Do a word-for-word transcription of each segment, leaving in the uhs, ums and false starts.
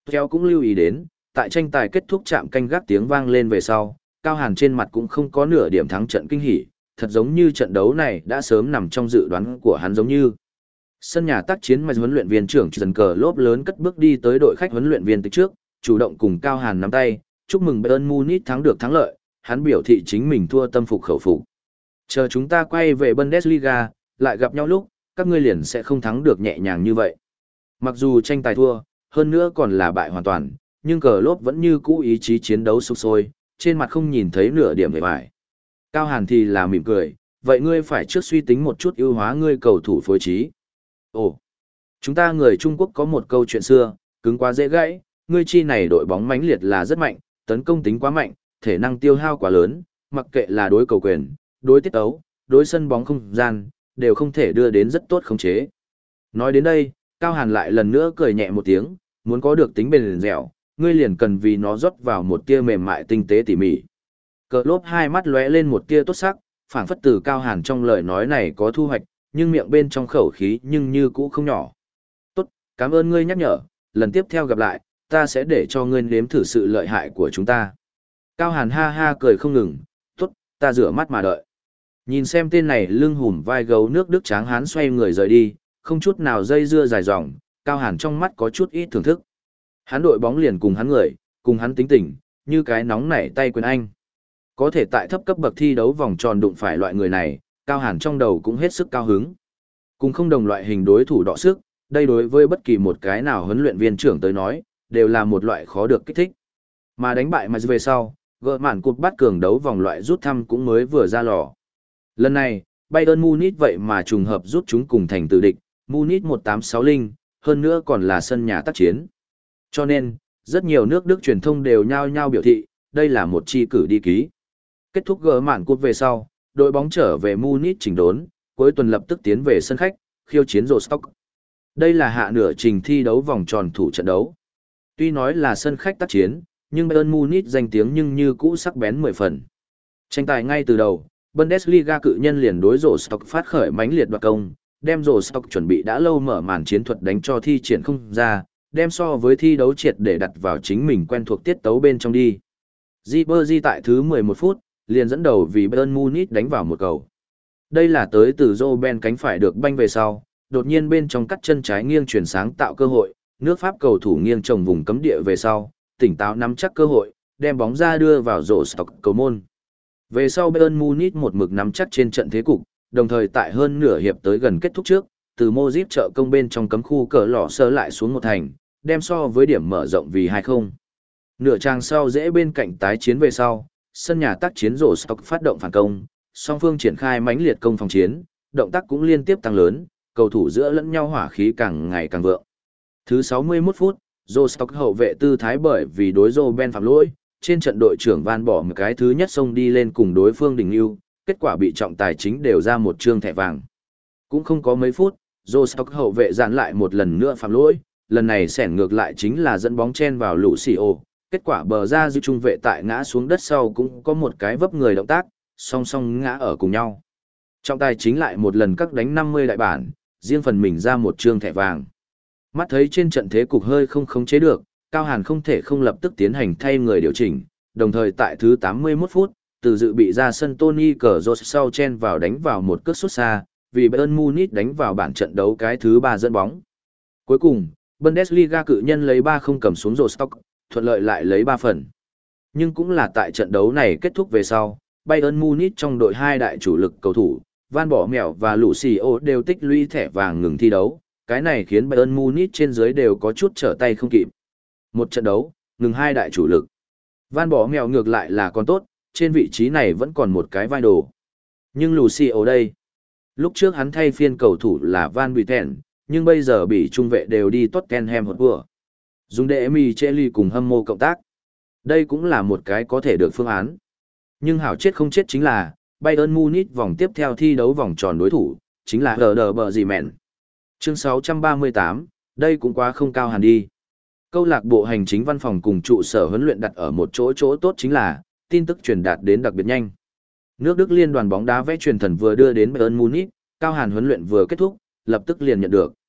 Theo cũng lưu ý đến, tại tranh tài kết thúc chạm canh gác tiếng vang lên về sau, Cao Hàn trên mặt cũng không có nửa điểm thắng trận kinh hỉ, thật giống như trận đấu này đã sớm nằm trong dự đoán của hắn giống như. Sân nhà tác chiến mà huấn luyện viên trưởng dần cờ lốp lớn cất bước đi tới đội khách huấn luyện viên từ trước, chủ động cùng Cao Hàn nắm tay, chúc mừng Bayern Munich thắng được thắng lợi, hắn biểu thị chính mình thua tâm phục khẩu phục. Chờ chúng ta quay về Bundesliga, lại gặp nhau lúc, các ngươi liền sẽ không thắng được nhẹ nhàng như vậy. Mặc dù tranh tài thua, hơn nữa còn là bại hoàn toàn, nhưng cờ lốp vẫn như cũ ý chí chiến đấu sục sôi, trên mặt không nhìn thấy nửa điểm hề bại. Cao Hàn thì là mỉm cười, vậy ngươi phải trước suy tính một chút ưu hóa ngươi cầu thủ phối trí. Ồ, chúng ta người Trung Quốc có một câu chuyện xưa, cứng quá dễ gãy, ngươi chi này đội bóng mãnh liệt là rất mạnh, tấn công tính quá mạnh, thể năng tiêu hao quá lớn, mặc kệ là đối cầu quyền, đối tiết ấu, đối sân bóng không gian, đều không thể đưa đến rất tốt khống chế. Nói đến đây, Cao Hàn lại lần nữa cười nhẹ một tiếng, muốn có được tính bền dẻo, ngươi liền cần vì nó rót vào một tia mềm mại tinh tế tỉ mỉ. Cờ lốp hai mắt lóe lên một tia tốt sắc, phảng phất từ Cao Hàn trong lời nói này có thu hoạch, nhưng miệng bên trong khẩu khí nhưng như cũ không nhỏ. Tốt, cảm ơn ngươi nhắc nhở, lần tiếp theo gặp lại, ta sẽ để cho ngươi nếm thử sự lợi hại của chúng ta. Cao Hàn ha ha cười không ngừng, tốt, ta rửa mắt mà đợi. Nhìn xem tên này lưng hùm vai gấu nước Đức tráng hán xoay người rời đi, không chút nào dây dưa dài dòng, Cao Hàn trong mắt có chút ít thưởng thức. Hắn đội bóng liền cùng hắn người, cùng hắn tính tình, như cái nóng nảy tay quyền anh. Có thể tại thấp cấp bậc thi đấu vòng tròn đụng phải loại người này, Cao Hàn trong đầu cũng hết sức cao hứng. Cùng không đồng loại hình đối thủ đọ sức, đây đối với bất kỳ một cái nào huấn luyện viên trưởng tới nói, đều là một loại khó được kích thích. Mà đánh bại mà về sau, gỡ mạn cột bắt cường đấu vòng loại rút thăm cũng mới vừa ra lò. Lần này, Bayern Munich vậy mà trùng hợp rút chúng cùng thành tử địch, Munich một tám sáu không, hơn nữa còn là sân nhà tác chiến. Cho nên, rất nhiều nước Đức truyền thông đều nhao nhao biểu thị, đây là một chi cử đi ký. Kết thúc gỡ mạn cột về sau, đội bóng trở về Munich chỉnh đốn, cuối tuần lập tức tiến về sân khách, khiêu chiến Rostock. Đây là hạ nửa trình thi đấu vòng tròn thủ trận đấu. Tuy nói là sân khách tác chiến, nhưng Bayern Munich danh tiếng nhưng như cũ sắc bén mười phần. Tranh tài ngay từ đầu, Bundesliga cự nhân liền đối Rostock phát khởi mãnh liệt đoạt công, đem Rostock chuẩn bị đã lâu mở màn chiến thuật đánh cho thi triển không ra, đem so với thi đấu triệt để đặt vào chính mình quen thuộc tiết tấu bên trong đi. Ribery tại thứ mười một phút, liền dẫn đầu vì Bayern Munich đánh vào một cầu. Đây là tới từ Robben cánh phải được banh về sau, đột nhiên bên trong cắt chân trái nghiêng chuyển sáng tạo cơ hội, nước Pháp cầu thủ nghiêng trồng vùng cấm địa về sau, tỉnh táo nắm chắc cơ hội, đem bóng ra đưa vào rổ stock cầu môn. Về sau Bayern Munich một mực nắm chắc trên trận thế cục, đồng thời tại hơn nửa hiệp tới gần kết thúc trước, từ Modric trợ công bên trong cấm khu cờ lỏ sơ lại xuống một thành, đem so với điểm mở rộng vì hai không. Nửa trang sau dễ bên cạnh tái chiến về sau, sân nhà tác chiến rổ stock phát động phản công, song phương triển khai mãnh liệt công phòng chiến, động tác cũng liên tiếp tăng lớn, cầu thủ giữa lẫn nhau hỏa khí càng ngày càng vượng. Thứ sáu mươi mốt phút, Rostock hậu vệ tư thái bởi vì đối Robben phạm lỗi, trên trận đội trưởng Van bỏ một cái thứ nhất xông đi lên cùng đối phương đỉnh lưu, kết quả bị trọng tài chính đều ra một trương thẻ vàng. Cũng không có mấy phút, Rostock hậu vệ giãn lại một lần nữa phạm lỗi, lần này xẻn ngược lại chính là dẫn bóng chen vào Lucio, kết quả bờ ra dư trung vệ tại ngã xuống đất sau cũng có một cái vấp người động tác, song song ngã ở cùng nhau. Trọng tài chính lại một lần các đánh năm mươi đại bản, riêng phần mình ra một trương thẻ vàng. Mắt thấy trên trận thế cục hơi không khống chế được, Cao Hàn không thể không lập tức tiến hành thay người điều chỉnh, đồng thời tại thứ tám mươi mốt phút, từ dự bị ra sân Tony Kroos sau chen vào đánh vào một cước sút xa, vì Bayern Munich đánh vào bản trận đấu cái thứ ba dẫn bóng. Cuối cùng, Bundesliga cự nhân lấy ba không cầm xuống Rostock, thuận lợi lại lấy ba phần. Nhưng cũng là tại trận đấu này kết thúc về sau, Bayern Munich trong đội hai đại chủ lực cầu thủ, Van Bỏ Mèo và Lucio đều tích lũy thẻ vàng ngừng thi đấu, cái này khiến Bayern Munich trên dưới đều có chút trở tay không kịp. Một trận đấu, ngừng hai đại chủ lực. Van Bỏ Mèo ngược lại là còn tốt, trên vị trí này vẫn còn một cái vai đồ. Nhưng Lucio đây, lúc trước hắn thay phiên cầu thủ là Van Buiten, nhưng bây giờ bị trung vệ đều đi Tottenham Hotspur. Dùng để Emi Cheli cùng hâm mộ cộng tác. Đây cũng là một cái có thể được phương án. Nhưng hảo chết không chết chính là, Bayern Munich vòng tiếp theo thi đấu vòng tròn đối thủ, chính là Werder Bremen. Chương sáu trăm ba mươi tám, đây cũng quá không cao hẳn đi. Câu lạc bộ hành chính văn phòng cùng trụ sở huấn luyện đặt ở một chỗ chỗ tốt chính là, tin tức truyền đạt đến đặc biệt nhanh. Nước Đức liên đoàn bóng đá vẽ truyền thần vừa đưa đến Bayern Munich, Cao Hàn huấn luyện vừa kết thúc, lập tức liền nhận được.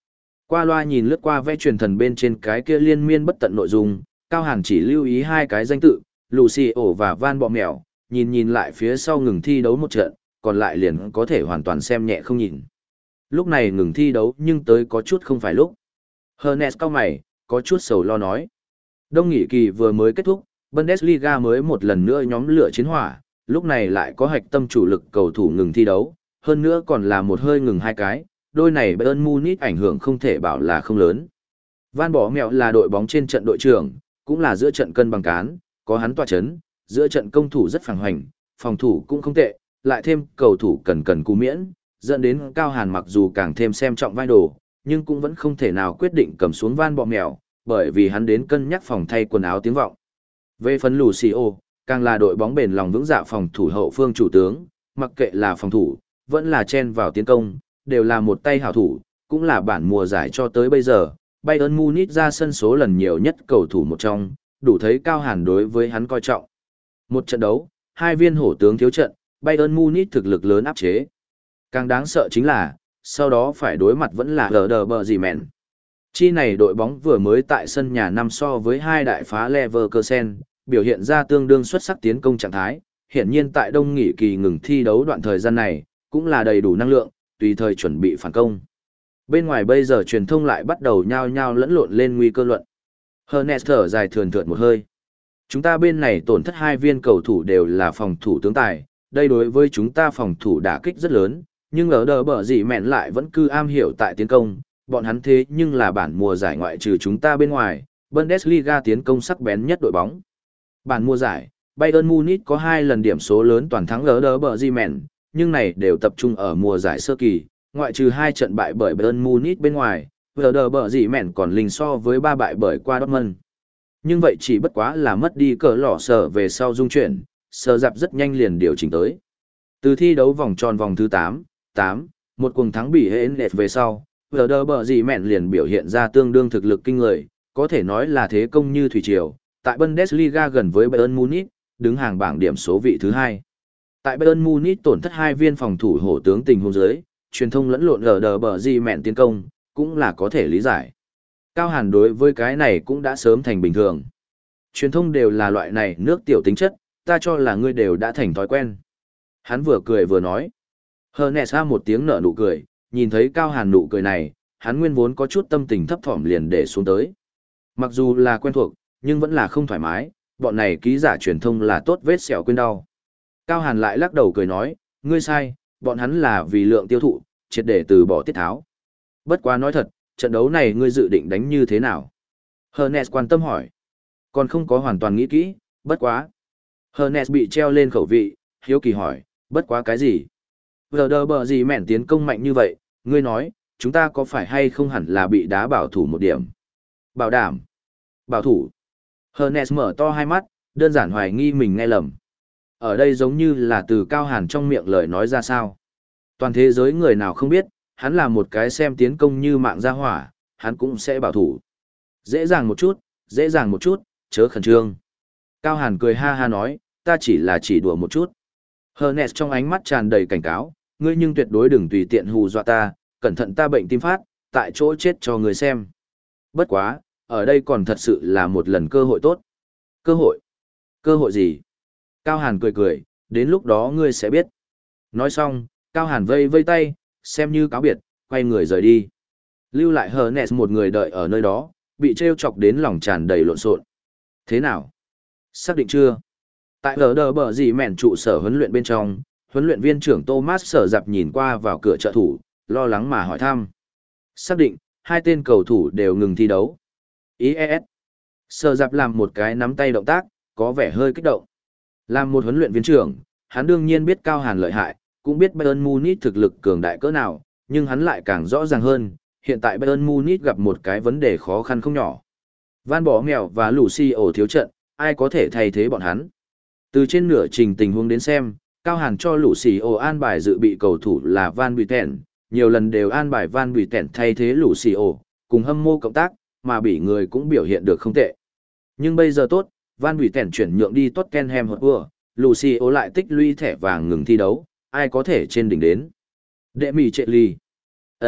Qua loa nhìn lướt qua vẽ truyền thần bên trên cái kia liên miên bất tận nội dung, Cao Hàn chỉ lưu ý hai cái danh tự, Lucio và Van Bọ Mèo, nhìn nhìn lại phía sau ngừng thi đấu một trận, còn lại liền có thể hoàn toàn xem nhẹ không nhìn. Lúc này ngừng thi đấu nhưng tới có chút không phải lúc. Hernes cao mày, có chút sầu lo nói. Đông nghỉ kỳ vừa mới kết thúc, Bundesliga mới một lần nữa nhóm lửa chiến hỏa, lúc này lại có hạch tâm chủ lực cầu thủ ngừng thi đấu, hơn nữa còn là một hơi ngừng hai cái, đôi này Bayern Munich ảnh hưởng không thể bảo là không lớn. Van Bọ Mẹo là đội bóng trên trận đội trưởng, cũng là giữa trận cân bằng cán, có hắn tọa chấn, giữa trận công thủ rất phẳng hoành, phòng thủ cũng không tệ, lại thêm cầu thủ cần cần cú miễn, dẫn đến Cao Hàn mặc dù càng thêm xem trọng vai đồ, nhưng cũng vẫn không thể nào quyết định cầm xuống Van Bọ Mẹo, bởi vì hắn đến cân nhắc phòng thay quần áo tiếng vọng. Về phần Lucio, càng là đội bóng bền lòng vững dạ phòng thủ hậu phương chủ tướng, mặc kệ là phòng thủ, vẫn là chen vào tiến công, đều là một tay hảo thủ, cũng là bản mùa giải cho tới bây giờ, Bayern Munich ra sân số lần nhiều nhất cầu thủ một trong, đủ thấy Cao Hàn đối với hắn coi trọng. Một trận đấu, hai viên hổ tướng thiếu trận, Bayern Munich thực lực lớn áp chế. Càng đáng sợ chính là, sau đó phải đối mặt vẫn là Werder Bremen. Chi này đội bóng vừa mới tại sân nhà năm so với hai đại phá Leverkusen, biểu hiện ra tương đương xuất sắc tiến công trạng thái, hiển nhiên tại đông nghỉ kỳ ngừng thi đấu đoạn thời gian này, cũng là đầy đủ năng lượng, tùy thời chuẩn bị phản công. Bên ngoài bây giờ truyền thông lại bắt đầu nhao nhao lẫn lộn lên nguy cơ luận. Hernes thở dài thườn thượt một hơi. Chúng ta bên này tổn thất hai viên cầu thủ đều là phòng thủ tướng tài, đây đối với chúng ta phòng thủ đả kích rất lớn, nhưng ở đờ bờ gì mẹn lại vẫn cứ am hiểu tại tiến công, bọn hắn thế nhưng là bản mùa giải ngoại trừ chúng ta bên ngoài, Bundesliga tiến công sắc bén nhất đội bóng. Bản mùa giải, Bayern Munich có hai lần điểm số lớn toàn thắng ở đờ bờ gì mẹn, nhưng này đều tập trung ở mùa giải sơ kỳ, ngoại trừ hai trận bại bởi Bayern Munich bên ngoài, Werder bở gì mẹn còn linh so với ba bại bởi qua Dortmund. Nhưng vậy chỉ bất quá là mất đi cỡ lỏ sở về sau dung chuyển, sở dạp rất nhanh liền điều chỉnh tới. Từ thi đấu vòng tròn vòng thứ tám, tám, một cuồng thắng bị hên lệch về sau, Werder bở gì mẹn liền biểu hiện ra tương đương thực lực kinh người, có thể nói là thế công như thủy triều, tại Bundesliga gần với Bayern Munich, đứng hàng bảng điểm số vị thứ hai. Tại Bayern Munich tổn thất hai viên phòng thủ hổ tướng tình huống dưới, truyền thông lẫn lộn ở đờ bờ gì mẹn tiến công, cũng là có thể lý giải. Cao Hàn đối với cái này cũng đã sớm thành bình thường. Truyền thông đều là loại này nước tiểu tính chất, ta cho là ngươi đều đã thành thói quen. Hắn vừa cười vừa nói. Hernes một tiếng nở nụ cười, nhìn thấy Cao Hàn nụ cười này, hắn nguyên vốn có chút tâm tình thấp thỏm liền để xuống tới. Mặc dù là quen thuộc, nhưng vẫn là không thoải mái, bọn này ký giả truyền thông là tốt vết sẹo quên đau. Cao Hàn lại lắc đầu cười nói, ngươi sai, bọn hắn là vì lượng tiêu thụ, triệt để từ bỏ tiết tháo. Bất quá nói thật, trận đấu này ngươi dự định đánh như thế nào? Hernes quan tâm hỏi. Còn không có hoàn toàn nghĩ kỹ, bất quá. Hernes bị treo lên khẩu vị, hiếu kỳ hỏi, bất quá cái gì? Giờ đờ bờ gì mẹn tiến công mạnh như vậy, ngươi nói, chúng ta có phải hay không hẳn là bị đá bảo thủ một điểm? Bảo đảm. Bảo thủ. Hernes mở to hai mắt, đơn giản hoài nghi mình nghe lầm. Ở đây giống như là từ Cao Hàn trong miệng lời nói ra sao. Toàn thế giới người nào không biết, hắn là một cái xem tiến công như mạng gia hỏa, hắn cũng sẽ bảo thủ. Dễ dàng một chút, dễ dàng một chút, chớ khẩn trương. Cao Hàn cười ha ha nói, ta chỉ là chỉ đùa một chút. Hernes trong ánh mắt tràn đầy cảnh cáo, ngươi nhưng tuyệt đối đừng tùy tiện hù dọa ta, cẩn thận ta bệnh tim phát, tại chỗ chết cho người xem. Bất quá, ở đây còn thật sự là một lần cơ hội tốt. Cơ hội? Cơ hội gì? Cao Hàn cười cười, đến lúc đó ngươi sẽ biết. Nói xong, Cao Hàn vây vây tay, xem như cáo biệt, quay người rời đi. Lưu lại Hernes một người đợi ở nơi đó, bị trêu chọc đến lòng tràn đầy lộn xộn. Thế nào? Xác định chưa? Tại ở đờ bờ gì mẹn trụ sở huấn luyện bên trong, huấn luyện viên trưởng Thomas sở dạp nhìn qua vào cửa trợ thủ, lo lắng mà hỏi thăm. Xác định, hai tên cầu thủ đều ngừng thi đấu. i e ét. Sở dạp làm một cái nắm tay động tác, có vẻ hơi kích động. Làm một huấn luyện viên trưởng, hắn đương nhiên biết Cao Hàn lợi hại, cũng biết Bayern Munich thực lực cường đại cỡ nào, nhưng hắn lại càng rõ ràng hơn, hiện tại Bayern Munich gặp một cái vấn đề khó khăn không nhỏ. Van Bọ Mèo và Lucio thiếu trận, ai có thể thay thế bọn hắn? Từ trên nửa trình tình huống đến xem, Cao Hàn cho Lucio an bài dự bị cầu thủ là Van Buiten, nhiều lần đều an bài Van Buiten thay thế Lucio, cùng hâm mộ cộng tác, mà bị người cũng biểu hiện được không tệ. Nhưng bây giờ tốt, Van Buiten chuyển nhượng đi Tottenham Hotspur, Lucio lại tích lũy thẻ vàng ngừng thi đấu, ai có thể trên đỉnh đến. Đệ mì trệ ly. Ân,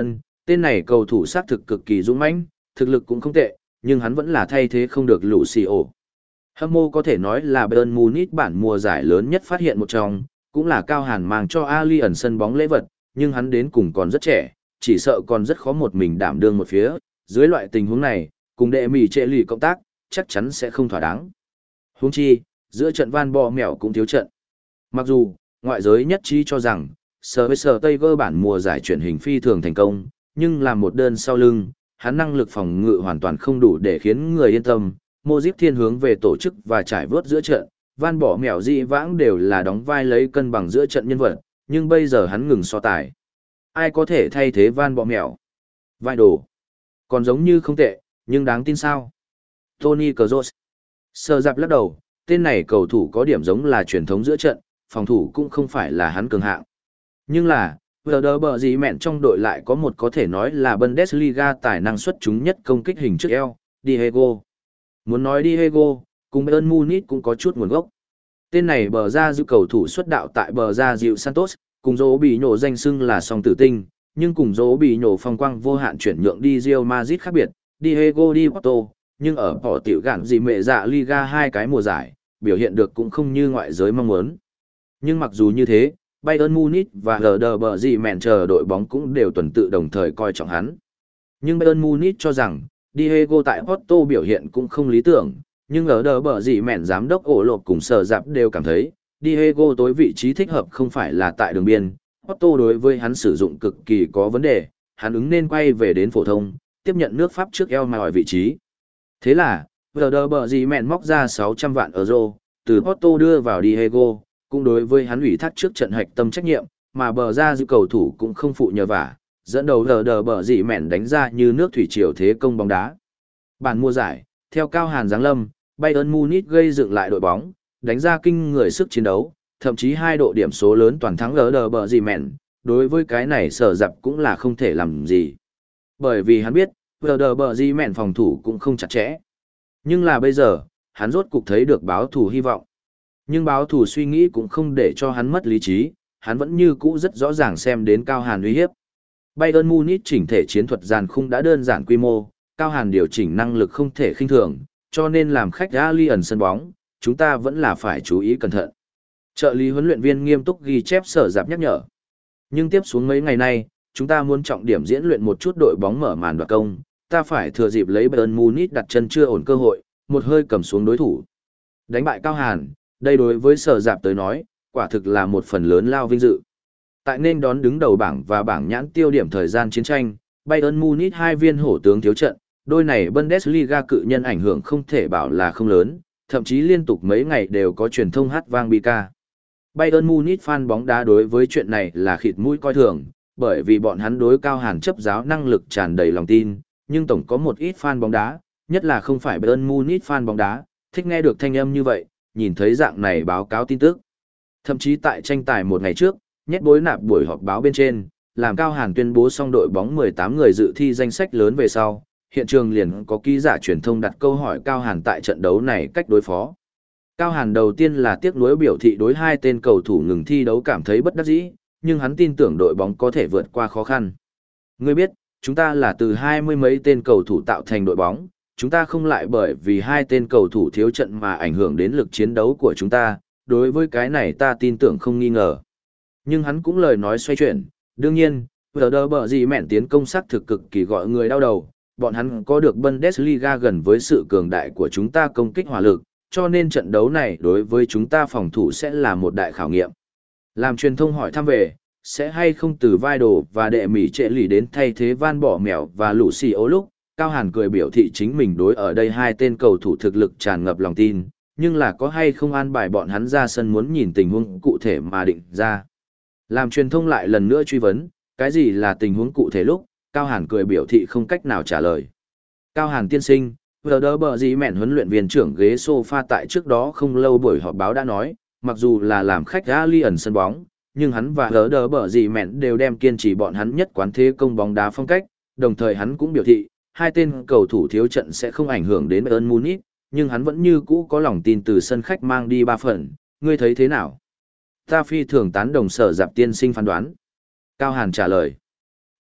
Tên này cầu thủ xác thực cực kỳ dũng mãnh, thực lực cũng không tệ, nhưng hắn vẫn là thay thế không được Lucio. Hâm mộ có thể nói là Bayern Munich bản mùa giải lớn nhất phát hiện một trong, cũng là Cao Hàn mang cho Allianz sân bóng lễ vật, nhưng hắn đến cùng còn rất trẻ, chỉ sợ còn rất khó một mình đảm đương một phía, dưới loại tình huống này, cùng đệ mỉ trệ lì cộng tác, chắc chắn sẽ không thỏa đáng. Huống chi, giữa trận Van Bò mèo cũng thiếu trận. Mặc dù, ngoại giới nhất trí cho rằng, Spencer Taylor bản mùa giải chuyển hình phi thường thành công, nhưng làm một đơn sau lưng, hắn năng lực phòng ngự hoàn toàn không đủ để khiến người yên tâm. Modric thiên hướng về tổ chức và trải vớt giữa trận, Van Bỏ mèo dị vãng đều là đóng vai lấy cân bằng giữa trận nhân vật, nhưng bây giờ hắn ngừng so tài. Ai có thể thay thế Van Bỏ mèo? Vai đồ. Còn giống như không tệ, nhưng đáng tin sao? Tony Kroos. Sơ dạp lắc đầu, tên này cầu thủ có điểm giống là truyền thống giữa trận, phòng thủ cũng không phải là hắn cường hạng. Nhưng là, Werder bờ gì mẹn trong đội lại có một có thể nói là Bundesliga tài năng xuất chúng nhất công kích hình trước eo, Diego. Muốn nói Diego, cùng Bayern Munich cũng có chút nguồn gốc. Tên này bờ ra dịu cầu thủ xuất đạo tại bờ ra dịu Santos, cùng dỗ bị nhổ danh xưng là song tử tinh, nhưng cùng dỗ bị nhổ phong quang vô hạn chuyển nhượng đi Real Madrid khác biệt, Diego đi Porto, nhưng ở bỏ tiểu gạn gì mẹ dạ Liga hai cái mùa giải, biểu hiện được cũng không như ngoại giới mong muốn. Nhưng mặc dù như thế, Bayern Munich và Werder bờ gì mẹn chờ đội bóng cũng đều tuần tự đồng thời coi trọng hắn. Nhưng Bayern Munich cho rằng, Diego tại Porto biểu hiện cũng không lý tưởng, nhưng ở đờ bờ gì mẹn giám đốc ổ lộp cùng sở dạp đều cảm thấy, Diego tối vị trí thích hợp không phải là tại đường biên, Porto đối với hắn sử dụng cực kỳ có vấn đề, hắn ứng nên quay về đến phổ thông, tiếp nhận nước Pháp trước eo mà hỏi vị trí. Thế là, ở đờ bờ gì mẹn móc ra sáu trăm vạn euro, từ Porto đưa vào Diego, cũng đối với hắn ủy thác trước trận hạch tâm trách nhiệm, mà bờ ra giữ cầu thủ cũng không phụ nhờ vả, dẫn đầu lờ đờ bờ dị mẹn đánh ra như nước thủy triều thế công bóng đá. Bản mùa giải, theo Cao Hàn giáng lâm, Bayern Munich gây dựng lại đội bóng, đánh ra kinh người sức chiến đấu, thậm chí hai độ điểm số lớn toàn thắng lờ đờ bờ dị mẹn, đối với cái này sở dập cũng là không thể làm gì. Bởi vì hắn biết, lờ đờ bờ dị mẹn phòng thủ cũng không chặt chẽ. Nhưng là bây giờ, hắn rốt cục thấy được báo thù hy vọng. Nhưng báo thù suy nghĩ cũng không để cho hắn mất lý trí, hắn vẫn như cũ rất rõ ràng xem đến Cao Hàn uy hiếp. Bayern Munich chỉnh thể chiến thuật giàn khung đã đơn giản quy mô, Cao Hàn điều chỉnh năng lực không thể khinh thường, cho nên làm khách Allianz sân bóng, chúng ta vẫn là phải chú ý cẩn thận. Trợ lý huấn luyện viên nghiêm túc ghi chép sở dạp nhắc nhở. Nhưng tiếp xuống mấy ngày nay, chúng ta muốn trọng điểm diễn luyện một chút đội bóng mở màn đoạt công, ta phải thừa dịp lấy Bayern Munich đặt chân chưa ổn cơ hội, một hơi cầm xuống đối thủ. Đánh bại Cao Hàn, đây đối với sở dạp tới nói, quả thực là một phần lớn lao vinh dự. Tại nên đón đứng đầu bảng và bảng nhãn tiêu điểm thời gian chiến tranh, Bayern Munich hai viên hổ tướng thiếu trận, đôi này Bundesliga cự nhân ảnh hưởng không thể bảo là không lớn, thậm chí liên tục mấy ngày đều có truyền thông hát vang bi ca. Bayern Munich fan bóng đá đối với chuyện này là khịt mũi coi thường, bởi vì bọn hắn đối Cao Hàn chấp giáo năng lực tràn đầy lòng tin, nhưng tổng có một ít fan bóng đá, nhất là không phải Bayern Munich fan bóng đá, thích nghe được thanh âm như vậy, nhìn thấy dạng này báo cáo tin tức. Thậm chí tại tranh tài một ngày trước, nhét bối nạp buổi họp báo bên trên, làm Cao Hàn tuyên bố xong đội bóng mười tám người dự thi danh sách lớn về sau, hiện trường liền có ký giả truyền thông đặt câu hỏi Cao Hàn tại trận đấu này cách đối phó. Cao Hàn đầu tiên là tiếc nuối biểu thị đối hai tên cầu thủ ngừng thi đấu cảm thấy bất đắc dĩ, nhưng hắn tin tưởng đội bóng có thể vượt qua khó khăn. Ngươi biết, chúng ta là từ hai mươi mấy tên cầu thủ tạo thành đội bóng, chúng ta không lại bởi vì hai tên cầu thủ thiếu trận mà ảnh hưởng đến lực chiến đấu của chúng ta, đối với cái này ta tin tưởng không nghi ngờ. Nhưng hắn cũng lời nói xoay chuyển, đương nhiên, Werder bờ gì mẹn tiến công sắc thực cực kỳ gọi người đau đầu, bọn hắn có được Bundesliga gần với sự cường đại của chúng ta công kích hỏa lực, cho nên trận đấu này đối với chúng ta phòng thủ sẽ là một đại khảo nghiệm. Làm truyền thông hỏi thăm về, sẽ hay không từ vai đồ và đệ mỉ trệ lì đến thay thế Van Bỏ mèo và Lucio lúc, Cao Hàn cười biểu thị chính mình đối ở đây hai tên cầu thủ thực lực tràn ngập lòng tin, nhưng là có hay không an bài bọn hắn ra sân muốn nhìn tình huống cụ thể mà định ra. Làm truyền thông lại lần nữa truy vấn, cái gì là tình huống cụ thể lúc, Cao Hàn cười biểu thị không cách nào trả lời. Cao Hàn tiên sinh, Werder bờ gì mẹn huấn luyện viên trưởng ghế sofa tại trước đó không lâu buổi họp báo đã nói, mặc dù là làm khách Allianz sân bóng, nhưng hắn và Werder bờ gì mẹn đều đem kiên trì bọn hắn nhất quán thế công bóng đá phong cách, đồng thời hắn cũng biểu thị, hai tên cầu thủ thiếu trận sẽ không ảnh hưởng đến Bayern Munich, nhưng hắn vẫn như cũ có lòng tin từ sân khách mang đi ba phần, ngươi thấy thế nào? Ta phi thường tán đồng sở dạp tiên sinh phán đoán. Cao Hàn trả lời.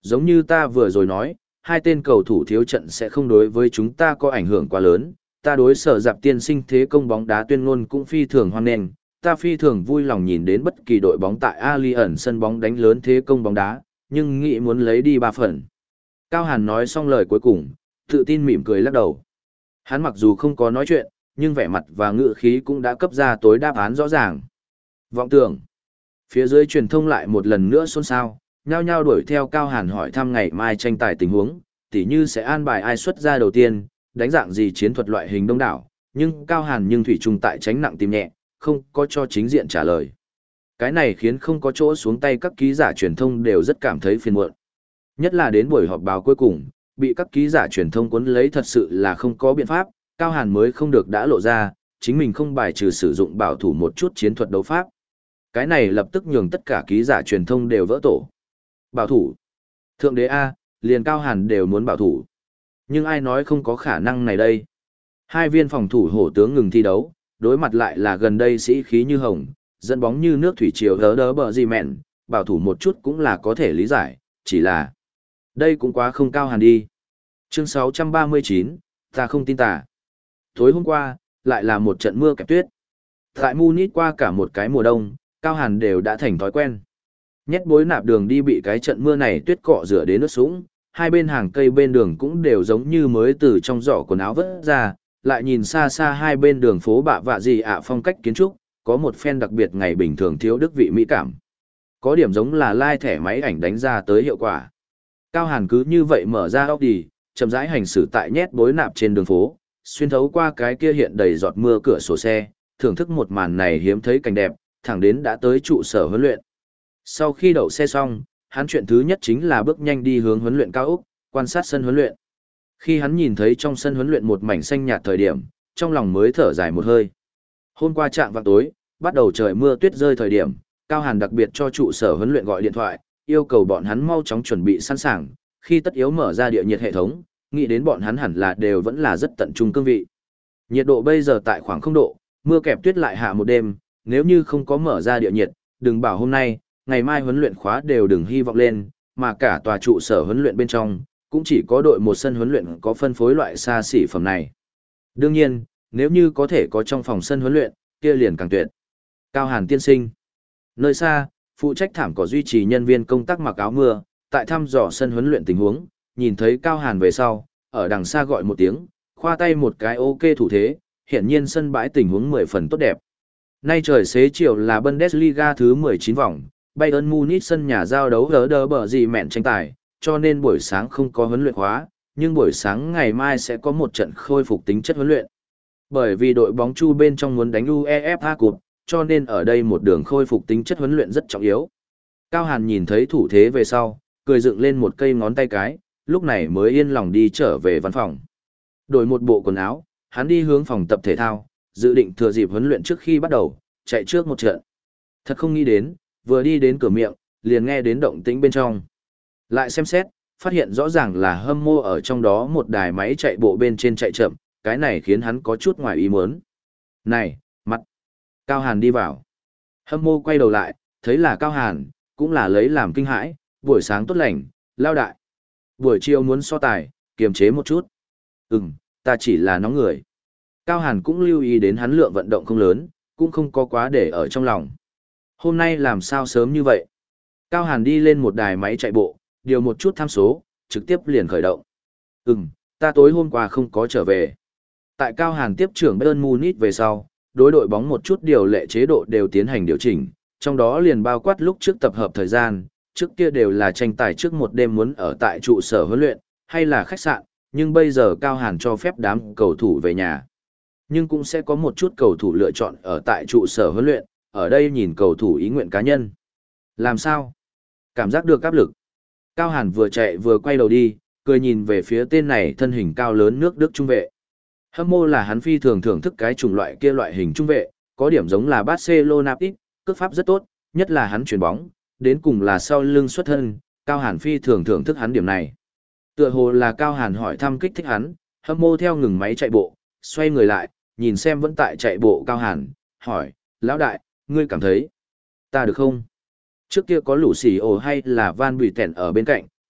Giống như ta vừa rồi nói, hai tên cầu thủ thiếu trận sẽ không đối với chúng ta có ảnh hưởng quá lớn, ta đối sở dạp tiên sinh thế công bóng đá tuyên ngôn cũng phi thường hoan nghênh, ta phi thường vui lòng nhìn đến bất kỳ đội bóng tại Allianz sân bóng đánh lớn thế công bóng đá, nhưng nghĩ muốn lấy đi ba phần. Cao Hàn nói xong lời cuối cùng, tự tin mỉm cười lắc đầu. Hắn mặc dù không có nói chuyện, nhưng vẻ mặt và ngữ khí cũng đã cấp ra tối đáp án rõ ràng. Vọng tưởng. Phía dưới truyền thông lại một lần nữa xôn xao, nhao nhao đuổi theo Cao Hàn hỏi thăm ngày mai tranh tài tình huống, tỉ như sẽ an bài ai xuất ra đầu tiên, đánh dạng gì chiến thuật loại hình đông đảo, nhưng Cao Hàn nhưng thủy chung tại tránh nặng tìm nhẹ, không có cho chính diện trả lời. Cái này khiến không có chỗ xuống tay các ký giả truyền thông đều rất cảm thấy phiền muộn. Nhất là đến buổi họp báo cuối cùng, bị các ký giả truyền thông cuốn lấy thật sự là không có biện pháp, Cao Hàn mới không được đã lộ ra, chính mình không bài trừ sử dụng bảo thủ một chút chiến thuật đấu pháp. Cái này lập tức nhường tất cả ký giả truyền thông đều vỡ tổ. Bảo thủ. Thượng đế A, liền Cao Hàn đều muốn bảo thủ. Nhưng ai nói không có khả năng này đây? Hai viên phòng thủ hổ tướng ngừng thi đấu, đối mặt lại là gần đây sĩ khí như hồng, dẫn bóng như nước thủy triều đỡ đỡ bờ gì mẹn, bảo thủ một chút cũng là có thể lý giải, chỉ là đây cũng quá không Cao Hàn đi. Chương sáu trăm ba mươi chín, ta không tin tà. Tối hôm qua, lại là một trận mưa kẹp tuyết. Tại Munich qua cả một cái mùa đông, Cao Hàn đều đã thành thói quen. Nhét bối nạp đường đi bị cái trận mưa này tuyết cọ rửa đến nước sũng, hai bên hàng cây bên đường cũng đều giống như mới từ trong giỏ quần áo vớt ra, lại nhìn xa xa hai bên đường phố bạ vạ gì ạ phong cách kiến trúc, có một phen đặc biệt ngày bình thường thiếu đức vị mỹ cảm. Có điểm giống là lai thẻ máy ảnh đánh ra tới hiệu quả. Cao Hàn cứ như vậy mở ra óc đi, chậm rãi hành xử tại nhét bối nạp trên đường phố, xuyên thấu qua cái kia hiện đầy giọt mưa cửa sổ xe, thưởng thức một màn này hiếm thấy cảnh đẹp, thẳng đến đã tới trụ sở huấn luyện. Sau khi đậu xe xong, hắn chuyện thứ nhất chính là bước nhanh đi hướng huấn luyện cao ốc, quan sát sân huấn luyện. Khi hắn nhìn thấy trong sân huấn luyện một mảnh xanh nhạt thời điểm, trong lòng mới thở dài một hơi. Hôm qua trạng vạng tối, bắt đầu trời mưa tuyết rơi thời điểm, Cao Hàn đặc biệt cho trụ sở huấn luyện gọi điện thoại, yêu cầu bọn hắn mau chóng chuẩn bị sẵn sàng, khi tất yếu mở ra địa nhiệt hệ thống, nghĩ đến bọn hắn hẳn là đều vẫn là rất tận trung cương vị. Nhiệt độ bây giờ tại khoảng không độ, mưa kẹp tuyết lại hạ một đêm, nếu như không có mở ra địa nhiệt, đừng bảo hôm nay, ngày mai huấn luyện khóa đều đừng hy vọng lên, mà cả tòa trụ sở huấn luyện bên trong, cũng chỉ có đội một sân huấn luyện có phân phối loại xa xỉ phẩm này. Đương nhiên, nếu như có thể có trong phòng sân huấn luyện, kia liền càng tuyệt. Cao Hàn tiên sinh. Nơi xa, phụ trách thảm cỏ duy trì nhân viên công tác mặc áo mưa, tại thăm dò sân huấn luyện tình huống, nhìn thấy Cao Hàn về sau, ở đằng xa gọi một tiếng, khoa tay một cái ok thủ thế, hiển nhiên sân bãi tình huống mười phần tốt đẹp. Nay trời xế chiều là Bundesliga thứ mười chín vòng, Bayern Munich sân nhà giao đấu gỡ đỡ bờ gì mẹn tranh tài, cho nên buổi sáng không có huấn luyện khóa, nhưng buổi sáng ngày mai sẽ có một trận khôi phục tính chất huấn luyện. Bởi vì đội bóng Chu bên trong muốn đánh UEFA Cup, cho nên ở đây một đường khôi phục tính chất huấn luyện rất trọng yếu. Cao Hàn nhìn thấy thủ thế về sau, cười dựng lên một cây ngón tay cái, lúc này mới yên lòng đi trở về văn phòng. Đổi một bộ quần áo, hắn đi hướng phòng tập thể thao, dự định thừa dịp huấn luyện trước khi bắt đầu, chạy trước một trận. Thật không nghĩ đến, vừa đi đến cửa miệng, liền nghe đến động tĩnh bên trong. Lại xem xét, phát hiện rõ ràng là hâm mô ở trong đó một đài máy chạy bộ bên trên chạy chậm, cái này khiến hắn có chút ngoài ý muốn. Này, mặt! Cao Hàn đi vào. Hâm mô quay đầu lại, thấy là Cao Hàn, cũng là lấy làm kinh hãi, buổi sáng tốt lành, lao đại. Buổi chiều muốn so tài, kiềm chế một chút. Ừm, ta chỉ là nóng người. Cao Hàn cũng lưu ý đến hắn lượng vận động không lớn, cũng không có quá để ở trong lòng. Hôm nay làm sao sớm như vậy? Cao Hàn đi lên một đài máy chạy bộ, điều một chút tham số, trực tiếp liền khởi động. Ừm, ta tối hôm qua không có trở về. Tại Cao Hàn tiếp trưởng Bayern Munich về sau, đối đội bóng một chút điều lệ chế độ đều tiến hành điều chỉnh, trong đó liền bao quát lúc trước tập hợp thời gian, trước kia đều là tranh tài trước một đêm muốn ở tại trụ sở huấn luyện, hay là khách sạn, nhưng bây giờ Cao Hàn cho phép đám cầu thủ về nhà. Nhưng cũng sẽ có một chút cầu thủ lựa chọn ở tại trụ sở huấn luyện, ở đây nhìn cầu thủ ý nguyện cá nhân. Làm sao? Cảm giác được áp lực. Cao Hàn vừa chạy vừa quay đầu đi, cười nhìn về phía tên này thân hình cao lớn nước Đức trung vệ. Hâm mô là hắn phi thường thưởng thức cái chủng loại kia loại hình trung vệ, có điểm giống là Barcelona ít, cước pháp rất tốt, nhất là hắn chuyền bóng, đến cùng là sau lưng xuất thân, Cao Hàn phi thường thưởng thức hắn điểm này. Tựa hồ là Cao Hàn hỏi thăm kích thích hắn, hâm mô theo ngừng máy chạy bộ, xoay người lại, nhìn xem vẫn tại chạy bộ Cao Hàn, hỏi, lão đại, ngươi cảm thấy, ta được không? Trước kia có lũ xì ồ hay là Van Bùi Tẻn ở bên cạnh,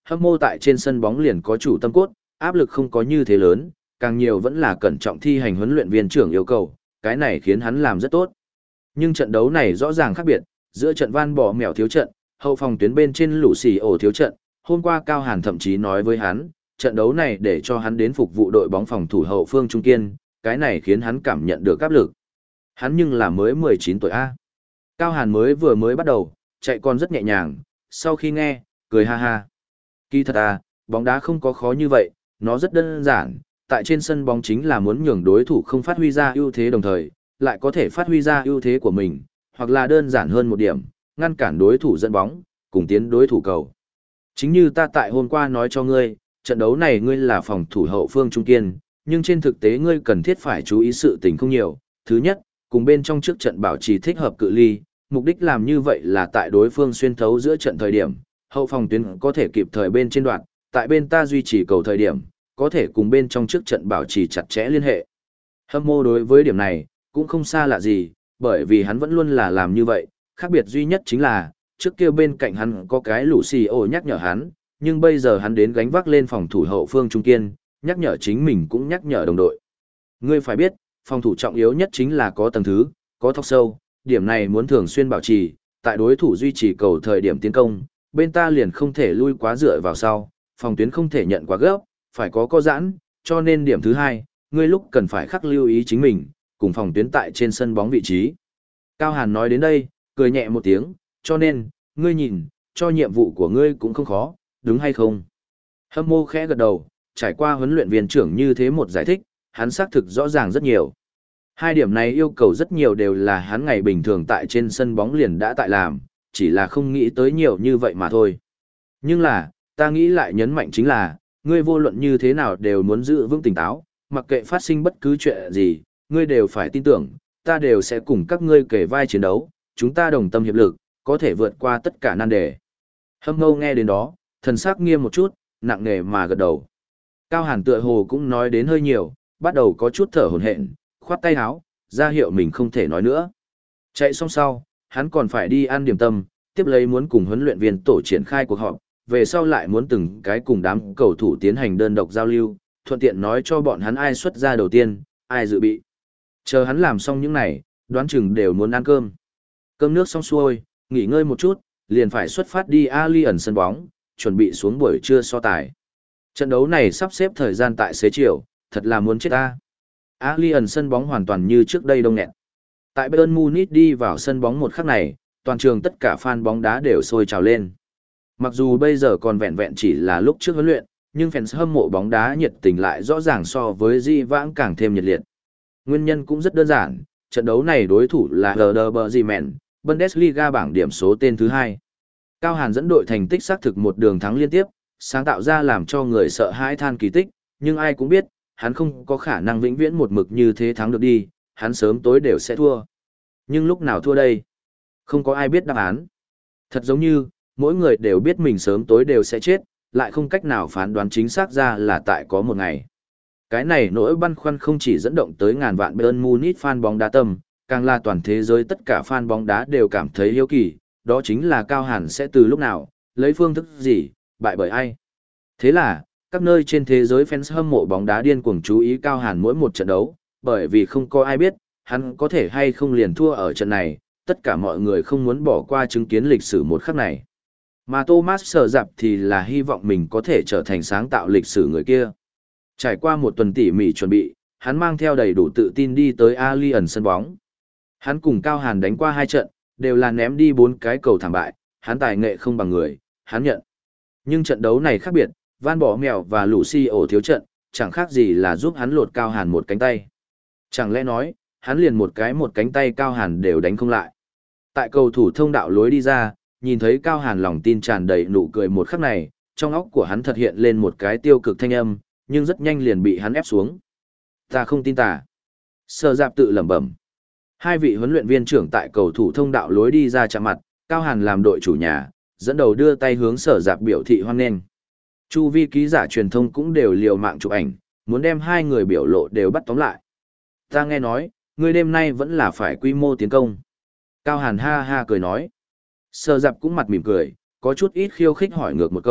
Hâm mộ tại trên sân bóng liền có chủ tâm cốt, áp lực không có như thế lớn, càng nhiều vẫn là cẩn trọng thi hành huấn luyện viên trưởng yêu cầu, cái này khiến hắn làm rất tốt. Nhưng trận đấu này rõ ràng khác biệt, giữa trận Van Bỏ Mèo thiếu trận, hậu phòng tuyến bên trên Lũ Xì ổ thiếu trận, hôm qua Cao Hàn thậm chí nói với hắn, trận đấu này để cho hắn đến phục vụ đội bóng phòng thủ hậu phương trung kiên, cái này khiến hắn cảm nhận được áp lực. Hắn nhưng là mới mười chín tuổi A. Cao Hàn mới vừa mới bắt đầu, chạy còn rất nhẹ nhàng, sau khi nghe, cười ha ha. Kỳ thật à, bóng đá không có khó như vậy, nó rất đơn giản, tại trên sân bóng chính là muốn nhường đối thủ không phát huy ra ưu thế đồng thời, lại có thể phát huy ra ưu thế của mình, hoặc là đơn giản hơn một điểm, ngăn cản đối thủ dẫn bóng, cùng tiến đối thủ cầu. Chính như ta tại hôm qua nói cho ngươi, trận đấu này ngươi là phòng thủ hậu phương trung kiên, nhưng trên thực tế ngươi cần thiết phải chú ý sự tình không nhiều. Thứ nhất, cùng bên trong trước trận bảo trì thích hợp cự ly, mục đích làm như vậy là tại đối phương xuyên thấu giữa trận thời điểm, hậu phòng tuyến có thể kịp thời bên trên đoạn, tại bên ta duy trì cầu thời điểm, có thể cùng bên trong trước trận bảo trì chặt chẽ liên hệ. Hâm mộ đối với điểm này, cũng không xa lạ gì, bởi vì hắn vẫn luôn là làm như vậy, khác biệt duy nhất chính là, trước kia bên cạnh hắn có cái Lũ Xì ổ nhắc nhở hắn, nhưng bây giờ hắn đến gánh vác lên phòng thủ hậu phương trung kiên, nhắc nhở chính mình cũng nhắc nhở đồng đội. Ngươi phải biết, phòng thủ trọng yếu nhất chính là có tầng thứ, có thóc sâu, điểm này muốn thường xuyên bảo trì, tại đối thủ duy trì cầu thời điểm tiến công, bên ta liền không thể lui quá dựa vào sau, phòng tuyến không thể nhận quá gấp, phải có co giãn, cho nên điểm thứ hai, ngươi lúc cần phải khắc lưu ý chính mình, cùng phòng tuyến tại trên sân bóng vị trí. Cao Hàn nói đến đây, cười nhẹ một tiếng, cho nên, ngươi nhìn, cho nhiệm vụ của ngươi cũng không khó, đúng hay không? Hâm mộ khẽ gật đầu, trải qua huấn luyện viên trưởng như thế một giải thích, hắn xác thực rõ ràng rất nhiều. Hai điểm này yêu cầu rất nhiều đều là hắn ngày bình thường tại trên sân bóng liền đã tại làm, chỉ là không nghĩ tới nhiều như vậy mà thôi. Nhưng là, ta nghĩ lại nhấn mạnh chính là, ngươi vô luận như thế nào đều muốn giữ vững tỉnh táo, mặc kệ phát sinh bất cứ chuyện gì, ngươi đều phải tin tưởng, ta đều sẽ cùng các ngươi kể vai chiến đấu, chúng ta đồng tâm hiệp lực, có thể vượt qua tất cả nan đề. Hâm mâu nghe đến đó, thần sắc nghiêm một chút, nặng nề mà gật đầu. Cao Hàn tựa hồ cũng nói đến hơi nhiều, bắt đầu có chút thở hổn hển, khoát tay áo, ra hiệu mình không thể nói nữa. Chạy xong sau, hắn còn phải đi ăn điểm tâm, tiếp lấy muốn cùng huấn luyện viên tổ triển khai cuộc họp, về sau lại muốn từng cái cùng đám cầu thủ tiến hành đơn độc giao lưu, thuận tiện nói cho bọn hắn ai xuất ra đầu tiên, ai dự bị. Chờ hắn làm xong những này, đoán chừng đều muốn ăn cơm. Cơm nước xong xuôi, nghỉ ngơi một chút, liền phải xuất phát đi Allianz sân bóng, chuẩn bị xuống buổi trưa so tài. Trận đấu này sắp xếp thời gian tại xế chiều, thật là muốn chết ta. Allianz sân bóng hoàn toàn như trước đây đông nghẹt. Tại Bayern Munich đi vào sân bóng một khắc này, toàn trường tất cả fan bóng đá đều sôi trào lên. Mặc dù bây giờ còn vẹn vẹn chỉ là lúc trước huấn luyện, nhưng fans hâm mộ bóng đá nhiệt tình lại rõ ràng so với di vãng càng thêm nhiệt liệt. Nguyên nhân cũng rất đơn giản, trận đấu này đối thủ là Werder Bremen, Bundesliga bảng điểm số tên thứ hai. Cao Hàn dẫn đội thành tích xác thực một đường thắng liên tiếp, sáng tạo ra làm cho người sợ hãi than kỳ tích, nhưng ai cũng biết, hắn không có khả năng vĩnh viễn một mực như thế thắng được đi, hắn sớm tối đều sẽ thua. Nhưng lúc nào thua đây? Không có ai biết đáp án. Thật giống như, mỗi người đều biết mình sớm tối đều sẽ chết, lại không cách nào phán đoán chính xác ra là tại có một ngày. Cái này nỗi băn khoăn không chỉ dẫn động tới ngàn vạn Bayern Munich fan bóng đá tâm, càng là toàn thế giới tất cả fan bóng đá đều cảm thấy hiếu kỳ, đó chính là Cao Hàn sẽ từ lúc nào, lấy phương thức gì, bại bởi ai. Thế là, các nơi trên thế giới fans hâm mộ bóng đá điên cuồng chú ý Cao Hàn mỗi một trận đấu, bởi vì không có ai biết, hắn có thể hay không liền thua ở trận này, tất cả mọi người không muốn bỏ qua chứng kiến lịch sử một khắc này. Mà Thomas Sở Dạp thì là hy vọng mình có thể trở thành sáng tạo lịch sử người kia. Trải qua một tuần tỉ mỉ chuẩn bị, hắn mang theo đầy đủ tự tin đi tới Allianz sân bóng. Hắn cùng Cao Hàn đánh qua hai trận, đều là ném đi bốn cái cầu thảm bại, hắn tài nghệ không bằng người, hắn nhận. Nhưng trận đấu này khác biệt, Van Bỏ Mèo và Lucio thiếu trận, chẳng khác gì là giúp hắn lột Cao Hàn một cánh tay. Chẳng lẽ nói, hắn liền một cái một cánh tay Cao Hàn đều đánh không lại. Tại cầu thủ thông đạo lối đi ra, nhìn thấy Cao Hàn lòng tin tràn đầy nụ cười một khắc này, trong óc của hắn thật hiện lên một cái tiêu cực thanh âm, nhưng rất nhanh liền bị hắn ép xuống. Ta không tin tà. Sở Dạp tự lẩm bẩm. Hai vị huấn luyện viên trưởng tại cầu thủ thông đạo lối đi ra chạm mặt, Cao Hàn làm đội chủ nhà, dẫn đầu đưa tay hướng Sở Dạp biểu thị hoan nghênh. Chu vi ký giả truyền thông cũng đều liều mạng chụp ảnh, muốn đem hai người biểu lộ đều bắt tóm lại. Ta nghe nói, ngươi đêm nay vẫn là phải quy mô tiến công. Cao Hàn ha ha cười nói. Sở Dạp cũng mặt mỉm cười, có chút ít khiêu khích hỏi ngược một câu,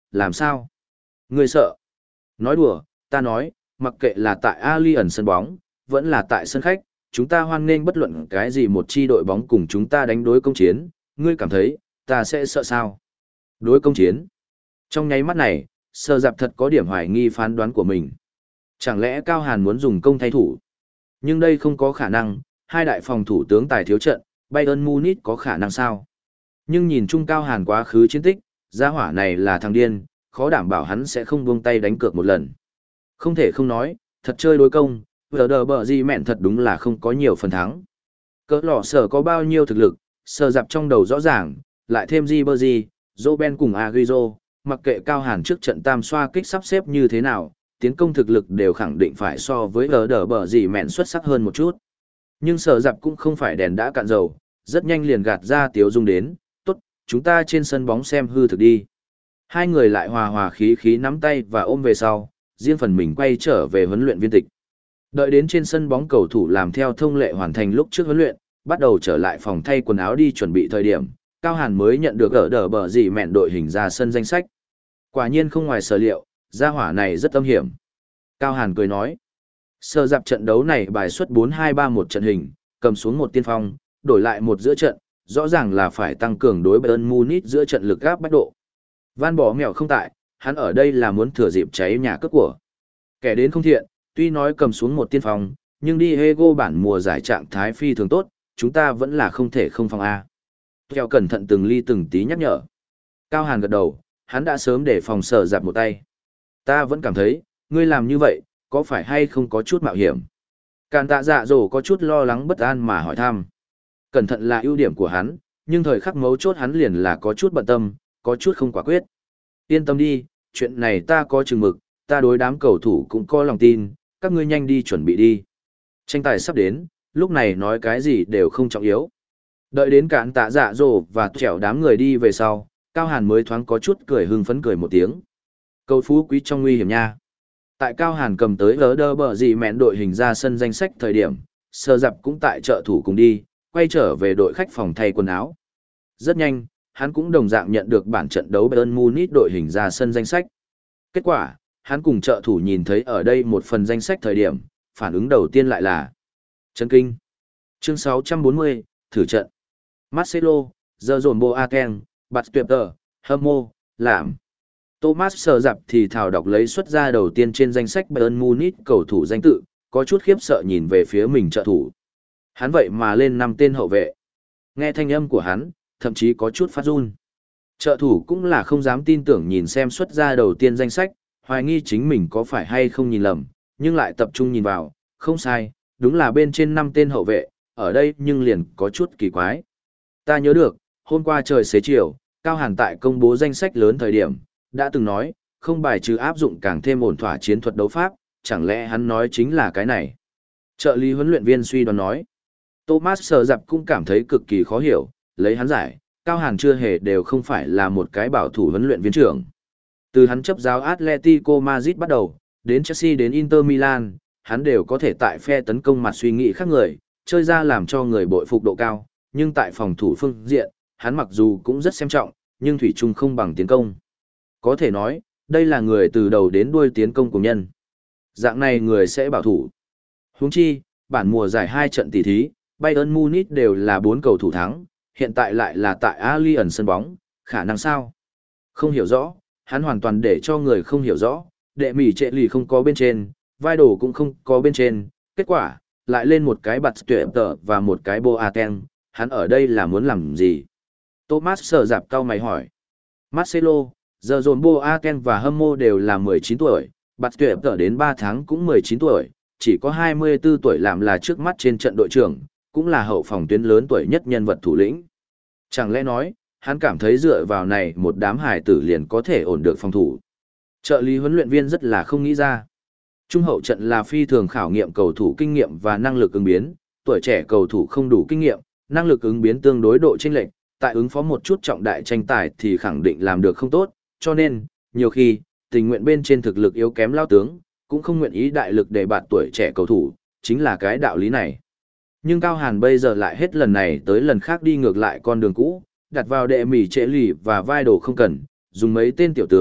làm sao? Ngươi sợ? Nói đùa, ta nói, mặc kệ là tại Allianz sân bóng, vẫn là tại sân khách, chúng ta hoan nghênh bất luận cái gì một chi đội bóng cùng chúng ta đánh đối công chiến, ngươi cảm thấy, ta sẽ sợ sao? Đối công chiến. Trong nháy mắt này, Sở Dạp thật có điểm hoài nghi phán đoán của mình. Chẳng lẽ Cao Hàn muốn dùng công thay thủ? Nhưng đây không có khả năng, hai đại phòng thủ tướng tài thiếu trận, Bayern Munich có khả năng sao? Nhưng nhìn chung Cao Hàn quá khứ chiến tích, gia hỏa này là thằng điên, khó đảm bảo hắn sẽ không buông tay đánh cược một lần. Không thể không nói, thật chơi đối công, vừa đờ bờ gì mẹn thật đúng là không có nhiều phần thắng. Cỡ lọ sở có bao nhiêu thực lực, Sở Dạp trong đầu rõ ràng, lại thêm Ribery, Robben cùng Agüero, mặc kệ Cao Hàn trước trận tam xoa kích sắp xếp như thế nào, tiến công thực lực đều khẳng định phải so với ở đờ bờ gì mẹn xuất sắc hơn một chút. Nhưng Sở Dạp cũng không phải đèn đã cạn dầu, rất nhanh liền gạt ra tiếu dung đến, tốt, chúng ta trên sân bóng xem hư thực đi. Hai người lại hòa hòa khí khí nắm tay và ôm về sau, riêng phần mình quay trở về huấn luyện viên tịch. Đợi đến trên sân bóng cầu thủ làm theo thông lệ hoàn thành lúc trước huấn luyện, bắt đầu trở lại phòng thay quần áo đi chuẩn bị thời điểm, Cao Hàn mới nhận được ở đờ bờ gì mẹn đội hình ra sân danh sách. Quả nhiên không ngoài sở liệu, gia hỏa này rất âm hiểm. Cao Hàn cười nói, Sở Dạp trận đấu này bài xuất bốn hai ba một trận hình, cầm xuống một tiên phong, đổi lại một giữa trận, rõ ràng là phải tăng cường đối Bayern Munich giữa trận lực gáp bách độ. Van Bỏ Mèo không tại, hắn ở đây là muốn thừa dịp cháy nhà cướp của. Kẻ đến không thiện, tuy nói cầm xuống một tiên phong, nhưng Diego bản mùa giải trạng thái phi thường tốt, chúng ta vẫn là không thể không phòng A. Theo cẩn thận từng ly từng tí nhắc nhở. Cao Hàn gật đầu, hắn đã sớm để phòng Sở Dạp một tay. Ta vẫn cảm thấy, ngươi làm như vậy, có phải hay không có chút mạo hiểm? Càn tạ dạ dỗ có chút lo lắng bất an mà hỏi thăm. Cẩn thận là ưu điểm của hắn, nhưng thời khắc mấu chốt hắn liền là có chút bận tâm, có chút không quả quyết. Yên tâm đi, chuyện này ta có chừng mực, ta đối đám cầu thủ cũng có lòng tin, các ngươi nhanh đi chuẩn bị đi. Tranh tài sắp đến, lúc này nói cái gì đều không trọng yếu. Đợi đến cạn tạ dạ dỗ và trẻo đám người đi về sau, Cao Hàn mới thoáng có chút cười hưng phấn cười một tiếng. Cầu phú quý trong nguy hiểm nha. Tại Cao Hàn cầm tới vớ đơ bờ gì mẹn đội hình ra sân danh sách thời điểm, Sở Dạp cũng tại trợ thủ cùng đi, quay trở về đội khách phòng thay quần áo. Rất nhanh, hắn cũng đồng dạng nhận được bản trận đấu Bayern Munich đội hình ra sân danh sách. Kết quả, hắn cùng trợ thủ nhìn thấy ở đây một phần danh sách thời điểm, phản ứng đầu tiên lại là chấn kinh. Chương sáu trăm bốn mươi, thử trận. Marcelo, giờ dồn Boateng, Bastøtter, Hâm làm. Thomas Sở Dạp thì thảo đọc lấy xuất ra đầu tiên trên danh sách Bayern Munich cầu thủ danh tự, có chút khiếp sợ nhìn về phía mình trợ thủ. Hắn vậy mà lên năm tên hậu vệ. Nghe thanh âm của hắn, thậm chí có chút phát run. Trợ thủ cũng là không dám tin tưởng nhìn xem xuất ra đầu tiên danh sách, hoài nghi chính mình có phải hay không nhìn lầm, nhưng lại tập trung nhìn vào, không sai, đúng là bên trên năm tên hậu vệ, ở đây nhưng liền có chút kỳ quái. Ta nhớ được, hôm qua trời xế chiều, Cao Hàn tại công bố danh sách lớn thời điểm, đã từng nói, không bài trừ áp dụng càng thêm ổn thỏa chiến thuật đấu pháp, chẳng lẽ hắn nói chính là cái này. Trợ lý huấn luyện viên suy đoán nói. Thomas Sở Dạp cũng cảm thấy cực kỳ khó hiểu, lấy hắn giải, Cao Hàn chưa hề đều không phải là một cái bảo thủ huấn luyện viên trưởng. Từ hắn chấp giáo Atletico Madrid bắt đầu, đến Chelsea đến Inter Milan, hắn đều có thể tại phe tấn công mặt suy nghĩ khác người, chơi ra làm cho người bội phục độ cao, nhưng tại phòng thủ phương diện, hắn mặc dù cũng rất xem trọng, nhưng thủy chung không bằng tiến công. Có thể nói, đây là người từ đầu đến đuôi tiến công của nhân. Dạng này người sẽ bảo thủ. Huống chi, bản mùa giải hai trận tỷ thí, Bayern Munich đều là bốn cầu thủ thắng, hiện tại lại là tại Allianz sân bóng, khả năng sao? Không hiểu rõ, hắn hoàn toàn để cho người không hiểu rõ, đệ mỉ trệ lì không có bên trên, vai đổ cũng không có bên trên, kết quả, lại lên một cái bạt tuyệt tờ và một cái Boateng, hắn ở đây là muốn làm gì? Thomas Sở Dạp cau mày hỏi. Marcelo, giờ dồn Boateng và Hâm đều là mười chín tuổi, bạt tuyệt tờ đến ba tháng cũng mười chín tuổi, chỉ có hai mươi tư tuổi làm là trước mắt trên trận đội trưởng, cũng là hậu phòng tuyến lớn tuổi nhất nhân vật thủ lĩnh. Chẳng lẽ nói, hắn cảm thấy dựa vào này một đám hải tử liền có thể ổn được phòng thủ. Trợ lý huấn luyện viên rất là không nghĩ ra. Trung hậu trận là phi thường khảo nghiệm cầu thủ kinh nghiệm và năng lực ứng biến, tuổi trẻ cầu thủ không đủ kinh nghiệm, năng lực ứng biến tương đối độ chênh lệch, tại ứng phó một chút trọng đại tranh tài thì khẳng định làm được không tốt, cho nên, nhiều khi, tình nguyện bên trên thực lực yếu kém lao tướng, cũng không nguyện ý đại lực để bạt tuổi trẻ cầu thủ, chính là cái đạo lý này. Nhưng Cao Hàn bây giờ lại hết lần này tới lần khác đi ngược lại con đường cũ, đặt vào đệ mỉ trễ lì và vai đồ không cần, dùng mấy tên tiểu tướng,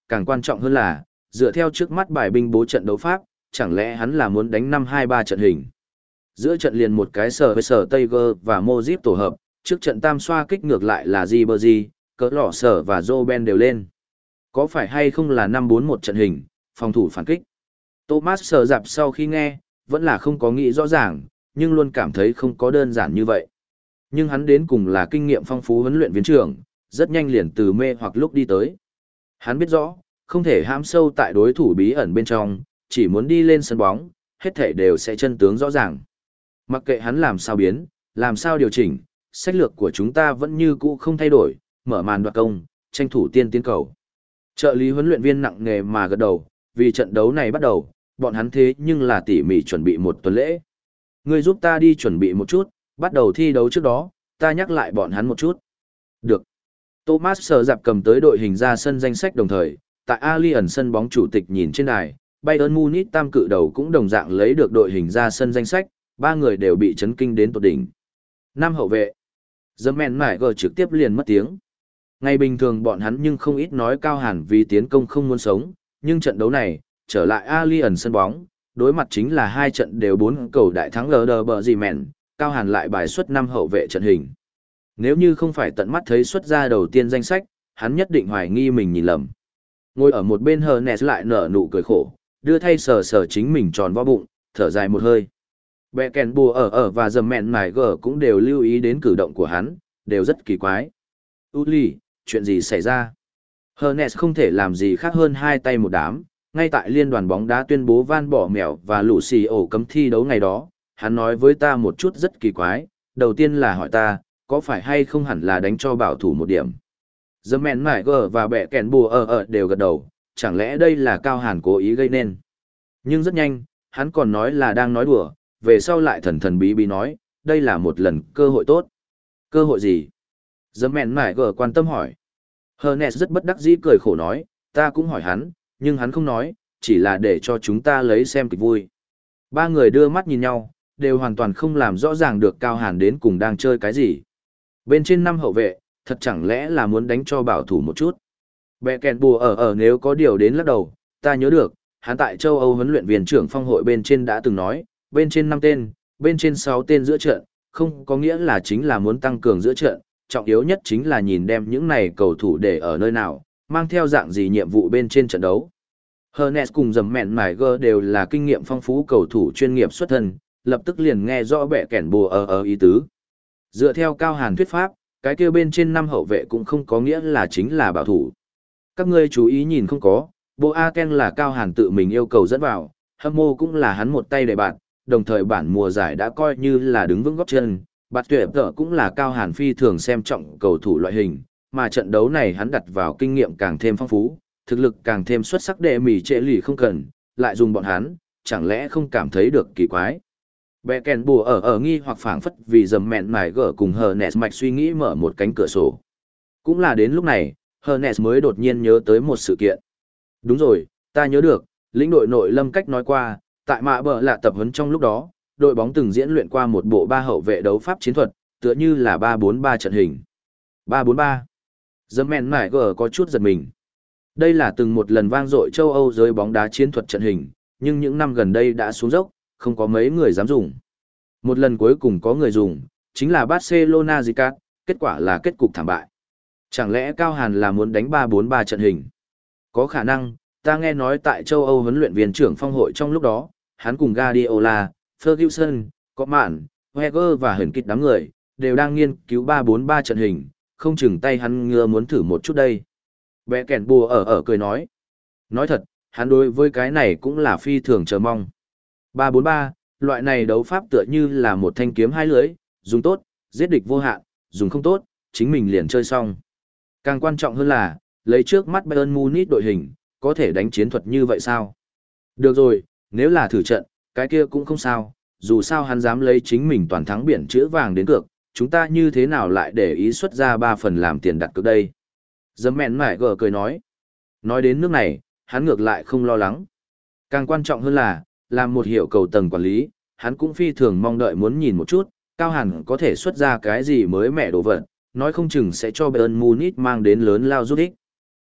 càng quan trọng hơn là, dựa theo trước mắt bài binh bố trận đấu pháp, chẳng lẽ hắn là muốn đánh năm hai ba trận hình. Giữa trận liền một cái sở với sở Tiger và Mojip tổ hợp, trước trận tam xoa kích ngược lại là Ribery, cỡ lỏ sở và Robben đều lên. Có phải hay không là năm bốn một trận hình, phòng thủ phản kích? Thomas sờ dạp sau khi nghe, vẫn là không có nghĩ rõ ràng, nhưng luôn cảm thấy không có đơn giản như vậy. Nhưng hắn đến cùng là kinh nghiệm phong phú huấn luyện viên trưởng, rất nhanh liền từ mê hoặc lúc đi tới. Hắn biết rõ, không thể hãm sâu tại đối thủ bí ẩn bên trong, chỉ muốn đi lên sân bóng, hết thảy đều sẽ chân tướng rõ ràng. Mặc kệ hắn làm sao biến, làm sao điều chỉnh, sách lược của chúng ta vẫn như cũ không thay đổi, mở màn đoạt công, tranh thủ tiên tiến cầu. Trợ lý huấn luyện viên nặng nề mà gật đầu, vì trận đấu này bắt đầu, bọn hắn thế nhưng là tỉ mỉ chuẩn bị một tuần lễ. Ngươi giúp ta đi chuẩn bị một chút, bắt đầu thi đấu trước đó, ta nhắc lại bọn hắn một chút. Được. Thomas sờ dạp cầm tới đội hình ra sân danh sách đồng thời, tại Allianz sân bóng chủ tịch nhìn trên đài, Bayern Munich tam cự đầu cũng đồng dạng lấy được đội hình ra sân danh sách, ba người đều bị chấn kinh đến tột đỉnh. Năm hậu vệ. Germain Maier trực tiếp liền mất tiếng. Ngày bình thường bọn hắn nhưng không ít nói Cao Hàn vì tiến công không muốn sống, nhưng trận đấu này, trở lại Allianz sân bóng, đối mặt chính là hai trận đều bốn cầu đại thắng lờ đờ bờ gì mẹn, Cao Hàn lại bài xuất năm hậu vệ trận hình. Nếu như không phải tận mắt thấy xuất ra đầu tiên danh sách, hắn nhất định hoài nghi mình nhìn lầm. Ngồi ở một bên Hernes lại nở nụ cười khổ, đưa thay sờ sờ chính mình tròn vo bụng, thở dài một hơi. Bẹ kèn bùa ở ở và dầm mẹn mải gờ cũng đều lưu ý đến cử động của hắn, đều rất kỳ quái. Uli, chuyện gì xảy ra? Hernes không thể làm gì khác hơn hai tay một đám, ngay tại liên đoàn bóng đá tuyên bố van bỏ mèo và lũ xì ổ cấm thi đấu ngày đó, hắn nói với ta một chút rất kỳ quái, đầu tiên là hỏi ta, có phải hay không hẳn là đánh cho bảo thủ một điểm. Dầm mẹn mải gờ và bẹ kèn bùa ở ở đều gật đầu, chẳng lẽ đây là Cao Hàn cố ý gây nên. Nhưng rất nhanh, hắn còn nói là đang nói đùa, về sau lại thần thần bí bí nói, đây là một lần cơ hội tốt. Cơ hội gì? Dầm mẹn mải gờ quan tâm hỏi. Hernes rất bất đắc dĩ cười khổ nói, ta cũng hỏi hắn, nhưng hắn không nói, chỉ là để cho chúng ta lấy xem kịch vui. Ba người đưa mắt nhìn nhau, đều hoàn toàn không làm rõ ràng được Cao Hàn đến cùng đang chơi cái gì. Bên trên năm hậu vệ, thật chẳng lẽ là muốn đánh cho bảo thủ một chút. Bẹ kèn bùa ở ở nếu có điều đến lắc đầu, ta nhớ được, hắn tại châu Âu huấn luyện viên trưởng phong hội bên trên đã từng nói, bên trên năm tên, bên trên sáu tên giữa trận, không có nghĩa là chính là muốn tăng cường giữa trận, trọng yếu nhất chính là nhìn đem những này cầu thủ để ở nơi nào, mang theo dạng gì nhiệm vụ bên trên trận đấu. Hernes cùng dầm mẹn mải gơ đều là kinh nghiệm phong phú cầu thủ chuyên nghiệp xuất thân, lập tức liền nghe rõ bẹ kèn bùa ở ở ý tứ. Dựa theo Cao Hàn thuyết pháp, cái kia bên trên năm hậu vệ cũng không có nghĩa là chính là bảo thủ. Các ngươi chú ý nhìn không có, Boateng là Cao Hàn tự mình yêu cầu dẫn vào, hâm mộ cũng là hắn một tay để bạn, đồng thời bản mùa giải đã coi như là đứng vững gót chân, bạt tuyệt tở cũng là Cao Hàn phi thường xem trọng cầu thủ loại hình, mà trận đấu này hắn đặt vào kinh nghiệm càng thêm phong phú, thực lực càng thêm xuất sắc để mỉ trễ lì không cần, lại dùng bọn hắn, chẳng lẽ không cảm thấy được kỳ quái. Bẹ kèn bùa ở ở nghi hoặc phảng phất vì dầm mẹn mải gở cùng Hernes mạch suy nghĩ mở một cánh cửa sổ. Cũng là đến lúc này, Hernes mới đột nhiên nhớ tới một sự kiện. Đúng rồi, ta nhớ được, lĩnh đội nội lâm cách nói qua, tại mạ bờ lạ tập huấn trong lúc đó, đội bóng từng diễn luyện qua một bộ ba hậu vệ đấu pháp chiến thuật, tựa như là ba bốn ba trận hình. ba bốn ba. Dầm mẹn mải gở có chút giật mình. Đây là từng một lần vang dội châu Âu giới bóng đá chiến thuật trận hình, nhưng những năm gần đây đã xuống dốc, không có mấy người dám dùng. Một lần cuối cùng có người dùng, chính là Barcelona Zicat, kết quả là kết cục thảm bại. Chẳng lẽ Cao Hàn là muốn đánh ba bốn ba trận hình? Có khả năng, ta nghe nói tại châu Âu huấn luyện viên trưởng phong hội trong lúc đó, hắn cùng Guardiola, Ferguson, Koeman, Wenger và Huyền Kịch đám người, đều đang nghiên cứu ba bốn ba trận hình, không chừng tay hắn ngừa muốn thử một chút đây. Bẹ kèn bùa ở ở cười nói. Nói thật, hắn đối với cái này cũng là phi thường chờ mong. ba bốn ba, loại này đấu pháp tựa như là một thanh kiếm hai lưỡi, dùng tốt, giết địch vô hạn, dùng không tốt, chính mình liền chơi xong. Càng quan trọng hơn là, lấy trước mắt Bayern Munich đội hình, có thể đánh chiến thuật như vậy sao? Được rồi, nếu là thử trận, cái kia cũng không sao, dù sao hắn dám lấy chính mình toàn thắng biển chữ vàng đến cược, chúng ta như thế nào lại để ý xuất ra ba phần làm tiền đặt cược đây? Dấm mẹn mải gờ cười nói. Nói đến nước này, hắn ngược lại không lo lắng. Càng quan trọng hơn là, làm một hiệu cầu tầng quản lý, hắn cũng phi thường mong đợi muốn nhìn một chút, Cao Hàn có thể xuất ra cái gì mới mẻ đồ vật, nói không chừng sẽ cho Bayern Munich mang đến lớn lao giúp ích.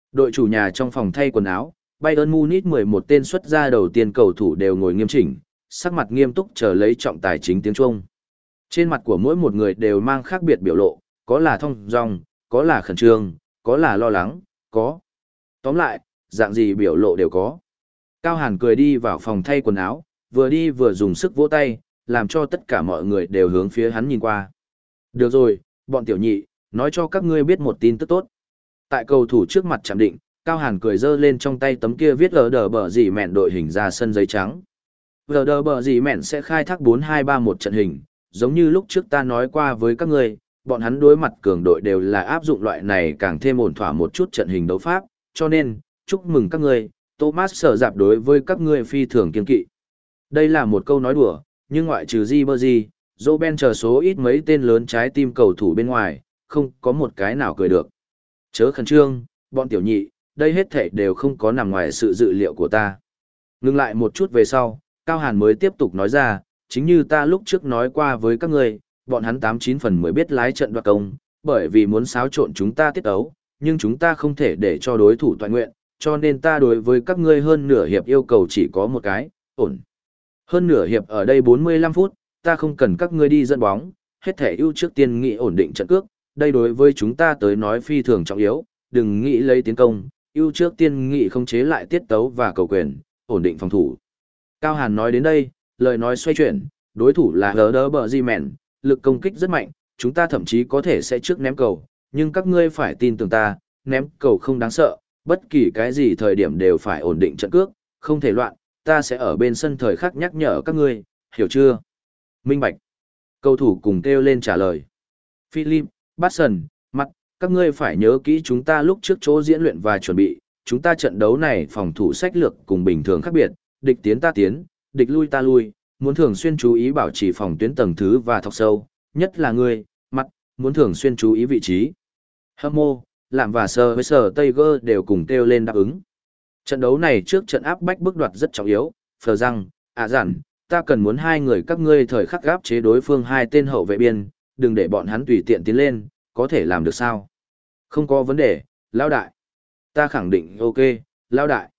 Đội chủ nhà trong phòng thay quần áo, Bayern Munich mười một tên xuất ra đầu tiên cầu thủ đều ngồi nghiêm chỉnh, sắc mặt nghiêm túc chờ lấy trọng tài chính tiếng chuông. Trên mặt của mỗi một người đều mang khác biệt biểu lộ, có là thông dong, có là khẩn trương, có là lo lắng, có. Tóm lại, dạng gì biểu lộ đều có. Cao Hàn cười đi vào phòng thay quần áo, vừa đi vừa dùng sức vỗ tay, làm cho tất cả mọi người đều hướng phía hắn nhìn qua. Được rồi, bọn tiểu nhị, nói cho các ngươi biết một tin tức tốt. Tại cầu thủ trước mặt chạm định, Cao Hàn cười giơ lên trong tay tấm kia viết ở đờ bờ gì mẹn đội hình ra sân giấy trắng. Ở đờ bờ gì mẹn sẽ khai thác bốn hai ba một trận hình, giống như lúc trước ta nói qua với các ngươi, bọn hắn đối mặt cường đội đều là áp dụng loại này càng thêm ổn thỏa một chút trận hình đấu pháp, cho nên, chúc mừng các ngươi, Thomas sở dạp đối với các ngươi phi thường kiên kỵ. Đây là một câu nói đùa, nhưng ngoại trừ Ribery, Robben chờ số ít mấy tên lớn trái tim cầu thủ bên ngoài, không có một cái nào cười được. Chớ khẩn trương, bọn tiểu nhị, đây hết thảy đều không có nằm ngoài sự dự liệu của ta. Ngừng lại một chút về sau, Cao Hàn mới tiếp tục nói ra, chính như ta lúc trước nói qua với các ngươi, bọn hắn tám chín phần mới biết lái trận đoạt công, bởi vì muốn xáo trộn chúng ta tiết ấu, nhưng chúng ta không thể để cho đối thủ toàn nguyện, cho nên ta đối với các ngươi hơn nửa hiệp yêu cầu chỉ có một cái, ổn. Hơn nửa hiệp ở đây bốn mươi lăm phút, ta không cần các ngươi đi dẫn bóng, hết thể ưu trước tiên nghị ổn định trận cước, đây đối với chúng ta tới nói phi thường trọng yếu, đừng nghĩ lấy tiến công, ưu trước tiên nghị không chế lại tiết tấu và cầu quyền, ổn định phòng thủ. Cao Hàn nói đến đây, lời nói xoay chuyển, đối thủ là Herder Bergman, lực công kích rất mạnh, chúng ta thậm chí có thể sẽ trước ném cầu, nhưng các ngươi phải tin tưởng ta, ném cầu không đáng sợ, bất kỳ cái gì thời điểm đều phải ổn định trận cước, không thể loạn, ta sẽ ở bên sân thời khắc nhắc nhở các ngươi, hiểu chưa? Minh bạch. Cầu thủ cùng kêu lên trả lời. Philip, Batson, mặt, các ngươi phải nhớ kỹ chúng ta lúc trước chỗ diễn luyện và chuẩn bị, chúng ta trận đấu này phòng thủ sách lược cùng bình thường khác biệt, địch tiến ta tiến, địch lui ta lui, muốn thường xuyên chú ý bảo trì phòng tuyến tầng thứ và thọc sâu, nhất là ngươi, mặt, muốn thường xuyên chú ý vị trí. Hâm mô, làm và sờ với sờ Tiger đều cùng kêu lên đáp ứng. Trận đấu này trước trận áp bách bước đoạt rất trọng yếu, phờ răng, à dặn, ta cần muốn hai người các ngươi thời khắc gáp chế đối phương hai tên hậu vệ biên, đừng để bọn hắn tùy tiện tiến lên, có thể làm được sao? Không có vấn đề, lão đại. Ta khẳng định ok, lão đại.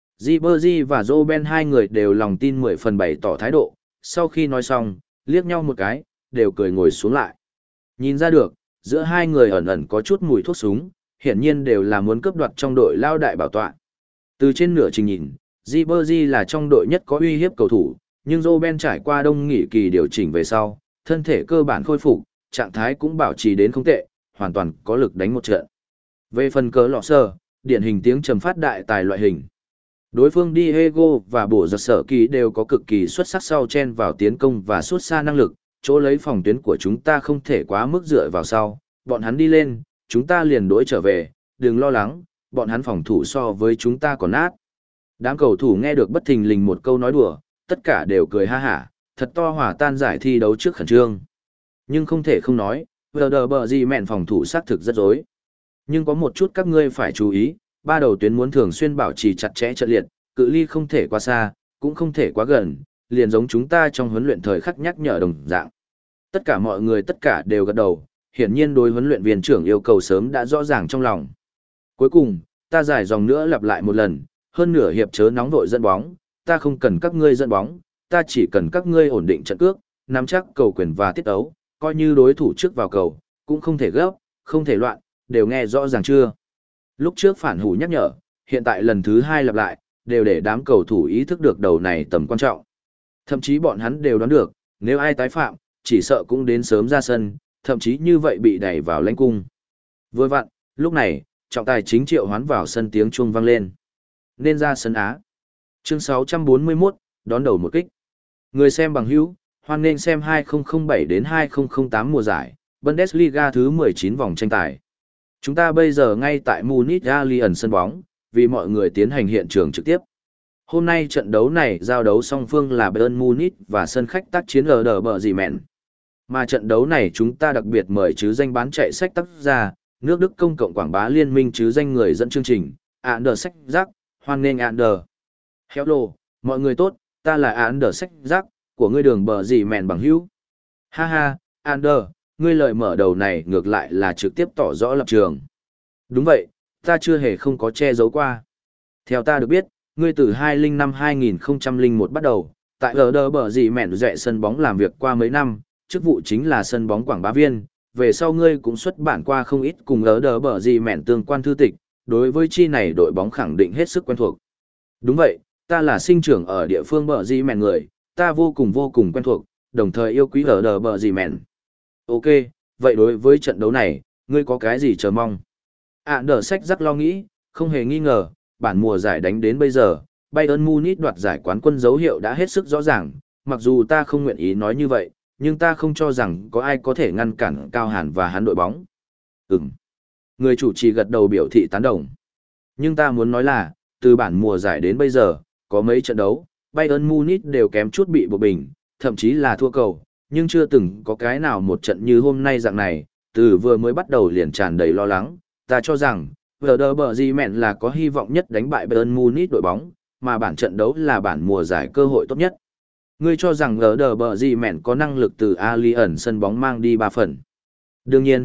Ribery và Robben hai người đều lòng tin mười phần bày tỏ thái độ, sau khi nói xong, liếc nhau một cái, đều cười ngồi xuống lại. Nhìn ra được, giữa hai người ẩn ẩn có chút mùi thuốc súng, hiển nhiên đều là muốn cướp đoạt trong đội lao đại bảo tọa. Từ trên nửa trình nhìn, Ribery là trong đội nhất có uy hiếp cầu thủ, nhưng Robben trải qua đông nghỉ kỳ điều chỉnh về sau, thân thể cơ bản khôi phục, trạng thái cũng bảo trì đến không tệ, hoàn toàn có lực đánh một trận. Về phần cớ lọ sơ, điển hình tiếng trầm phát đại tài loại hình. Đối phương Diego và bổ giật sở kỳ đều có cực kỳ xuất sắc sau chen vào tiến công và xuất xa năng lực, chỗ lấy phòng tuyến của chúng ta không thể quá mức dựa vào sau, bọn hắn đi lên, chúng ta liền đối trở về, đừng lo lắng, bọn hắn phòng thủ so với chúng ta còn nát. Đám cầu thủ nghe được bất thình lình một câu nói đùa, tất cả đều cười ha hả, thật to hòa tan giải thi đấu trước khẩn trương. Nhưng không thể không nói, vờ đờ bờ gì mẹn phòng thủ xác thực rất dối. Nhưng có một chút các ngươi phải chú ý, ba đầu tuyến muốn thường xuyên bảo trì chặt chẽ trận liệt, cự ly không thể quá xa, cũng không thể quá gần, liền giống chúng ta trong huấn luyện thời khắc nhắc nhở đồng dạng. Tất cả mọi người tất cả đều gật đầu, hiển nhiên đối huấn luyện viên trưởng yêu cầu sớm đã rõ ràng trong lòng. Cuối cùng, ta giải dòng nữa lặp lại một lần, hơn nửa hiệp chớ nóng vội dẫn bóng, ta không cần các ngươi dẫn bóng, ta chỉ cần các ngươi ổn định trận cước, nắm chắc cầu quyền và tiết ấu, coi như đối thủ trước vào cầu, cũng không thể gấp, không thể loạn, đều nghe rõ ràng chưa? Lúc trước phản hủ nhắc nhở, hiện tại lần thứ hai lặp lại, đều để đám cầu thủ ý thức được đầu này tầm quan trọng. Thậm chí bọn hắn đều đoán được, nếu ai tái phạm, chỉ sợ cũng đến sớm ra sân, thậm chí như vậy bị đẩy vào lãnh cung. Vừa vặn, lúc này, trọng tài chính triệu hoán vào sân tiếng chuông vang lên. Nên ra sân Á. Chương sáu trăm bốn mươi mốt, đón đầu một kích. Người xem bằng hữu, hoan nên xem hai không không bảy đến hai không không tám mùa giải, Bundesliga thứ mười chín vòng tranh tài. Chúng ta bây giờ ngay tại Munich Allianz sân bóng, vì mọi người tiến hành hiện trường trực tiếp. Hôm nay trận đấu này giao đấu song phương là Bayern Munich và sân khách tác chiến ở đờ bờ gì mẹn. Mà trận đấu này chúng ta đặc biệt mời chứ danh bán chạy sách tác gia, nước Đức công cộng quảng bá liên minh chứ danh người dẫn chương trình, Ander sách giác, hoan nghênh Ander. Hello, mọi người tốt, ta là Ander sách giác, của ngươi đường bờ gì mẹn bằng hữu. Ha ha, Ander, ngươi lời mở đầu này ngược lại là trực tiếp tỏ rõ lập trường. Đúng vậy, Ta chưa hề không có che giấu qua. Theo ta được biết, ngươi từ hai không năm hai nghìn không trăm lẻ một bắt đầu, tại gờ đờ bờ gì mẹn dạy sân bóng làm việc qua mấy năm, chức vụ chính là sân bóng quảng bá viên. Về sau ngươi cũng xuất bản qua không ít cùng gờ đờ bờ gì mẹn tương quan thư tịch, đối với chi này đội bóng khẳng định hết sức quen thuộc. Đúng vậy, ta là sinh trưởng ở địa phương bờ gì mẹn người, ta vô cùng vô cùng quen thuộc, đồng thời yêu quý gờ đờ bờ gì mẹn. Ok, vậy đối với trận đấu này, ngươi có cái gì chờ mong? À đờ sách rắc lo nghĩ, không hề nghi ngờ, bản mùa giải đánh đến bây giờ, Bayern Munich đoạt giải quán quân dấu hiệu đã hết sức rõ ràng, mặc dù ta không nguyện ý nói như vậy, nhưng ta không cho rằng có ai có thể ngăn cản Cao Hàn và hắn đội bóng. Ừm. Người chủ trì gật đầu biểu thị tán đồng. Nhưng ta muốn nói là, từ bản mùa giải đến bây giờ, có mấy trận đấu, Bayern Munich đều kém chút bị bộ bình, thậm chí là thua cầu, nhưng chưa từng có cái nào một trận như hôm nay dạng này, từ vừa mới bắt đầu liền tràn đầy lo lắng. Ta cho rằng, Werder Bremen là có hy vọng nhất đánh bại Bayern Munich đội bóng, mà bản trận đấu là bản mùa giải cơ hội tốt nhất. Ngươi cho rằng Werder Bremen có năng lực từ Allianz sân bóng mang đi ba phần. Đương nhiên.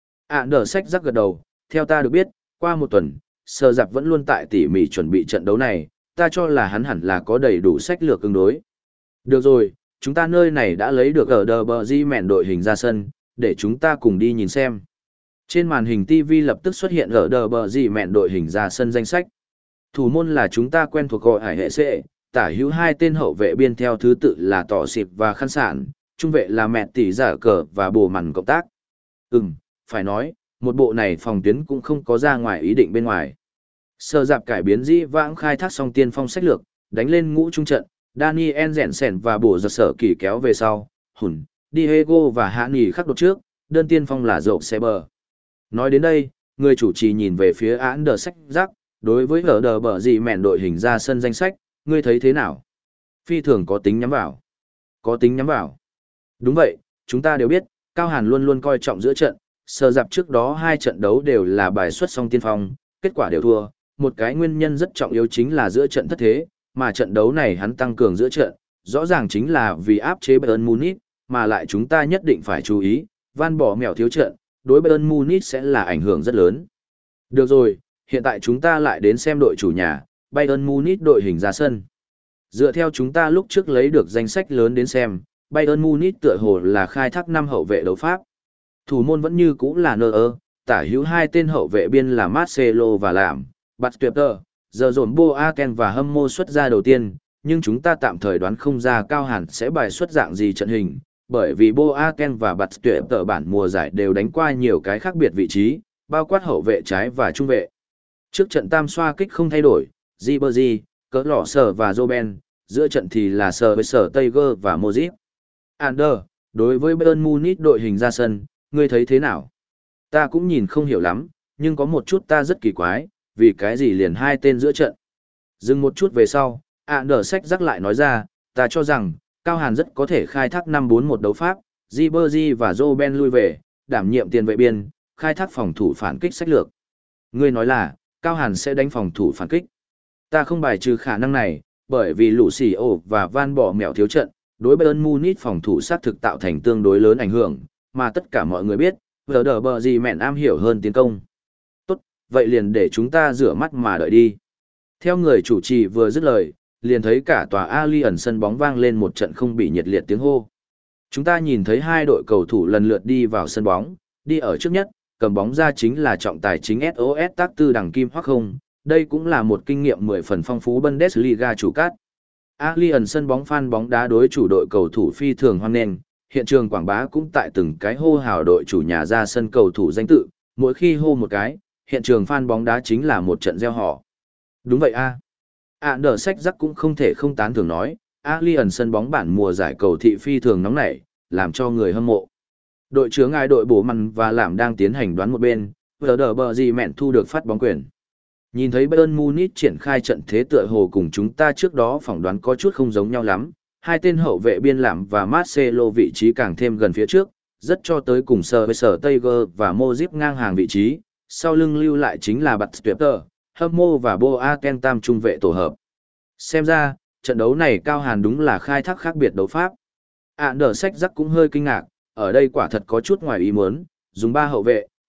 À đờ sách rắc gật đầu, theo ta được biết, qua một tuần, Sở Giặc vẫn luôn tại tỉ mỉ chuẩn bị trận đấu này, ta cho là hắn hẳn là có đầy đủ sách lược ứng đối. Được rồi, chúng ta nơi này đã lấy được Werder Bremen đội hình ra sân, để chúng ta cùng đi nhìn xem. Trên màn hình ti vi lập tức xuất hiện ở đờ bờ gì mẹn đội hình ra sân danh sách. Thủ môn là chúng ta quen thuộc gọi hải hệ xệ, tả hữu hai tên hậu vệ biên theo thứ tự là tỏ xịp và khăn sản, trung vệ là mẹ tỷ giả cờ và bồ mằn cộng tác. Ừm, phải nói, một bộ này phòng tuyến cũng không có ra ngoài ý định bên ngoài. Sơ dạp cải biến dĩ vãng khai thác song tiên phong sách lược, đánh lên ngũ trung trận, Daniel Jensen và bổ giật sở kỳ kéo về sau, hùn, Diego và Hạ Nghỉ khắc đột trước, đơn tiên phong là rộng xe bờ. Nói đến đây, người chủ trì nhìn về phía án đờ sách rắc, đối với ở đờ bờ gì mẹn đội hình ra sân danh sách, ngươi thấy thế nào? Phi thường có tính nhắm vào. Có tính nhắm vào. Đúng vậy, chúng ta đều biết, Cao Hàn luôn luôn coi trọng giữa trận, sơ dạp trước đó hai trận đấu đều là bài xuất song tiên phong, kết quả đều thua. Một cái nguyên nhân rất trọng yếu chính là giữa trận thất thế, mà trận đấu này hắn tăng cường giữa trận, rõ ràng chính là vì áp chế Bayern Munich, mà lại chúng ta nhất định phải chú ý, Van bỏ mèo thiếu trận, đối Bayern Munich sẽ là ảnh hưởng rất lớn. Được rồi, hiện tại chúng ta lại đến xem đội chủ nhà, Bayern Munich đội hình ra sân. Dựa theo chúng ta lúc trước lấy được danh sách lớn đến xem, Bayern Munich tựa hồ là khai thác năm hậu vệ đấu pháp. Thủ môn vẫn như cũ là Neuer, tả hữu hai tên hậu vệ biên là Marcelo và làm, Bastwiper, giờ dồn Boateng và Hâm xuất ra đầu tiên, nhưng chúng ta tạm thời đoán không ra Cao Hàn sẽ bài xuất dạng gì trận hình, bởi vì Boateng và Bastwiper bản mùa giải đều đánh qua nhiều cái khác biệt vị trí, bao quát hậu vệ trái và trung vệ. Trước trận tam xoa kích không thay đổi, Ribery, Cỡ Lọ Sở và Robben, giữa trận thì là Sở với Sở Tiger và Modric. Ander, đối với Bayern Munich đội hình ra sân, ngươi thấy thế nào? Ta cũng nhìn không hiểu lắm, nhưng có một chút ta rất kỳ quái, vì cái gì liền hai tên giữa trận. Dừng một chút về sau, Ander sách rắc lại nói ra, ta cho rằng, Cao Hàn rất có thể khai thác năm bốn một đấu pháp, Ribery và Robben lui về, đảm nhiệm tiền vệ biên, khai thác phòng thủ phản kích sách lược. Ngươi nói là, Cao Hàn sẽ đánh phòng thủ phản kích. Ta không bài trừ khả năng này, bởi vì Lucio và Van bỏ mèo thiếu trận, đối Bayern Munich phòng thủ sát thực tạo thành tương đối lớn ảnh hưởng, mà tất cả mọi người biết, Werder Bremen am hiểu hơn tiến công. Tốt, vậy liền để chúng ta rửa mắt mà đợi đi. Theo người chủ trì vừa dứt lời, liền thấy cả tòa Allianz sân bóng vang lên một trận không bị nhiệt liệt tiếng hô. Chúng ta nhìn thấy hai đội cầu thủ lần lượt đi vào sân bóng, đi ở trước nhất, cầm bóng ra chính là trọng tài chính ét ô ét tác tư đằng kim hoặc không, đây cũng là một kinh nghiệm mười phần phong phú Bundesliga chủ cát. Allianz sân bóng fan bóng đá đối chủ đội cầu thủ phi thường hoan nghênh, hiện trường quảng bá cũng tại từng cái hô hào đội chủ nhà ra sân cầu thủ danh tự, mỗi khi hô một cái, hiện trường fan bóng đá chính là một trận gieo họ. Đúng vậy a. À đờ sách rắc cũng không thể không tán thưởng nói, Allianz sân bóng bản mùa giải cầu thị phi thường nóng nảy, làm cho người hâm mộ. Đội trưởng ai đội bổ măn và làm đang tiến hành đoán một bên, Werder Bremen thu được phát bóng quyền. Nhìn thấy Bayern Munich triển khai trận thế tựa hồ cùng chúng ta trước đó phỏng đoán có chút không giống nhau lắm, hai tên hậu vệ biên làm và Marcelo vị trí càng thêm gần phía trước, rất cho tới cùng sờ với sở Tiger và Modric ngang hàng vị trí, sau lưng lưu lại chính là Bastwiper, Hâm và Boateng tam trung vệ tổ hợp. Xem ra, trận đấu này Cao Hàn đúng là khai thác khác biệt đấu pháp. Ander sách rắc cũng hơi kinh ngạc, ở đây quả thật có chút ngoài ý muốn, dùng ba hậu vệ,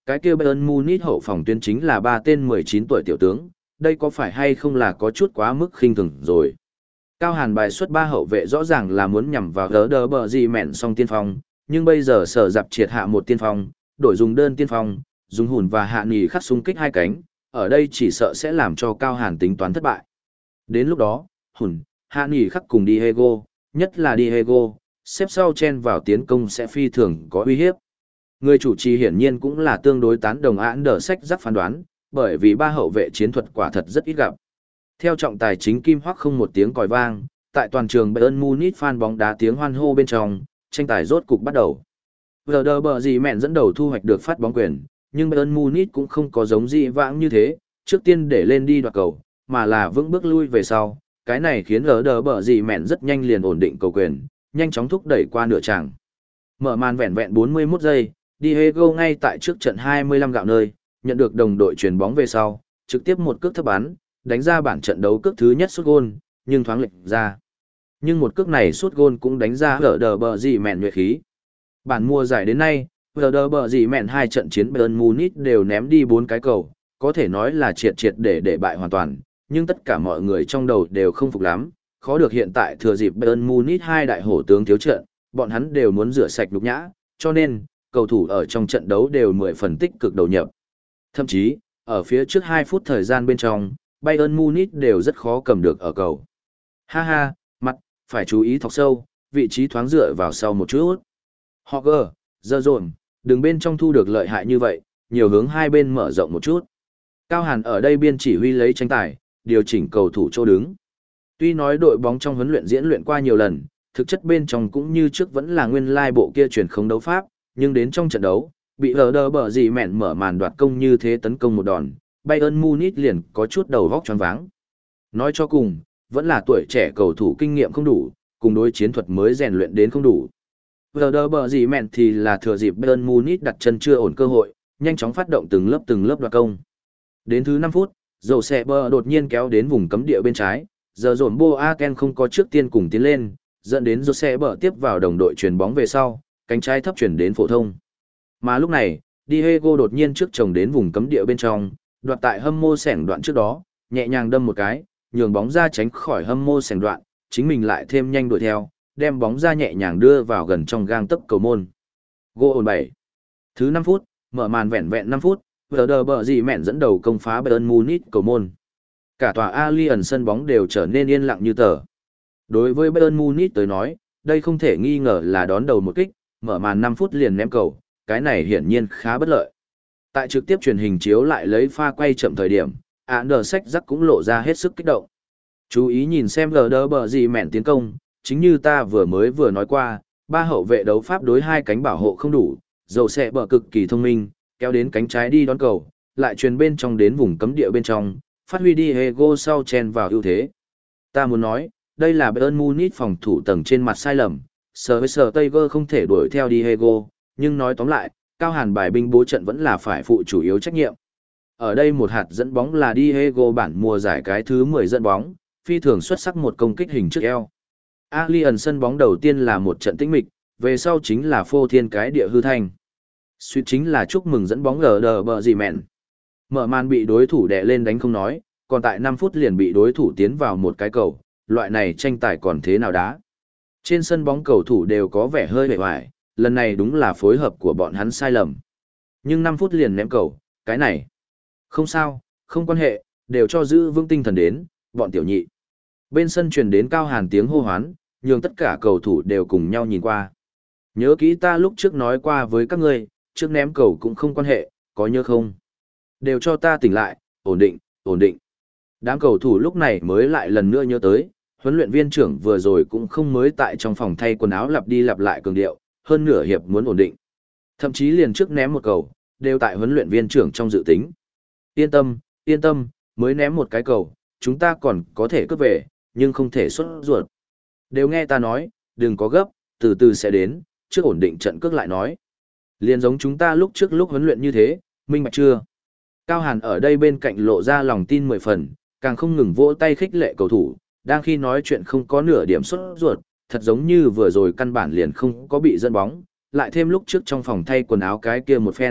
Cái kia Bayern Munich hậu phòng tuyến chính là ba tên mười chín tuổi tiểu tướng, đây có phải hay không là có chút quá mức khinh thường rồi. Cao Hàn bài xuất ba hậu vệ rõ ràng là muốn nhằm vào gỡ đỡ bờ gì mẹn song tiên phong, nhưng bây giờ sở dạp triệt hạ một tiên phong, đổi dùng đơn tiên phong, dùng hùn và hạ nghỉ khắc xung kích hai cánh, ở đây chỉ sợ sẽ làm cho Cao Hàn tính toán thất bại. Đến lúc đó, hùn, hạ nghỉ khắc cùng Diego, nhất là Diego, xếp sau chen vào tiến công sẽ phi thường có uy hiếp. Người chủ trì hiển nhiên cũng là tương đối tán đồng án đờ sách rắc phán đoán, bởi vì ba hậu vệ chiến thuật quả thật rất ít gặp. Theo trọng tài chính kim hoắc không một tiếng còi vang, tại toàn trường Bayern Munich fan bóng đá tiếng hoan hô bên trong, tranh tài rốt cục bắt đầu. Werder bờ gì mẹn dẫn đầu thu hoạch được phát bóng quyền, nhưng Bayern Munich cũng không có giống dị vãng như thế, trước tiên để lên đi đoạt cầu, mà là vững bước lui về sau, cái này khiến Werder bờ gì mẹn rất nhanh liền ổn định cầu quyền, nhanh chóng thúc đẩy qua nửa tràng. Mở màn vẹn vẹn bốn mươi mốt giây, Diego ngay tại trước trận hai mươi lăm gạo nơi, nhận được đồng đội chuyền bóng về sau, trực tiếp một cước thấp bắn, đánh ra bản trận đấu cước thứ nhất sút gôn, nhưng thoáng lệch ra. Nhưng một cước này sút gôn cũng đánh ra hở đờ bờ gì mẹn nhuệ khí. Bản mùa giải đến nay, hở đờ bờ gì mẹn hai trận chiến Bayern Munich đều ném đi bốn cái cầu, có thể nói là triệt triệt để để bại hoàn toàn, nhưng tất cả mọi người trong đầu đều không phục lắm, khó được hiện tại thừa dịp Bayern Munich hai đại hổ tướng thiếu trận, bọn hắn đều muốn rửa sạch nhục nhã, cho nên cầu thủ ở trong trận đấu đều mười phần tích cực đầu nhập. Thậm chí, ở phía trước hai phút thời gian bên trong, Bayern Munich đều rất khó cầm được ở cầu. Ha ha, mặt, phải chú ý thọc sâu, vị trí thoáng dựa vào sau một chút. Hogger, giờ dồn, đừng bên trong thu được lợi hại như vậy, nhiều hướng hai bên mở rộng một chút. Cao Hàn ở đây biên chỉ huy lấy tranh tài, điều chỉnh cầu thủ chỗ đứng. Tuy nói đội bóng trong huấn luyện diễn luyện qua nhiều lần, thực chất bên trong cũng như trước vẫn là nguyên lai bộ kia truyền không đấu pháp, nhưng đến trong trận đấu, bị hờ đờ bờ gì mẹn mở màn đoạt công như thế tấn công một đòn, Bayern Munich liền có chút đầu vóc choáng váng. Nói cho cùng, vẫn là tuổi trẻ cầu thủ kinh nghiệm không đủ, cùng đối chiến thuật mới rèn luyện đến không đủ. Hờ đờ bờ gì mẹn thì là thừa dịp Bayern Munich đặt chân chưa ổn cơ hội, nhanh chóng phát động từng lớp từng lớp đoạt công. Đến thứ năm phút, dầu xe bờ đột nhiên kéo đến vùng cấm địa bên trái, giờ dồn Boateng không có trước tiên cùng tiến lên, dẫn đến Jose bờ tiếp vào đồng đội chuyền bóng về sau, cánh trái thấp chuyển đến phổ thông. Mà lúc này, Diego đột nhiên trước chồng đến vùng cấm địa bên trong, đoạt tại hâm mô sẻng đoạn trước đó, nhẹ nhàng đâm một cái, nhường bóng ra tránh khỏi hâm mô sẻng đoạn, chính mình lại thêm nhanh đuổi theo, đem bóng ra nhẹ nhàng đưa vào gần trong gang tấc cầu môn. Goal bảy. Thứ năm phút, mở màn vẹn vẹn năm phút, Werder bờ gì mẹn dẫn đầu công phá Bayern Munich cầu môn. Cả tòa Allianz sân bóng đều trở nên yên lặng như tờ. Đối với Bayern Munich tới nói, đây không thể nghi ngờ là đón đầu một kích, mở màn năm phút liền ném cầu, cái này hiển nhiên khá bất lợi. Tại trực tiếp truyền hình chiếu lại lấy pha quay chậm thời điểm, Anderlecht rắc cũng lộ ra hết sức kích động. Chú ý nhìn xem Werder bờ gì mẹn tiến công, chính như ta vừa mới vừa nói qua, ba hậu vệ đấu pháp đối hai cánh bảo hộ không đủ, dầu xe bờ cực kỳ thông minh, kéo đến cánh trái đi đón cầu, lại truyền bên trong đến vùng cấm địa bên trong, phát huy Diego sau chen vào ưu thế. Ta muốn nói, đây là Bayern Munich phòng thủ tầng trên mặt sai lầm, sờ với sờ Tiger không thể đuổi theo Diego, nhưng nói tóm lại, Cao Hàn bài binh bố trận vẫn là phải phụ chủ yếu trách nhiệm. Ở đây một hạt dẫn bóng là Diego bản mùa giải cái thứ mười dẫn bóng, phi thường xuất sắc một công kích hình trước eo. Allianz sân bóng đầu tiên là một trận tĩnh mịch, về sau chính là phô thiên cái địa hư thanh. Suýt chính là chúc mừng dẫn bóng gờ đờ bờ gì mẹn. Mở màn bị đối thủ đè lên đánh không nói, còn tại năm phút liền bị đối thủ tiến vào một cái cầu, loại này tranh tài còn thế nào đá. Trên sân bóng cầu thủ đều có vẻ hơi bề hoài, lần này đúng là phối hợp của bọn hắn sai lầm. Nhưng năm phút liền ném cầu, cái này. Không sao, không quan hệ, đều cho giữ vững tinh thần đến, bọn tiểu nhị. Bên sân truyền đến Cao Hàn tiếng hô hoán, nhường tất cả cầu thủ đều cùng nhau nhìn qua. Nhớ kỹ ta lúc trước nói qua với các ngươi, trước ném cầu cũng không quan hệ, có nhớ không? Đều cho ta tỉnh lại, ổn định, ổn định. Đám cầu thủ lúc này mới lại lần nữa nhớ tới, huấn luyện viên trưởng vừa rồi cũng không mới tại trong phòng thay quần áo lặp đi lặp lại cường điệu, hơn nửa hiệp muốn ổn định. Thậm chí liền trước ném một cầu, đều tại huấn luyện viên trưởng trong dự tính. Yên tâm, yên tâm, mới ném một cái cầu, chúng ta còn có thể cướp về, nhưng không thể xuất ruột. Đều nghe ta nói, đừng có gấp, từ từ sẽ đến, trước ổn định trận cước lại nói. Liền giống chúng ta lúc trước lúc huấn luyện như thế, minh bạch chưa? Cao Hàn ở đây bên cạnh lộ ra lòng tin mười phần, càng không ngừng vỗ tay khích lệ cầu thủ, đang khi nói chuyện không có nửa điểm xuất ruột, thật giống như vừa rồi căn bản liền không có bị dẫn bóng, lại thêm lúc trước trong phòng thay quần áo cái kia một phen,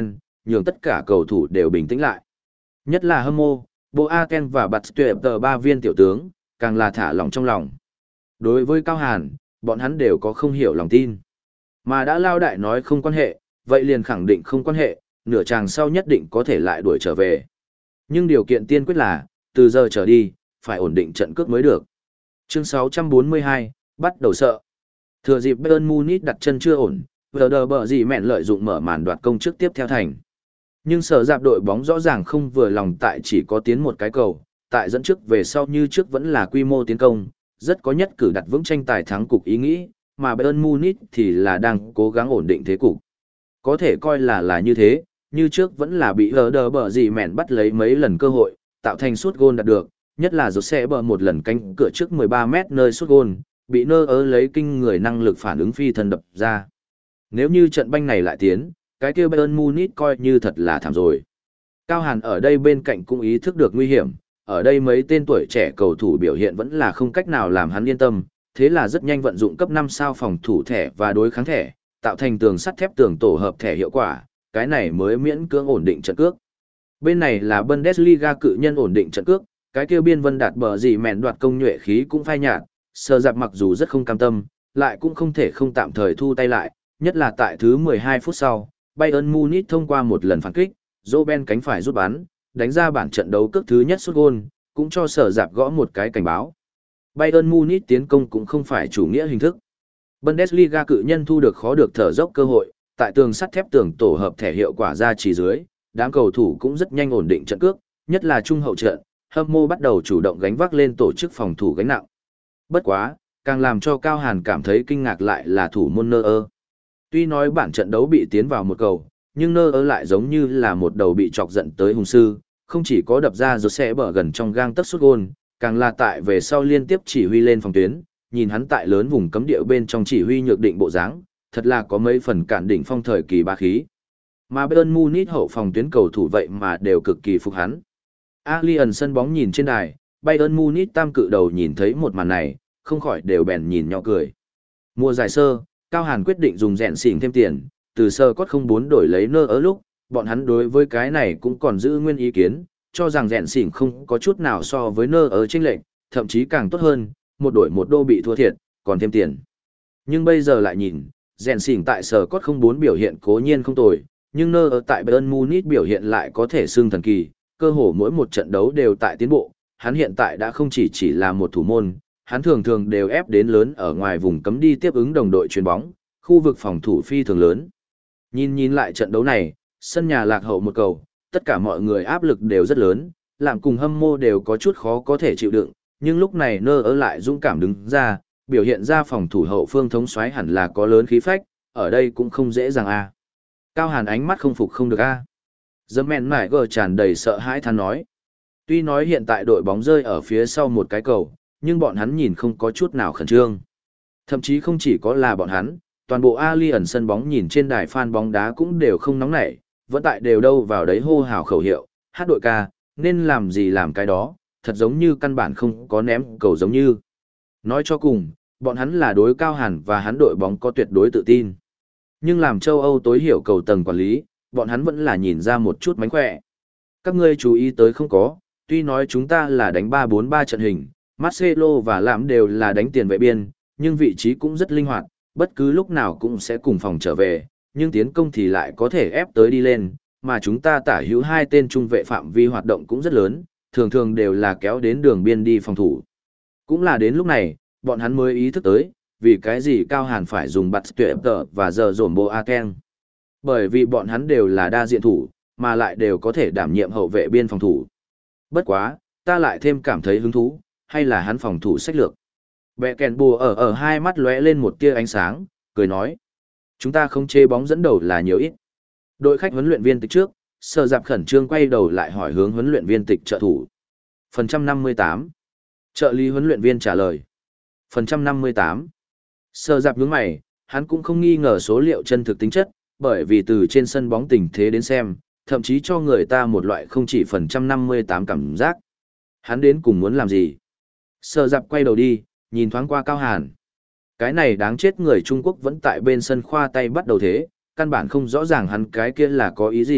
nhường tất cả cầu thủ đều bình tĩnh lại. Nhất là hâm mộ, Boateng và Bạt Tuyệt tờ ba viên tiểu tướng, càng là thả lòng trong lòng. Đối với Cao Hàn, bọn hắn đều có không hiểu lòng tin. Mà đã lao đại nói không quan hệ, vậy liền khẳng định không quan hệ, nửa chàng sau nhất định có thể lại đuổi trở về. Nhưng điều kiện tiên quyết là, từ giờ trở đi, phải ổn định trận cước mới được. Chương sáu trăm bốn mươi hai, bắt đầu sợ. Thừa dịp Bayern Munich đặt chân chưa ổn, vờ đờ bờ gì mẹn lợi dụng mở màn đoạt công trước tiếp theo thành. Nhưng sở dạp đội bóng rõ ràng không vừa lòng tại chỉ có tiến một cái cầu, tại dẫn trước về sau như trước vẫn là quy mô tiến công, rất có nhất cử đặt vững tranh tài thắng cục ý nghĩ, mà Bayern Munich thì là đang cố gắng ổn định thế cục. Có thể coi là là như thế, như trước vẫn là bị vờ đờ bờ gì mẹn bắt lấy mấy lần cơ hội, tạo thành sút gôn đạt được, nhất là Jose bờ một lần cánh cửa trước mười ba mét nơi sút gôn, bị nơ ớ lấy kinh người năng lực phản ứng phi thân đập ra. Nếu như trận banh này lại tiến, cái kia Bayern Munich coi như thật là thảm rồi. Cao Hàn ở đây bên cạnh cũng ý thức được nguy hiểm, ở đây mấy tên tuổi trẻ cầu thủ biểu hiện vẫn là không cách nào làm hắn yên tâm, thế là rất nhanh vận dụng cấp năm sao phòng thủ thẻ và đối kháng thẻ, tạo thành tường sắt thép tường tổ hợp thẻ hiệu quả, cái này mới miễn cưỡng ổn định trận cước. Bên này là Bundesliga cự nhân ổn định trận cước, cái kia biên vân đạt bờ gì mèn đoạt công nhuệ khí cũng phai nhạt, sờ dạp mặc dù rất không cam tâm, lại cũng không thể không tạm thời thu tay lại, nhất là tại thứ mười hai phút sau, Bayern Munich thông qua một lần phản kích, Robben cánh phải rút bắn, đánh ra bản trận đấu cước thứ nhất sút gôn, cũng cho sở dạp gõ một cái cảnh báo. Bayern Munich tiến công cũng không phải chủ nghĩa hình thức. Bundesliga cự nhân thu được khó được thở dốc cơ hội, tại tường sắt thép tường tổ hợp thẻ hiệu quả ra chỉ dưới, đám cầu thủ cũng rất nhanh ổn định trận cước, nhất là trung hậu trận, hâm mộ bắt đầu chủ động gánh vác lên tổ chức phòng thủ gánh nặng. Bất quá, càng làm cho Cao Hàn cảm thấy kinh ngạc lại là thủ môn Nơ ơ. Tuy nói bản trận đấu bị tiến vào một cầu, nhưng Nơ ơ lại giống như là một đầu bị chọc giận tới hùng sư, không chỉ có đập ra rồi sẽ bở gần trong gang tấc sút gôn, càng là tại về sau liên tiếp chỉ huy lên phòng tuyến, nhìn hắn tại lớn vùng cấm địa bên trong chỉ huy nhược định bộ dáng, thật là có mấy phần cản đỉnh phong thời kỳ bá khí. Mà Bayern Munich hậu phòng tuyến cầu thủ vậy mà đều cực kỳ phục hắn. Allianz sân bóng nhìn trên đài, Bayern Munich tam cự đầu nhìn thấy một màn này, không khỏi đều bèn nhìn nhỏ cười. Mùa giải sơ, Cao Hàn quyết định dùng rèn xỉn thêm tiền, từ sơ cốt không bốn đổi lấy Nơ ớ lúc, bọn hắn đối với cái này cũng còn giữ nguyên ý kiến, cho rằng rèn xỉn không có chút nào so với Nơ ớ chênh lệch, thậm chí càng tốt hơn, một đổi một đô bị thua thiệt, còn thêm tiền. Nhưng bây giờ lại nhìn, rèn xỉn tại sơ cốt không bốn biểu hiện cố nhiên không tồi, nhưng Nơ ớ tại Bayern Munich biểu hiện lại có thể xưng thần kỳ, cơ hồ mỗi một trận đấu đều tại tiến bộ, hắn hiện tại đã không chỉ chỉ là một thủ môn, hắn thường thường đều ép đến lớn ở ngoài vùng cấm đi tiếp ứng đồng đội chuyền bóng, khu vực phòng thủ phi thường lớn. Nhìn nhìn lại trận đấu này, sân nhà lạc hậu một cầu, tất cả mọi người áp lực đều rất lớn, làm cùng hâm mộ đều có chút khó có thể chịu đựng, nhưng lúc này Nơ ớ lại dũng cảm đứng ra, biểu hiện ra phòng thủ hậu phương thống soái hẳn là có lớn khí phách, ở đây cũng không dễ dàng a. Cao Hàn ánh mắt không phục không được a. Dâm men mải gờ tràn đầy sợ hãi than nói. Tuy nói hiện tại đội bóng rơi ở phía sau một cái cầu, nhưng bọn hắn nhìn không có chút nào khẩn trương. Thậm chí không chỉ có là bọn hắn, toàn bộ Allianz sân bóng nhìn trên đài fan bóng đá cũng đều không nóng nảy, vẫn tại đều đâu vào đấy hô hào khẩu hiệu, hát đội ca, nên làm gì làm cái đó, thật giống như căn bản không có ném cầu giống như. Nói cho cùng, bọn hắn là đối Cao Hàn và hắn đội bóng có tuyệt đối tự tin. Nhưng làm châu Âu tối hiểu cầu tầng quản lý, bọn hắn vẫn là nhìn ra một chút mánh khỏe. Các ngươi chú ý tới không có, tuy nói chúng ta là đánh ba bốn ba trận hình, Marcelo và Lam đều là đánh tiền vệ biên, nhưng vị trí cũng rất linh hoạt, bất cứ lúc nào cũng sẽ cùng phòng trở về, nhưng tiến công thì lại có thể ép tới đi lên, mà chúng ta tả hữu hai tên trung vệ phạm vi hoạt động cũng rất lớn, thường thường đều là kéo đến đường biên đi phòng thủ. Cũng là đến lúc này, bọn hắn mới ý thức tới, vì cái gì Cao Hàn phải dùng bạt tuyệt tờ và giờ dồn Boateng. Bởi vì bọn hắn đều là đa diện thủ, mà lại đều có thể đảm nhiệm hậu vệ biên phòng thủ. Bất quá, ta lại thêm cảm thấy hứng thú, hay là hắn phòng thủ sách lược. Bẹ kèn bùa ở ở hai mắt lóe lên một tia ánh sáng, cười nói. Chúng ta không chê bóng dẫn đầu là nhiều ít. Đội khách huấn luyện viên tịch trước, Sở Dạp khẩn trương quay đầu lại hỏi hướng huấn luyện viên tịch trợ thủ. Phần trăm năm mươi tám. Trợ lý huấn luyện viên trả lời. Phần trăm năm mươi tám. Sở Dạp nhướng mày, hắn cũng không nghi ngờ số liệu chân thực tính chất, bởi vì từ trên sân bóng tình thế đến xem, thậm chí cho người ta một loại không chỉ phần trăm năm mươi tám cảm giác. Hắn đến cùng muốn làm gì? Sở Dạp quay đầu đi, nhìn thoáng qua Cao Hàn. Cái này đáng chết người Trung Quốc vẫn tại bên sân khoa tay bắt đầu thế, căn bản không rõ ràng hắn cái kia là có ý gì,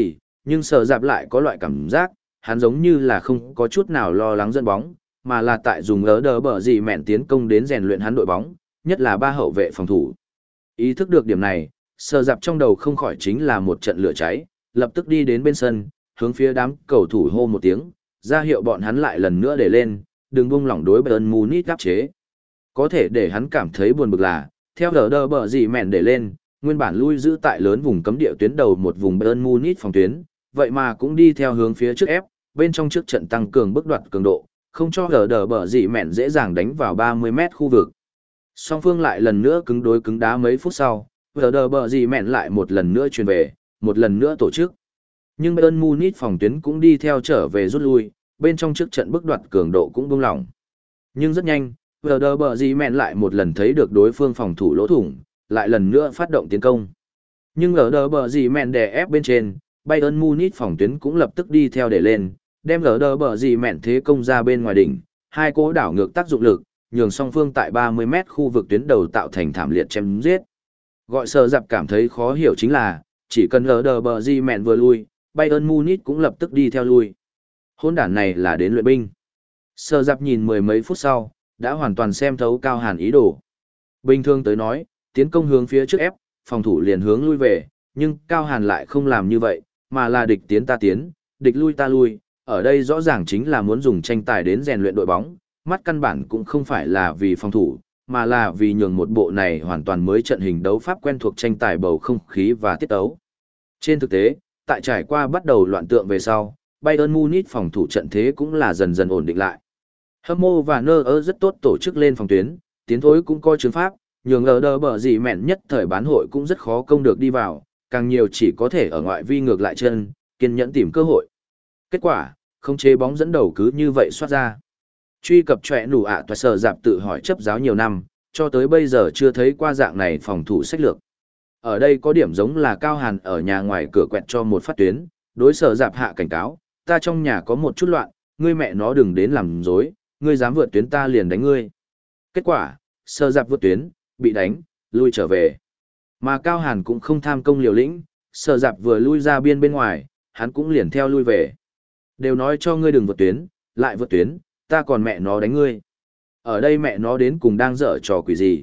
nhưng Sở Dạp lại có loại cảm giác, hắn giống như là không có chút nào lo lắng dẫn bóng, mà là tại dùng ớ đờ bờ gì mẹn tiến công đến rèn luyện hắn đội bóng, nhất là ba hậu vệ phòng thủ. Ý thức được điểm này, Sở Dạp trong đầu không khỏi chính là một trận lửa cháy, lập tức đi đến bên sân, hướng phía đám cầu thủ hô một tiếng, ra hiệu bọn hắn lại lần nữa để lên, đừng buông lỏng đối Bayern Munich áp chế. Có thể để hắn cảm thấy buồn bực là, theo đờ đờ bờ gì mẹn để lên, nguyên bản lui giữ tại lớn vùng cấm địa tuyến đầu một vùng Bayern Munich phòng tuyến, vậy mà cũng đi theo hướng phía trước ép, bên trong trước trận tăng cường bước đoạt cường độ, không cho đờ đờ bờ gì mẹn dễ dàng đánh vào ba mươi mét khu vực. Song phương lại lần nữa cứng đối cứng đá mấy phút sau, đờ đờ bờ gì mẹn lại một lần nữa truyền về, một lần nữa tổ chức. Nhưng Bayern Munich phòng tuyến cũng đi theo trở về rút lui, bên trong trước trận bước đoạt cường độ cũng buông lỏng. Nhưng rất nhanh, Werder bờ gì mẹn lại một lần thấy được đối phương phòng thủ lỗ thủng, lại lần nữa phát động tiến công. Nhưng Werder bờ gì mẹn đè ép bên trên, Bayern Munich phòng tuyến cũng lập tức đi theo để lên, đem Werder bờ gì mẹn thế công ra bên ngoài đỉnh, hai cỗ đảo ngược tác dụng lực, nhường song phương tại ba mươi mét khu vực tuyến đầu tạo thành thảm liệt chém giết. Gọi Sở Dạp cảm thấy khó hiểu chính là, chỉ cần Werder bờ gì mẹn vừa lui, Bayern Munich cũng lập tức đi theo lui. Hỗn đản này là đến luyện binh. Sở Dạp nhìn mười mấy phút sau, đã hoàn toàn xem thấu Cao Hàn ý đồ. Bình thường tới nói, tiến công hướng phía trước ép, phòng thủ liền hướng lui về, nhưng Cao Hàn lại không làm như vậy, mà là địch tiến ta tiến, địch lui ta lui, ở đây rõ ràng chính là muốn dùng tranh tài đến rèn luyện đội bóng, mắt căn bản cũng không phải là vì phòng thủ, mà là vì nhường một bộ này hoàn toàn mới trận hình đấu pháp quen thuộc tranh tài bầu không khí và tiết tấu. Trên thực tế, tại trải qua bắt đầu loạn tượng về sau, Bayern Munich phòng thủ trận thế cũng là dần dần ổn định lại. Hâm mô và nơ ơ rất tốt tổ chức lên phòng tuyến, tiến thối cũng coi chứng pháp, nhường ngờ đờ bờ gì mẹn nhất thời bán hội cũng rất khó công được đi vào, càng nhiều chỉ có thể ở ngoại vi ngược lại chân, kiên nhẫn tìm cơ hội. Kết quả, không chế bóng dẫn đầu cứ như vậy xoát ra. Truy cập trẻ nủ ạ toà Sở Dạp tự hỏi chấp giáo nhiều năm, cho tới bây giờ chưa thấy qua dạng này phòng thủ sách lược. Ở đây có điểm giống là Cao Hàn ở nhà ngoài cửa quẹt cho một phát tuyến, đối Sở Dạp hạ cảnh cáo, ta trong nhà có một chút loạn, ngươi mẹ nó đừng đến làm dối, ngươi dám vượt tuyến ta liền đánh ngươi. Kết quả, Sở Dạp vượt tuyến, bị đánh, lui trở về. Mà Cao Hàn cũng không tham công liều lĩnh, Sở Dạp vừa lui ra biên bên ngoài, hắn cũng liền theo lui về. Đều nói cho ngươi đừng vượt tuyến, lại vượt tuyến, ta còn mẹ nó đánh ngươi. Ở đây mẹ nó đến cùng đang dở trò quỷ gì.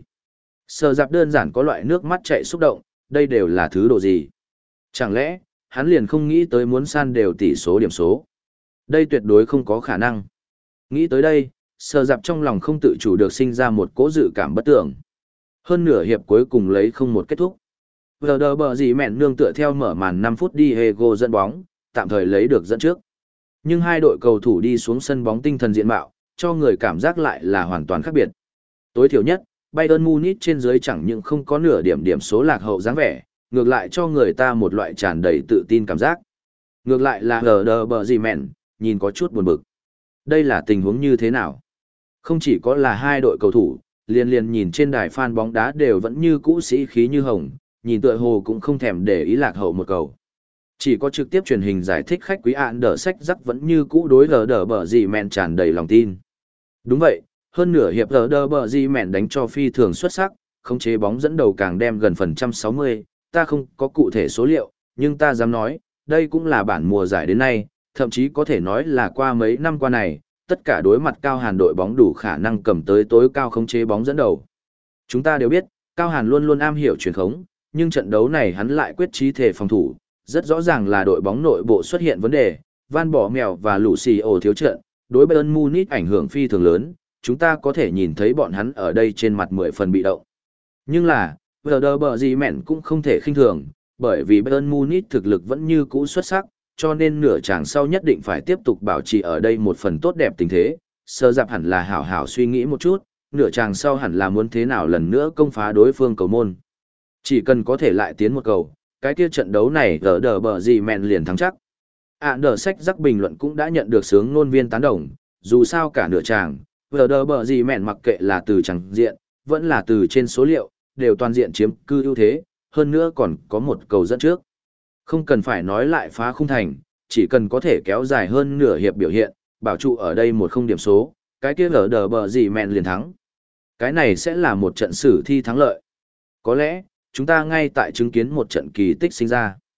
Sở Dạp đơn giản có loại nước mắt chạy xúc động, đây đều là thứ độ gì. Chẳng lẽ, hắn liền không nghĩ tới muốn san đều tỷ số điểm số. Đây tuyệt đối không có khả năng. Nghĩ tới đây, Sở Dạp trong lòng không tự chủ được sinh ra một cố dự cảm bất tưởng. Hơn nửa hiệp cuối cùng lấy không một kết thúc. Vờ đờ bờ gì mẹn nương tựa theo mở màn năm phút đi Hego dẫn bóng, tạm thời lấy được dẫn trước. Nhưng hai đội cầu thủ đi xuống sân bóng tinh thần diện mạo, cho người cảm giác lại là hoàn toàn khác biệt. Tối thiểu nhất, Bayern Munich trên dưới chẳng những không có nửa điểm điểm số lạc hậu dáng vẻ, ngược lại cho người ta một loại tràn đầy tự tin cảm giác. Ngược lại là Vờ đờ bờ gì mẹn, nhìn có chút buồn bực. Đây là tình huống như thế nào? Không chỉ có là hai đội cầu thủ, liên liên nhìn trên đài fan bóng đá đều vẫn như cũ sĩ khí như hồng, nhìn tựa hồ cũng không thèm để ý lạc hậu một cầu. Chỉ có trực tiếp truyền hình giải thích khách quý ạn đỡ sách rắc vẫn như cũ đối lờ đờ bờ gì mẹn tràn đầy lòng tin. Đúng vậy, hơn nửa hiệp lờ đờ bờ gì mẹn đánh cho phi thường xuất sắc, khống chế bóng dẫn đầu càng đem gần phần trăm sáu mươi, ta không có cụ thể số liệu, nhưng ta dám nói, đây cũng là bản mùa giải đến nay, thậm chí có thể nói là qua mấy năm qua này, tất cả đối mặt Cao Hàn đội bóng đủ khả năng cầm tới tối cao khống chế bóng dẫn đầu. Chúng ta đều biết, Cao Hàn luôn luôn am hiểu truyền khống, nhưng trận đấu này hắn lại quyết chí thể phòng thủ, rất rõ ràng là đội bóng nội bộ xuất hiện vấn đề, Van Bỏ Mèo và Lucio thiếu trận, đối Bayern Munich ảnh hưởng phi thường lớn, chúng ta có thể nhìn thấy bọn hắn ở đây trên mặt mười phần bị động. Nhưng là, Werder bờ gì mẹn cũng không thể khinh thường, bởi vì Bayern Munich thực lực vẫn như cũ xuất sắc, cho nên nửa chàng sau nhất định phải tiếp tục bảo trì ở đây một phần tốt đẹp tình thế. Sở Dạp hẳn là hảo hảo suy nghĩ một chút, nửa chàng sau hẳn là muốn thế nào lần nữa công phá đối phương cầu môn. Chỉ cần có thể lại tiến một cầu, cái kia trận đấu này ở đờ bờ gì mẹn liền thắng chắc. À đờ sách rắc bình luận cũng đã nhận được sướng ngôn viên tán đồng, dù sao cả nửa chàng, ở đờ bờ gì mẹn mặc kệ là từ chẳng diện, vẫn là từ trên số liệu, đều toàn diện chiếm cư ưu thế, hơn nữa còn có một cầu dẫn trước. Không cần phải nói lại phá khung thành, chỉ cần có thể kéo dài hơn nửa hiệp biểu hiện, bảo trụ ở đây một không điểm số, cái kia ở đờ bờ gì mẹn liền thắng. Cái này sẽ là một trận sử thi thắng lợi. Có lẽ, chúng ta ngay tại chứng kiến một trận kỳ tích sinh ra.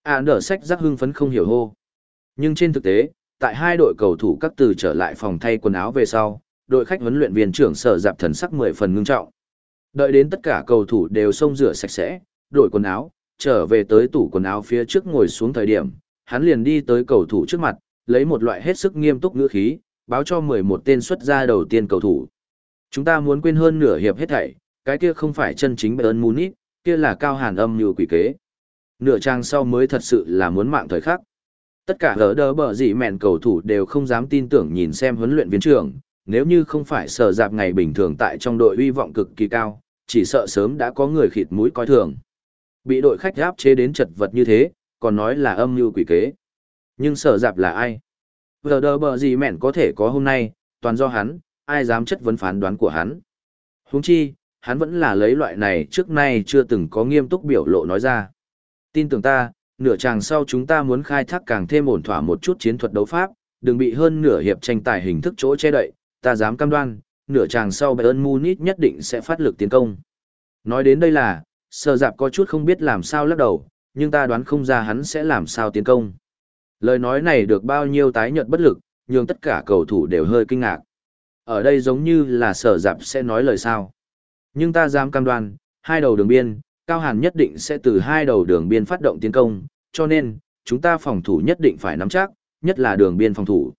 À nở sách rắc hưng phấn không hiểu hô. Nhưng trên thực tế, tại hai đội cầu thủ các từ trở lại phòng thay quần áo về sau, đội khách huấn luyện viên trưởng Sở Dạp thần sắc mười phần ngưng trọng. Đợi đến tất cả cầu thủ đều xông rửa sạch sẽ, đổi quần áo, trở về tới tủ quần áo phía trước ngồi xuống thời điểm, hắn liền đi tới cầu thủ trước mặt, lấy một loại hết sức nghiêm túc ngữ khí, báo cho mười một tên xuất ra đầu tiên cầu thủ. Chúng ta muốn quên hơn nửa hiệp hết thảy, cái kia không phải chân chính Bayern Munich, kia là cao hàn âm như quỷ kế. Nửa trang sau mới thật sự là muốn mạng thời khắc. Tất cả gỡ đỡ bờ dị mẹn cầu thủ đều không dám tin tưởng nhìn xem huấn luyện viên trưởng, nếu như không phải Sở Dạp ngày bình thường tại trong đội uy vọng cực kỳ cao, chỉ sợ sớm đã có người khịt mũi coi thường. Bị đội khách áp chế đến chật vật như thế, còn nói là âm mưu quỷ kế. Nhưng Sở Dạp là ai? Gỡ đỡ bờ dị mẹn có thể có hôm nay, toàn do hắn, ai dám chất vấn phán đoán của hắn. Huống chi, hắn vẫn là lấy loại này trước nay chưa từng có nghiêm túc biểu lộ nói ra. Tin tưởng ta, nửa chàng sau chúng ta muốn khai thác càng thêm ổn thỏa một chút chiến thuật đấu pháp, đừng bị hơn nửa hiệp tranh tài hình thức chỗ che đậy, ta dám cam đoan, nửa chàng sau Bayern Munich nhất định sẽ phát lực tiến công. Nói đến đây là, Sở Dạp có chút không biết làm sao lắc đầu, nhưng ta đoán không ra hắn sẽ làm sao tiến công. Lời nói này được bao nhiêu tái nhợt bất lực, nhưng tất cả cầu thủ đều hơi kinh ngạc. Ở đây giống như là Sở Dạp sẽ nói lời sao. Nhưng ta dám cam đoan, hai đầu đường biên, Cao Hàn nhất định sẽ từ hai đầu đường biên phát động tiến công, cho nên, chúng ta phòng thủ nhất định phải nắm chắc, nhất là đường biên phòng thủ.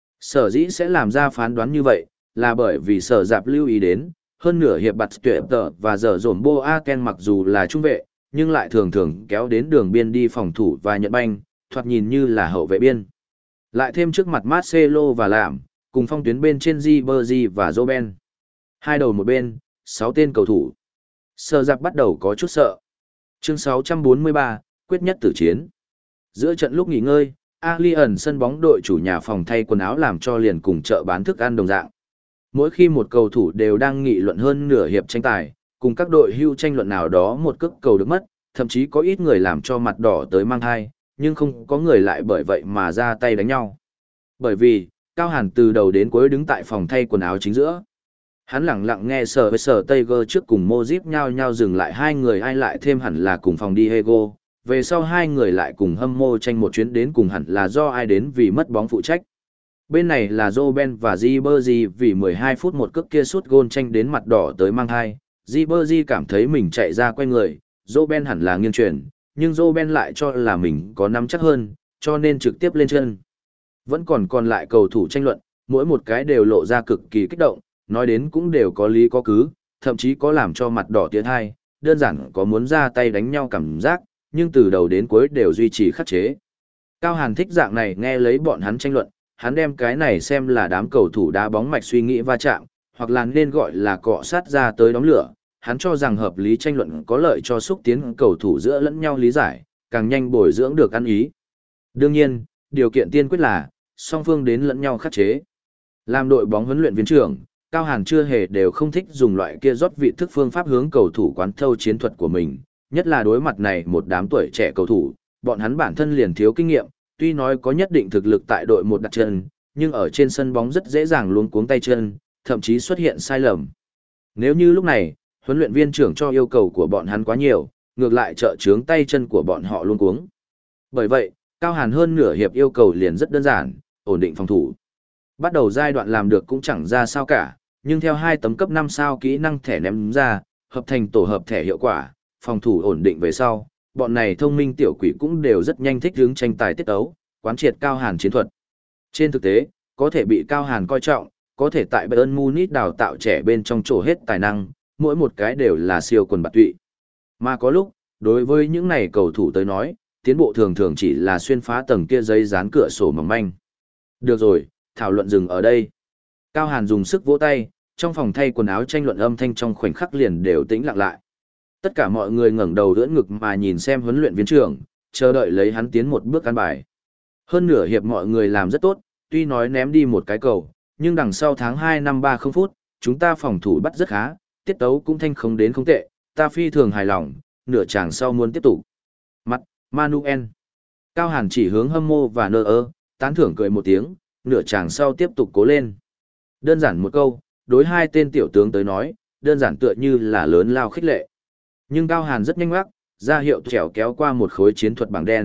Sở dĩ sẽ làm ra phán đoán như vậy, là bởi vì Sở Dạp lưu ý đến, hơn nửa hiệp bạt tuyệt tờ và giờ dồn Boaken mặc dù là trung vệ, nhưng lại thường thường kéo đến đường biên đi phòng thủ và nhận banh, thoạt nhìn như là hậu vệ biên. Lại thêm trước mặt Marcelo và Làm, cùng phong tuyến bên trên Ribery và Robben. Hai đầu một bên, sáu tên cầu thủ. Sở Dạp bắt đầu có chút sợ. Chương sáu trăm bốn mươi ba, quyết nhất tử chiến. Giữa trận lúc nghỉ ngơi, Allianz sân bóng đội chủ nhà phòng thay quần áo làm cho liền cùng chợ bán thức ăn đồng dạng. Mỗi khi một cầu thủ đều đang nghị luận hơn nửa hiệp tranh tài, cùng các đội hưu tranh luận nào đó một cước cầu được mất, thậm chí có ít người làm cho mặt đỏ tới mang hai, nhưng không có người lại bởi vậy mà ra tay đánh nhau. Bởi vì, Cao Hàn từ đầu đến cuối đứng tại phòng thay quần áo chính giữa. Hắn lặng lặng nghe sở với sở Tiger trước cùng Modric nhau nhau dừng lại hai người ai lại thêm hẳn là cùng phòng Diego, về sau hai người lại cùng hâm mộ tranh một chuyến đến cùng hẳn là do ai đến vì mất bóng phụ trách. Bên này là Robben và Ribery vì mười hai phút một cước kia sút gôn tranh đến mặt đỏ tới mang hai, Ribery cảm thấy mình chạy ra quay người, Robben hẳn là nghiêng chuyển, nhưng Robben lại cho là mình có nắm chắc hơn, cho nên trực tiếp lên chân. Vẫn còn còn lại cầu thủ tranh luận, mỗi một cái đều lộ ra cực kỳ kích động, nói đến cũng đều có lý có cứ, thậm chí có làm cho mặt đỏ tiến hai, đơn giản có muốn ra tay đánh nhau cảm giác, nhưng từ đầu đến cuối đều duy trì khắc chế. Cao Hàn thích dạng này nghe lấy bọn hắn tranh luận, hắn đem cái này xem là đám cầu thủ đá bóng mạch suy nghĩ va chạm, hoặc là nên gọi là cọ sát ra tới đóng lửa. Hắn cho rằng hợp lý tranh luận có lợi cho xúc tiến cầu thủ giữa lẫn nhau lý giải, càng nhanh bồi dưỡng được ăn ý. Đương nhiên, điều kiện tiên quyết là, song phương đến lẫn nhau khắc chế. Làm đội bóng huấn luyện viên trưởng, Cao Hàn chưa hề đều không thích dùng loại kia rót vị thức phương pháp hướng cầu thủ quán thâu chiến thuật của mình, nhất là đối mặt này một đám tuổi trẻ cầu thủ, bọn hắn bản thân liền thiếu kinh nghiệm, tuy nói có nhất định thực lực tại đội một đặt chân, nhưng ở trên sân bóng rất dễ dàng luống cuống tay chân, thậm chí xuất hiện sai lầm. Nếu như lúc này, huấn luyện viên trưởng cho yêu cầu của bọn hắn quá nhiều, ngược lại trợ chướng tay chân của bọn họ luống cuống. Bởi vậy, Cao Hàn hơn nửa hiệp yêu cầu liền rất đơn giản, ổn định phòng thủ. Bắt đầu giai đoạn làm được cũng chẳng ra sao cả, nhưng theo hai tấm cấp năm sao kỹ năng thẻ ném ra, hợp thành tổ hợp thẻ hiệu quả, phòng thủ ổn định về sau, bọn này thông minh tiểu quỷ cũng đều rất nhanh thích hướng tranh tài tiết ấu, quán triệt Cao Hàn chiến thuật. Trên thực tế, có thể bị Cao Hàn coi trọng, có thể tại Bayern Munich đào tạo trẻ bên trong chỗ hết tài năng, mỗi một cái đều là siêu quần bạt tụy. Mà có lúc, đối với những này cầu thủ tới nói, tiến bộ thường thường chỉ là xuyên phá tầng kia giấy dán cửa sổ mỏng manh. Được rồi, thảo luận dừng ở đây. Cao Hàn dùng sức vỗ tay, trong phòng thay quần áo tranh luận âm thanh trong khoảnh khắc liền đều tĩnh lặng lại. Tất cả mọi người ngẩng đầu đỡ ngực mà nhìn xem huấn luyện viên trưởng, chờ đợi lấy hắn tiến một bước căn bài. Hơn nửa hiệp mọi người làm rất tốt, tuy nói ném đi một cái cầu, nhưng đằng sau tháng hai năm ba không phút, chúng ta phòng thủ bắt rất khá, tiết tấu cũng thanh không đến không tệ, ta phi thường hài lòng, nửa chàng sau muốn tiếp tục. Mặt, Manuel. Cao Hàn chỉ hướng hâm mộ và nơ ơ, tán thưởng cười một tiếng, nửa chàng sau tiếp tục cố lên. Đơn giản một câu, đối hai tên tiểu tướng tới nói, đơn giản tựa như là lớn lao khích lệ. Nhưng Cao Hàn rất nhanh ngoắc, ra hiệu trèo kéo qua một khối chiến thuật bảng đen,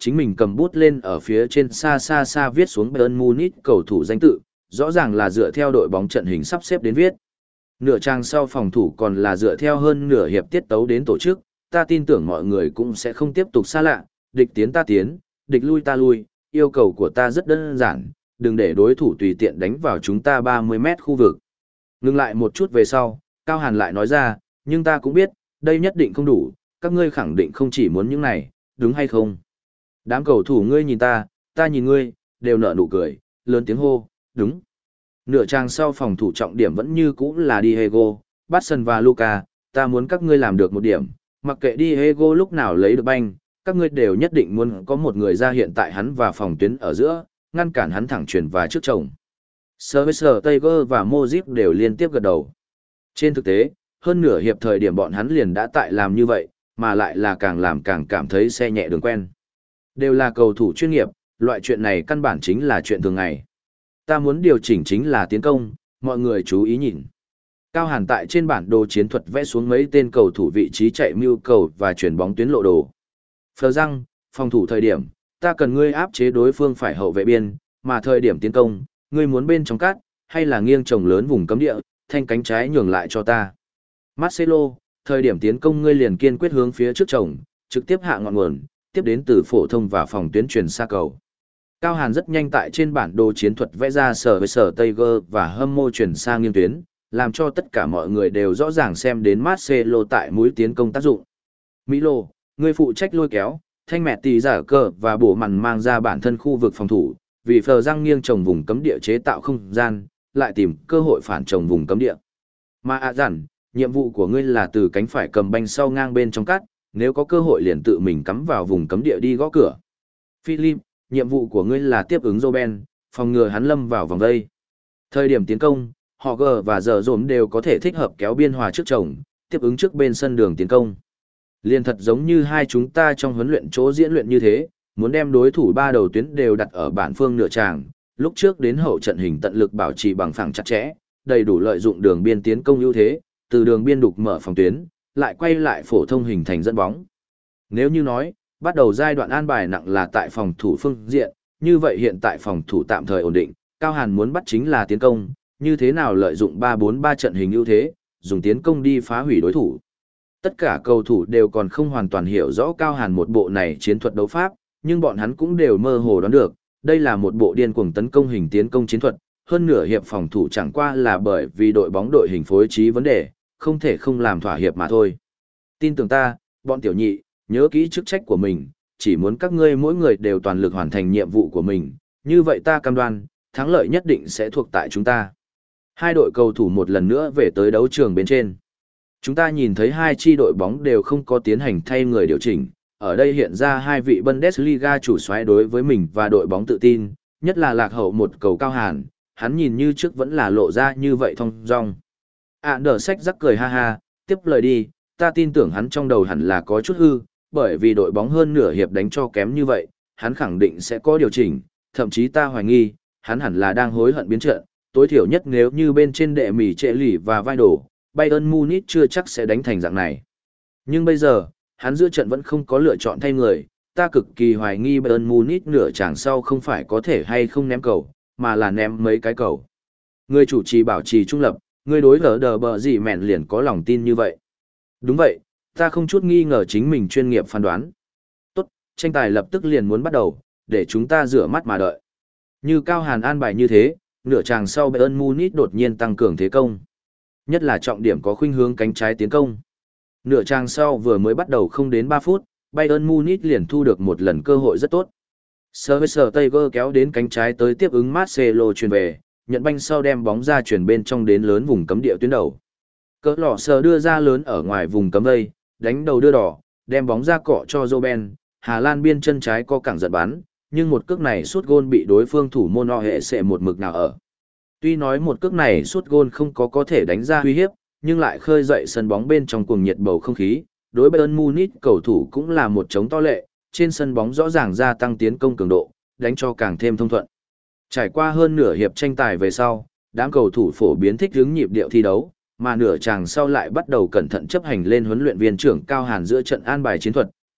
chính mình cầm bút lên ở phía trên xa xa xa viết xuống Bayern Munich cầu thủ danh tự, rõ ràng là dựa theo đội bóng trận hình sắp xếp đến viết. Nửa trang sau phòng thủ còn là dựa theo hơn nửa hiệp tiết tấu đến tổ chức, ta tin tưởng mọi người cũng sẽ không tiếp tục xa lạ, địch tiến ta tiến, địch lui ta lui, yêu cầu của ta rất đơn giản, đừng để đối thủ tùy tiện đánh vào chúng ta ba mươi mét khu vực. Ngừng lại một chút về sau, Cao Hàn lại nói ra, nhưng ta cũng biết, đây nhất định không đủ, các ngươi khẳng định không chỉ muốn những này, đúng hay không? Đám cầu thủ ngươi nhìn ta, ta nhìn ngươi, đều nở nụ cười, lớn tiếng hô, đúng. Nửa trang sau phòng thủ trọng điểm vẫn như cũ là Diego, Batson và Luka, ta muốn các ngươi làm được một điểm, mặc kệ Diego lúc nào lấy được banh, các ngươi đều nhất định muốn có một người ra hiện tại hắn và phòng tuyến ở giữa, ngăn cản hắn thẳng chuyển và trước chồng. Scherzer, Tiger và Modric đều liên tiếp gật đầu. Trên thực tế, hơn nửa hiệp thời điểm bọn hắn liền đã tại làm như vậy, mà lại là càng làm càng cảm thấy xe nhẹ đường quen. Đều là cầu thủ chuyên nghiệp, loại chuyện này căn bản chính là chuyện thường ngày. Ta muốn điều chỉnh chính là tiến công, mọi người chú ý nhìn. Cao Hàn tại trên bản đồ chiến thuật vẽ xuống mấy tên cầu thủ vị trí chạy mưu cầu và chuyển bóng tuyến lộ đồ. Phờ răng, phòng thủ thời điểm, ta cần ngươi áp chế đối phương phải hậu vệ biên, mà thời điểm tiến công, ngươi muốn bên trong cát, hay là nghiêng trồng lớn vùng cấm địa, thanh cánh trái nhường lại cho ta. Marcelo, thời điểm tiến công ngươi liền kiên quyết hướng phía trước trồng, trực tiếp hạ ngọn nguồn, tiếp đến từ phổ thông và phòng tuyến truyền xa cầu. Cao Hàn rất nhanh tại trên bản đồ chiến thuật vẽ ra sở với sở Tiger và hâm mô chuyển sang nghiêng tuyến, làm cho tất cả mọi người đều rõ ràng xem đến Marcelo tại mũi tiến công tác dụng. Milo, người phụ trách lôi kéo, thanh mẹ tỷ giả cờ và bổ màn mang ra bản thân khu vực phòng thủ, vì phờ răng nghiêng trồng vùng cấm địa chế tạo không gian, lại tìm cơ hội phản trồng vùng cấm địa. Mà à dặn, nhiệm vụ của ngươi là từ cánh phải cầm banh sau ngang bên trong cắt, nếu có cơ hội liền tự mình cắm vào vùng cấm địa đi gõ cửa. Philip, nhiệm vụ của ngươi là tiếp ứng Roben, phòng ngừa hắn lâm vào vòng vây. Thời điểm tiến công, Hogger và giờ dồn đều có thể thích hợp kéo biên hòa trước chồng, tiếp ứng trước bên sân đường tiến công. Liên thật giống như hai chúng ta trong huấn luyện chỗ diễn luyện như thế, muốn đem đối thủ ba đầu tuyến đều đặt ở bản phương nửa tràng, lúc trước đến hậu trận hình tận lực bảo trì bằng phẳng chặt chẽ, đầy đủ lợi dụng đường biên tiến công ưu thế, từ đường biên đục mở phòng tuyến, lại quay lại phổ thông hình thành dẫn bóng. Nếu như nói, bắt đầu giai đoạn an bài nặng là tại phòng thủ phương diện, như vậy hiện tại phòng thủ tạm thời ổn định, Cao Hàn muốn bắt chính là tiến công, như thế nào lợi dụng ba bốn ba trận hình ưu thế, dùng tiến công đi phá hủy đối thủ. Tất cả cầu thủ đều còn không hoàn toàn hiểu rõ Cao Hàn một bộ này chiến thuật đấu pháp, nhưng bọn hắn cũng đều mơ hồ đoán được, đây là một bộ điên cuồng tấn công hình tiến công chiến thuật, hơn nửa hiệp phòng thủ chẳng qua là bởi vì đội bóng đội hình phối trí vấn đề, không thể không làm thỏa hiệp mà thôi. Tin tưởng ta, bọn tiểu nhị, nhớ kỹ chức trách của mình, chỉ muốn các ngươi mỗi người đều toàn lực hoàn thành nhiệm vụ của mình, như vậy ta cam đoan, thắng lợi nhất định sẽ thuộc tại chúng ta. Hai đội cầu thủ một lần nữa về tới đấu trường bên trên. Chúng ta nhìn thấy hai chi đội bóng đều không có tiến hành thay người điều chỉnh, ở đây hiện ra hai vị Bundesliga chủ soái đối với mình và đội bóng tự tin, nhất là lạc hậu một cầu Cao Hàn, hắn nhìn như trước vẫn là lộ ra như vậy thong dong. À đờ sách rắc cười ha ha, tiếp lời đi, ta tin tưởng hắn trong đầu hẳn là có chút hư, bởi vì đội bóng hơn nửa hiệp đánh cho kém như vậy, hắn khẳng định sẽ có điều chỉnh, thậm chí ta hoài nghi, hắn hẳn là đang hối hận biến trận, tối thiểu nhất nếu như bên trên đệ mỉ trệ lì và vai đổ, Bayern Munich chưa chắc sẽ đánh thành dạng này. Nhưng bây giờ, hắn giữa trận vẫn không có lựa chọn thay người, ta cực kỳ hoài nghi Bayern Munich nửa chàng sau không phải có thể hay không ném cầu, mà là ném mấy cái cầu. Người chủ trì bảo trì trung lập, người đối gỡ đờ bờ gì mẹn liền có lòng tin như vậy. Đúng vậy, ta không chút nghi ngờ chính mình chuyên nghiệp phán đoán. Tốt, tranh tài lập tức liền muốn bắt đầu, để chúng ta rửa mắt mà đợi. Như Cao Hàn an bài như thế, nửa chàng sau Bayern Munich đột nhiên tăng cường thế công. Nhất là trọng điểm có khuynh hướng cánh trái tiến công. Nửa chàng sau vừa mới bắt đầu không đến ba phút, Bayern Munich liền thu được một lần cơ hội rất tốt. Scherzer Tiger kéo đến cánh trái tới tiếp ứng Marcelo chuyền về, nhận banh sau đem bóng ra chuyển bên trong đến lớn vùng cấm địa tuyến đầu. Cỡ lọ sờ đưa ra lớn ở ngoài vùng cấm vây, đánh đầu đưa đỏ, đem bóng ra cọ cho Robben, Hà Lan biên chân trái có cẳng giật bắn, nhưng một cước này sút gôn bị đối phương thủ môn o hệ sệ một mực nào ở. Tuy nói một cước này sút gôn không có có thể đánh ra uy hiếp, nhưng lại khơi dậy sân bóng bên trong cuồng nhiệt bầu không khí, đối Bayern Munich cầu thủ cũng là một chống to lệ, trên sân bóng rõ ràng gia tăng tiến công cường độ, đánh cho càng thêm thông thuận. Trải qua hơn nửa hiệp tranh tài về sau, đám cầu thủ phổ biến thích ứng nhịp điệu thi đấu, mà nửa chàng sau lại bắt đầu cẩn thận chấp hành lên huấn luyện viên trưởng Cao Hàn giữa trận an bài chiến thuật,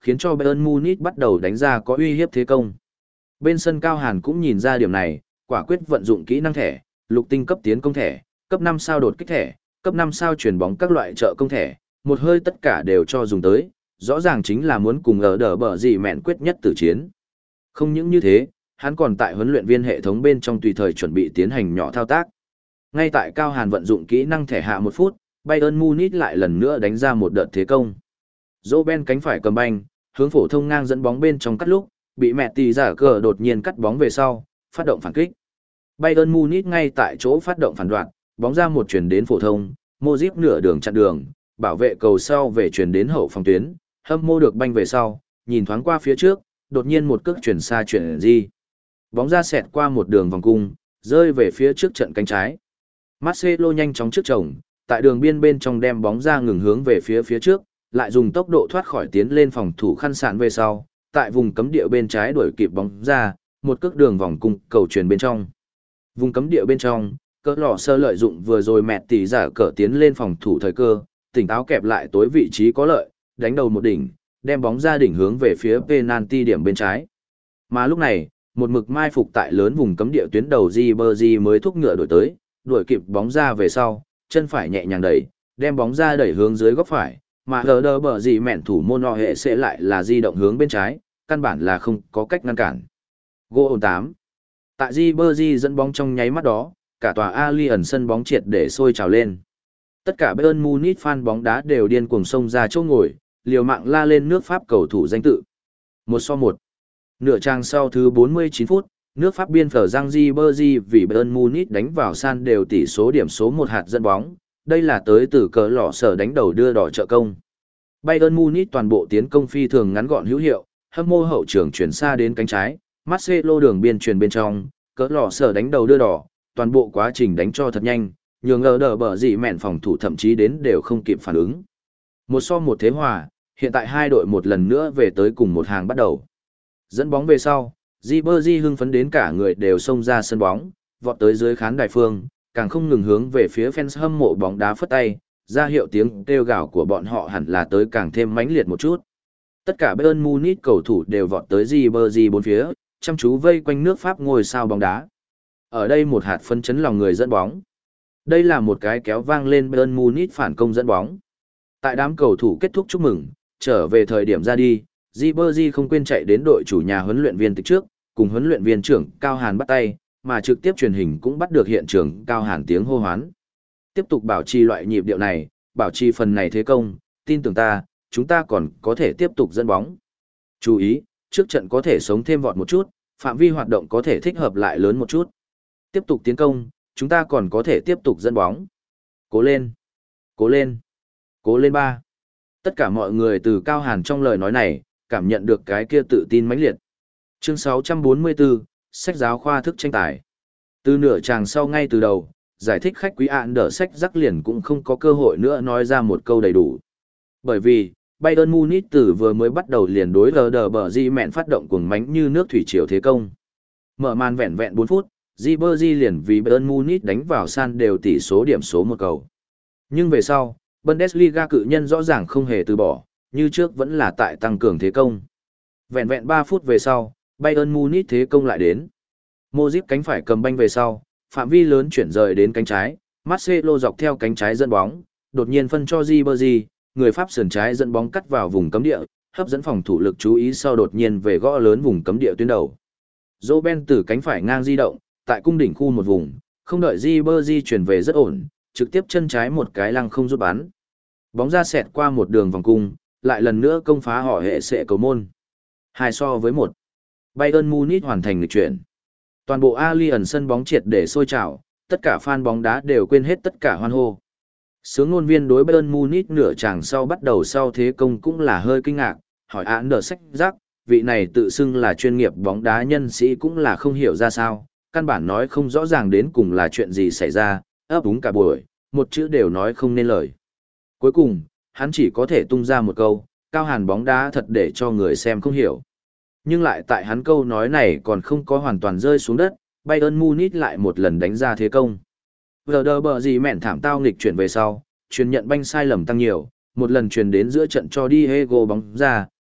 khiến cho Bayern Munich bắt đầu đánh ra có uy hiếp thế công. Bên sân Cao Hàn cũng nhìn ra điểm này, quả quyết vận dụng kỹ năng thẻ, lục tinh cấp tiến công thẻ, cấp năm sao đột kích thẻ, cấp năm sao chuyển bóng các loại trợ công thẻ, một hơi tất cả đều cho dùng tới, rõ ràng chính là muốn cùng ở đỡ bờ gì mẹn quyết nhất tử chiến. Không những như thế, hắn còn tại huấn luyện viên hệ thống bên trong tùy thời chuẩn bị tiến hành nhỏ thao tác. Ngay tại Cao Hàn vận dụng kỹ năng thẻ hạ một phút, Bayern Munich lại lần nữa đánh ra một đợt thế công. Robben cánh phải cầm banh, hướng phổ thông ngang dẫn bóng bên trong cắt lúc, bị mẹ tỷ giả cờ đột nhiên cắt bóng về sau, phát động phản kích. Bayern Munich ngay tại chỗ phát động phản đoạn, bóng ra một chuyển đến phổ thông, Modric nửa đường chặn đường, bảo vệ cầu sau về chuyển đến hậu phòng tuyến, hâm mô được banh về sau, nhìn thoáng qua phía trước, đột nhiên một cước chuyển xa chuyển di. Bóng ra xẹt qua một đường vòng cung, rơi về phía trước trận cánh trái. Marcelo nhanh chóng trước chồng, tại đường biên bên trong đem bóng ra ngừng hướng về phía phía trước, lại dùng tốc độ thoát khỏi tiến lên phòng thủ khăn sạn về sau, tại vùng cấm địa bên trái đuổi kịp bóng ra, một cước đường vòng cung cầu truyền bên trong. Vùng cấm địa bên trong, cỡ lò sơ lợi dụng vừa rồi mẹ tỷ giả cỡ tiến lên phòng thủ thời cơ, tỉnh táo kẹp lại tối vị trí có lợi, đánh đầu một đỉnh, đem bóng ra đỉnh hướng về phía penalty điểm bên trái. Mà lúc này, một mực mai phục tại lớn vùng cấm địa tuyến đầu Ribery mới thúc ngựa đổi tới, đuổi kịp bóng ra về sau, chân phải nhẹ nhàng đẩy, đem bóng ra đẩy hướng dưới góc phải, mà lờ đờ bờ gì mẹn thủ môn họ hệ sẽ lại là di động hướng bên trái, căn bản là không có cách ngăn cản. Goal tám. Tại Ribery dẫn bóng trong nháy mắt đó, cả tòa Allianz sân bóng triệt để sôi trào lên. Tất cả Bayern Munich fan bóng đá đều điên cuồng xông ra chỗ ngồi, liều mạng la lên nước Pháp cầu thủ danh tự. Một so một. Nửa trang sau thứ bốn mươi chín phút, nước Pháp biên phở Giang Ribery vì Bayern Munich đánh vào san đều tỷ số điểm số một hạt dẫn bóng. Đây là tới từ cờ lọ sở đánh đầu đưa đỏ trợ công. Bayern Munich toàn bộ tiến công phi thường ngắn gọn hữu hiệu, hâm mô hậu trường chuyển xa đến cánh trái, Marcelo đường biên truyền bên trong, cờ lọ sở đánh đầu đưa đỏ, toàn bộ quá trình đánh cho thật nhanh, nhường ngờ đỡ bờ gì mẹn phòng thủ thậm chí đến đều không kịp phản ứng. Một so một thế hòa, hiện tại hai đội một lần nữa về tới cùng một hàng bắt đầu. Dẫn bóng về sau, Ribery hưng phấn đến cả người đều xông ra sân bóng, vọt tới dưới khán đài phương, càng không ngừng hướng về phía fans hâm mộ bóng đá phất tay, ra hiệu tiếng kêu gào của bọn họ hẳn là tới càng thêm mãnh liệt một chút. Tất cả Bayern Munich cầu thủ đều vọt tới Ribery bốn phía, chăm chú vây quanh nước Pháp ngôi sao bóng đá. Ở đây một hạt phấn chấn lòng người dẫn bóng. Đây là một cái kéo vang lên Bayern Munich phản công dẫn bóng. Tại đám cầu thủ kết thúc chúc mừng, trở về thời điểm ra đi, Ribery không quên chạy đến đội chủ nhà huấn luyện viên tịch trước, cùng huấn luyện viên trưởng Cao Hàn bắt tay, mà trực tiếp truyền hình cũng bắt được hiện trường Cao Hàn tiếng hô hoán. Tiếp tục bảo trì loại nhịp điệu này, bảo trì phần này thế công, tin tưởng ta, chúng ta còn có thể tiếp tục dẫn bóng. Chú ý, trước trận có thể sống thêm vọt một chút, phạm vi hoạt động có thể thích hợp lại lớn một chút. Tiếp tục tiến công, chúng ta còn có thể tiếp tục dẫn bóng. Cố lên! Cố lên! Cố lên ba! Tất cả mọi người từ Cao Hàn trong lời nói này, cảm nhận được cái kia tự tin mãnh liệt. Chương sáu trăm bốn mươi bốn, sách giáo khoa thức tranh tài. Từ nửa tràng sau ngay từ đầu, giải thích khách quý ạn đỡ sách rắc liền cũng không có cơ hội nữa nói ra một câu đầy đủ. Bởi vì, Bayern Munich từ vừa mới bắt đầu liền đối lờ đờ bờ di mẹn phát động cuồng mánh như nước thủy triều thế công. Mở màn vẹn vẹn bốn phút, Ribery liền vì Bayern Munich đánh vào san đều tỷ số điểm số một cầu. Nhưng về sau, Bundesliga cự nhân rõ ràng không hề từ bỏ, như trước vẫn là tại tăng cường thế công. Vẹn vẹn ba phút về sau, Bayern Munich thế công lại đến. Modric cánh phải cầm banh về sau, phạm vi lớn chuyển rời đến cánh trái, Marcelo dọc theo cánh trái dẫn bóng, đột nhiên phân cho Ribery, người Pháp sườn trái dẫn bóng cắt vào vùng cấm địa, hấp dẫn phòng thủ lực chú ý sau đột nhiên về gõ lớn vùng cấm địa tuyến đầu. Robben từ cánh phải ngang di động, tại cung đỉnh khu một vùng, không đợi Ribery chuyển về rất ổn, trực tiếp chân trái một cái lăng không rút bắn. Bóng ra xẹt qua một đường vòng cung, lại lần nữa công phá họ hệ sệ cầu môn. Hai so với một. Bayern Munich hoàn thành lịch chuyển. Toàn bộ Allianz sân bóng triệt để sôi trào, tất cả fan bóng đá đều quên hết tất cả hoan hô. Sướng ngôn viên đối Bayern Munich nửa chàng sau bắt đầu sau thế công cũng là hơi kinh ngạc, hỏi án đờ sách rác, vị này tự xưng là chuyên nghiệp bóng đá nhân sĩ cũng là không hiểu ra sao, căn bản nói không rõ ràng đến cùng là chuyện gì xảy ra, ấp úng cả buổi, một chữ đều nói không nên lời. Cuối cùng, hắn chỉ có thể tung ra một câu, Cao Hàn bóng đá thật để cho người xem không hiểu. Nhưng lại tại hắn câu nói này còn không có hoàn toàn rơi xuống đất, Bayern Munich lại một lần đánh ra thế công. Vừa đờ bờ gì mẹn thảm tao nghịch chuyển về sau, truyền nhận banh sai lầm tăng nhiều, một lần truyền đến giữa trận cho Diego bóng ra,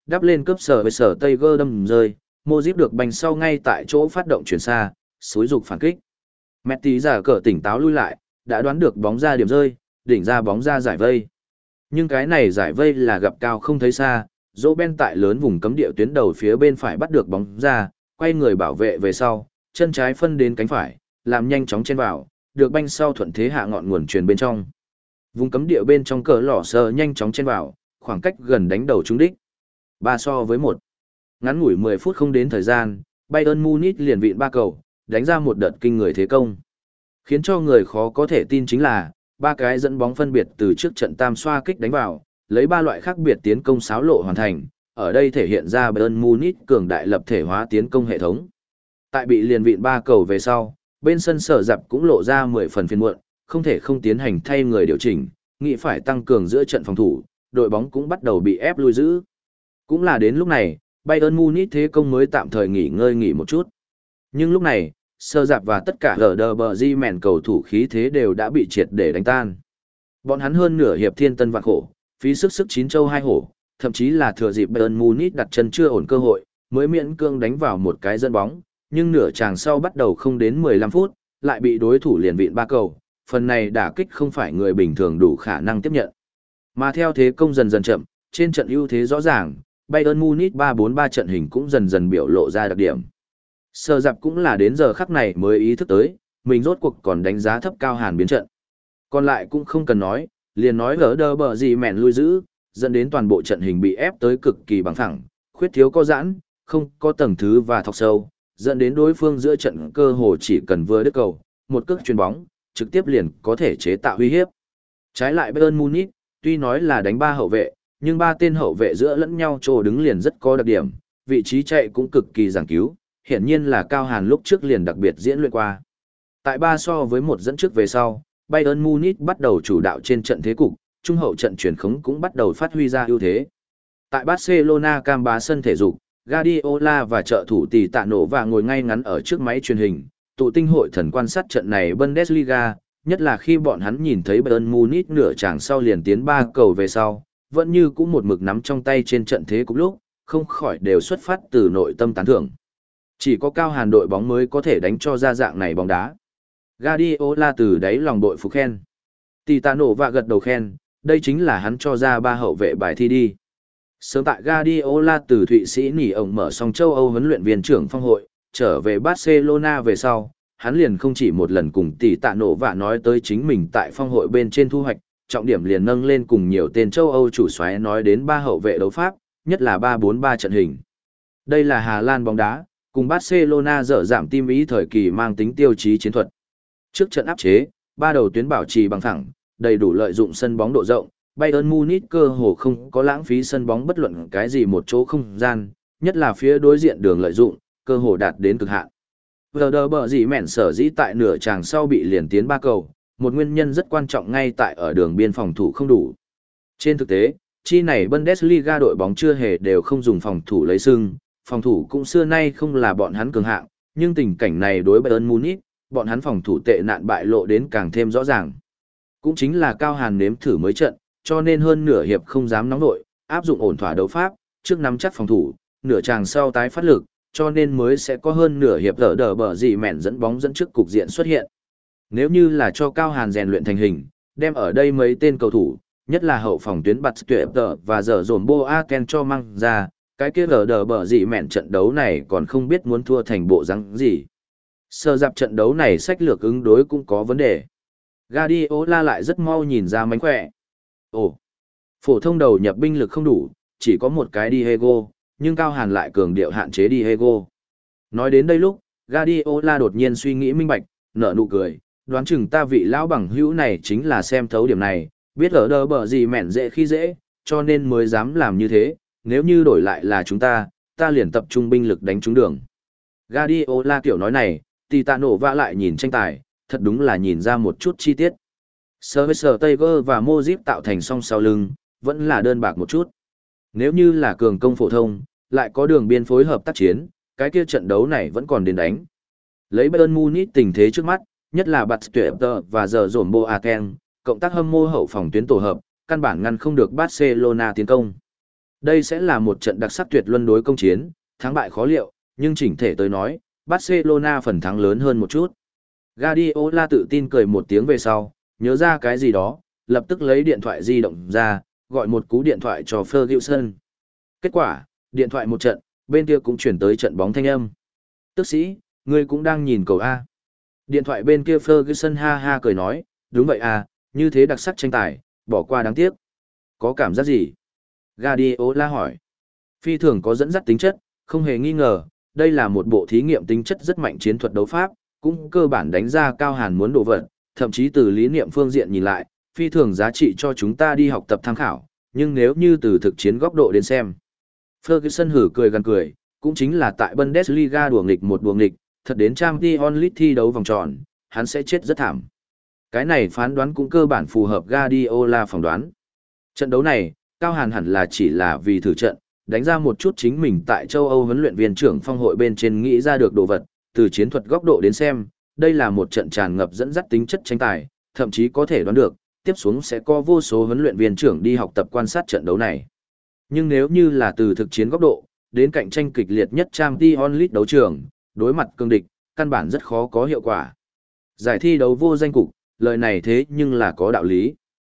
đắp lên cướp sở với sở Tây Gơ đâm rơi, Modric được banh sau ngay tại chỗ phát động chuyển xa, xúi dục phản kích. Messi giả cờ tỉnh táo lui lại, đã đoán được bóng ra điểm rơi, đỉnh ra bóng ra giải vây. Nhưng cái này giải vây là gặp cao không thấy xa, Robben tại lớn vùng cấm địa tuyến đầu phía bên phải bắt được bóng ra, quay người bảo vệ về sau, chân trái phân đến cánh phải, làm nhanh chóng chen vào, được banh sau thuận thế hạ ngọn nguồn truyền bên trong. Vùng cấm địa bên trong cờ lỏ sờ nhanh chóng chen vào, khoảng cách gần đánh đầu trúng đích. Ba so với một. Ngắn ngủi mười phút không đến thời gian, Bayern Munich liền vịn ba cầu, đánh ra một đợt kinh người thế công. Khiến cho người khó có thể tin chính là, ba cái dẫn bóng phân biệt từ trước trận tam xoa kích đánh vào, lấy ba loại khác biệt tiến công xáo lộ hoàn thành, ở đây thể hiện ra Bayern Munich cường đại lập thể hóa tiến công hệ thống. Tại bị liền vịn ba cầu về sau, bên sân Sở Dạp cũng lộ ra mười phần phiền muộn, không thể không tiến hành thay người điều chỉnh, nghĩ phải tăng cường giữa trận phòng thủ, đội bóng cũng bắt đầu bị ép lui giữ. Cũng là đến lúc này, Bayern Munich thế công mới tạm thời nghỉ ngơi nghỉ một chút. Nhưng lúc này, Sở Dạp và tất cả Werder Bremen cầu thủ khí thế đều đã bị triệt để đánh tan. Bọn hắn hơn nửa hiệp thiên tân vạn khổ, phí sức sức chín châu hai hổ, thậm chí là thừa dịp Bayern Munich đặt chân chưa ổn cơ hội, mới miễn cương đánh vào một cái dẫn bóng, nhưng nửa chàng sau bắt đầu không đến mười lăm phút, lại bị đối thủ liền vịn ba cầu, phần này đả kích không phải người bình thường đủ khả năng tiếp nhận. Mà theo thế công dần dần chậm, trên trận ưu thế rõ ràng, Bayern Munich ba bốn ba trận hình cũng dần dần biểu lộ ra đặc điểm. Sở Dạp cũng là đến giờ khắc này mới ý thức tới, mình rốt cuộc còn đánh giá thấp Cao Hàn biến trận. Còn lại cũng không cần nói, liền nói gỡ đơ bờ gì mẹn lui giữ, dẫn đến toàn bộ trận hình bị ép tới cực kỳ bằng phẳng, khuyết thiếu có giãn, không có tầng thứ và thọc sâu, dẫn đến đối phương giữa trận cơ hồ chỉ cần vừa đứt cầu, một cước chuyền bóng, trực tiếp liền có thể chế tạo uy hiếp. Trái lại Bayern Munich, tuy nói là đánh ba hậu vệ, nhưng ba tên hậu vệ giữa lẫn nhau chỗ đứng liền rất có đặc điểm, vị trí chạy cũng cực kỳ giảng cứu, hiển nhiên là Cao Hàn lúc trước liền đặc biệt diễn luyện qua. Tại ba so với một dẫn trước về sau, Bayern Munich bắt đầu chủ đạo trên trận thế cục, trung hậu trận chuyển khống cũng bắt đầu phát huy ra ưu thế. Tại Barcelona cam bá sân thể dục, Guardiola và trợ thủ tỷ tạ nổ và ngồi ngay ngắn ở trước máy truyền hình, tụ tinh hội thần quan sát trận này Bundesliga, nhất là khi bọn hắn nhìn thấy Bayern Munich nửa chàng sau liền tiến ba cầu về sau, vẫn như cũng một mực nắm trong tay trên trận thế cục lúc, không khỏi đều xuất phát từ nội tâm tán thưởng. Chỉ có Cao Hàn đội bóng mới có thể đánh cho ra dạng này bóng đá. Guardiola từ đáy lòng đội phục khen. Titano và gật đầu khen, đây chính là hắn cho ra ba hậu vệ bài thi đi. Sớm tại Guardiola từ Thụy Sĩ nỉ ổng mở xong châu Âu huấn luyện viên trưởng phong hội, trở về Barcelona về sau, hắn liền không chỉ một lần cùng Titano và nói tới chính mình tại phong hội bên trên thu hoạch, trọng điểm liền nâng lên cùng nhiều tên châu Âu chủ soái nói đến ba hậu vệ đấu pháp, nhất là ba bốn ba trận hình. Đây là Hà Lan bóng đá, cùng Barcelona dở giảm tim ý thời kỳ mang tính tiêu chí chiến thuật. Trước trận áp chế, ba đầu tuyến bảo trì bằng thẳng, đầy đủ lợi dụng sân bóng độ rộng, Bayern Munich cơ hồ không có lãng phí sân bóng bất luận cái gì một chỗ không gian, nhất là phía đối diện đường lợi dụng, cơ hồ đạt đến cực hạn. Werder bờ gì mẹn sở dĩ tại nửa chàng sau bị liền tiến ba cầu, một nguyên nhân rất quan trọng ngay tại ở đường biên phòng thủ không đủ. Trên thực tế, chi này Bundesliga đội bóng chưa hề đều không dùng phòng thủ lấy sưng, phòng thủ cũng xưa nay không là bọn hắn cường hạng, nhưng tình cảnh này đối Bayern Munich, bọn hắn phòng thủ tệ nạn bại lộ đến càng thêm rõ ràng. Cũng chính là Cao Hàn nếm thử mới trận, cho nên hơn nửa hiệp không dám nóng nội, áp dụng ổn thỏa đấu pháp, trước nắm chắc phòng thủ, nửa chàng sau tái phát lực, cho nên mới sẽ có hơn nửa hiệp đỡ đỡ bờ gì mẹn dẫn bóng dẫn trước cục diện xuất hiện. Nếu như là cho Cao Hàn rèn luyện thành hình, đem ở đây mấy tên cầu thủ, nhất là hậu phòng tuyến bật tuyệt tờ và dở dồn Boateng cho mang ra, cái kia đỡ đỡ bờ gì mẹn trận đấu này còn không biết muốn thua thành bộ răng gì. Sơ dạp trận đấu này sách lược ứng đối cũng có vấn đề. Guardiola lại rất mau nhìn ra mánh khỏe. Ồ, phổ thông đầu nhập binh lực không đủ, chỉ có một cái Diego, nhưng Cao Hàn lại cường điệu hạn chế Diego. Nói đến đây lúc, Guardiola đột nhiên suy nghĩ minh bạch, nở nụ cười, đoán chừng ta vị lão bằng hữu này chính là xem thấu điểm này, biết ở đỡ bờ gì mẹn dễ khi dễ, cho nên mới dám làm như thế, nếu như đổi lại là chúng ta, ta liền tập trung binh lực đánh trúng đường. Guardiola kiểu nói này, Titano vã lại nhìn tranh tài, thật đúng là nhìn ra một chút chi tiết. Sơ Tiger và Modric tạo thành song sau lưng, vẫn là đơn bạc một chút. Nếu như là cường công phổ thông, lại có đường biên phối hợp tác chiến, cái kia trận đấu này vẫn còn đến đánh. Lấy Bayern Munich tình thế trước mắt, nhất là Bạt Tuyệt và giờ dồn Boateng, cộng tác hâm mô hậu phòng tuyến tổ hợp, căn bản ngăn không được Barcelona tiến công. Đây sẽ là một trận đặc sắc tuyệt luân đối công chiến, thắng bại khó liệu, nhưng chỉnh thể tới nói, Barcelona phần thắng lớn hơn một chút. Guardiola tự tin cười một tiếng về sau, nhớ ra cái gì đó, lập tức lấy điện thoại di động ra, gọi một cú điện thoại cho Ferguson. Kết quả, điện thoại một trận, bên kia cũng chuyển tới trận bóng thanh âm. Tức sĩ, ngươi cũng đang nhìn cầu A. Điện thoại bên kia Ferguson ha ha cười nói, đúng vậy à, như thế đặc sắc tranh tài, bỏ qua đáng tiếc. Có cảm giác gì? Guardiola hỏi. Phi thường có dẫn dắt tính chất, không hề nghi ngờ, đây là một bộ thí nghiệm tính chất rất mạnh chiến thuật đấu pháp, cũng cơ bản đánh ra Cao Hàn muốn đồ vật, thậm chí từ lý niệm phương diện nhìn lại, phi thường giá trị cho chúng ta đi học tập tham khảo, nhưng nếu như từ thực chiến góc độ đến xem. Ferguson hử cười gần cười, cũng chính là tại Bundesliga đùa nghịch một đùa nghịch, thật đến Champions League thi đấu vòng tròn, hắn sẽ chết rất thảm. Cái này phán đoán cũng cơ bản phù hợp Guardiola phỏng đoán. Trận đấu này, Cao Hàn hẳn là chỉ là vì thử trận, đánh ra một chút chính mình tại châu Âu huấn luyện viên trưởng phong hội bên trên nghĩ ra được đồ vật, từ chiến thuật góc độ đến xem, đây là một trận tràn ngập dẫn dắt tính chất tranh tài, thậm chí có thể đoán được, tiếp xuống sẽ có vô số huấn luyện viên trưởng đi học tập quan sát trận đấu này. Nhưng nếu như là từ thực chiến góc độ, đến cạnh tranh kịch liệt nhất Champions League đấu trường, đối mặt cương địch, căn bản rất khó có hiệu quả. Giải thi đấu vô danh cục, lời này thế nhưng là có đạo lý.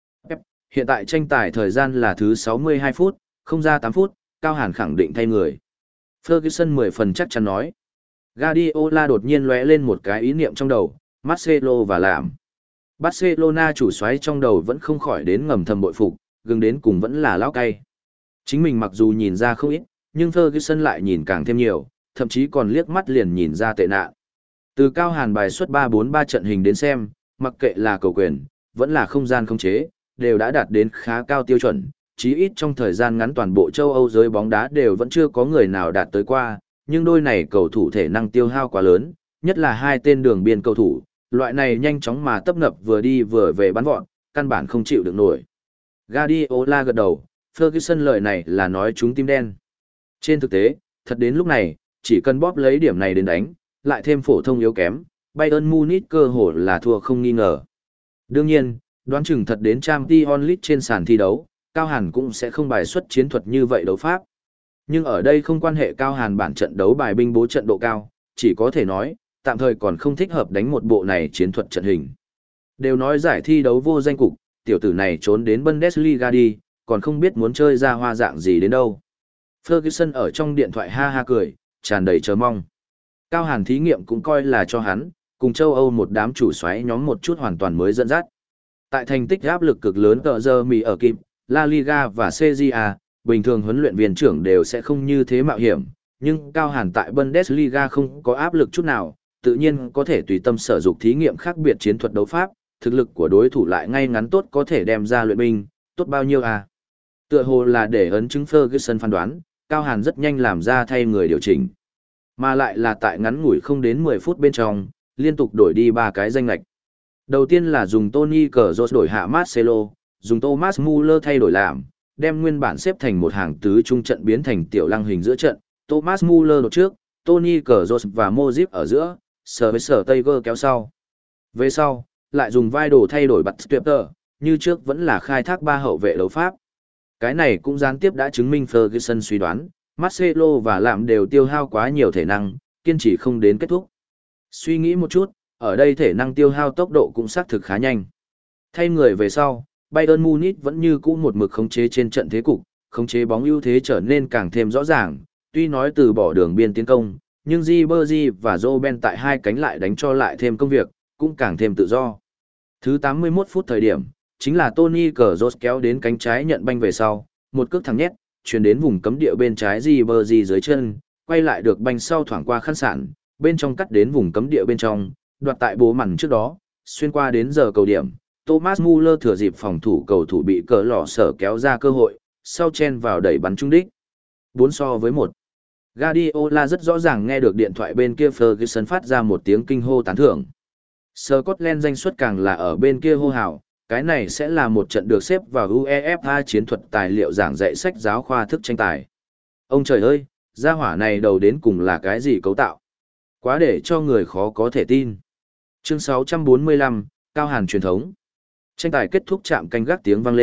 Hiện tại tranh tài thời gian là thứ sáu mươi hai phút, không ra tám phút, Cao Hàn khẳng định thay người. Ferguson mười phần chắc chắn nói. Guardiola đột nhiên lóe lên một cái ý niệm trong đầu, Marcelo và làm. Barcelona chủ soái trong đầu vẫn không khỏi đến ngầm thầm bội phục, gừng đến cùng vẫn là lão cay. Chính mình mặc dù nhìn ra không ít, nhưng Ferguson lại nhìn càng thêm nhiều, thậm chí còn liếc mắt liền nhìn ra tệ nạn. Từ Cao Hàn bài xuất ba bốn ba trận hình đến xem, mặc kệ là cầu quyền, vẫn là không gian không chế, đều đã đạt đến khá cao tiêu chuẩn, chí ít trong thời gian ngắn toàn bộ châu Âu giới bóng đá đều vẫn chưa có người nào đạt tới qua, nhưng đôi này cầu thủ thể năng tiêu hao quá lớn, nhất là hai tên đường biên cầu thủ, loại này nhanh chóng mà tấp nập vừa đi vừa về bắn vọt, căn bản không chịu được nổi. Guardiola gật đầu, Ferguson lời này là nói chúng tim đen. Trên thực tế, thật đến lúc này, chỉ cần bóp lấy điểm này đến đánh, lại thêm phổ thông yếu kém, Bayern Munich cơ hội là thua không nghi ngờ. Đương nhiên, đoán chừng thật đến Champions League trên sàn thi đấu, Cao Hàn cũng sẽ không bài xuất chiến thuật như vậy đấu pháp. Nhưng ở đây không quan hệ Cao Hàn bản trận đấu bài binh bố trận độ cao, chỉ có thể nói, tạm thời còn không thích hợp đánh một bộ này chiến thuật trận hình. Đều nói giải thi đấu vô danh cục, tiểu tử này trốn đến Bundesliga đi, còn không biết muốn chơi ra hoa dạng gì đến đâu. Ferguson ở trong điện thoại ha ha cười, tràn đầy chờ mong. Cao Hàn thí nghiệm cũng coi là cho hắn, cùng châu Âu một đám chủ xoáy nhóm một chút hoàn toàn mới dẫn dắt. Tại thành tích áp lực cực lớn tờ giờ mì ở kịp, La Liga và xê giê a, bình thường huấn luyện viên trưởng đều sẽ không như thế mạo hiểm, nhưng Cao Hàn tại Bundesliga không có áp lực chút nào, tự nhiên có thể tùy tâm sở dục thí nghiệm khác biệt chiến thuật đấu pháp, thực lực của đối thủ lại ngay ngắn tốt có thể đem ra luyện binh, tốt bao nhiêu à. Tựa hồ là để ấn chứng Ferguson phán đoán, Cao Hàn rất nhanh làm ra thay người điều chỉnh. Mà lại là tại ngắn ngủi không đến mười phút bên trong, liên tục đổi đi ba cái danh lệch. Đầu tiên là dùng Toni Kroos đổi hạ Marcelo, dùng Thomas Muller thay đổi làm, đem nguyên bản xếp thành một hàng tứ trung trận biến thành tiểu lăng hình giữa trận, Thomas Muller đột trước, Toni Kroos và Modric ở giữa, sở với sở Tiger kéo sau. Về sau, lại dùng vai đồ thay đổi bật Twitter, như trước vẫn là khai thác ba hậu vệ đấu pháp. Cái này cũng gián tiếp đã chứng minh Ferguson suy đoán, Marcelo và Làm đều tiêu hao quá nhiều thể năng, kiên trì không đến kết thúc. Suy nghĩ một chút, ở đây thể năng tiêu hao tốc độ cũng xác thực khá nhanh. Thay người về sau, Bayern Munich vẫn như cũ một mực khống chế trên trận thế cục, khống chế bóng ưu thế trở nên càng thêm rõ ràng, tuy nói từ bỏ đường biên tiến công, nhưng Ribery và Robben tại hai cánh lại đánh cho lại thêm công việc, cũng càng thêm tự do. Thứ tám mươi mốt phút thời điểm, chính là Toni Kroos kéo đến cánh trái nhận banh về sau, một cước thẳng nhét, chuyển đến vùng cấm địa bên trái Ribery dưới chân, quay lại được banh sau thoảng qua khăn sản, bên trong cắt đến vùng cấm địa bên trong, đoạt tại bố màn trước đó, xuyên qua đến giờ cầu điểm. Thomas Muller thừa dịp phòng thủ cầu thủ bị cờ lỏ sở kéo ra cơ hội, sau chen vào đẩy bắn trúng đích. bốn so với một. Guardiola rất rõ ràng nghe được điện thoại bên kia Ferguson phát ra một tiếng kinh hô tán thưởng. Scotland danh suất càng là ở bên kia hô hào, cái này sẽ là một trận được xếp vào UEFA chiến thuật tài liệu giảng dạy sách giáo khoa thức tranh tài. Ông trời ơi, gia hỏa này đầu đến cùng là cái gì cấu tạo? Quá để cho người khó có thể tin. Chương sáu trăm bốn mươi lăm, Cao Hàn truyền thống. Tranh tài kết thúc chạm canh gác tiếng vang lên,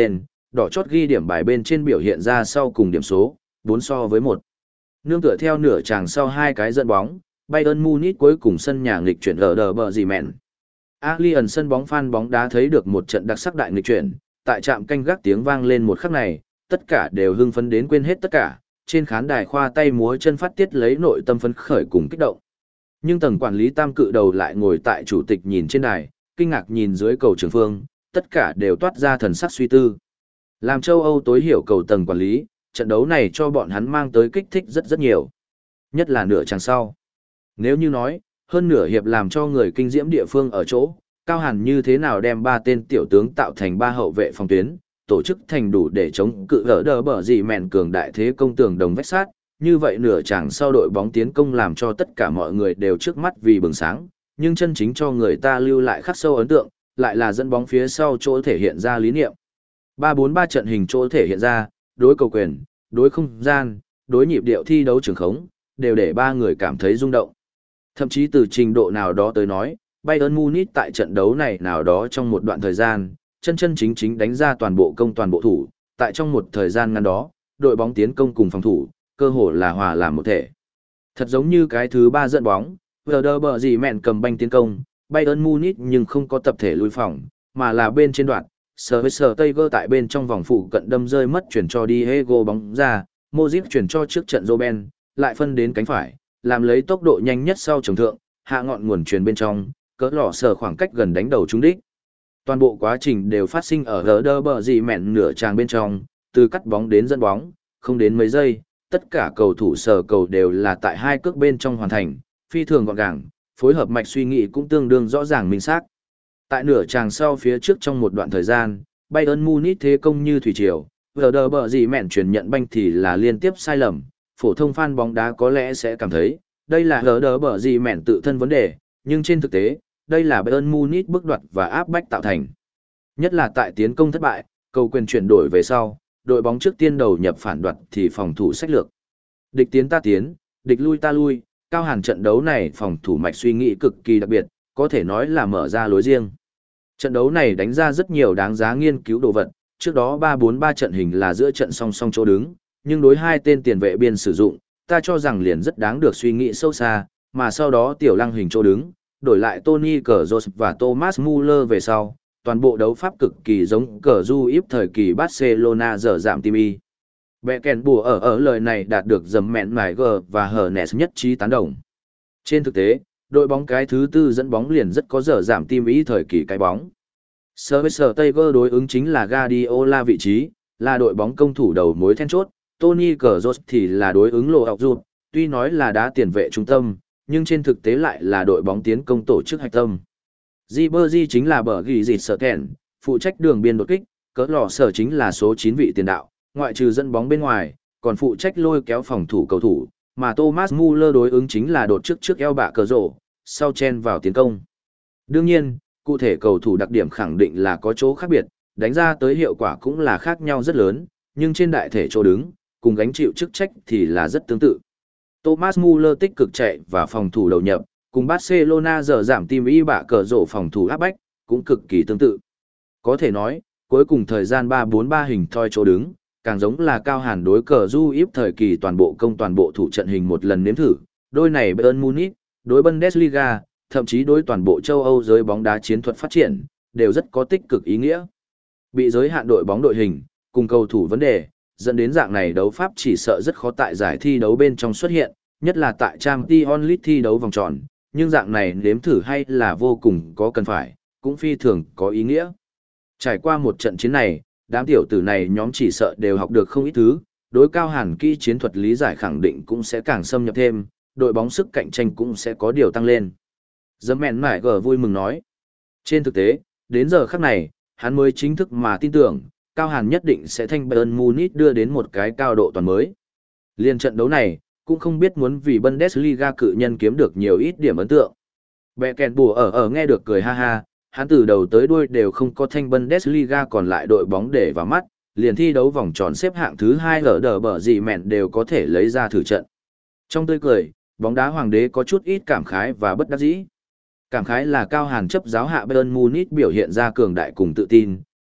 đỏ chót ghi điểm bài bên trên biểu hiện ra sau cùng điểm số, bốn so với một. Nương tựa theo nửa chàng sau hai cái dẫn bóng, Bayern Munich cuối cùng sân nhà nghịch chuyển ở đờ bờ gì mẹn. Allianz sân bóng fan bóng đá thấy được một trận đặc sắc đại nghịch chuyển, tại trạm canh gác tiếng vang lên một khắc này, tất cả đều hưng phấn đến quên hết tất cả, trên khán đài khoa tay múa chân phát tiết lấy nội tâm phấn khởi cùng kích động. Nhưng tầng quản lý tam cự đầu lại ngồi tại chủ tịch nhìn trên đài, kinh ngạc nhìn dưới cầu trường phương, tất cả đều toát ra thần sắc suy tư. Làm châu Âu tối hiểu cầu tầng quản lý, trận đấu này cho bọn hắn mang tới kích thích rất rất nhiều. Nhất là nửa chặng sau. Nếu như nói, hơn nửa hiệp làm cho người kinh diễm địa phương ở chỗ, Cao Hàn như thế nào đem ba tên tiểu tướng tạo thành ba hậu vệ phòng tuyến, tổ chức thành đủ để chống cự gỡ đờ bờ gì mẹn cường đại thế công tường đồng vách sát, như vậy nửa chặng sau đội bóng tiến công làm cho tất cả mọi người đều trước mắt vì bừng sáng, nhưng chân chính cho người ta lưu lại khắc sâu ấn tượng, lại là dẫn bóng phía sau chỗ thể hiện ra lý niệm. ba bốn ba trận hình chỗ thể hiện ra, đối cầu quyền, đối không gian, đối nhịp điệu thi đấu trường khống, đều để ba người cảm thấy rung động. Thậm chí từ trình độ nào đó tới nói, Bayern Munich tại trận đấu này nào đó trong một đoạn thời gian, chân chân chính chính đánh ra toàn bộ công toàn bộ thủ, tại trong một thời gian ngắn đó, đội bóng tiến công cùng phòng thủ, cơ hồ là hòa làm một thể. Thật giống như cái thứ ba dẫn bóng, Werder bờ gì mẹn cầm banh tiến công, Bayern Munich nhưng không có tập thể lui phòng, mà là bên trên đoạn, Schweinsteiger tại bên trong vòng phụ cận đâm rơi mất chuyển cho Diego bóng ra, Modric chuyển cho trước trận Robben, lại phân đến cánh phải, làm lấy tốc độ nhanh nhất sau trồng thượng, hạ ngọn nguồn truyền bên trong, cỡ lọ sở khoảng cách gần đánh đầu trúng đích. Toàn bộ quá trình đều phát sinh ở Werder bờ gì mẹn nửa tràng bên trong, từ cắt bóng đến dẫn bóng, không đến mấy giây, tất cả cầu thủ sở cầu đều là tại hai cước bên trong hoàn thành, phi thường gọn gàng, phối hợp mạch suy nghĩ cũng tương đương rõ ràng minh xác. Tại nửa tràng sau phía trước trong một đoạn thời gian, Bayern Munich thế công như thủy triều, Werder bờ gì mẹn chuyển nhận banh thì là liên tiếp sai lầm, phổ thông fan bóng đá có lẽ sẽ cảm thấy, đây là Werder bờ gì mẹn tự thân vấn đề, nhưng trên thực tế, đây là Bayern Munich bước đoạt và áp bách tạo thành. Nhất là tại tiến công thất bại, cầu quyền chuyển đổi về sau, đội bóng trước tiên đầu nhập phản đoạt thì phòng thủ sách lược. Địch tiến ta tiến, địch lui ta lui, Cao Hàn trận đấu này phòng thủ mạch suy nghĩ cực kỳ đặc biệt, có thể nói là mở ra lối riêng. Trận đấu này đánh ra rất nhiều đáng giá nghiên cứu đồ vật, trước đó ba bốn ba trận hình là giữa trận song song chỗ đứng, nhưng đối hai tên tiền vệ biên sử dụng, ta cho rằng liền rất đáng được suy nghĩ sâu xa, mà sau đó tiểu lăng hình chỗ đứng, đổi lại Toni Kroos và Thomas Muller về sau, toàn bộ đấu pháp cực kỳ giống cờ du íp thời kỳ Barcelona giờ giảm tim y. Bẻ kèn bùa ở ở lời này đạt được dầm mẹn mài g và Hernes nhất trí tán đồng. Trên thực tế, đội bóng cái thứ tư dẫn bóng liền rất có giờ giảm tim ý thời kỳ cái bóng. Schweinsteiger đối ứng chính là Guardiola vị trí, là đội bóng công thủ đầu mối then chốt, Toni Kroos thì là đối ứng lộ học rụt, tuy nói là đá tiền vệ trung tâm, nhưng trên thực tế lại là đội bóng tiến công tổ chức hạch tâm. Ribery chính là bờ ghi dịt sở kèn, phụ trách đường biên đột kích, cỡ lò sở chính là số chín vị tiền đạo, ngoại trừ dẫn bóng bên ngoài, còn phụ trách lôi kéo phòng thủ cầu thủ, mà Thomas Muller đối ứng chính là đột trước trước eo bạ cờ rổ, sau chen vào tiến công. Đương nhiên, cụ thể cầu thủ đặc điểm khẳng định là có chỗ khác biệt, đánh ra tới hiệu quả cũng là khác nhau rất lớn, nhưng trên đại thể chỗ đứng, cùng gánh chịu chức trách thì là rất tương tự. Thomas Muller tích cực chạy và phòng thủ đầu nhập, cùng Barcelona giờ giảm tim y bạ cờ rổ phòng thủ áp bách, cũng cực kỳ tương tự. Có thể nói, cuối cùng thời gian ba bốn ba hình thoi chỗ đứng, càng giống là Cao Hàn đối cờ du íp thời kỳ toàn bộ công toàn bộ thủ trận hình một lần nếm thử, đôi này Bayern Munich, đối Bundesliga, thậm chí đối toàn bộ châu Âu giới bóng đá chiến thuật phát triển, đều rất có tích cực ý nghĩa. Bị giới hạn đội bóng đội hình, cùng cầu thủ vấn đề, dẫn đến dạng này đấu pháp chỉ sợ rất khó tại giải thi đấu bên trong xuất hiện, nhất là tại Champions League thi đấu vòng tròn, nhưng dạng này nếm thử hay là vô cùng có cần phải, cũng phi thường có ý nghĩa. Trải qua một trận chiến này, đám tiểu tử này nhóm chỉ sợ đều học được không ít thứ, đối Cao Hàn kỹ chiến thuật lý giải khẳng định cũng sẽ càng xâm nhập thêm, đội bóng sức cạnh tranh cũng sẽ có điều tăng lên. Dấm mẹn mải gờ vui mừng nói. Trên thực tế, đến giờ khắc này, hắn mới chính thức mà tin tưởng, Cao Hàn nhất định sẽ thanh Bayern Munich đưa đến một cái cao độ toàn mới. Liên trận đấu này, cũng không biết muốn vì Bundesliga cự nhân kiếm được nhiều ít điểm ấn tượng. Bẻ kèn bùa ở ở nghe được cười ha ha, hắn từ đầu tới đuôi đều không có thanh Bundesliga còn lại đội bóng để vào mắt, liền thi đấu vòng tròn xếp hạng thứ hai ở đờ bờ gì mẹn đều có thể lấy ra thử trận. Trong tươi cười, bóng đá hoàng đế có chút ít cảm khái và bất đắc dĩ. Cảm khái là Cao Hàn chấp giáo hạ Bayern Munich biểu hiện ra cường đại cùng tự tin,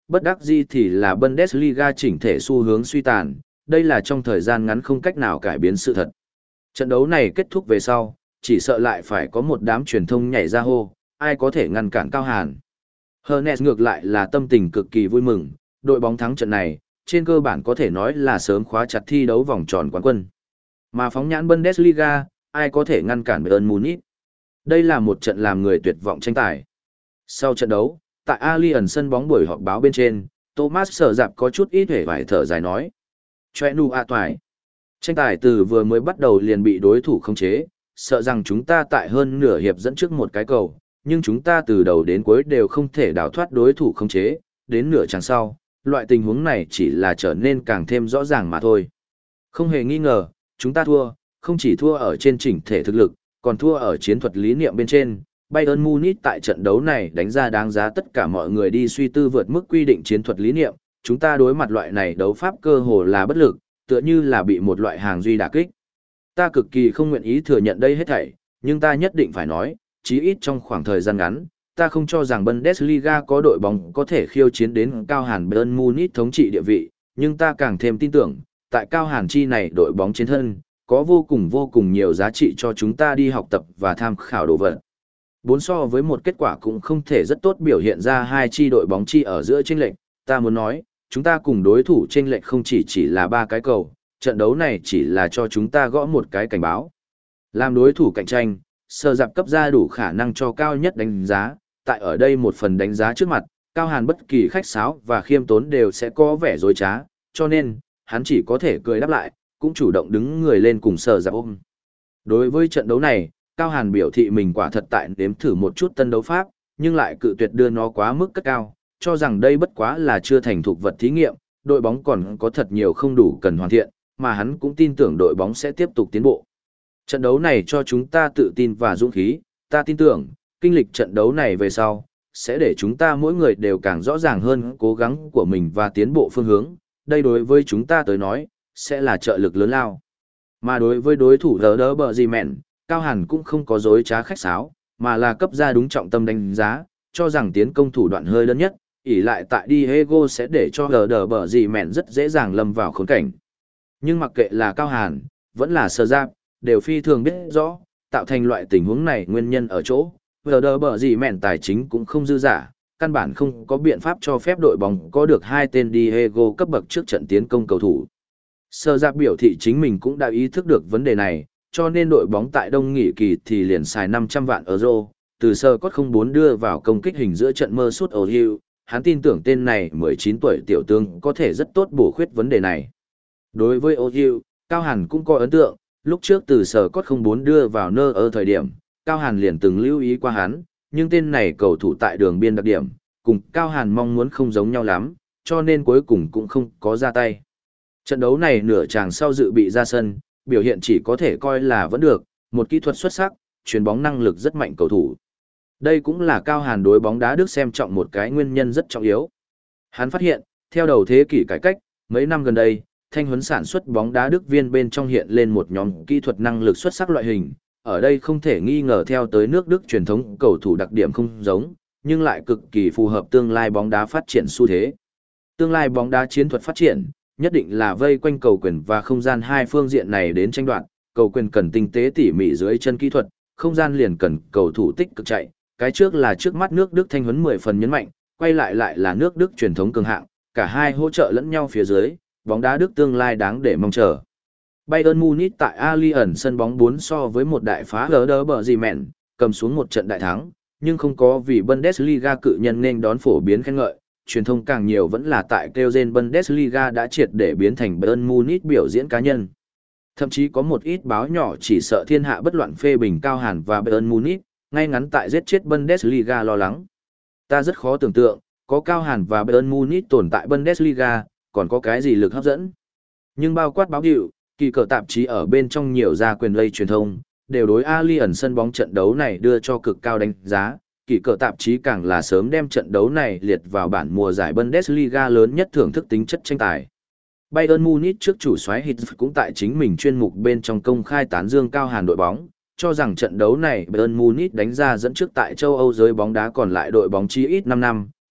bất đắc dĩ thì là Bundesliga chỉnh thể xu hướng suy tàn, đây là trong thời gian ngắn không cách nào cải biến sự thật. Trận đấu này kết thúc về sau, chỉ sợ lại phải có một đám truyền thông nhảy ra hô, ai có thể ngăn cản Cao Hàn. Hernes ngược lại là tâm tình cực kỳ vui mừng, đội bóng thắng trận này, trên cơ bản có thể nói là sớm khóa chặt thi đấu vòng tròn quán quân. Mà phóng nhãn Bundesliga, ai có thể ngăn cản Bayern Munich? Đây là một trận làm người tuyệt vọng tranh tài. Sau trận đấu, tại Allianz sân bóng buổi họp báo bên trên, Thomas Sở Dạp có chút ít hề vải thở dài nói. Choe nu a toài. Tranh tài từ vừa mới bắt đầu liền bị đối thủ khống chế, sợ rằng chúng ta tại hơn nửa hiệp dẫn trước một cái cầu, nhưng chúng ta từ đầu đến cuối đều không thể đào thoát đối thủ khống chế, đến nửa chặng sau, loại tình huống này chỉ là trở nên càng thêm rõ ràng mà thôi. Không hề nghi ngờ, chúng ta thua, không chỉ thua ở trên chỉnh thể thực lực, còn thua ở chiến thuật lý niệm bên trên. Bayern Munich tại trận đấu này đánh ra đáng giá tất cả mọi người đi suy tư vượt mức quy định chiến thuật lý niệm, chúng ta đối mặt loại này đấu pháp cơ hồ là bất lực, tựa như là bị một loại hàng duy đả kích. Ta cực kỳ không nguyện ý thừa nhận đây hết thảy, nhưng ta nhất định phải nói, chí ít trong khoảng thời gian ngắn, ta không cho rằng Bundesliga có đội bóng có thể khiêu chiến đến Cao Hàn Bayern Munich thống trị địa vị, nhưng ta càng thêm tin tưởng, tại Cao Hàn chi này đội bóng chiến thân, có vô cùng vô cùng nhiều giá trị cho chúng ta đi học tập và tham khảo đồ vật. Bốn so với một kết quả cũng không thể rất tốt biểu hiện ra hai chi đội bóng chi ở giữa chênh lệch, ta muốn nói, chúng ta cùng đối thủ chênh lệch không chỉ chỉ là ba cái cầu, trận đấu này chỉ là cho chúng ta gõ một cái cảnh báo. Làm đối thủ cạnh tranh, Sở Dạp cấp ra đủ khả năng cho cao nhất đánh giá, tại ở đây một phần đánh giá trước mặt, Cao Hàn bất kỳ khách sáo và khiêm tốn đều sẽ có vẻ dối trá, cho nên, hắn chỉ có thể cười đáp lại, cũng chủ động đứng người lên cùng Sở Dạp ôm. Đối với trận đấu này, Cao Hàn biểu thị mình quả thật tại nếm thử một chút tân đấu pháp, nhưng lại cự tuyệt đưa nó quá mức cất cao, cho rằng đây bất quá là chưa thành thục vật thí nghiệm, đội bóng còn có thật nhiều không đủ cần hoàn thiện, mà hắn cũng tin tưởng đội bóng sẽ tiếp tục tiến bộ. Trận đấu này cho chúng ta tự tin và dũng khí, ta tin tưởng, kinh lịch trận đấu này về sau, sẽ để chúng ta mỗi người đều càng rõ ràng hơn cố gắng của mình và tiến bộ phương hướng, đây đối với chúng ta tới nói, sẽ là trợ lực lớn lao. Mà đối với đối thủ lỡ đỡ bờ gì mẹn, Cao Hàn cũng không có dối trá khách sáo, mà là cấp ra đúng trọng tâm đánh giá, cho rằng tiến công thủ đoạn hơi đơn nhất, ỷ lại tại Diego sẽ để cho lỡ đỡ bờ gì mẹn rất dễ dàng lâm vào khốn cảnh. Nhưng mặc kệ là Cao Hàn, vẫn là Sở Dạp, đều phi thường biết rõ, tạo thành loại tình huống này nguyên nhân ở chỗ, lỡ đỡ bờ gì mẹn tài chính cũng không dư giả, căn bản không có biện pháp cho phép đội bóng có được hai tên Diego cấp bậc trước trận tiến công cầu thủ. Sở Dạp biểu thị chính mình cũng đã ý thức được vấn đề này, cho nên đội bóng tại đông nghỉ kỳ thì liền xài năm trăm vạn euro, từ sơ cốt không bốn đưa vào công kích hình giữa trận mơ suốt Ozil, hắn tin tưởng tên này mười chín tuổi tiểu tướng có thể rất tốt bổ khuyết vấn đề này. Đối với Ozil, Cao Hàn cũng có ấn tượng, lúc trước từ sơ cốt không bốn đưa vào nơ ở thời điểm, Cao Hàn liền từng lưu ý qua hắn, nhưng tên này cầu thủ tại đường biên đặc điểm, cùng Cao Hàn mong muốn không giống nhau lắm, cho nên cuối cùng cũng không có ra tay. Trận đấu này nửa chàng sau dự bị ra sân, biểu hiện chỉ có thể coi là vẫn được, một kỹ thuật xuất sắc, chuyền bóng năng lực rất mạnh cầu thủ. Đây cũng là Cao Hàn đối bóng đá Đức xem trọng một cái nguyên nhân rất trọng yếu. Hắn phát hiện, theo đầu thế kỷ cải cách, mấy năm gần đây, thanh huấn sản xuất bóng đá Đức viên bên trong hiện lên một nhóm kỹ thuật năng lực xuất sắc loại hình. Ở đây không thể nghi ngờ theo tới nước Đức truyền thống cầu thủ đặc điểm không giống, nhưng lại cực kỳ phù hợp tương lai bóng đá phát triển xu thế. Tương lai bóng đá chiến thuật phát triển, nhất định là vây quanh cầu quyền và không gian hai phương diện này đến tranh đoạt, cầu quyền cần tinh tế tỉ mỉ dưới chân kỹ thuật, không gian liền cần cầu thủ tích cực chạy, cái trước là trước mắt nước Đức thanh huấn mười phần nhấn mạnh, quay lại lại là nước Đức truyền thống cường hạng, cả hai hỗ trợ lẫn nhau phía dưới, bóng đá Đức tương lai đáng để mong chờ. Bayern Munich tại Allianz sân bóng bốn so với một đại phá lỡ đỡ bờ gì mẹn, cầm xuống một trận đại thắng, nhưng không có vì Bundesliga cự nhân nên đón phổ biến khen ngợi, truyền thông càng nhiều vẫn là tại kêu gen Bundesliga đã triệt để biến thành Bayern Munich biểu diễn cá nhân. Thậm chí có một ít báo nhỏ chỉ sợ thiên hạ bất loạn phê bình Cao Hàn và Bayern Munich, ngay ngắn tại giết chết Bundesliga lo lắng. Ta rất khó tưởng tượng, có Cao Hàn và Bayern Munich tồn tại Bundesliga, còn có cái gì lực hấp dẫn. Nhưng bao quát báo hiệu, kỳ cờ tạp chí ở bên trong nhiều gia quyền lây truyền thông, đều đối Allianz sân bóng trận đấu này đưa cho cực cao đánh giá. Kỳ cờ tạp chí càng là sớm đem trận đấu này liệt vào bản mùa giải Bundesliga lớn nhất thưởng thức tính chất tranh tài. Bayern Munich trước chủ soái Hitz cũng tại chính mình chuyên mục bên trong công khai tán dương Cao Hàn đội bóng, cho rằng trận đấu này Bayern Munich đánh ra dẫn trước tại châu Âu giới bóng đá còn lại đội bóng chí ít năm năm,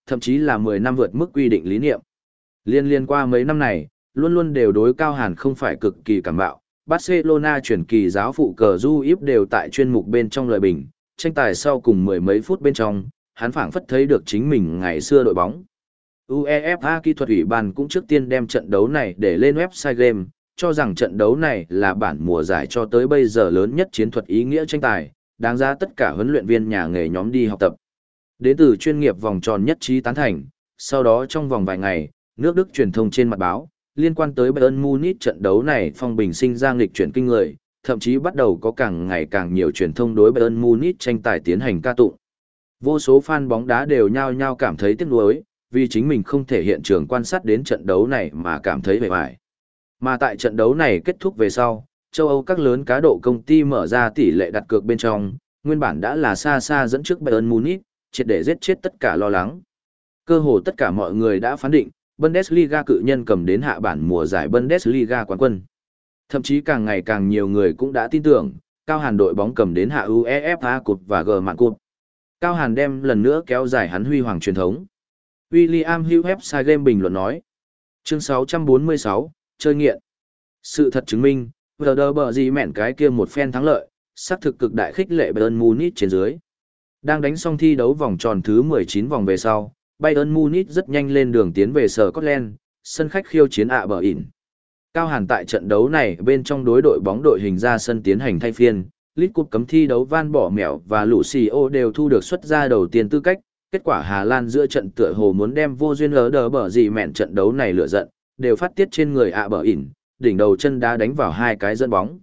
thậm chí là mười năm vượt mức quy định lý niệm. Liên liên qua mấy năm này, luôn luôn đều đối Cao Hàn không phải cực kỳ cảm bạo. Barcelona chuyển kỳ giáo phụ cờ du íp đều tại chuyên mục bên trong lời bình, tranh tài sau cùng mười mấy phút bên trong, hắn phảng phất thấy được chính mình ngày xưa đội bóng. UEFA kỹ thuật ủy ban cũng trước tiên đem trận đấu này để lên website game, cho rằng trận đấu này là bản mùa giải cho tới bây giờ lớn nhất chiến thuật ý nghĩa tranh tài, đáng giá tất cả huấn luyện viên nhà nghề nhóm đi học tập. Đến từ chuyên nghiệp vòng tròn nhất trí tán thành, sau đó trong vòng vài ngày, nước Đức truyền thông trên mặt báo, liên quan tới Bayern Munich trận đấu này phong bình sinh ra nghịch chuyển kinh người, thậm chí bắt đầu có càng ngày càng nhiều truyền thông đối Bayern Munich tranh tài tiến hành ca tụng. Vô số fan bóng đá đều nhao nhao cảm thấy tiếc nuối, vì chính mình không thể hiện trường quan sát đến trận đấu này mà cảm thấy vẻ vải. Mà tại trận đấu này kết thúc về sau, châu Âu các lớn cá độ công ty mở ra tỷ lệ đặt cược bên trong, nguyên bản đã là xa xa dẫn trước Bayern Munich, triệt để giết chết tất cả lo lắng. Cơ hồ tất cả mọi người đã phán định, Bundesliga cự nhân cầm đến hạ bản mùa giải Bundesliga quán quân. Thậm chí càng ngày càng nhiều người cũng đã tin tưởng, Cao Hàn đội bóng cầm đến hạ UEFA Cup và G Mạng Cup. Cao Hàn đem lần nữa kéo dài hắn huy hoàng truyền thống. William Hughes website game bình luận nói. Chương sáu trăm bốn mươi sáu, chơi nghiện. Sự thật chứng minh, Werder bờ gì mẹn cái kia một phen thắng lợi, xác thực cực đại khích lệ Bayern Munich trên dưới. Đang đánh xong thi đấu vòng tròn thứ mười chín vòng về sau, Bayern Munich rất nhanh lên đường tiến về Scotland, sân khách khiêu chiến ạ bờ ỉn. Cao Hàn tại trận đấu này bên trong đối đội bóng đội hình ra sân tiến hành thay phiên, League Cup cấm thi đấu Van Bỏ Mẹo và Lucio đều thu được xuất ra đầu tiên tư cách, kết quả Hà Lan giữa trận tựa hồ muốn đem vô duyên lỡ đờ bờ gì mẹn trận đấu này lựa giận, đều phát tiết trên người ạ bờ ỉn, đỉnh đầu chân đá đánh vào hai cái dẫn bóng.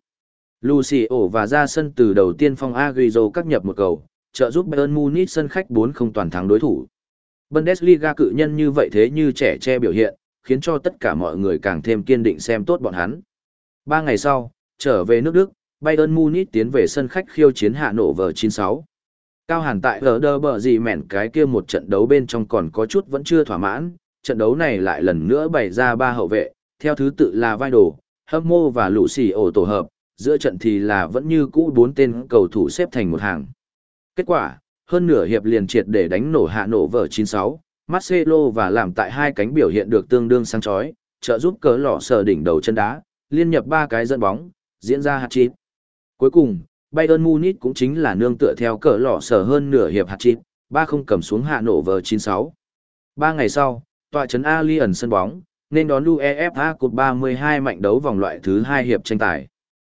Lucio và ra sân từ đầu tiên phong Agüero các nhập một cầu, trợ giúp Bayern Munich sân khách bốn không toàn thắng đối thủ. Bundesliga cự nhân như vậy thế như trẻ tre biểu hiện, khiến cho tất cả mọi người càng thêm kiên định xem tốt bọn hắn. Ba ngày sau, trở về nước Đức, Bayern Munich tiến về sân khách khiêu chiến Hạ Nổ vờ chín sáu. Cao Hàn tại Werder bờ gì mẹn cái kia một trận đấu bên trong còn có chút vẫn chưa thỏa mãn, trận đấu này lại lần nữa bày ra ba hậu vệ, theo thứ tự là Vidal, Hâm và Lucio tổ hợp, giữa trận thì là vẫn như cũ bốn tên cầu thủ xếp thành một hàng. Kết quả, hơn nửa hiệp liền triệt để đánh nổ Hạ Nổ vờ chín sáu, Marcelo và làm tại hai cánh biểu hiện được tương đương sáng chói, trợ giúp cớ lọ sờ đỉnh đầu chân đá, liên nhập ba cái dẫn bóng, diễn ra hat-trick. Cuối cùng, Bayern Munich cũng chính là nương tựa theo cờ lọ sờ hơn nửa hiệp hat-trick, ba không cầm xuống Hạ Nổ vờ chín sáu. Ba ngày sau, tọa trấn Allianz sân bóng, nên đón UEFA Cup ba mươi hai mạnh đấu vòng loại thứ hai hiệp tranh tài.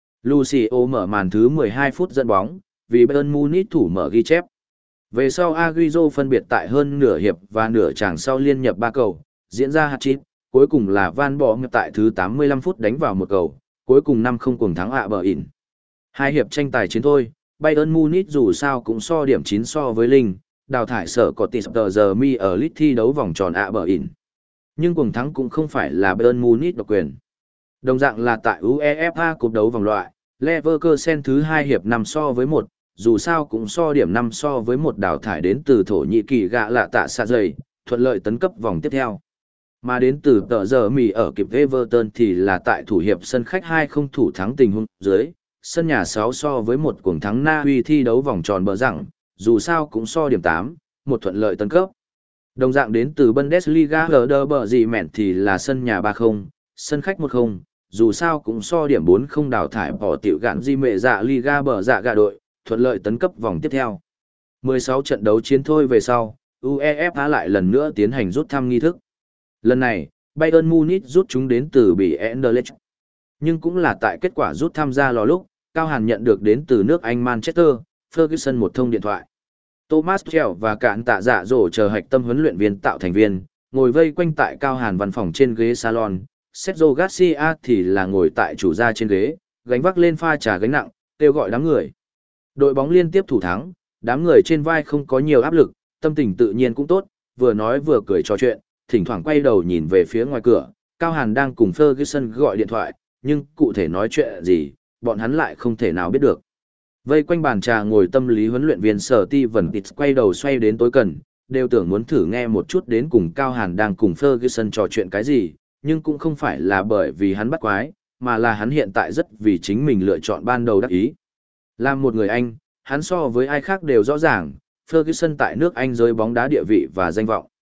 Lucio mở màn thứ mười hai phút dẫn bóng, vì Bayern Munich thủ mở ghi chép. Về sau Agüero phân biệt tại hơn nửa hiệp và nửa chàng sau liên nhập ba cầu, diễn ra hat-trick, cuối cùng là Van Bommel tại thứ tám mươi lăm phút đánh vào một cầu, cuối cùng năm không cùng thắng ạ bờ ỉn. Hai hiệp tranh tài chiến thôi, Bayern Munich dù sao cũng so điểm chín so với Linh, đào thải sở có tỷ tờ giờ mi ở lit thi đấu vòng tròn ạ bờ ỉn. Nhưng cùng thắng cũng không phải là Bayern Munich độc quyền. Đồng dạng là tại UEFA Cup đấu vòng loại, Leverkusen thứ hai hiệp năm so với một, dù sao cũng so điểm năm so với một đào thải đến từ Thổ Nhĩ Kỳ gạ lạ tạ xạ dày, thuận lợi tấn cấp vòng tiếp theo. Mà đến từ tờ giờ mì ở kịp Everton thì là tại thủ hiệp sân khách hai không thủ thắng tình huống dưới, sân nhà sáu so với một cuồng thắng Na Uy thi đấu vòng tròn bờ rằng, dù sao cũng so điểm tám, một thuận lợi tấn cấp. Đồng dạng đến từ Bundesliga Werder bờ gì mẹn thì là sân nhà ba không, sân khách một không, dù sao cũng so điểm bốn không đào thải bỏ tiểu gạn di mệ dạ Liga bờ dạ gà đội, thuận lợi tấn cấp vòng tiếp theo. mười sáu trận đấu chiến thôi về sau, UEFA lại lần nữa tiến hành rút thăm nghi thức. Lần này, Bayern Munich rút chúng đến từ bị Anderlecht. Nhưng cũng là tại kết quả rút tham gia lò lúc, Cao Hàn nhận được đến từ nước Anh Manchester, Ferguson một thông điện thoại. Thomas Tuchel và cạn tạ dạ dỗ chờ hạch tâm huấn luyện viên tạo thành viên, ngồi vây quanh tại Cao Hàn văn phòng trên ghế salon, Sergio Garcia thì là ngồi tại chủ gia trên ghế, gánh vác lên pha trà gánh nặng, kêu gọi đám người. Đội bóng liên tiếp thủ thắng, đám người trên vai không có nhiều áp lực, tâm tình tự nhiên cũng tốt, vừa nói vừa cười trò chuyện, thỉnh thoảng quay đầu nhìn về phía ngoài cửa, Cao Hàn đang cùng Ferguson gọi điện thoại, nhưng cụ thể nói chuyện gì, bọn hắn lại không thể nào biết được. Vây quanh bàn trà ngồi tâm lý huấn luyện viên Sở Ti Vân Tịt quay đầu xoay đến tối cần, đều tưởng muốn thử nghe một chút đến cùng Cao Hàn đang cùng Ferguson trò chuyện cái gì, nhưng cũng không phải là bởi vì hắn bắt quái, mà là hắn hiện tại rất vì chính mình lựa chọn ban đầu đắc ý. Làm một người Anh, hắn so với ai khác đều rõ ràng, Ferguson tại nước Anh giới bóng đá địa vị và danh vọng.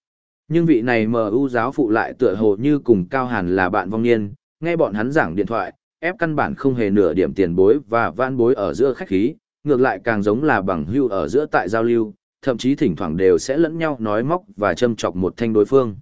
Nhưng vị này em u giáo phụ lại tựa hồ như cùng Cao Hàn là bạn vong niên, nghe bọn hắn giảng điện thoại, ép căn bản không hề nửa điểm tiền bối và vãn bối ở giữa khách khí, ngược lại càng giống là bằng hữu ở giữa tại giao lưu, thậm chí thỉnh thoảng đều sẽ lẫn nhau nói móc và châm chọc một thanh đối phương.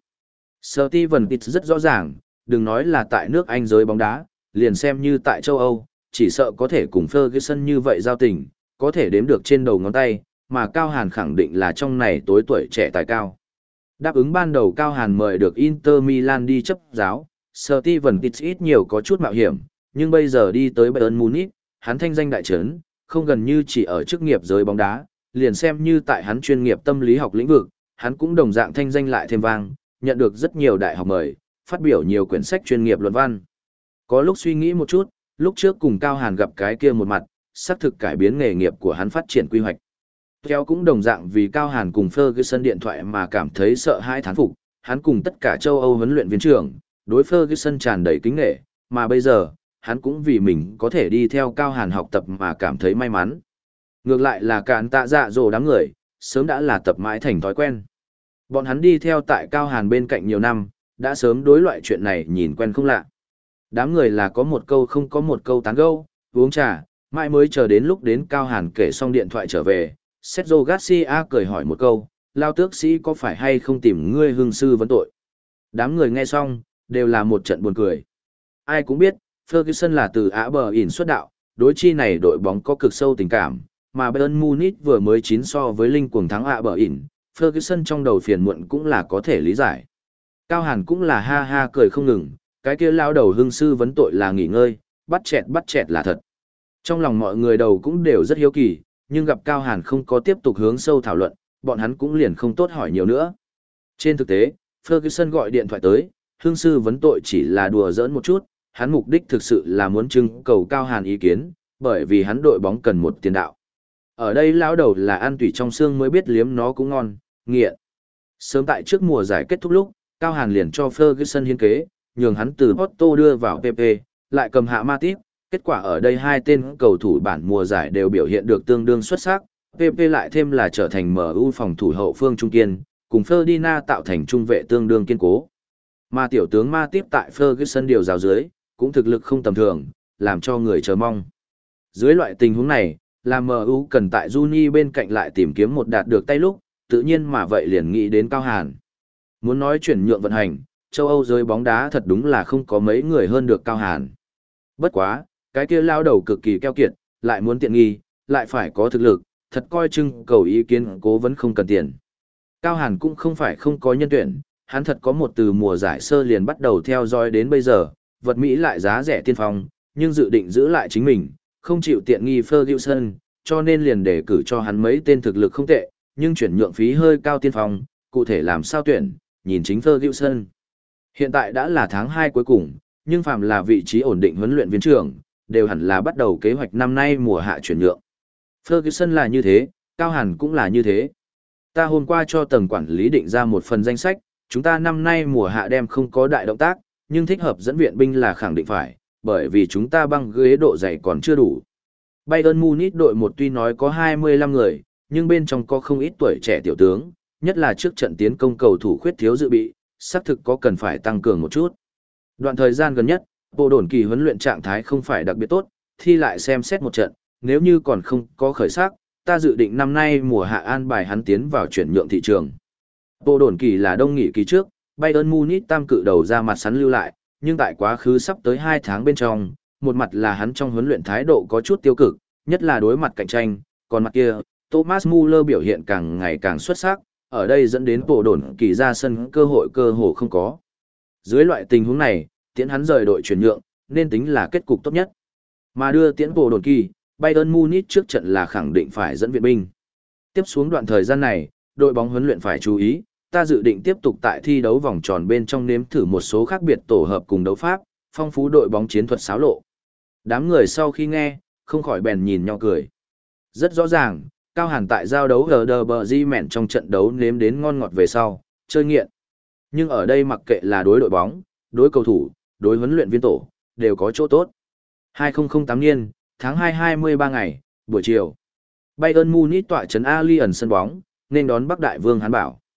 Steven Pitts rất rõ ràng, đừng nói là tại nước Anh giới bóng đá, liền xem như tại châu Âu, chỉ sợ có thể cùng Ferguson như vậy giao tình, có thể đếm được trên đầu ngón tay, mà Cao Hàn khẳng định là trong này tối tuổi trẻ tài cao. Đáp ứng ban đầu Cao Hàn mời được Inter Milan đi chấp giáo, Steven Pitts ít nhiều có chút mạo hiểm, nhưng bây giờ đi tới Bayern Munich, hắn thanh danh đại trấn, không gần như chỉ ở chức nghiệp giới bóng đá, liền xem như tại hắn chuyên nghiệp tâm lý học lĩnh vực, hắn cũng đồng dạng thanh danh lại thêm vang, nhận được rất nhiều đại học mời, phát biểu nhiều quyển sách chuyên nghiệp luận văn. Có lúc suy nghĩ một chút, lúc trước cùng Cao Hàn gặp cái kia một mặt, xác thực cải biến nghề nghiệp của hắn phát triển quy hoạch. Theo cũng đồng dạng vì Cao Hàn cùng Ferguson điện thoại mà cảm thấy sợ hãi thán phục, hắn cùng tất cả châu Âu huấn luyện viên trưởng, đối Ferguson tràn đầy kính nghệ, mà bây giờ, hắn cũng vì mình có thể đi theo Cao Hàn học tập mà cảm thấy may mắn. Ngược lại là cạn tạ dạ dỗ đám người, sớm đã là tập mãi thành thói quen. Bọn hắn đi theo tại Cao Hàn bên cạnh nhiều năm, đã sớm đối loại chuyện này nhìn quen không lạ. Đám người là có một câu không có một câu tán gẫu, uống trà, mãi mới chờ đến lúc đến Cao Hàn kể xong điện thoại trở về, Sergio Garcia cười hỏi một câu, lao tước sĩ có phải hay không tìm ngươi hương sư vấn tội. Đám người nghe xong, đều là một trận buồn cười. Ai cũng biết, Ferguson là từ Á Bờ ỉn xuất đạo, đối chi này đội bóng có cực sâu tình cảm, mà Bayern Munich vừa mới chín so với Linh cuồng thắng Á Bờ ỉn, Ferguson trong đầu phiền muộn cũng là có thể lý giải. Cao Hàn cũng là ha ha cười không ngừng, cái kia lao đầu hương sư vấn tội là nghỉ ngơi, bắt chẹt bắt chẹt là thật. Trong lòng mọi người đầu cũng đều rất hiếu kỳ, nhưng gặp Cao Hàn không có tiếp tục hướng sâu thảo luận, bọn hắn cũng liền không tốt hỏi nhiều nữa. Trên thực tế, Ferguson gọi điện thoại tới, hương sư vấn tội chỉ là đùa giỡn một chút, hắn mục đích thực sự là muốn trưng cầu Cao Hàn ý kiến, bởi vì hắn đội bóng cần một tiền đạo. Ở đây lão đầu là ăn tủy trong xương mới biết liếm nó cũng ngon, nghiện. Sớm tại trước mùa giải kết thúc lúc, Cao Hàn liền cho Ferguson hiến kế, nhường hắn từ Porto đưa vào pê pê, lại cầm hạ Matip. Kết quả ở đây hai tên cầu thủ bản mùa giải đều biểu hiện được tương đương xuất sắc, pê pê lại thêm là trở thành em u phòng thủ hậu phương trung kiên, cùng Ferdinand tạo thành trung vệ tương đương kiên cố. Mà tiểu tướng Matip tại Ferguson điều rào dưới, cũng thực lực không tầm thường, làm cho người chờ mong. Dưới loại tình huống này, làm em u cần tại Juni bên cạnh lại tìm kiếm một đạt được tay lúc, tự nhiên mà vậy liền nghĩ đến Cao Hàn. Muốn nói chuyển nhượng vận hành, châu Âu giới bóng đá thật đúng là không có mấy người hơn được Cao Hàn. Bất quá, cái kia lao đầu cực kỳ keo kiệt, lại muốn tiện nghi, lại phải có thực lực, thật coi chừng cầu ý kiến cố vấn không cần tiền. Cao Hàn cũng không phải không có nhân tuyển, hắn thật có một từ mùa giải sơ liền bắt đầu theo dõi đến bây giờ, vật Mỹ lại giá rẻ tiên phong, nhưng dự định giữ lại chính mình, không chịu tiện nghi Ferguson, cho nên liền đề cử cho hắn mấy tên thực lực không tệ, nhưng chuyển nhượng phí hơi cao tiên phong, cụ thể làm sao tuyển, nhìn chính Ferguson. Hiện tại đã là tháng hai cuối cùng, nhưng phàm là vị trí ổn định huấn luyện viên trưởng, đều hẳn là bắt đầu kế hoạch năm nay mùa hạ chuyển nhượng. Ferguson là như thế, Cao Hàn cũng là như thế. Ta hôm qua cho tầng quản lý định ra một phần danh sách, chúng ta năm nay mùa hạ đem không có đại động tác, nhưng thích hợp dẫn viện binh là khẳng định phải, bởi vì chúng ta băng ghế độ dày còn chưa đủ. Bayern Munich đội một tuy nói có hai mươi lăm người, nhưng bên trong có không ít tuổi trẻ tiểu tướng, nhất là trước trận tiến công cầu thủ khuyết thiếu dự bị, xác thực có cần phải tăng cường một chút. Đoạn thời gian gần nhất, bộ đồn kỳ huấn luyện trạng thái không phải đặc biệt tốt, thi lại xem xét một trận, nếu như còn không có khởi sắc, ta dự định năm nay mùa hạ an bài hắn tiến vào chuyển nhượng thị trường. Bộ đồn kỳ là đông nghỉ kỳ trước, Bayern Munich tam cự đầu ra mặt sắn lưu lại, nhưng tại quá khứ sắp tới hai tháng bên trong, một mặt là hắn trong huấn luyện thái độ có chút tiêu cực, nhất là đối mặt cạnh tranh, còn mặt kia, Thomas Muller biểu hiện càng ngày càng xuất sắc, ở đây dẫn đến bộ đồn kỳ ra sân cơ hội cơ hồ không có. Dưới loại tình huống này, tiễn hắn rời đội chuyển nhượng, nên tính là kết cục tốt nhất. Mà đưa tiễn bộ đồn kỳ, Bayern Munich trước trận là khẳng định phải dẫn viện binh. Tiếp xuống đoạn thời gian này, đội bóng huấn luyện phải chú ý, ta dự định tiếp tục tại thi đấu vòng tròn bên trong nếm thử một số khác biệt tổ hợp cùng đấu pháp, phong phú đội bóng chiến thuật xáo lộ. Đám người sau khi nghe, không khỏi bèn nhìn nhau cười. Rất rõ ràng, Cao Hàn tại giao đấu ở đờ bờ di mẹn trong trận đấu nếm đến ngon ngọt về sau, chơi nghiện. Nhưng ở đây mặc kệ là đối đội bóng, đối cầu thủ, đối huấn luyện viên tổ, đều có chỗ tốt. hai không không tám niên, tháng hai hai mươi ba ngày, buổi chiều. Bayern Munich tọa trấn Allianz sân bóng, nên đón Bắc Đại Vương Hán Bảo.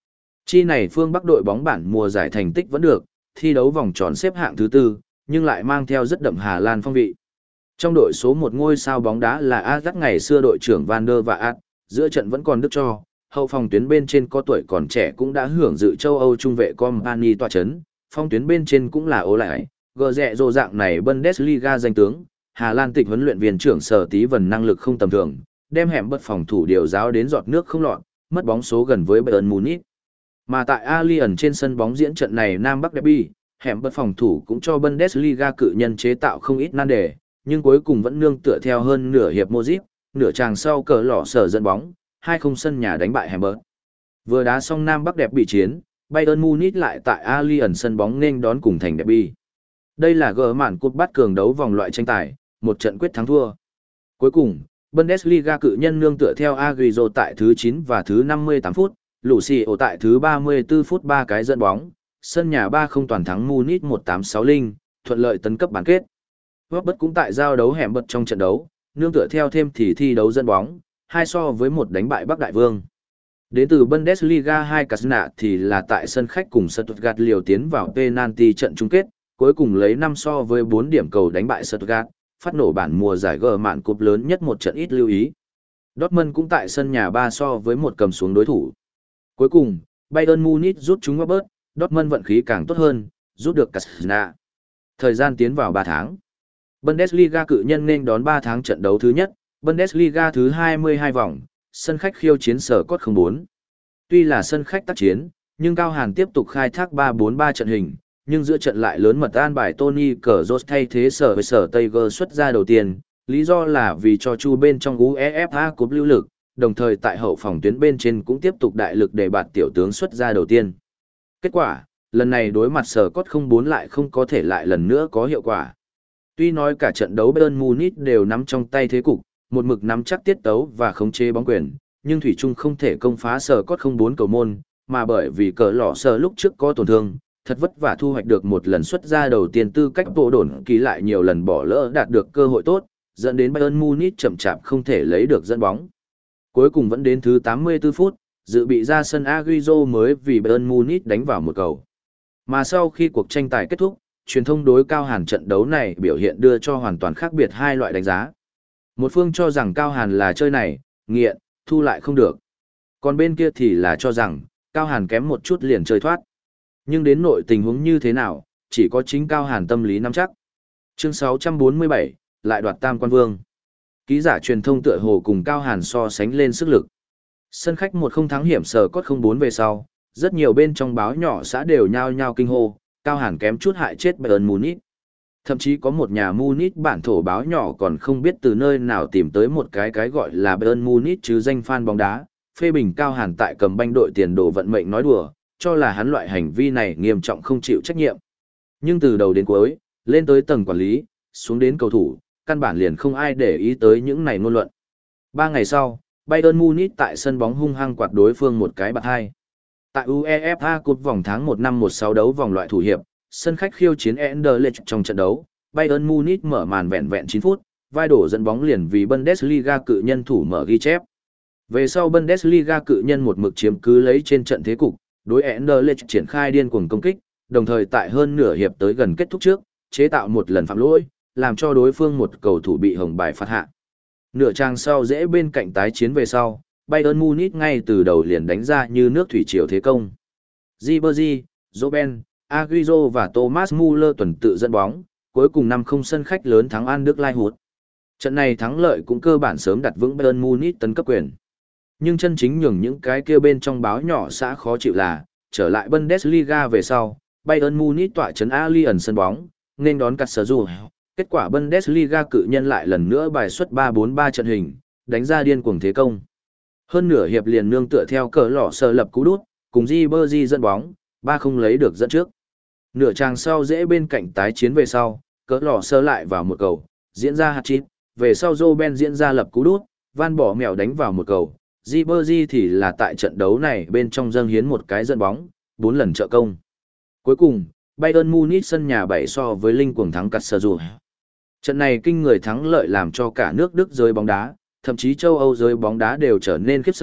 Chi này phương Bắc đội bóng bản mùa giải thành tích vẫn được, thi đấu vòng tròn xếp hạng thứ tư, nhưng lại mang theo rất đậm Hà Lan phong vị. Trong đội số một ngôi sao bóng đá là Ajax ngày xưa đội trưởng Van der Vaart, giữa trận vẫn còn Đức Cho, hậu phòng tuyến bên trên có tuổi còn trẻ cũng đã hưởng dự châu Âu trung vệ Company tọa chấn, phong tuyến bên trên cũng là Ô Lại, gờ rẹ rồ dạng này Bundesliga danh tướng, Hà Lan tịch huấn luyện viên trưởng Sở Tí Vân năng lực không tầm thường, đem hẻm bất phòng thủ điều giáo đến giọt nước không lọt, mất bóng số gần với Bayern Munich. Mà tại Allianz trên sân bóng diễn trận này Nam Bắc derby, hẻm bất phòng thủ cũng cho Bundesliga cự nhân chế tạo không ít nan đề, nhưng cuối cùng vẫn nương tựa theo hơn nửa hiệp Modric, nửa chàng sau cờ lọ sở dẫn bóng, hai không sân nhà đánh bại Hamburg. Vừa đá xong Nam Bắc đẹp bị chiến, Bayern Munich lại tại Allianz sân bóng nên đón cùng thành derby. Đây là gỡ mạn cúp bắt cường đấu vòng loại tranh tài, một trận quyết thắng thua. Cuối cùng, Bundesliga cự nhân nương tựa theo Agüero tại thứ chín và thứ năm mươi tám phút, Lucio tại thứ ba mươi tư phút ba cái dẫn bóng, sân nhà ba không toàn thắng Munich một tám sáu không, thuận lợi tấn cấp bán kết. Robert cũng tại giao đấu hẻm bật trong trận đấu, nương tựa theo thêm thì thi đấu dẫn bóng, hai so với một đánh bại Bắc Đại Vương. Đến từ Bundesliga hai Casna thì là tại sân khách cùng Stuttgart liều tiến vào penalty trận chung kết, cuối cùng lấy năm so với bốn điểm cầu đánh bại Stuttgart, phát nổ bản mùa giải gờ mạn cúp lớn nhất một trận ít lưu ý. Dortmund cũng tại sân nhà ba so với một cầm xuống đối thủ. Cuối cùng, Bayern Munich rút chúng Robert, Dortmund vận khí càng tốt hơn, rút được Casna. Thời gian tiến vào ba tháng. Bundesliga cự nhân nên đón ba tháng trận đấu thứ nhất, Bundesliga thứ hai mươi hai vòng, sân khách khiêu chiến sở cốt không bốn. Tuy là sân khách tác chiến, nhưng Cao Hàn tiếp tục khai thác ba bốn ba trận hình, nhưng giữa trận lại lớn mật an bài Tony Kroos thay thế sở với sở Tiger xuất ra đầu tiên, lý do là vì cho chu bên trong UEFA Cup lưu lực, đồng thời tại hậu phòng tuyến bên trên cũng tiếp tục đại lực để bạt tiểu tướng xuất ra đầu tiên. Kết quả, lần này đối mặt sở cốt không bốn lại không có thể lại lần nữa có hiệu quả. Tuy nói cả trận đấu Bayern Munich đều nắm trong tay thế cục, một mực nắm chắc tiết tấu và khống chế bóng quyền, nhưng thủy chung không thể công phá sở cốt không bốn cầu môn, mà bởi vì cờ lọ sở lúc trước có tổn thương, thật vất vả thu hoạch được một lần xuất ra đầu tiên tư cách bộ đồn kỳ lại nhiều lần bỏ lỡ đạt được cơ hội tốt, dẫn đến Bayern Munich chậm chạp không thể lấy được dẫn bóng. Cuối cùng vẫn đến thứ tám mươi tư phút, dự bị ra sân Agüero mới vì Bayern Munich đánh vào một cầu. Mà sau khi cuộc tranh tài kết thúc, truyền thông đối Cao Hàn trận đấu này biểu hiện đưa cho hoàn toàn khác biệt hai loại đánh giá. Một phương cho rằng Cao Hàn là chơi này, nghiện, thu lại không được. Còn bên kia thì là cho rằng, Cao Hàn kém một chút liền chơi thoát. Nhưng đến nội tình huống như thế nào, chỉ có chính Cao Hàn tâm lý nắm chắc. Chương sáu trăm bốn mươi bảy, lại đoạt tam quan vương. Ký giả truyền thông tựa hồ cùng Cao Hàn so sánh lên sức lực. Sân khách một không thắng hiểm sở cốt không bốn về sau, rất nhiều bên trong báo nhỏ xã đều nhao nhao kinh hô, Cao Hàn kém chút hại chết Bayern Munich. Thậm chí có một nhà Munich bản thổ báo nhỏ còn không biết từ nơi nào tìm tới một cái cái gọi là Bayern Munich chứ danh fan bóng đá, phê bình Cao Hàn tại cầm banh đội tiền đồ vận mệnh nói đùa, cho là hắn loại hành vi này nghiêm trọng không chịu trách nhiệm. Nhưng từ đầu đến cuối, lên tới tầng quản lý, xuống đến cầu thủ, căn bản liền không ai để ý tới những này ngôn luận. Ba ngày sau, Bayern Munich tại sân bóng hung hăng quạt đối phương một cái bạt hai. Tại UEFA Cup vòng tháng một năm một sáu đấu vòng loại thủ hiệp, sân khách khiêu chiến Anderlecht trong trận đấu, Bayern Munich mở màn vẹn vẹn chín phút, vai đổ dẫn bóng liền vì Bundesliga cự nhân thủ mở ghi chép. Về sau Bundesliga cự nhân một mực chiếm cứ lấy trên trận thế cục, đối Anderlecht triển khai điên cuồng công kích, đồng thời tại hơn nửa hiệp tới gần kết thúc trước, chế tạo một lần phạm lỗi, làm cho đối phương một cầu thủ bị hồng bài phạt hạ. Nửa trang sau dễ bên cạnh tái chiến về sau, Bayern Munich ngay từ đầu liền đánh ra như nước thủy triều thế công. Ribery, Robben, Agüero và Thomas Müller tuần tự dẫn bóng, cuối cùng năm không sân khách lớn thắng An Đức Lai Hút. Trận này thắng lợi cũng cơ bản sớm đặt vững Bayern Munich tấn cấp quyền. Nhưng chân chính nhường những cái kia bên trong báo nhỏ xã khó chịu là, trở lại Bundesliga về sau, Bayern Munich tọa trấn Allianz sân bóng, nên đón Karlsruhe. Kết quả Bundesliga cự nhân lại lần nữa bài xuất ba bốn ba trận hình, đánh ra điên cuồng thế công. Hơn nửa hiệp liền nương tựa theo cờ lọ sờ lập cú đút, cùng Ribery dẫn bóng, ba không lấy được dẫn trước. Nửa trang sau dễ bên cạnh tái chiến về sau, cờ lọ sờ lại vào một cầu, diễn ra hat-trick, về sau Robben diễn ra lập cú đút, Van bỏ mèo đánh vào một cầu, Ribery thì là tại trận đấu này bên trong dâng hiến một cái dẫn bóng, bốn lần trợ công. Cuối cùng, Bayern Munich sân nhà bảy so với linh cuồng thắng Karlsruhe. Trận này kinh người thắng lợi làm cho cả nước Đức giới bóng đá, thậm chí châu Âu giới bóng đá đều trở nên khiếp sợ,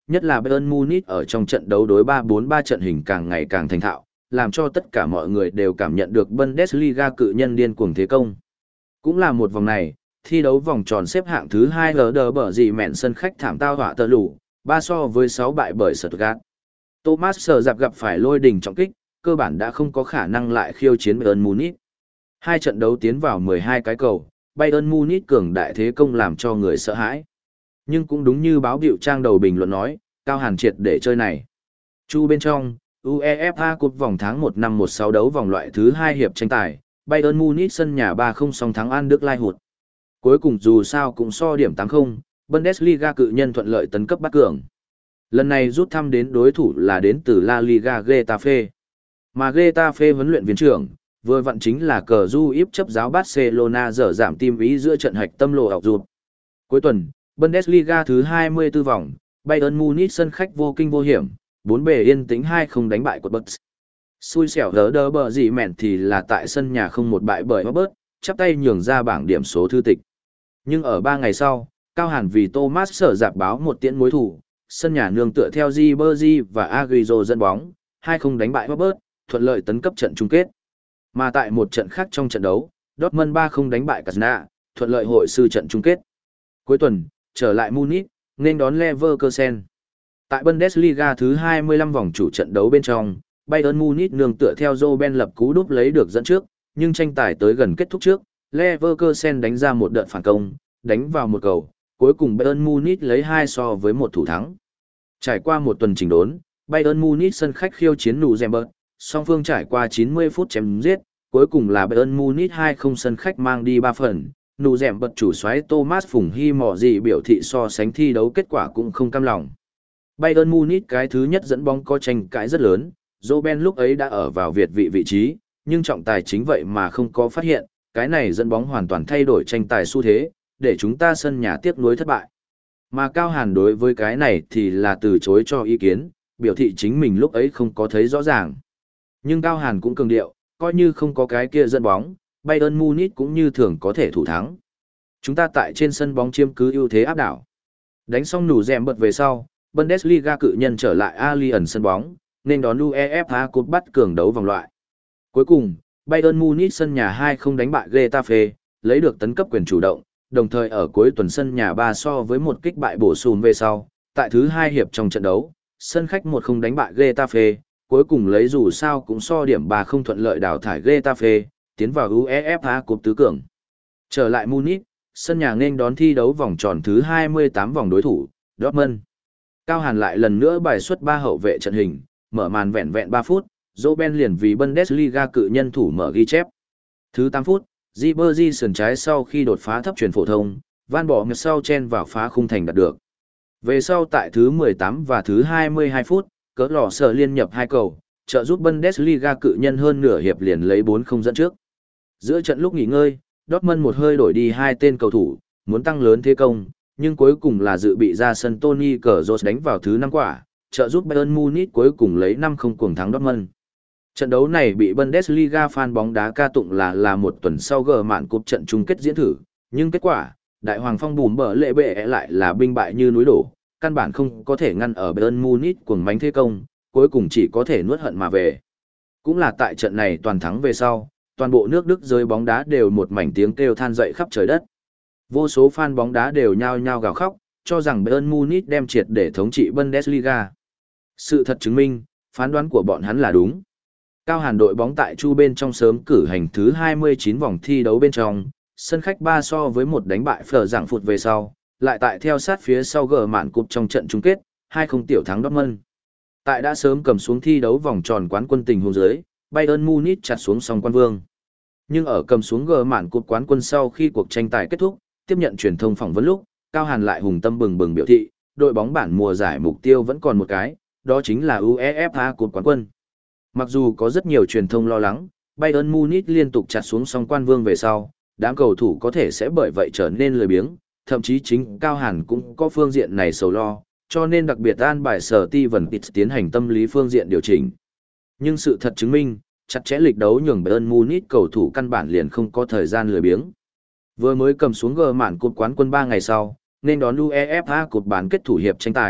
nhất là Bayern Munich ở trong trận đấu đối ba bốn ba trận hình càng ngày càng thành thạo, làm cho tất cả mọi người đều cảm nhận được Bundesliga cự nhân điên cuồng thế công. Cũng là một vòng này, thi đấu vòng tròn xếp hạng thứ hai lờ đờ bở gì mẹn sân khách thảm tao họa tờ lũ, ba so với sáu bại bởi Stuttgart. Thomas Sở Dạp gặp phải lôi đình trọng kích, cơ bản đã không có khả năng lại khiêu chiến Bayern Munich. Hai trận đấu tiến vào mười hai cái cầu, Bayern Munich cường đại thế công làm cho người sợ hãi. Nhưng cũng đúng như báo biểu trang đầu bình luận nói, Cao Hàn triệt để chơi này. Chu bên trong, UEFA Cup vòng tháng một năm một sáu đấu vòng loại thứ hai hiệp tranh tài, Bayern Munich sân nhà ba không song thắng An Đức Lai hụt. Cuối cùng dù sao cũng so điểm tám không, Bundesliga cự nhân thuận lợi tấn cấp bắt cường. Lần này rút thăm đến đối thủ là đến từ La Liga Getafe. Mà Getafe huấn luyện viên trưởng, vừa vặn chính là cờ du íp chấp giáo Barcelona dở giảm tim ý giữa trận hạch tâm lộ học rụt. Cuối tuần, Bundesliga thứ hai mươi tư vòng, Bayern Munich sân khách vô kinh vô hiểm, bốn bề yên tĩnh hai không đánh bại quật Bucks. Xui xẻo lỡ đỡ bờ gì mẹn thì là tại sân nhà không một bại bởi Robert, chắp tay nhường ra bảng điểm số thư tịch. Nhưng ở ba ngày sau, Cao Hàn vì Thomas Sở Dạp báo một tiễn mối thủ, sân nhà nương tựa theo Ribery và Agüero dẫn bóng, hai không đánh bại Robert, thuận lợi tấn cấp trận chung kết. Mà tại một trận khác trong trận đấu, Dortmund ba không đánh bại Casna, thuận lợi hội sư trận chung kết. Cuối tuần, trở lại Munich, nên đón Leverkusen. Tại Bundesliga thứ hai mươi lăm vòng chủ trận đấu bên trong, Bayern Munich nương tựa theo Robben lập cú đúp lấy được dẫn trước, nhưng tranh tài tới gần kết thúc trước, Leverkusen đánh ra một đợt phản công, đánh vào một cầu, cuối cùng Bayern Munich lấy hai so với một thủ thắng. Trải qua một tuần chỉnh đốn, Bayern Munich sân khách khiêu chiến Nuremberg, song phương trải qua chín mươi phút chém giết, cuối cùng là Bayern Munich hai không sân khách mang đi ba phần. Nuremberg chủ soái Thomas Phùng Hy mò gì biểu thị so sánh thi đấu kết quả cũng không cam lòng. Bayern Munich cái thứ nhất dẫn bóng có tranh cãi rất lớn, Robben lúc ấy đã ở vào việt vị vị trí, nhưng trọng tài chính vậy mà không có phát hiện, cái này dẫn bóng hoàn toàn thay đổi tranh tài xu thế, để chúng ta sân nhà tiếc nuối thất bại. Mà Cao Hàn đối với cái này thì là từ chối cho ý kiến, biểu thị chính mình lúc ấy không có thấy rõ ràng. Nhưng Cao Hàn cũng cường điệu, coi như không có cái kia dẫn bóng, Bayern Munich cũng như thường có thể thủ thắng. Chúng ta tại trên sân bóng chiếm cứ ưu thế áp đảo. Đánh xong nủ rèm bật về sau, Bundesliga cự nhân trở lại Allianz sân bóng, nên đón UEFA Cup bắt cường đấu vòng loại. Cuối cùng, Bayern Munich sân nhà hai không đánh bại Getafe, lấy được tấn cấp quyền chủ động, đồng thời ở cuối tuần sân nhà ba so với một kích bại bổ sung về sau, tại thứ hai hiệp trong trận đấu, sân khách một không đánh bại Getafe, cuối cùng lấy dù sao cũng so điểm ba không thuận lợi đào thải Getafe, tiến vào UEFA Cup tứ cường. Trở lại Munich, sân nhà nên đón thi đấu vòng tròn thứ hai mươi tám vòng đối thủ, Dortmund. Cao Hàn lại lần nữa bài xuất ba hậu vệ trận hình, mở màn vẹn vẹn ba phút, Robben liền vì Bundesliga cự nhân thủ mở ghi chép. Thứ tám phút, Ribery sườn trái sau khi đột phá thấp truyền phổ thông, Van bỏ ngược sau chen vào phá khung thành đạt được. Về sau tại thứ mười tám và thứ hai mươi hai phút, cỡ lò sở liên nhập hai cầu, trợ giúp Bundesliga cự nhân hơn nửa hiệp liền lấy bốn không dẫn trước. Giữa trận lúc nghỉ ngơi, Dortmund một hơi đổi đi hai tên cầu thủ, muốn tăng lớn thế công, nhưng cuối cùng là dự bị ra sân Toni Kroos đánh vào thứ năm quả, trợ giúp Bayern Munich cuối cùng lấy năm không cuồng thắng Dortmund. Trận đấu này bị Bundesliga fan bóng đá ca tụng là là một tuần sau gờ mạn cúp trận chung kết diễn thử, nhưng kết quả, đại hoàng phong bùm bờ lệ bệ lại là binh bại như núi đổ, căn bản không có thể ngăn ở Bayern Munich cuồng mánh thế công, cuối cùng chỉ có thể nuốt hận mà về. Cũng là tại trận này toàn thắng về sau, toàn bộ nước Đức giới bóng đá đều một mảnh tiếng kêu than dậy khắp trời đất. Vô số fan bóng đá đều nhao nhao gào khóc, cho rằng Bayern Munich đem triệt để thống trị Bundesliga. Sự thật chứng minh, phán đoán của bọn hắn là đúng. Cao Hàn đội bóng tại Chu bên trong sớm cử hành thứ hai mươi chín vòng thi đấu bên trong, sân khách ba so với một đánh bại Phở Giảng Phụt về sau, lại tại theo sát phía sau gờ mạn cúp trong trận chung kết, hai không tiểu thắng Dortmund. Tại đã sớm cầm xuống thi đấu vòng tròn quán quân tình huống dưới, Bayern Munich chặt xuống song quan vương. Nhưng ở cầm xuống gờ mạn cúp quán quân sau khi cuộc tranh tài kết thúc, tiếp nhận truyền thông phỏng vấn lúc, Cao Hàn lại hùng tâm bừng bừng biểu thị, đội bóng bản mùa giải mục tiêu vẫn còn một cái, đó chính là UEFA Cup quán quân. Mặc dù có rất nhiều truyền thông lo lắng, Bayern Munich liên tục chặt xuống song quan vương về sau, đám cầu thủ có thể sẽ bởi vậy trở nên lười biếng, thậm chí chính Cao Hàn cũng có phương diện này sầu lo, cho nên đặc biệt an bài sở Steven Pitts tiến hành tâm lý phương diện điều chỉnh. Nhưng sự thật chứng minh, chặt chẽ lịch đấu nhường Bayern Munich cầu thủ căn bản liền không có thời gian lười biếng. Vừa mới cầm xuống gờ mạn cột quán quân ba ngày sau, nên đón UEFA Cup bán kết thủ hiệp tranh tài,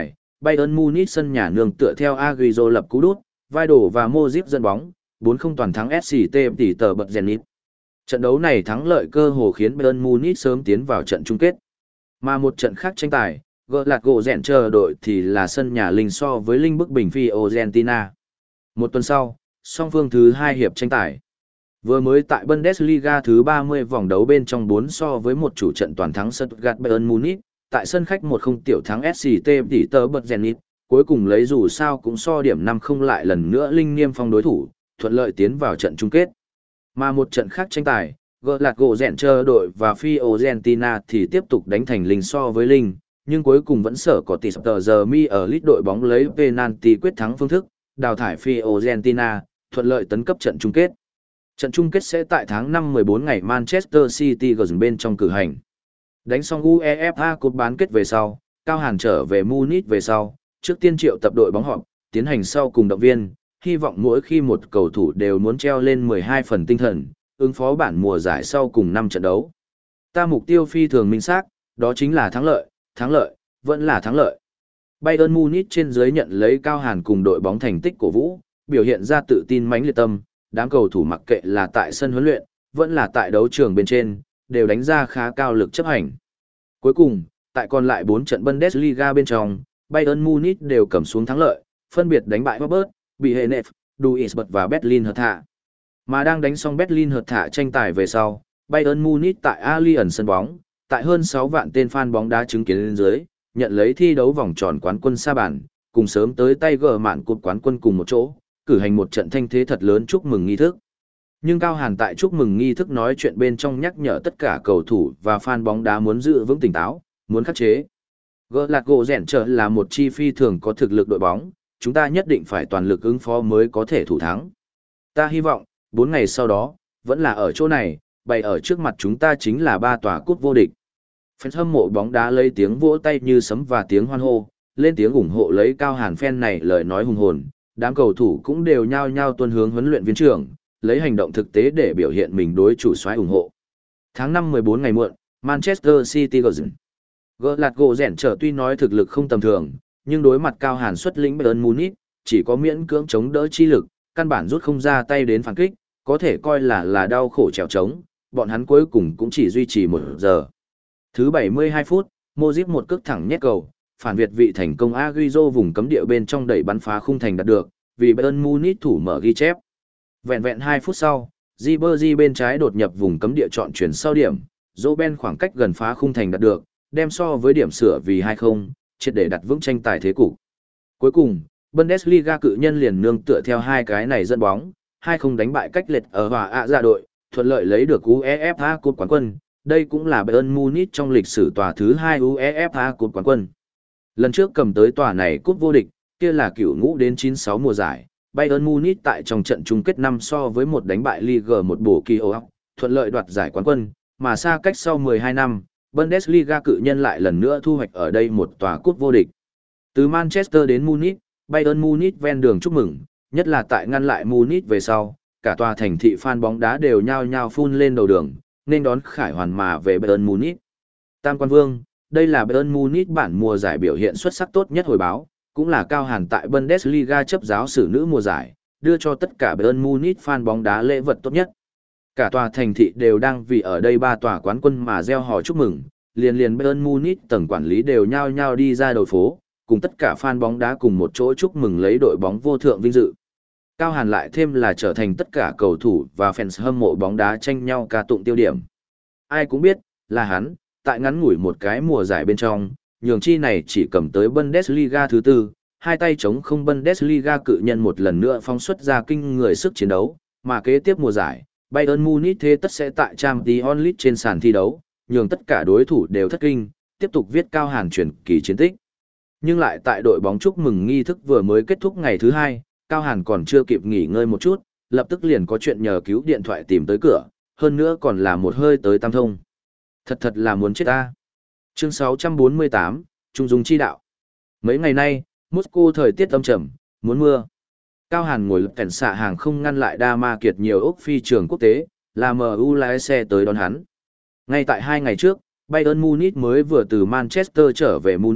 Bayern Munich sân nhà nương tựa theo Agüero lập cú đút, Vidal và Modric dẫn bóng, bốn không toàn thắng ét xê tê tỷ tờ bật Zenit. Trận đấu này thắng lợi cơ hồ khiến Bayern Munich sớm tiến vào trận chung kết. Mà một trận khác tranh tài, gỡ lạt gỗ rèn chờ đội thì là sân nhà Linh so với Linh bức bình Fiorentina. Một tuần sau, song phương thứ hai hiệp tranh tài. Vừa mới tại Bundesliga thứ ba mươi vòng đấu bên trong bốn so với một chủ trận toàn thắng Stuttgart Bayern Munich, tại sân khách một không tiểu thắng ét xê tê tỷ tờ bật Zenit, cuối cùng lấy dù sao cũng so điểm năm không lại lần nữa Linh niêm phong đối thủ, thuận lợi tiến vào trận chung kết. Mà một trận khác tranh tài, gỡ lạt gỗ rèn chờ đội và Fiorentina thì tiếp tục đánh thành Linh so với Linh, nhưng cuối cùng vẫn sở có tỷ tờ giờ mi ở lít đội bóng lấy penalty quyết thắng phương thức, đào thải Fiorentina, thuận lợi tấn cấp trận chung kết. Trận chung kết sẽ tại tháng năm mười bốn ngày Manchester City gần bên trong cử hành. Đánh xong UEFA Cup bán kết về sau, Cao Hàn trở về Munich về sau, trước tiên triệu tập đội bóng họp, tiến hành sau cùng động viên, hy vọng mỗi khi một cầu thủ đều muốn treo lên mười hai phần tinh thần, ứng phó bản mùa giải sau cùng năm trận đấu. Ta mục tiêu phi thường minh xác, đó chính là thắng lợi, thắng lợi, vẫn là thắng lợi. Bayern Munich trên dưới nhận lấy Cao Hàn cùng đội bóng thành tích cổ vũ, biểu hiện ra tự tin mãnh liệt tâm, đám cầu thủ mặc kệ là tại sân huấn luyện, vẫn là tại đấu trường bên trên, đều đánh ra khá cao lực chấp hành. Cuối cùng, tại còn lại bốn trận Bundesliga bên trong, Bayern Munich đều cầm xuống thắng lợi, phân biệt đánh bại Robert, Bihenef, Duisburg và Berlin Hertha. Mà đang đánh xong Berlin Hertha tranh tài về sau, Bayern Munich tại Allianz sân bóng, tại hơn sáu vạn tên fan bóng đá chứng kiến lên dưới, nhận lấy thi đấu vòng tròn quán quân sa bàn, cùng sớm tới tay gỡ mạn cúp quán quân cùng một chỗ, cử hành một trận thanh thế thật lớn chúc mừng nghi thức. Nhưng Cao Hàn tại chúc mừng nghi thức nói chuyện bên trong nhắc nhở tất cả cầu thủ và fan bóng đá muốn giữ vững tỉnh táo, muốn khắc chế. Gỡ lạt gỗ rèn trở là một chi phi thường có thực lực đội bóng, chúng ta nhất định phải toàn lực ứng phó mới có thể thủ thắng. Ta hy vọng, bốn ngày sau đó, vẫn là ở chỗ này, bày ở trước mặt chúng ta chính là ba tòa cúp vô địch. Fans hâm mộ bóng đá lấy tiếng vỗ tay như sấm và tiếng hoan hô, lên tiếng ủng hộ lấy Cao Hàn fan này lời nói hùng hồn, đám cầu thủ cũng đều nhao nhao tuân hướng huấn luyện viên trưởng, lấy hành động thực tế để biểu hiện mình đối chủ soái ủng hộ. Tháng năm mười bốn ngày muộn, Manchester City Garden. Gỡ lạt gỗ rèn trở tuy nói thực lực không tầm thường, nhưng đối mặt Cao Hàn xuất lĩnh Bayern Munich, chỉ có miễn cưỡng chống đỡ chi lực, căn bản rút không ra tay đến phản kích, có thể coi là là đau khổ trèo trống, bọn hắn cuối cùng cũng chỉ duy trì một giờ. Thứ bảy mươi hai phút, Modric một cước thẳng nhét cầu, phản việt vị thành công Agüero vùng cấm địa bên trong đẩy bắn phá khung thành đạt được, vì Bayern Munich thủ mở ghi chép. Vẹn vẹn hai phút sau, Ribery bên trái đột nhập vùng cấm địa chọn chuyển sau điểm, Robben khoảng cách gần phá khung thành đạt được, đem so với điểm sửa vì hai không, triệt để đặt vững tranh tài thế cục. Cuối cùng, Bundesliga cự nhân liền nương tựa theo hai cái này dẫn bóng, hai không đánh bại cách lệch ở hòa ạ ra đội, thuận lợi lấy được UEFA Cup quán quân. Đây cũng là Bayern Munich trong lịch sử tòa thứ hai UEFA Cup quán quân. Lần trước cầm tới tòa này cúp vô địch, kia là cựu ngũ đến chín sáu mùa giải. Bayern Munich tại trong trận chung kết năm so với một đánh bại Ligue một bổ kỳ ổ, thuận lợi đoạt giải quán quân, mà xa cách sau mười hai năm, Bundesliga cự nhân lại lần nữa thu hoạch ở đây một tòa cúp vô địch. Từ Manchester đến Munich, Bayern Munich ven đường chúc mừng, nhất là tại ngăn lại Munich về sau, cả tòa thành thị fan bóng đá đều nhao nhao phun lên đầu đường, nên đón khải hoàn mà về Bayern Munich. Tam quan vương, đây là Bayern Munich bản mùa giải biểu hiện xuất sắc tốt nhất hồi báo, cũng là Cao Hàn tại Bundesliga chấp giáo sử nữ mùa giải, đưa cho tất cả Bayern Munich fan bóng đá lễ vật tốt nhất. Cả tòa thành thị đều đang vì ở đây ba tòa quán quân mà reo hò chúc mừng, liền liền Bayern Munich tầng quản lý đều nhao nhao đi ra đầu phố, cùng tất cả fan bóng đá cùng một chỗ chúc mừng lấy đội bóng vô thượng vinh dự. Cao Hàn lại thêm là trở thành tất cả cầu thủ và fans hâm mộ bóng đá tranh nhau ca tụng tiêu điểm. Ai cũng biết, là hắn, tại ngắn ngủi một cái mùa giải bên trong, nhường chi này chỉ cầm tới Bundesliga thứ tư, hai tay chống không Bundesliga cự nhân một lần nữa phóng xuất ra kinh người sức chiến đấu, mà kế tiếp mùa giải, Bayern Munich thế tất sẽ tại Champions League trên sàn thi đấu, nhường tất cả đối thủ đều thất kinh, tiếp tục viết Cao Hàn truyền kỳ chiến tích. Nhưng lại tại đội bóng chúc mừng nghi thức vừa mới kết thúc ngày thứ hai, Cao Hàn còn chưa kịp nghỉ ngơi một chút, lập tức liền có chuyện nhờ cứu điện thoại tìm tới cửa, hơn nữa còn là một hơi tới tam thông. Thật thật là muốn chết ta. Chương sáu trăm bốn mươi tám, Trung Dung chi đạo. Mấy ngày nay, Moscow thời tiết âm trầm, muốn mưa. Cao Hàn ngồi lập cảnh xạ hàng không ngăn lại đa ma kiệt nhiều ốc phi trường quốc tế, là em u lái xe tới đón hắn. Ngay tại hai ngày trước, Bayern Munich mới vừa từ Manchester trở về Munich,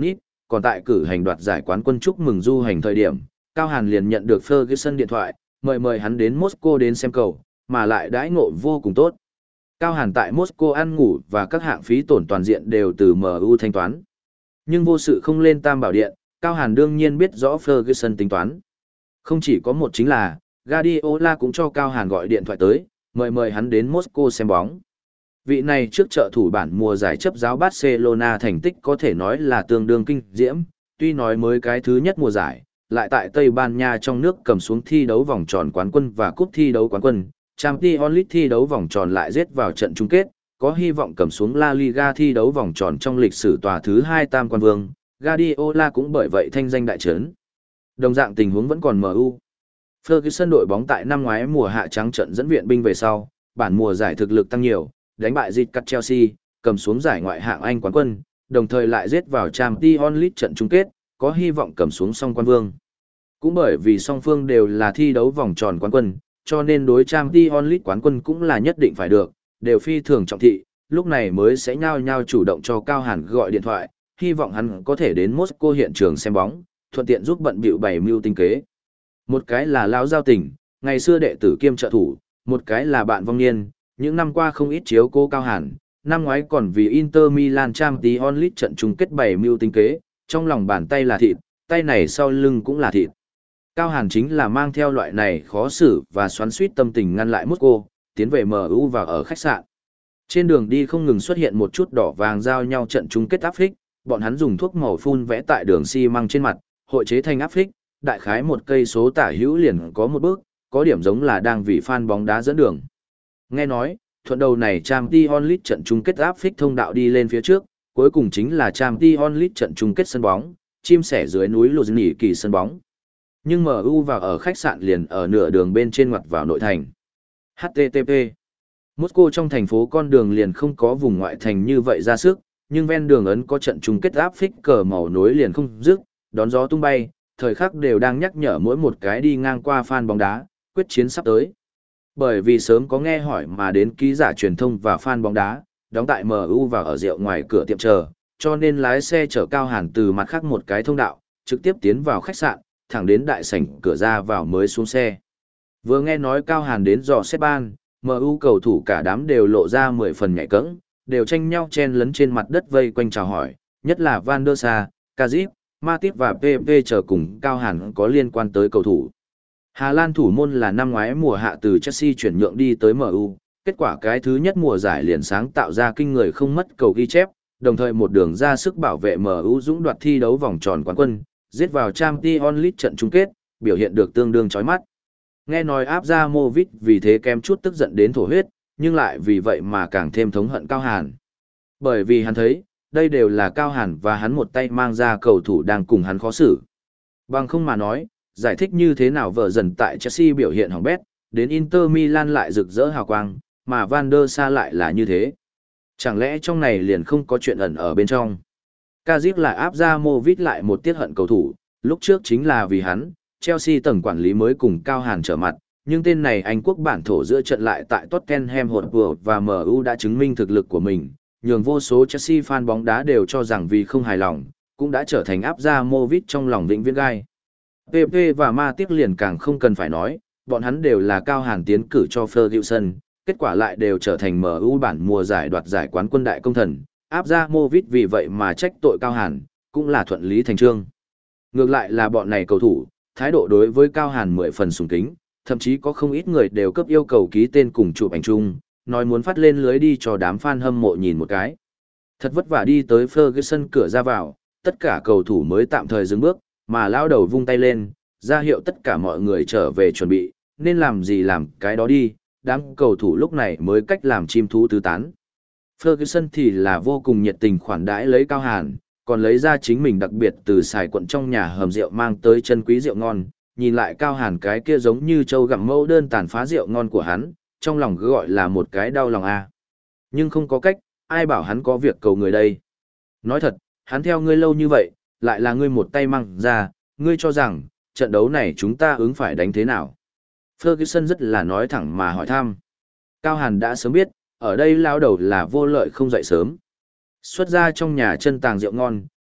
còn tại cử hành đoạt giải quán quân chúc mừng du hành thời điểm, Cao Hàn liền nhận được Ferguson điện thoại, mời mời hắn đến Moscow đến xem cầu, mà lại đãi ngộ vô cùng tốt. Cao Hàn tại Moscow ăn ngủ và các hạng phí tổn toàn diện đều từ em u thanh toán. Nhưng vô sự không lên tam bảo điện, Cao Hàn đương nhiên biết rõ Ferguson tính toán. Không chỉ có một chính là, Guardiola cũng cho Cao Hàn gọi điện thoại tới, mời mời hắn đến Moscow xem bóng. Vị này trước trợ thủ bản mùa giải chấp giáo Barcelona thành tích có thể nói là tương đương kinh diễm, tuy nói mới cái thứ nhất mùa giải, lại tại Tây Ban Nha trong nước cầm xuống thi đấu vòng tròn quán quân và cúp thi đấu quán quân, Champions League thi đấu vòng tròn lại giết vào trận chung kết, có hy vọng cầm xuống La Liga thi đấu vòng tròn trong lịch sử tòa thứ hai tam quan vương, Guardiola cũng bởi vậy thanh danh đại trấn. Đồng dạng tình huống vẫn còn em u. Ferguson đội bóng tại năm ngoái mùa hạ trắng trận dẫn viện binh về sau, bản mùa giải thực lực tăng nhiều, đánh bại dịt cắt Chelsea, cầm xuống giải ngoại hạng Anh quán quân, đồng thời lại giết vào Champions League trận chung kết, có hy vọng cầm xuống song quan vương. Cũng bởi vì song phương đều là thi đấu vòng tròn quán quân, cho nên đối Champions League quán quân cũng là nhất định phải được, đều phi thường trọng thị, lúc này mới sẽ nhao nhao chủ động cho Cao Hàn gọi điện thoại, hy vọng hắn có thể đến Moscow hiện trường xem bóng, thuận tiện giúp bận bịu bày mưu tinh kế. Một cái là lão giao tình, ngày xưa đệ tử kiêm trợ thủ, một cái là bạn vong niên, những năm qua không ít chiếu cố Cao Hàn, năm ngoái còn vì Inter Milan Champions League trận chung kết bày mưu tinh kế, trong lòng bàn tay là thịt, tay này sau lưng cũng là thịt. Cao Hàn chính là mang theo loại này khó xử và xoắn xuýt tâm tình ngăn lại Moscow, tiến về em u và ở khách sạn. Trên đường đi không ngừng xuất hiện một chút đỏ vàng giao nhau trận chung kết áp phích, bọn hắn dùng thuốc màu phun vẽ tại đường xi măng trên mặt, hội chế thành áp phích, đại khái một cây số tả hữu liền có một bước, có điểm giống là đang vì fan bóng đá dẫn đường. Nghe nói, thuận đầu này Champions League trận chung kết áp phích thông đạo đi lên phía trước, cuối cùng chính là Champions League trận chung kết sân bóng, chim sẻ dưới núi Luzhniki kỳ sân bóng. Nhưng em u vào ở khách sạn liền ở nửa đường bên trên ngoặt vào nội thành. hát tê tê pê Moscow trong thành phố con đường liền không có vùng ngoại thành như vậy ra sức, nhưng ven đường ấn có trận chung kết áp phích cờ màu nối liền không dứt, đón gió tung bay, thời khắc đều đang nhắc nhở mỗi một cái đi ngang qua fan bóng đá, quyết chiến sắp tới. Bởi vì sớm có nghe hỏi mà đến ký giả truyền thông và fan bóng đá, đóng tại em u và ở rượu ngoài cửa tiệm chờ, cho nên lái xe chở Cao Hàn từ mặt khác một cái thông đạo, trực tiếp tiến vào khách sạn, thẳng đến đại sảnh cửa ra vào mới xuống xe. Vừa nghe nói Cao Hàn đến dò xét ban, em u cầu thủ cả đám đều lộ ra mười phần nhạy cẫng, đều tranh nhau chen lấn trên mặt đất vây quanh chào hỏi, nhất là Van der Sar, Kazip, Matip và pê pê chờ cùng Cao Hàn có liên quan tới cầu thủ. Hà Lan thủ môn là năm ngoái mùa hạ từ Chelsea chuyển nhượng đi tới em u, kết quả cái thứ nhất mùa giải liền sáng tạo ra kinh người không mất cầu ghi chép, đồng thời một đường ra sức bảo vệ em u dũng đoạt thi đấu vòng tròn quán quân, giết vào Champions League trận chung kết, biểu hiện được tương đương chói mắt. Nghe nói Abramovich vì thế kém chút tức giận đến thổ huyết, nhưng lại vì vậy mà càng thêm thống hận Cao Hàn. Bởi vì hắn thấy, đây đều là Cao Hàn và hắn một tay mang ra cầu thủ đang cùng hắn khó xử. Bằng không mà nói, giải thích như thế nào vợ dần tại Chelsea biểu hiện hỏng bét, đến Inter Milan lại rực rỡ hào quang, mà Van der Sar lại là như thế. Chẳng lẽ trong này liền không có chuyện ẩn ở bên trong? Kazip lại áp ra Movit lại một tiết hận cầu thủ, lúc trước chính là vì hắn, Chelsea tầng quản lý mới cùng Cao Hàn trở mặt, nhưng tên này Anh quốc bản thổ giữa trận lại tại Tottenham Hotspur và em u đã chứng minh thực lực của mình, nhường vô số Chelsea fan bóng đá đều cho rằng vì không hài lòng, cũng đã trở thành áp ra Movit trong lòng vĩnh viễn gai. pê pê và Matip liền càng không cần phải nói, bọn hắn đều là Cao Hàn tiến cử cho Ferguson, kết quả lại đều trở thành em u bản mùa giải đoạt giải quán quân đại công thần, áp ra Movit vì vậy mà trách tội Cao Hàn, cũng là thuận lý thành trương. Ngược lại là bọn này cầu thủ, thái độ đối với Cao Hàn mười phần sùng kính, thậm chí có không ít người đều cấp yêu cầu ký tên cùng chụp ảnh chung, nói muốn phát lên lưới đi cho đám fan hâm mộ nhìn một cái. Thật vất vả đi tới Ferguson cửa ra vào, tất cả cầu thủ mới tạm thời dừng bước, mà lao đầu vung tay lên, ra hiệu tất cả mọi người trở về chuẩn bị, nên làm gì làm cái đó đi, đám cầu thủ lúc này mới cách làm chim thú tứ tán. Ferguson thì là vô cùng nhiệt tình khoản đãi lấy Cao Hàn, còn lấy ra chính mình đặc biệt từ xài quận trong nhà hầm rượu mang tới chân quý rượu ngon, nhìn lại Cao Hàn cái kia giống như trâu gặm mẫu đơn tàn phá rượu ngon của hắn, trong lòng cứ gọi là một cái đau lòng a. Nhưng không có cách, ai bảo hắn có việc cầu người đây. Nói thật, hắn theo ngươi lâu như vậy, lại là ngươi một tay mang ra, ngươi cho rằng, trận đấu này chúng ta ứng phải đánh thế nào? Ferguson rất là nói thẳng mà hỏi thăm. Cao Hàn đã sớm biết, ở đây lao đầu là vô lợi không dậy sớm. Xuất ra trong nhà chân tàng rượu ngon,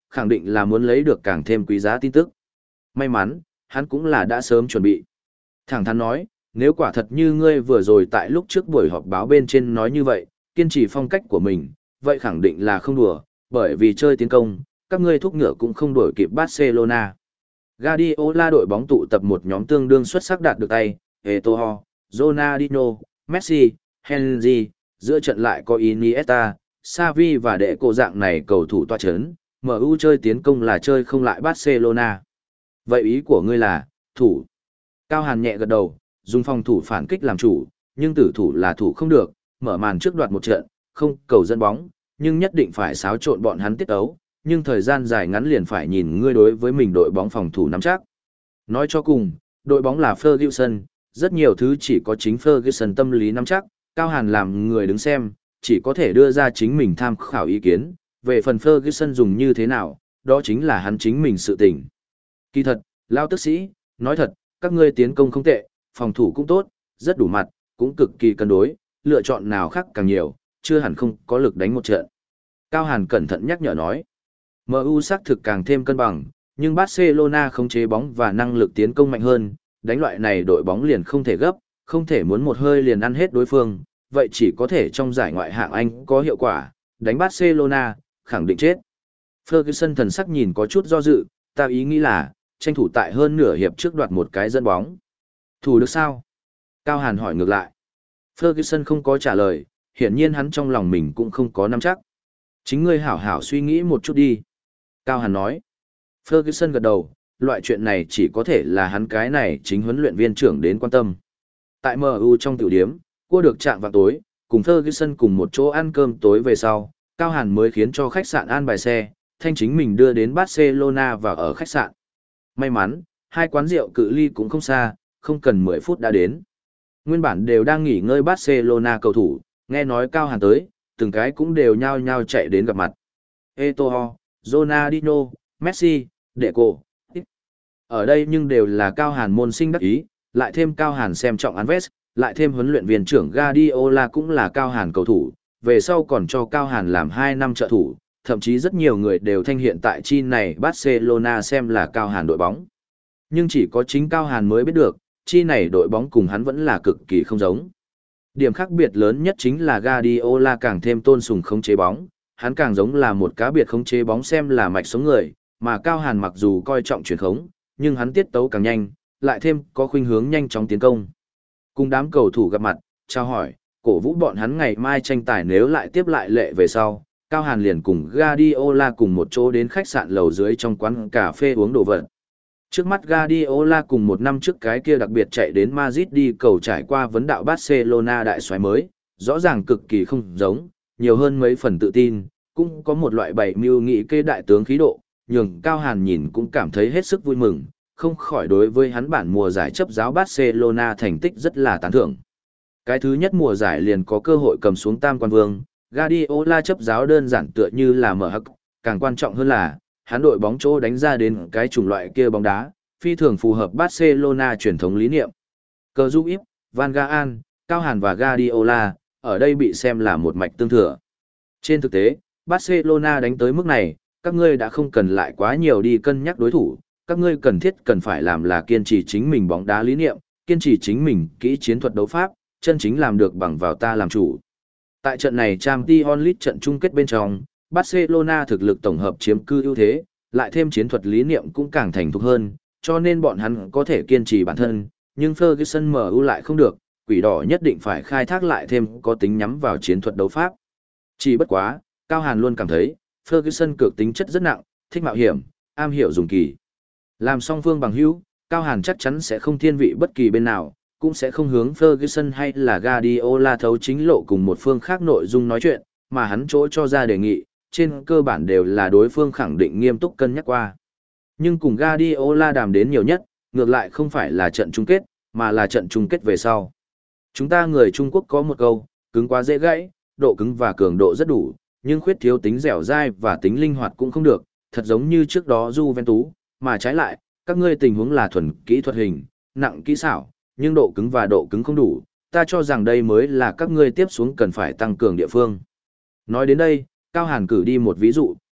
khẳng định là muốn lấy được càng thêm quý giá tin tức. May mắn, hắn cũng là đã sớm chuẩn bị. Thẳng thắn nói, nếu quả thật như ngươi vừa rồi tại lúc trước buổi họp báo bên trên nói như vậy, kiên trì phong cách của mình, vậy khẳng định là không đùa, bởi vì chơi tiến công, các ngươi thúc ngựa cũng không đuổi kịp Barcelona. Guardiola đội bóng tụ tập một nhóm tương đương xuất sắc đạt được tay, Eto'o, Ronaldinho, Messi, Henry, giữa trận lại có Iniesta, Xavi và đệ cổ dạng này cầu thủ toa chấn, em u chơi tiến công là chơi không lại Barcelona. Vậy ý của ngươi là, thủ. Cao Hàn nhẹ gật đầu, dùng phòng thủ phản kích làm chủ, nhưng tử thủ là thủ không được, mở màn trước đoạt một trận, không cầu dẫn bóng, nhưng nhất định phải xáo trộn bọn hắn tiết ấu, nhưng thời gian dài ngắn liền phải nhìn ngươi đối với mình đội bóng phòng thủ nắm chắc. Nói cho cùng, đội bóng là Ferguson, rất nhiều thứ chỉ có chính Ferguson tâm lý nắm chắc, Cao Hàn làm người đứng xem, chỉ có thể đưa ra chính mình tham khảo ý kiến, về phần Ferguson dùng như thế nào, đó chính là hắn chính mình sự tình. Kỳ thật, Lao tức sĩ, nói thật, các ngươi tiến công không tệ, phòng thủ cũng tốt, rất đủ mặt, cũng cực kỳ cân đối, lựa chọn nào khác càng nhiều, chưa hẳn không có lực đánh một trận. Cao Hàn cẩn thận nhắc nhở nói, em u xác thực càng thêm cân bằng, nhưng Barcelona khống chế bóng và năng lực tiến công mạnh hơn, đánh loại này đội bóng liền không thể gấp, không thể muốn một hơi liền ăn hết đối phương, vậy chỉ có thể trong giải ngoại hạng Anh có hiệu quả, đánh Barcelona, khẳng định chết. Ferguson thần sắc nhìn có chút do dự, ta ý nghĩ là, tranh thủ tại hơn nửa hiệp trước đoạt một cái dẫn bóng. Thủ được sao? Cao Hàn hỏi ngược lại. Ferguson không có trả lời, hiển nhiên hắn trong lòng mình cũng không có nắm chắc. Chính ngươi hảo hảo suy nghĩ một chút đi. Cao Hàn nói. Ferguson gật đầu, loại chuyện này chỉ có thể là hắn cái này chính huấn luyện viên trưởng đến quan tâm. Tại em u trong tiểu điếm, cua được chạm vào tối, cùng Ferguson cùng một chỗ ăn cơm tối về sau, Cao Hàn mới khiến cho khách sạn an bài xe, thanh chính mình đưa đến Barcelona và ở khách sạn. May mắn, hai quán rượu cự ly cũng không xa, không cần mười phút đã đến. Nguyên bản đều đang nghỉ ngơi Barcelona cầu thủ, nghe nói Cao Hàn tới, từng cái cũng đều nhao nhao chạy đến gặp mặt. Eto'o, Ronaldinho, Messi, Deco. Ở đây nhưng đều là Cao Hàn môn sinh đắc ý, lại thêm Cao Hàn xem trọng Alves, lại thêm huấn luyện viên trưởng Guardiola cũng là Cao Hàn cầu thủ, về sau còn cho Cao Hàn làm hai năm trợ thủ, thậm chí rất nhiều người đều thanh hiện tại chi này Barcelona xem là Cao Hàn đội bóng. Nhưng chỉ có chính Cao Hàn mới biết được, chi này đội bóng cùng hắn vẫn là cực kỳ không giống. Điểm khác biệt lớn nhất chính là Guardiola càng thêm tôn sùng khống chế bóng, hắn càng giống là một cá biệt khống chế bóng xem là mạch sống người, mà Cao Hàn mặc dù coi trọng truyền khống, nhưng hắn tiết tấu càng nhanh, lại thêm có khuynh hướng nhanh chóng tiến công. Cùng đám cầu thủ gặp mặt, trao hỏi, cổ vũ bọn hắn ngày mai tranh tài nếu lại tiếp lại lệ về sau, Cao Hàn liền cùng Guardiola cùng một chỗ đến khách sạn lầu dưới trong quán cà phê uống đồ vật. Trước mắt Guardiola cùng một năm trước cái kia đặc biệt chạy đến Madrid đi cầu trải qua vấn đạo Barcelona đại soái mới, rõ ràng cực kỳ không giống, nhiều hơn mấy phần tự tin, cũng có một loại bảy mưu nghị kê đại tướng khí độ, nhường Cao Hàn nhìn cũng cảm thấy hết sức vui mừng, không khỏi đối với hắn bản mùa giải chấp giáo Barcelona thành tích rất là tán thưởng. Cái thứ nhất mùa giải liền có cơ hội cầm xuống tam quan vương, Guardiola chấp giáo đơn giản tựa như là mở hắc, càng quan trọng hơn là, hắn đội bóng chỗ đánh ra đến cái chủng loại kia bóng đá, phi thường phù hợp Barcelona truyền thống lý niệm. Cờ giúp íp, Van Gaal, Cao Hàn và Guardiola, ở đây bị xem là một mạch tương thừa. Trên thực tế, Barcelona đánh tới mức này, các ngươi đã không cần lại quá nhiều đi cân nhắc đối thủ, các ngươi cần thiết cần phải làm là kiên trì chính mình bóng đá lý niệm, kiên trì chính mình kỹ chiến thuật đấu pháp, chân chính làm được bằng vào ta làm chủ. Tại trận này Champions League trận chung kết bên trong, Barcelona thực lực tổng hợp chiếm cư ưu thế, lại thêm chiến thuật lý niệm cũng càng thành thục hơn, cho nên bọn hắn có thể kiên trì bản thân, nhưng Ferguson em u lại không được, quỷ đỏ nhất định phải khai thác lại thêm có tính nhắm vào chiến thuật đấu pháp. Chỉ bất quá, Cao Hàn luôn cảm thấy, Ferguson cược tính chất rất nặng, thích mạo hiểm, am hiểu dùng kỳ. Làm song phương bằng hữu, Cao Hàn chắc chắn sẽ không thiên vị bất kỳ bên nào, cũng sẽ không hướng Ferguson hay là Guardiola thấu chính lộ cùng một phương khác nội dung nói chuyện, mà hắn chỗ cho ra đề nghị, trên cơ bản đều là đối phương khẳng định nghiêm túc cân nhắc qua. Nhưng cùng Guardiola đàm đến nhiều nhất, ngược lại không phải là trận chung kết, mà là trận chung kết về sau. Chúng ta người Trung Quốc có một câu, cứng quá dễ gãy, độ cứng và cường độ rất đủ, nhưng khuyết thiếu tính dẻo dai và tính linh hoạt cũng không được, thật giống như trước đó Juventus, mà trái lại, các ngươi tình huống là thuần kỹ thuật hình, nặng kỹ xảo, nhưng độ cứng và độ cứng không đủ, ta cho rằng đây mới là các ngươi tiếp xuống cần phải tăng cường địa phương. Nói đến đây, Cao Hàn cử đi một ví dụ,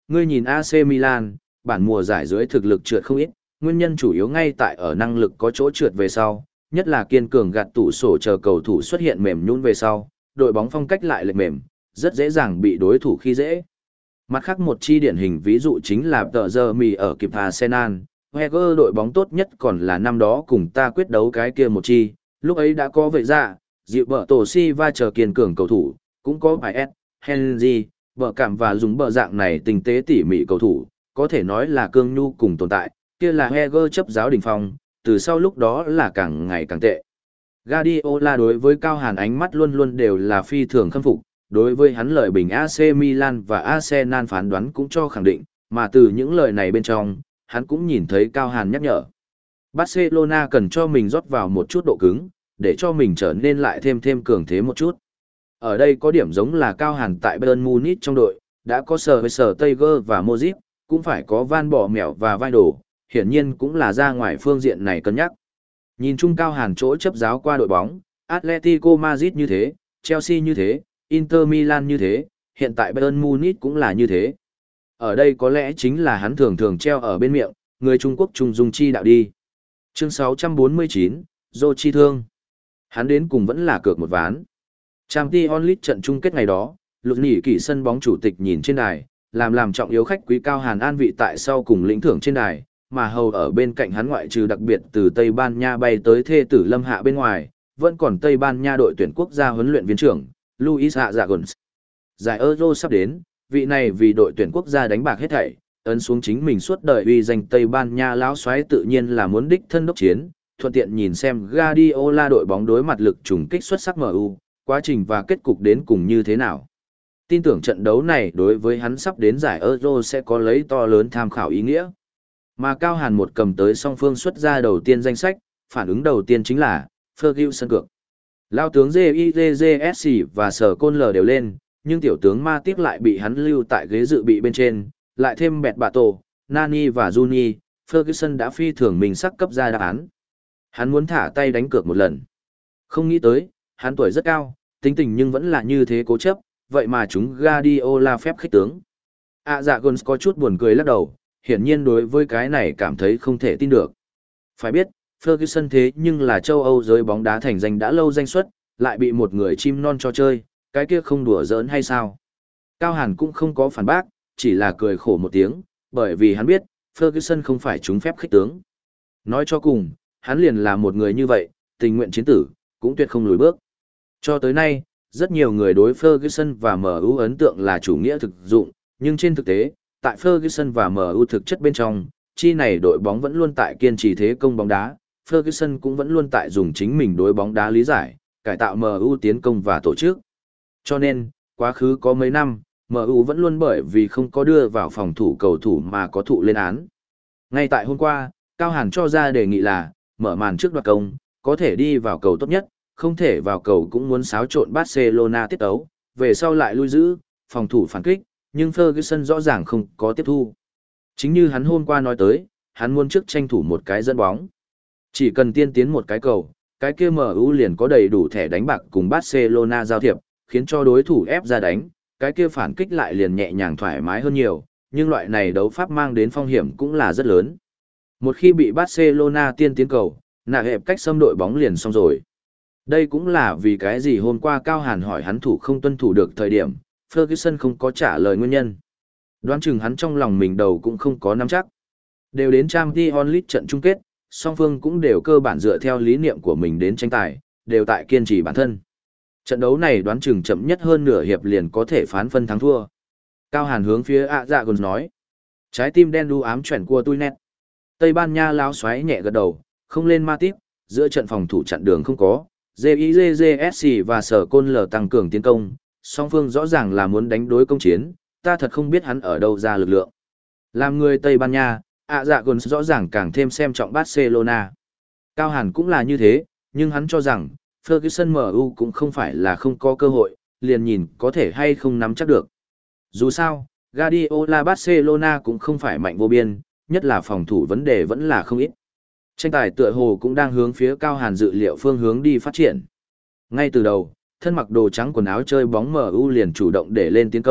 Ngươi nhìn a xê Milan, bản mùa giải dưới thực lực trượt không ít, nguyên nhân chủ yếu ngay tại ở năng lực có chỗ trượt về sau, nhất là kiên cường gạt tủ sổ chờ cầu thủ xuất hiện mềm nhũn về sau, đội bóng phong cách lại lệch mềm, rất dễ dàng bị đối thủ khi dễ. Mặt khác một chi điển hình ví dụ chính là tờ giờ mì ở kịp Arsenal, Wenger đội bóng tốt nhất còn là năm đó cùng ta quyết đấu cái kia một chi, lúc ấy đã có vậy ra, dịu bờ tổ si va chờ kiên cường cầu thủ, cũng có bài S, Henry, bờ cảm và dùng bờ dạng này tinh tế tỉ mỉ cầu thủ, có thể nói là cương nhu cùng tồn tại, kia là Wenger chấp giáo đỉnh phong, từ sau lúc đó là càng ngày càng tệ. Guardiola đối với Cao Hàn ánh mắt luôn luôn đều là phi thường khâm phục, đối với hắn lời bình a xê Milan và Arsenal phán đoán cũng cho khẳng định, mà từ những lời này bên trong, hắn cũng nhìn thấy Cao Hàn nhắc nhở. Barcelona cần cho mình rót vào một chút độ cứng, để cho mình trở nên lại thêm thêm cường thế một chút. Ở đây có điểm giống là Cao Hàn tại Bayern Munich trong đội, đã có Sở với Sở Tiger và Modric, cũng phải có Van Bỏ Mẹo và Vai Đồ, hiển nhiên cũng là ra ngoài phương diện này cân nhắc. Nhìn chung Cao Hàn chỗ chấp giáo qua đội bóng, Atletico Madrid như thế, Chelsea như thế, Inter Milan như thế, hiện tại Bayern Munich cũng là như thế. Ở đây có lẽ chính là hắn thường thường treo ở bên miệng, người Trung Quốc trung dung chi đạo đi. Chương sáu trăm bốn mươi chín, Dô chi thương. Hắn đến cùng vẫn là cược một ván. Champions League trận chung kết ngày đó, Lục Nhĩ Kỳ sân bóng chủ tịch nhìn trên đài, làm làm trọng yếu khách quý Cao Hàn an vị tại sau cùng lĩnh thưởng trên đài, mà hầu ở bên cạnh hắn ngoại trừ đặc biệt từ Tây Ban Nha bay tới thê tử Lâm Hạ bên ngoài, vẫn còn Tây Ban Nha đội tuyển quốc gia huấn luyện viên trưởng, Luis Aragonés. Giải Euro sắp đến, vị này vì đội tuyển quốc gia đánh bạc hết thảy, ấn xuống chính mình suốt đời uy danh Tây Ban Nha lão soái tự nhiên là muốn đích thân đốc chiến, thuận tiện nhìn xem Guardiola đội bóng đối mặt lực trùng kích xuất sắc em u, quá trình và kết cục đến cùng như thế nào. Tin tưởng trận đấu này đối với hắn sắp đến giải Euro sẽ có lấy to lớn tham khảo ý nghĩa. Mà Cao Hàn một cầm tới song phương xuất ra đầu tiên danh sách, phản ứng đầu tiên chính là Ferguson cược. Lao tướng gi i gi ét xê và Sở Côn L đều lên, nhưng tiểu tướng Ma Tiếp lại bị hắn lưu tại ghế dự bị bên trên, lại thêm Bẹt Bạ Tổ, Nani và Juni, Ferguson đã phi thường mình sắc cấp ra đáp án. Hắn muốn thả tay đánh cược một lần. Không nghĩ tới, hắn tuổi rất cao, tính tình nhưng vẫn là như thế cố chấp, vậy mà chúng Guardiola phép khích tướng. À dạ Gons có chút buồn cười lắc đầu, hiển nhiên đối với cái này cảm thấy không thể tin được. Phải biết, Ferguson thế nhưng là châu Âu giới bóng đá thành danh đã lâu danh xuất, lại bị một người chim non cho chơi, cái kia không đùa giỡn hay sao? Cao Hàn cũng không có phản bác, chỉ là cười khổ một tiếng, bởi vì hắn biết, Ferguson không phải chúng phép khích tướng. Nói cho cùng, hắn liền là một người như vậy, tình nguyện chiến tử, cũng tuyệt không lùi bước. Cho tới nay, rất nhiều người đối Ferguson và em u ấn tượng là chủ nghĩa thực dụng, nhưng trên thực tế, tại Ferguson và em u thực chất bên trong, chi này đội bóng vẫn luôn tại kiên trì thế công bóng đá, Ferguson cũng vẫn luôn tại dùng chính mình đối bóng đá lý giải, cải tạo em u tiến công và tổ chức. Cho nên, quá khứ có mấy năm, em u vẫn luôn bởi vì không có đưa vào phòng thủ cầu thủ mà có thụ lên án. Ngay tại hôm qua, Cao Hàn cho ra đề nghị là, mở màn trước đoạt công, có thể đi vào cầu tốt nhất, không thể vào cầu cũng muốn xáo trộn Barcelona tiết ấu, về sau lại lui giữ, phòng thủ phản kích, nhưng Ferguson rõ ràng không có tiếp thu. Chính như hắn hôm qua nói tới, hắn muốn trước tranh thủ một cái dẫn bóng. Chỉ cần tiên tiến một cái cầu, cái kia em u liền có đầy đủ thẻ đánh bạc cùng Barcelona giao thiệp, khiến cho đối thủ ép ra đánh, cái kia phản kích lại liền nhẹ nhàng thoải mái hơn nhiều, nhưng loại này đấu pháp mang đến phong hiểm cũng là rất lớn. Một khi bị Barcelona tiên tiến cầu, nạ hẹp cách xâm đội bóng liền xong rồi. Đây cũng là vì cái gì hôm qua Cao Hàn hỏi hắn thủ không tuân thủ được thời điểm, Ferguson không có trả lời nguyên nhân. Đoán chừng hắn trong lòng mình đầu cũng không có nắm chắc. Đều đến Champions League trận chung kết, song phương cũng đều cơ bản dựa theo lý niệm của mình đến tranh tài, đều tại kiên trì bản thân. Trận đấu này đoán chừng chậm nhất hơn nửa hiệp liền có thể phán phân thắng thua. Cao Hàn hướng phía ạ dạ còn nói. Trái tim đen đu ám chuyển của tôi nét. Tây Ban Nha láo xoáy nhẹ gật đầu, không lên ma tiếp, giữa trận phòng thủ chặn đường không có. gi i gi ét xê và Sở Côn L tăng cường tiến công, song phương rõ ràng là muốn đánh đối công chiến, ta thật không biết hắn ở đâu ra lực lượng. Làm người Tây Ban Nha, ạ dạ còn rõ ràng càng thêm xem trọng Barcelona. Cao Hàn cũng là như thế, nhưng hắn cho rằng, Ferguson em u cũng không phải là không có cơ hội, liền nhìn có thể hay không nắm chắc được. Dù sao, Guardiola Barcelona cũng không phải mạnh vô biên, nhất là phòng thủ vấn đề vẫn là không ít. Tranh tài tựa hồ cũng đang hướng phía Cao Hàn dự liệu phương hướng đi phát triển. Ngay từ đầu, thân mặc đồ trắng quần áo chơi bóng em u liền chủ động để lên tiến công,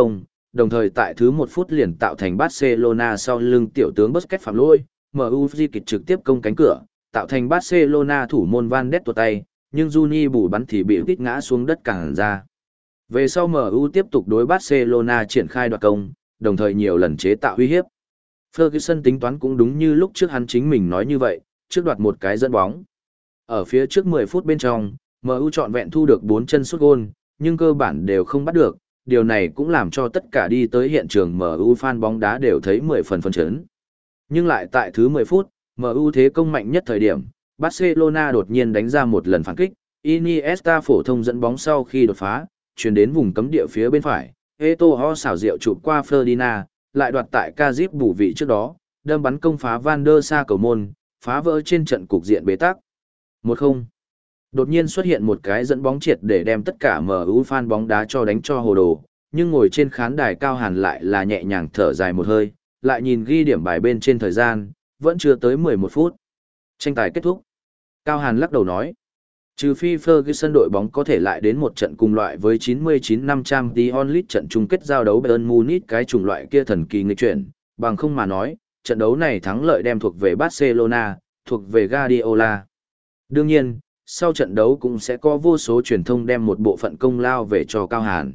đồng thời tại thứ một phút liền tạo thành Barcelona sau lưng tiểu tướng Busquets phạm lỗi, em u di kịch trực tiếp công cánh cửa, tạo thành Barcelona thủ môn Van Ness tuột tay, nhưng Juni bù bắn thì bị kích ngã xuống đất cản ra. Về sau em u tiếp tục đối Barcelona triển khai đoạt công, đồng thời nhiều lần chế tạo uy hiếp. Ferguson tính toán cũng đúng như lúc trước hắn chính mình nói như vậy, trước đoạt một cái dẫn bóng. Ở phía trước mười phút bên trong, em u trọn vẹn thu được bốn chân sút gôn, nhưng cơ bản đều không bắt được, điều này cũng làm cho tất cả đi tới hiện trường em u fan bóng đá đều thấy mười phần phấn chấn. Nhưng lại tại thứ mười phút, em u thế công mạnh nhất thời điểm, Barcelona đột nhiên đánh ra một lần phản kích, Iniesta phổ thông dẫn bóng sau khi đột phá, chuyển đến vùng cấm địa phía bên phải, Eto'o xảo diệu chụp qua Ferdinand, lại đoạt tại Kazip bù vị trước đó, đâm bắn công phá Van der Sa cầu môn, phá vỡ trên trận cục diện bế tắc. một không. Đột nhiên xuất hiện một cái dẫn bóng triệt để đem tất cả em u fan bóng đá cho đánh cho hồ đồ, nhưng ngồi trên khán đài Cao Hàn lại là nhẹ nhàng thở dài một hơi, lại nhìn ghi điểm bài bên trên thời gian, vẫn chưa tới mười một phút. Tranh tài kết thúc. Cao Hàn lắc đầu nói, trừ phi Ferguson đội bóng có thể lại đến một trận cùng loại với chín mươi chín năm Champions League trận chung kết giao đấu Bayern Munich cái chủng loại kia thần kỳ nghịch chuyển, bằng không mà nói, trận đấu này thắng lợi đem thuộc về Barcelona, thuộc về Guardiola. Đương nhiên, sau trận đấu cũng sẽ có vô số truyền thông đem một bộ phận công lao về cho Cao Hàn.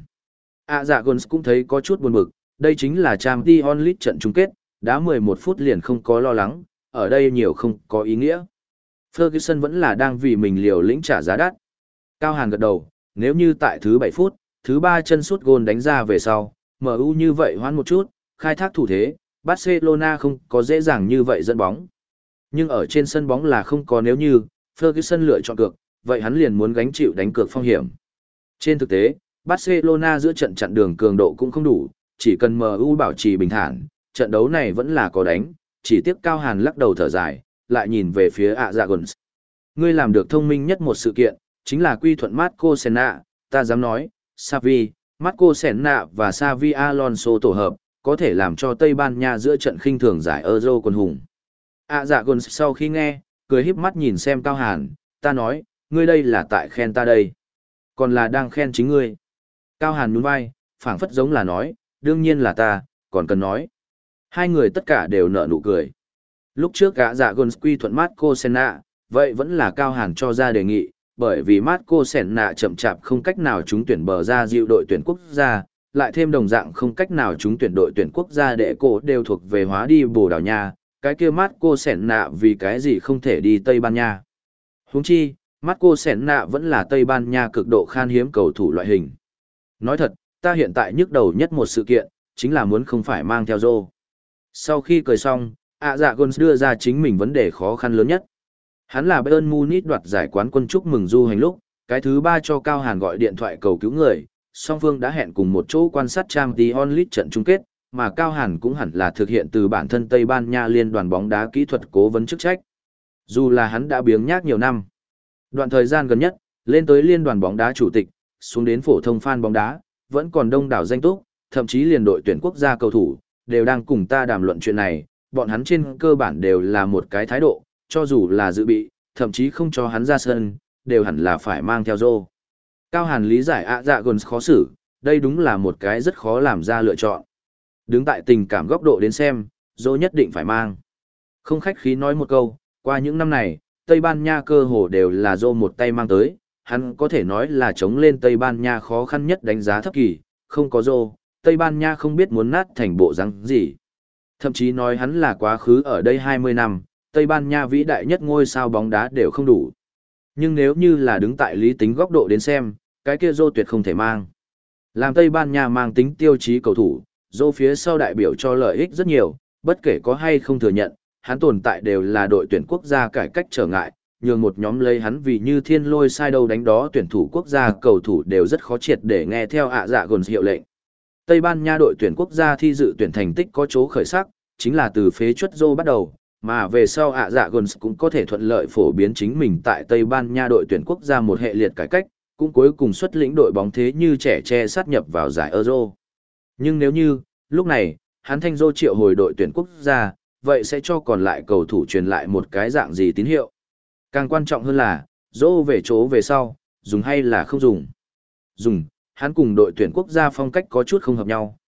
À dạ Gons cũng thấy có chút buồn bực, đây chính là Champions League trận chung kết, đã mười một phút liền không có lo lắng, ở đây nhiều không có ý nghĩa. Ferguson vẫn là đang vì mình liều lĩnh trả giá đắt. Cao Hàn gật đầu, nếu như tại thứ bảy phút, thứ ba chân sút gôn đánh ra về sau, em u như vậy hoãn một chút, khai thác thủ thế, Barcelona không có dễ dàng như vậy dẫn bóng. Nhưng ở trên sân bóng là không có nếu như, Ferguson lựa chọn cược, vậy hắn liền muốn gánh chịu đánh cược phong hiểm. Trên thực tế, Barcelona giữa trận chặn đường cường độ cũng không đủ, chỉ cần em u bảo trì bình thản, trận đấu này vẫn là có đánh, chỉ tiếc Cao Hàn lắc đầu thở dài, lại nhìn về phía ạ dạ Gons. Ngươi làm được thông minh nhất một sự kiện, chính là quy thuận Marco Senna, ta dám nói, Xavi, Marco Senna và Xavi Alonso tổ hợp, có thể làm cho Tây Ban Nha giữa trận khinh thường giải Euro quần hùng. ạ dạ Gons sau khi nghe, cười híp mắt nhìn xem Cao Hàn, ta nói, ngươi đây là tại khen ta đây, còn là đang khen chính ngươi. Cao Hàn nhún vai, phảng phất giống là nói, đương nhiên là ta, còn cần nói. Hai người tất cả đều nở nụ cười. Lúc trước gã dạ Gons quy thuận Marco Senna, vậy vẫn là Cao Hàn cho ra đề nghị, bởi vì Marco Senna chậm chạp không cách nào trúng tuyển bờ ra dịu đội tuyển quốc gia, lại thêm đồng dạng không cách nào trúng tuyển đội tuyển quốc gia để cổ đều thuộc về hóa đi Bồ Đào Nha, cái kia Marco Senna vì cái gì không thể đi Tây Ban Nha. Huống chi, Marco Senna vẫn là Tây Ban Nha cực độ khan hiếm cầu thủ loại hình. Nói thật, ta hiện tại nhức đầu nhất một sự kiện, chính là muốn không phải mang theo Zô. Sau khi cười xong, ạ dạ Gons đưa ra chính mình vấn đề khó khăn lớn nhất. Hắn là Bayern Munich đoạt giải quán quân chúc mừng du hành lúc, cái thứ ba cho Cao Hàn gọi điện thoại cầu cứu người, song phương đã hẹn cùng một chỗ quan sát Champions League trận chung kết, mà Cao Hàn cũng hẳn là thực hiện từ bản thân Tây Ban Nha liên đoàn bóng đá kỹ thuật cố vấn chức trách. Dù là hắn đã biếng nhác nhiều năm. Đoạn thời gian gần nhất, lên tới liên đoàn bóng đá chủ tịch, xuống đến phổ thông fan bóng đá, vẫn còn đông đảo danh túc, thậm chí liền đội tuyển quốc gia cầu thủ, đều đang cùng ta đàm luận chuyện này, bọn hắn trên cơ bản đều là một cái thái độ, cho dù là dự bị, thậm chí không cho hắn ra sân, đều hẳn là phải mang theo Zô. Cao Hàn lý giải ạ dạ Gons khó xử, đây đúng là một cái rất khó làm ra lựa chọn. Đứng tại tình cảm góc độ đến xem, Zô nhất định phải mang. Không khách khí nói một câu, qua những năm này, Tây Ban Nha cơ hồ đều là Zô một tay mang tới, hắn có thể nói là chống lên Tây Ban Nha khó khăn nhất đánh giá thấp kỳ, không có Zô, Tây Ban Nha không biết muốn nát thành bộ răng gì. Thậm chí nói hắn là quá khứ ở đây hai mươi năm, Tây Ban Nha vĩ đại nhất ngôi sao bóng đá đều không đủ. Nhưng nếu như là đứng tại lý tính góc độ đến xem, cái kia Zô tuyệt không thể mang. Làm Tây Ban Nha mang tính tiêu chí cầu thủ, Zô phía sau đại biểu cho lợi ích rất nhiều, bất kể có hay không thừa nhận, hắn tồn tại đều là đội tuyển quốc gia cải cách trở ngại, nhường một nhóm lấy hắn vì như thiên lôi sai đâu đánh đó tuyển thủ quốc gia cầu thủ đều rất khó triệt để nghe theo ạ dạ Gons hiệu lệnh. Tây Ban Nha đội tuyển quốc gia thi dự tuyển thành tích có chỗ khởi sắc, chính là từ phế chuất Zô bắt đầu, mà về sau ạ dạ Gons cũng có thể thuận lợi phổ biến chính mình tại Tây Ban Nha đội tuyển quốc gia một hệ liệt cải cách, cũng cuối cùng xuất lĩnh đội bóng thế như trẻ tre sát nhập vào giải Euro. Nhưng nếu như, lúc này, hắn thanh Zô triệu hồi đội tuyển quốc gia, vậy sẽ cho còn lại cầu thủ truyền lại một cái dạng gì tín hiệu. Càng quan trọng hơn là, Zô về chỗ về sau, dùng hay là không dùng. Dùng, hắn cùng đội tuyển quốc gia phong cách có chút không hợp nhau,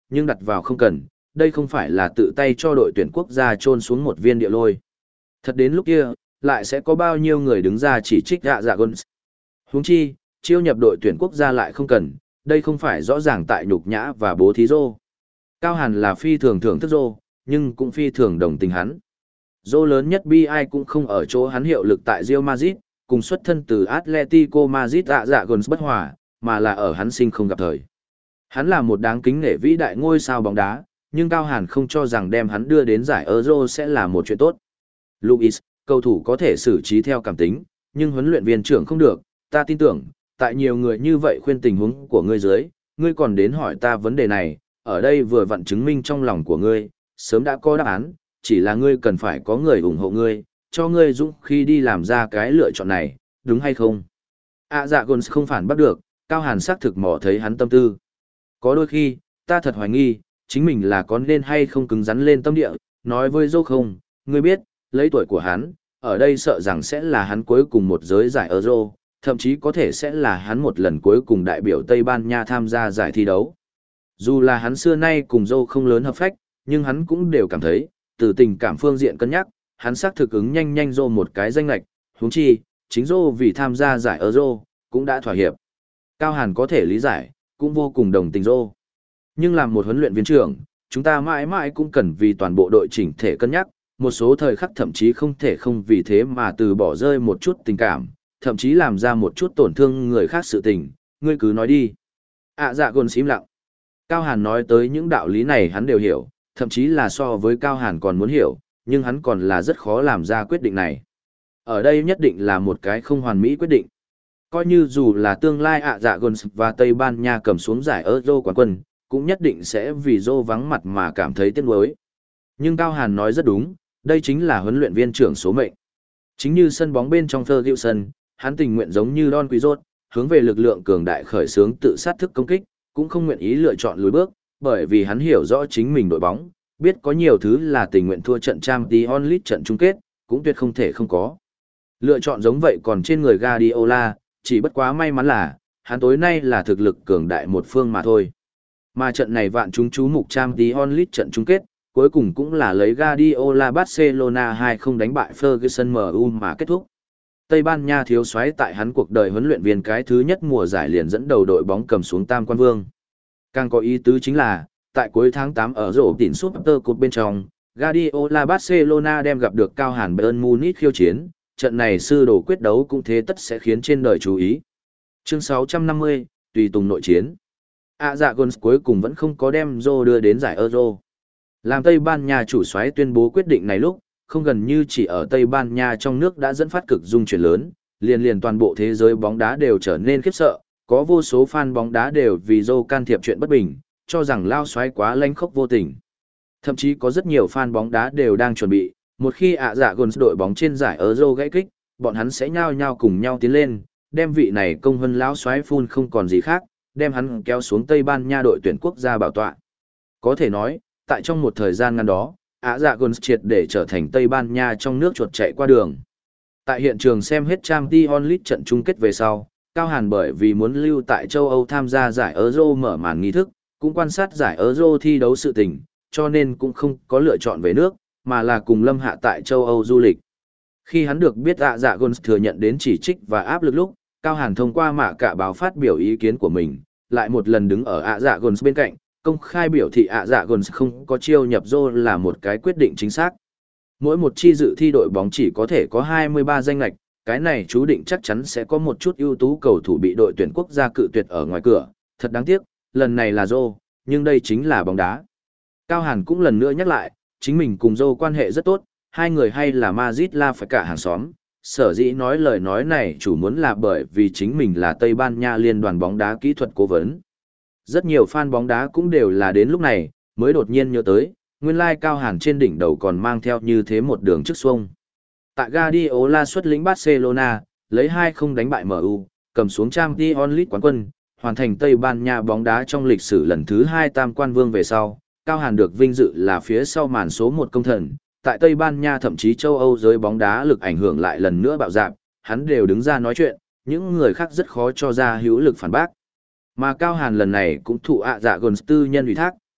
nhưng đặt vào không cần, đây không phải là tự tay cho đội tuyển quốc gia chôn xuống một viên địa lôi. Thật đến lúc kia, lại sẽ có bao nhiêu người đứng ra chỉ trích ạ dạ Guns. Huống chi, chiêu nhập đội tuyển quốc gia lại không cần, đây không phải rõ ràng tại nhục nhã và bố thí Zô. Cao Hàn là phi thường thưởng thức Zô, nhưng cũng phi thường đồng tình hắn. Zô lớn nhất bi ai cũng không ở chỗ hắn hiệu lực tại Real Madrid, cùng xuất thân từ Atletico Madrid ạ dạ Guns bất hòa, mà là ở hắn sinh không gặp thời. Hắn là một đáng kính nể vĩ đại ngôi sao bóng đá, nhưng Cao Hàn không cho rằng đem hắn đưa đến giải Euro sẽ là một chuyện tốt. Luis, cầu thủ có thể xử trí theo cảm tính, nhưng huấn luyện viên trưởng không được, ta tin tưởng, tại nhiều người như vậy khuyên tình huống của ngươi dưới, ngươi còn đến hỏi ta vấn đề này, ở đây vừa vặn chứng minh trong lòng của ngươi, sớm đã có đáp án, chỉ là ngươi cần phải có người ủng hộ ngươi, cho ngươi dũng khi đi làm ra cái lựa chọn này, đúng hay không? À dạ Guns không phản bắt được, Cao Hàn xác thực mò thấy hắn tâm tư. Có đôi khi, ta thật hoài nghi, chính mình là có nên hay không cứng rắn lên tâm địa, nói với Zô không, ngươi biết, lấy tuổi của hắn, ở đây sợ rằng sẽ là hắn cuối cùng một giới giải Euro, thậm chí có thể sẽ là hắn một lần cuối cùng đại biểu Tây Ban Nha tham gia giải thi đấu. Dù là hắn xưa nay cùng Zô không lớn hợp phách, nhưng hắn cũng đều cảm thấy, từ tình cảm phương diện cân nhắc, hắn xác thực ứng nhanh nhanh Zô một cái danh lệch, huống chi, chính Zô vì tham gia giải Euro, cũng đã thỏa hiệp. Cao Hàn có thể lý giải, cũng vô cùng đồng tình Zô. Nhưng làm một huấn luyện viên trưởng, chúng ta mãi mãi cũng cần vì toàn bộ đội chỉnh thể cân nhắc, một số thời khắc thậm chí không thể không vì thế mà từ bỏ rơi một chút tình cảm, thậm chí làm ra một chút tổn thương người khác sự tình, ngươi cứ nói đi. À dạ Guns im lặng. Cao Hàn nói tới những đạo lý này hắn đều hiểu, thậm chí là so với Cao Hàn còn muốn hiểu, nhưng hắn còn là rất khó làm ra quyết định này. Ở đây nhất định là một cái không hoàn mỹ quyết định. Coi như dù là tương lai ạ dạ Guns và Tây Ban Nha cầm xuống giải Euro quán quân, cũng nhất định sẽ vì Zô vắng mặt mà cảm thấy tiếc nuối. Nhưng Cao Hàn nói rất đúng, đây chính là huấn luyện viên trưởng số mệnh. Chính như sân bóng bên trong Ferguson, hắn tình nguyện giống như Don Quixote, hướng về lực lượng cường đại khởi xướng tự sát thức công kích, cũng không nguyện ý lựa chọn lùi bước, bởi vì hắn hiểu rõ chính mình đội bóng, biết có nhiều thứ là tình nguyện thua trận Champions League trận chung kết, cũng tuyệt không thể không có. Lựa chọn giống vậy còn trên người Guardiola, chỉ bất quá may mắn là, hắn tối nay là thực lực cường đại một phương mà thôi. Mà trận này vạn chúng chú mục Champions League trận chung kết, cuối cùng cũng là lấy Guardiola Barcelona hai không đánh bại Ferguson em u mà kết thúc. Tây Ban Nha thiếu soái tại hắn cuộc đời huấn luyện viên cái thứ nhất mùa giải liền dẫn đầu đội bóng cầm xuống tam quan vương. Càng có ý tứ chính là, tại cuối tháng tám ở rổ tỉnh Super Cup bên trong, Guardiola Barcelona đem gặp được Cao Hàn Bayern Munich khiêu chiến, trận này sư đồ quyết đấu cũng thế tất sẽ khiến trên đời chú ý. Chương sáu trăm năm mươi, tùy tùng nội chiến. À dạ Guns cuối cùng vẫn không có đem Zô đưa đến giải Euro. Làm Tây Ban Nha chủ soái tuyên bố quyết định này lúc, không gần như chỉ ở Tây Ban Nha trong nước đã dẫn phát cực dung chuyển lớn, liền liền toàn bộ thế giới bóng đá đều trở nên khiếp sợ, có vô số fan bóng đá đều vì Zô can thiệp chuyện bất bình, cho rằng lao soái quá lanh khốc vô tình. Thậm chí có rất nhiều fan bóng đá đều đang chuẩn bị, một khi ạ dạ Guns đội bóng trên giải Euro gãy kích, bọn hắn sẽ nhao nhao cùng nhau tiến lên, đem vị này công hơn lão soái phun không còn gì khác, đem hắn kéo xuống Tây Ban Nha đội tuyển quốc gia bảo tọa. Có thể nói, tại trong một thời gian ngắn đó, ạ dạ Guns triệt để trở thành Tây Ban Nha trong nước chuột chạy qua đường. Tại hiện trường xem hết Champions League trận chung kết về sau, Cao Hàn bởi vì muốn lưu tại châu Âu tham gia giải Euro mở màn nghi thức, cũng quan sát giải Euro thi đấu sự tình, cho nên cũng không có lựa chọn về nước, mà là cùng Lâm Hạ tại châu Âu du lịch. Khi hắn được biết ạ dạ Guns thừa nhận đến chỉ trích và áp lực lúc, Cao Hàn thông qua mạ cả báo phát biểu ý kiến của mình, lại một lần đứng ở ạ dạ Guns bên cạnh, công khai biểu thị ạ dạ Guns không có chiêu nhập Zô là một cái quyết định chính xác. Mỗi một chi dự thi đội bóng chỉ có thể có hai mươi ba danh lệch, cái này chú định chắc chắn sẽ có một chút ưu tú cầu thủ bị đội tuyển quốc gia cự tuyệt ở ngoài cửa, thật đáng tiếc, lần này là Zô, nhưng đây chính là bóng đá. Cao Hàn cũng lần nữa nhắc lại, chính mình cùng Zô quan hệ rất tốt, hai người hay là Madrid la phải cả hàng xóm, sở dĩ nói lời nói này chủ muốn là bởi vì chính mình là Tây Ban Nha liên đoàn bóng đá kỹ thuật cố vấn. Rất nhiều fan bóng đá cũng đều là đến lúc này, mới đột nhiên nhớ tới, nguyên lai Cao Hàn trên đỉnh đầu còn mang theo như thế một đường trước xuông. Tại Guardiola xuất lĩnh Barcelona, lấy hai không đánh bại em u, cầm xuống Champions League quán quân, hoàn thành Tây Ban Nha bóng đá trong lịch sử lần thứ hai tam quan vương về sau, Cao Hàn được vinh dự là phía sau màn số một công thần. Tại Tây Ban Nha thậm chí châu Âu giới bóng đá lực ảnh hưởng lại lần nữa bạo dạn, hắn đều đứng ra nói chuyện, những người khác rất khó cho ra hữu lực phản bác. Mà Cao Hàn lần này cũng thụ ạ dạ Guns tư nhân ủy thác,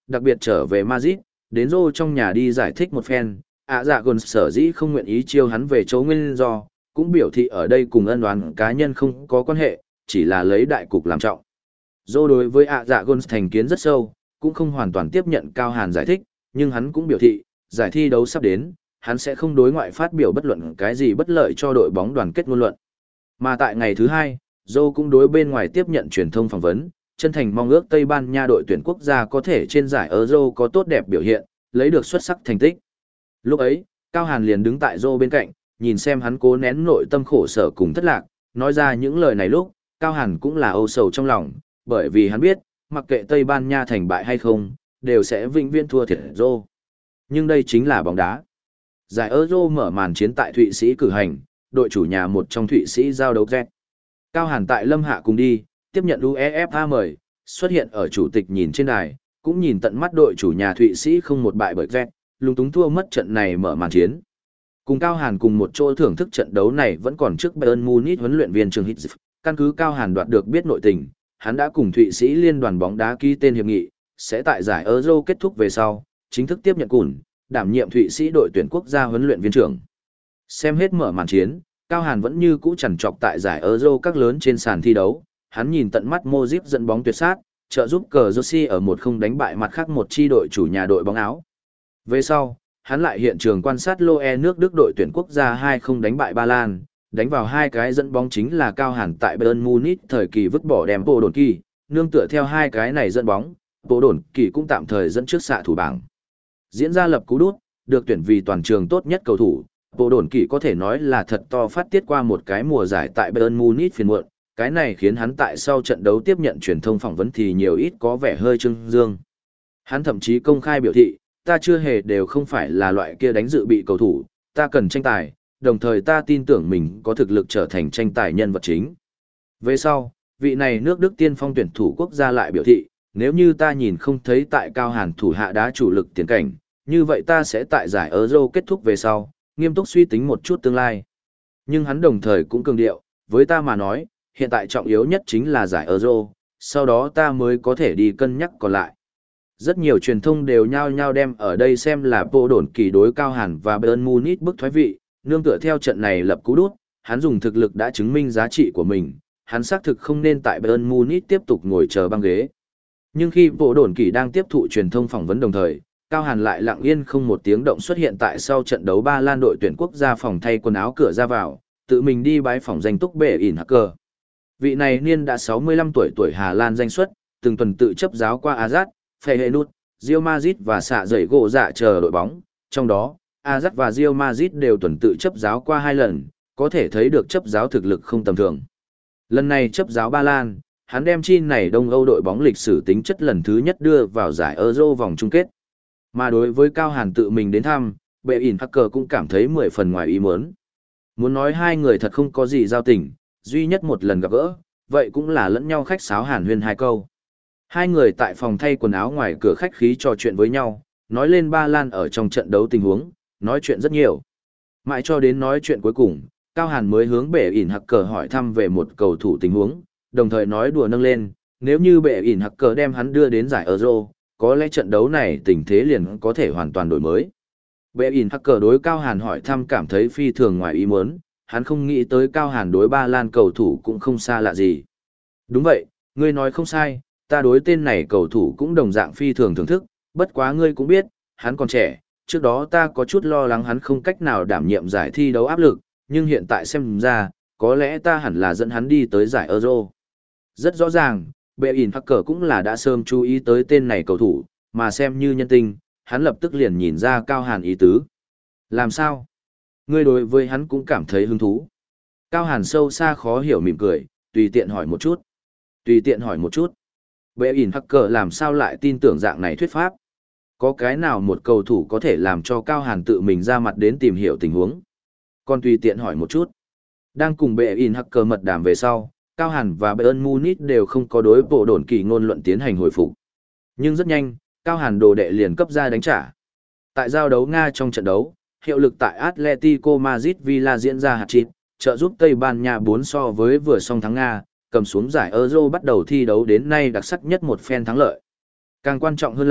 đặc biệt trở về Madrid, đến Rô trong nhà đi giải thích một phen, ạ dạ gồn sở dĩ không nguyện ý chiêu hắn về chỗ nguyên do, cũng biểu thị ở đây cùng ân oán cá nhân không có quan hệ, chỉ là lấy đại cục làm trọng. Rô đối với ạ dạ gồn thành kiến rất sâu, cũng không hoàn toàn tiếp nhận Cao Hàn giải thích, nhưng hắn cũng biểu thị, giải thi đấu sắp đến, hắn sẽ không đối ngoại phát biểu bất luận cái gì bất lợi cho đội bóng đoàn kết ngôn luận. Mà tại ngày thứ hai, Joe cũng đối bên ngoài tiếp nhận truyền thông phỏng vấn, chân thành mong ước Tây Ban Nha đội tuyển quốc gia có thể trên giải Euro có tốt đẹp biểu hiện, lấy được xuất sắc thành tích. Lúc ấy, Cao Hàn liền đứng tại Joe bên cạnh, nhìn xem hắn cố nén nội tâm khổ sở cùng thất lạc, nói ra những lời này lúc, Cao Hàn cũng là âu sầu trong lòng, bởi vì hắn biết, mặc kệ Tây Ban Nha thành bại hay không, đều sẽ vĩnh viễn thua thiệt Joe. Nhưng đây chính là bóng đá. Giải Euro mở màn chiến tại Thụy Sĩ cử hành, đội chủ nhà một trong Thụy Sĩ giao đấu Z. Cao Hàn tại Lâm Hạ cùng đi, tiếp nhận UEFA mời, xuất hiện ở chủ tịch nhìn trên đài, cũng nhìn tận mắt đội chủ nhà Thụy Sĩ không một bại bởi Z, lúng túng thua mất trận này mở màn chiến. Cùng Cao Hàn cùng một chỗ thưởng thức trận đấu này vẫn còn trước Bayern Munich huấn luyện viên Trường Hitzf, căn cứ Cao Hàn đoạt được biết nội tình, hắn đã cùng Thụy Sĩ liên đoàn bóng đá ký tên hiệp nghị, sẽ tại giải Euro kết thúc về sau, chính thức tiếp nhận cùn, đảm nhiệm Thụy Sĩ đội tuyển quốc gia huấn luyện viên trưởng. Xem hết mở màn chiến, Cao Hàn vẫn như cũ chằn trọc tại giải Euro các lớn trên sàn thi đấu, hắn nhìn tận mắt Modric dẫn bóng tuyệt sát, trợ giúp cờ Rossi ở một không đánh bại mặt khác một chi đội chủ nhà đội bóng áo. Về sau, hắn lại hiện trường quan sát Loe nước Đức đội tuyển quốc gia hai không đánh bại Ba Lan, đánh vào hai cái dẫn bóng chính là Cao Hàn tại Bayern Munich thời kỳ vứt bỏ đem bộ đồn kỳ, nương tựa theo hai cái này dẫn bóng, bộ đồn kỳ cũng tạm thời dẫn trước xạ thủ bảng. Diễn ra lập cú đút, được tuyển vì toàn trường tốt nhất cầu thủ, bộ đồn kỳ có thể nói là thật to phát tiết qua một cái mùa giải tại Bayern Munich phiền muộn, cái này khiến hắn tại sau trận đấu tiếp nhận truyền thông phỏng vấn thì nhiều ít có vẻ hơi trưng dương. Hắn thậm chí công khai biểu thị, ta chưa hề đều không phải là loại kia đánh dự bị cầu thủ, ta cần tranh tài, đồng thời ta tin tưởng mình có thực lực trở thành tranh tài nhân vật chính. Về sau, vị này nước Đức tiên phong tuyển thủ quốc gia lại biểu thị, nếu như ta nhìn không thấy tại Cao Hàn thủ hạ đá chủ lực tiền cảnh, như vậy ta sẽ tại giải Euro kết thúc về sau, nghiêm túc suy tính một chút tương lai. Nhưng hắn đồng thời cũng cường điệu, với ta mà nói, hiện tại trọng yếu nhất chính là giải Euro, sau đó ta mới có thể đi cân nhắc còn lại. Rất nhiều truyền thông đều nhao nhao đem ở đây xem là bộ đồn kỳ đối Cao Hàn và Bayern Munich bức thoái vị, nương tựa theo trận này lập cú đút, hắn dùng thực lực đã chứng minh giá trị của mình, hắn xác thực không nên tại Bayern Munich tiếp tục ngồi chờ băng ghế. Nhưng khi bộ đồn kỳ đang tiếp thụ truyền thông phỏng vấn đồng thời, Cao Hàn lại lặng yên không một tiếng động xuất hiện tại sau trận đấu Ba Lan đội tuyển quốc gia phòng thay quần áo cửa ra vào, tự mình đi bái phòng danh túc bệ ỉn hacker. Vị này niên đã sáu mươi lăm tuổi tuổi Hà Lan danh xuất, từng tuần tự chấp giáo qua Ajax, Feyenoord, Real Madrid và xạ dậy gỗ dạ chờ đội bóng, trong đó, Ajax và Real Madrid đều tuần tự chấp giáo qua hai lần, có thể thấy được chấp giáo thực lực không tầm thường. Lần này chấp giáo Ba Lan, hắn đem chi này Đông Âu đội bóng lịch sử tính chất lần thứ nhất đưa vào giải Euro vòng chung kết. Mà đối với Cao Hàn tự mình đến thăm, bệ ỉn hacker cũng cảm thấy mười phần ngoài ý muốn. Muốn nói hai người thật không có gì giao tình, duy nhất một lần gặp gỡ, vậy cũng là lẫn nhau khách sáo hàn huyên hai câu. Hai người tại phòng thay quần áo ngoài cửa khách khí trò chuyện với nhau, nói lên Ba Lan ở trong trận đấu tình huống, nói chuyện rất nhiều. Mãi cho đến nói chuyện cuối cùng, Cao Hàn mới hướng bệ ỉn hacker hỏi thăm về một cầu thủ tình huống, đồng thời nói đùa nâng lên, nếu như bệ ỉn hacker đem hắn đưa đến giải Euro, có lẽ trận đấu này tình thế liền có thể hoàn toàn đổi mới. Bệ ỉn hacker đối Cao Hàn hỏi thăm cảm thấy phi thường ngoài ý muốn, hắn không nghĩ tới Cao Hàn đối Ba Lan cầu thủ cũng không xa lạ gì. Đúng vậy, ngươi nói không sai, ta đối tên này cầu thủ cũng đồng dạng phi thường thưởng thức, bất quá ngươi cũng biết, hắn còn trẻ, trước đó ta có chút lo lắng hắn không cách nào đảm nhiệm giải thi đấu áp lực, nhưng hiện tại xem ra, có lẽ ta hẳn là dẫn hắn đi tới giải Euro. Rất rõ ràng, bệ ỉn hacker cũng là đã sớm chú ý tới tên này cầu thủ, mà xem như nhân tinh, hắn lập tức liền nhìn ra Cao Hàn ý tứ. Làm sao? Ngươi đối với hắn cũng cảm thấy hứng thú. Cao Hàn sâu xa khó hiểu mỉm cười, tùy tiện hỏi một chút. Tùy tiện hỏi một chút. Bệ ỉn hacker làm sao lại tin tưởng dạng này thuyết pháp? Có cái nào một cầu thủ có thể làm cho Cao Hàn tự mình ra mặt đến tìm hiểu tình huống? Còn tùy tiện hỏi một chút. Đang cùng bệ ỉn hacker mật đàm về sau, Cao Hàn và Bayern Munich đều không có đối bộ đồn kỳ ngôn luận tiến hành hồi phục. Nhưng rất nhanh, Cao Hàn đồ đệ liền cấp ra đánh trả. Tại giao đấu Nga trong trận đấu, hiệu lực tại Atletico Madrid Villa diễn ra hat-trick, trợ giúp Tây Ban Nha bốn so với vừa song thắng Nga, cầm xuống giải Euro bắt đầu thi đấu đến nay đặc sắc nhất một phen thắng lợi. Càng quan trọng hơn là,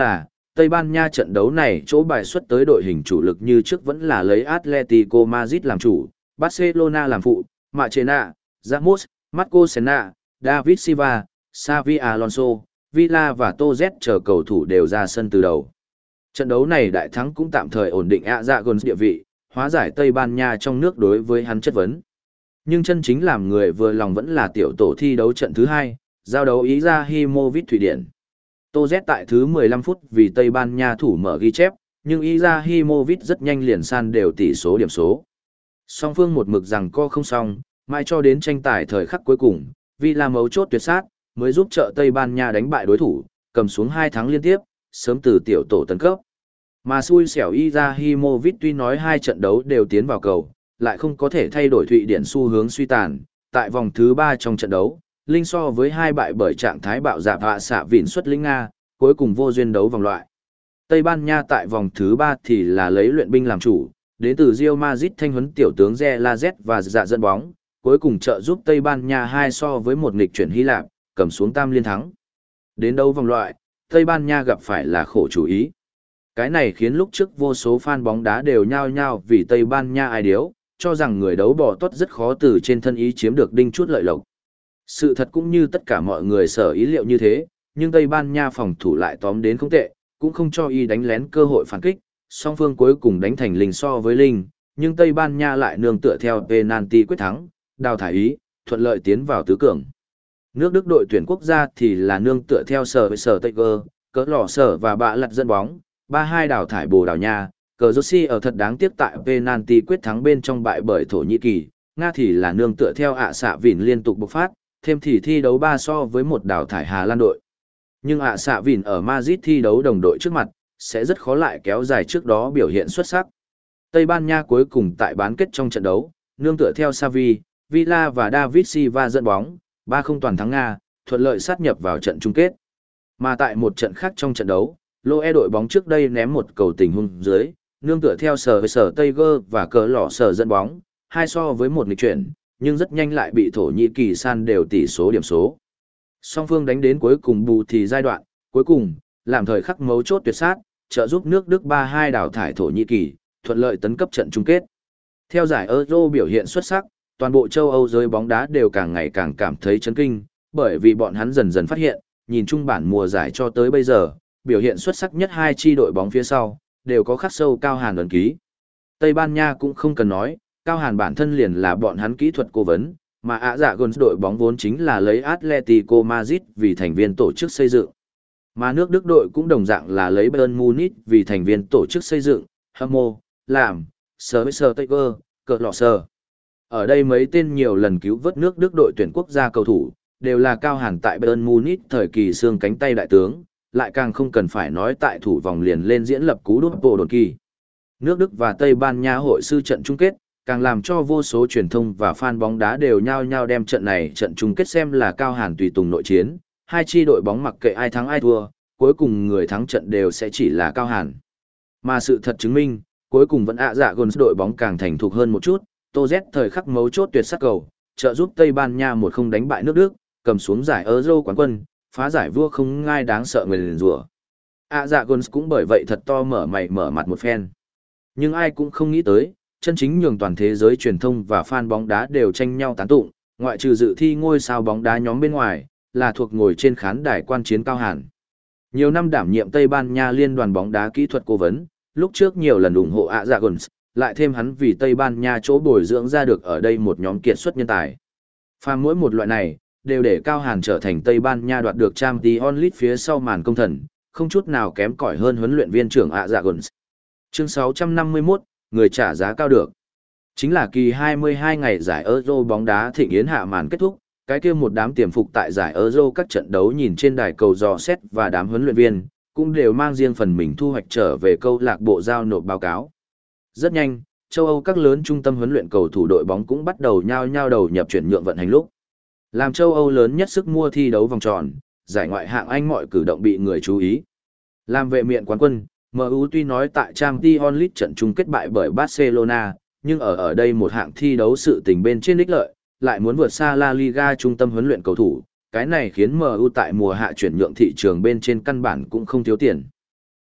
Tây Ban Nha trận đấu này chỗ bài xuất tới đội hình chủ lực như trước vẫn là lấy Atletico Madrid làm chủ, Barcelona làm phụ, Machena, Ramos, Marco Senna, David Silva, Xavi Alonso, Villa và Toz chờ cầu thủ đều ra sân từ đầu. Trận đấu này đại thắng cũng tạm thời ổn định Aragon địa vị, hóa giải Tây Ban Nha trong nước đối với hắn chất vấn. Nhưng chân chính làm người vừa lòng vẫn là tiểu tổ thi đấu trận thứ hai, giao đấu Izahimovic Thụy Điển. Toz tại thứ mười lăm phút vì Tây Ban Nha thủ mở ghi chép, nhưng Izahimovic rất nhanh liền san đều tỷ số điểm số. Song phương một mực rằng co không xong, mãi cho đến tranh tài thời khắc cuối cùng, Villa mấu chốt tuyệt sát, mới giúp trợ Tây Ban Nha đánh bại đối thủ, cầm xuống hai thắng liên tiếp, sớm từ tiểu tổ tấn cấp. Mà xui xẻo Izahimovic tuy nói hai trận đấu đều tiến vào cầu, lại không có thể thay đổi Thụy Điển xu hướng suy tàn. Tại vòng thứ ba trong trận đấu, Linh so với hai bại bởi trạng thái bạo dạp hạ xạ vịn xuất lĩnh Nga, cuối cùng vô duyên đấu vòng loại. Tây Ban Nha tại vòng thứ ba thì là lấy luyện binh làm chủ, đến từ Real Madrid thanh huấn tiểu tướng Zelazet và dạ dẫn bóng, cuối cùng trợ giúp Tây Ban Nha hai so với một nghịch chuyển Hy Lạp, cầm xuống tam liên thắng. Đến đấu vòng loại, Tây Ban Nha gặp phải là khổ chủ ý. Cái này khiến lúc trước vô số fan bóng đá đều nhao nhao vì Tây Ban Nha ai điếu, cho rằng người đấu bỏ tốt rất khó từ trên thân ý chiếm được đinh chút lợi lộc. Sự thật cũng như tất cả mọi người sở ý liệu như thế, nhưng Tây Ban Nha phòng thủ lại tóm đến không tệ, cũng không cho y đánh lén cơ hội phản kích, song phương cuối cùng đánh thành linh so với linh, nhưng Tây Ban Nha lại nương tựa theo penalty quyết thắng, đào thải ý, thuận lợi tiến vào tứ cường. Nước Đức đội tuyển quốc gia thì là nương tựa theo sở sở Tiger, cỡ lò sở và bạ lặt dẫn bóng, ba hai đào thải Bồ Đào Nha, cờ Rossi ở thật đáng tiếc tại penalty quyết thắng bên trong bại bởi Thổ Nhĩ Kỳ, Nga thì là nương tựa theo ạ xạ vỉn liên tục bộc phát, thêm thì thi đấu ba so với một đào thải Hà Lan đội. Nhưng ạ xạ vỉn ở Madrid thi đấu đồng đội trước mặt, sẽ rất khó lại kéo dài trước đó biểu hiện xuất sắc. Tây Ban Nha cuối cùng tại bán kết trong trận đấu, nương tựa theo Xavi, Villa và David Silva dẫn bóng, ba không toàn thắng Nga, thuận lợi sát nhập vào trận chung kết. Mà tại một trận khác trong trận đấu, Loe đội bóng trước đây ném một cầu tình huống dưới, nương tựa theo sở sở Tiger và cờ lỏ sở dẫn bóng, hai so với một nghịch chuyển, nhưng rất nhanh lại bị Thổ Nhĩ Kỳ san đều tỷ số điểm số. Song phương đánh đến cuối cùng bù thì giai đoạn, cuối cùng, làm thời khắc mấu chốt tuyệt sát, trợ giúp nước Đức ba hai đào thải Thổ Nhĩ Kỳ, thuận lợi tấn cấp trận chung kết. Theo giải Euro biểu hiện xuất sắc, toàn bộ châu Âu giới bóng đá đều càng ngày càng cảm thấy chấn kinh, bởi vì bọn hắn dần dần phát hiện, nhìn chung bản mùa giải cho tới bây giờ, biểu hiện xuất sắc nhất hai chi đội bóng phía sau, đều có khắc sâu Cao Hàn ấn ký. Tây Ban Nha cũng không cần nói, Cao Hàn bản thân liền là bọn hắn kỹ thuật cố vấn, mà ạ dạ gôn đội bóng vốn chính là lấy Atletico Madrid vì thành viên tổ chức xây dựng. Mà nước Đức đội cũng đồng dạng là lấy Bayern Munich vì thành viên tổ chức xây dựng, hâm mộ, làm, sờ với sờ Tiger, cờ lọ sờ. Ở đây mấy tên nhiều lần cứu vớt nước Đức đội tuyển quốc gia cầu thủ, đều là Cao Hàn tại Bayern Munich thời kỳ xương cánh tay đại tướng, lại càng không cần phải nói tại thủ vòng liền lên diễn lập cú đúp bộ đột kỳ. Nước Đức và Tây Ban Nha hội sư trận chung kết, càng làm cho vô số truyền thông và fan bóng đá đều nhao nhao đem trận này trận chung kết xem là Cao Hàn tùy tùng nội chiến, hai chi đội bóng mặc kệ ai thắng ai thua, cuối cùng người thắng trận đều sẽ chỉ là Cao Hàn. Mà sự thật chứng minh, cuối cùng vẫn ạ dạ gôn đội bóng càng thành thục hơn một chút, Tô Z thời khắc mấu chốt tuyệt sắc cầu, trợ giúp Tây Ban Nha một không đánh bại nước Đức, cầm xuống giải Euro quán quân, phá giải vua không ngai đáng sợ người liền rủa. ạ dạ gôn cũng bởi vậy thật to mở mày mở mặt một phen. Nhưng ai cũng không nghĩ tới, chân chính nhường toàn thế giới truyền thông và fan bóng đá đều tranh nhau tán tụng, ngoại trừ dự thi ngôi sao bóng đá nhóm bên ngoài, là thuộc ngồi trên khán đài quan chiến Cao Hàn. Nhiều năm đảm nhiệm Tây Ban Nha liên đoàn bóng đá kỹ thuật cố vấn, lúc trước nhiều lần ủng hộ ạ dạ gôn, lại thêm hắn vì Tây Ban Nha chỗ bồi dưỡng ra được ở đây một nhóm kiệt xuất nhân tài. Phàm mỗi một loại này, đều để Cao Hàn trở thành Tây Ban Nha đoạt được Champions League phía sau màn công thần, không chút nào kém cỏi hơn huấn luyện viên trưởng ạ dạ gôn. Chương sáu trăm năm mươi mốt, người trả giá cao được. Chính là kỳ hai mươi hai ngày giải Euro bóng đá thịnh yến hạ màn kết thúc, cái kia một đám tiềm phục tại giải Euro các trận đấu nhìn trên đài cầu dò xét và đám huấn luyện viên, cũng đều mang riêng phần mình thu hoạch trở về câu lạc bộ giao nộp báo cáo. Rất nhanh, châu Âu các lớn trung tâm huấn luyện cầu thủ đội bóng cũng bắt đầu nhao nhao đầu nhập chuyển nhượng vận hành lúc. Làm châu Âu lớn nhất sức mua thi đấu vòng tròn, giải ngoại hạng Anh mọi cử động bị người chú ý. Làm vệ miện quán quân, em u tuy nói tại Champions League trận chung kết bại bởi Barcelona, nhưng ở ở đây một hạng thi đấu sự tình bên trên ích lợi, lại muốn vượt xa La Liga trung tâm huấn luyện cầu thủ, cái này khiến em u tại mùa hạ chuyển nhượng thị trường bên trên căn bản cũng không thiếu tiền.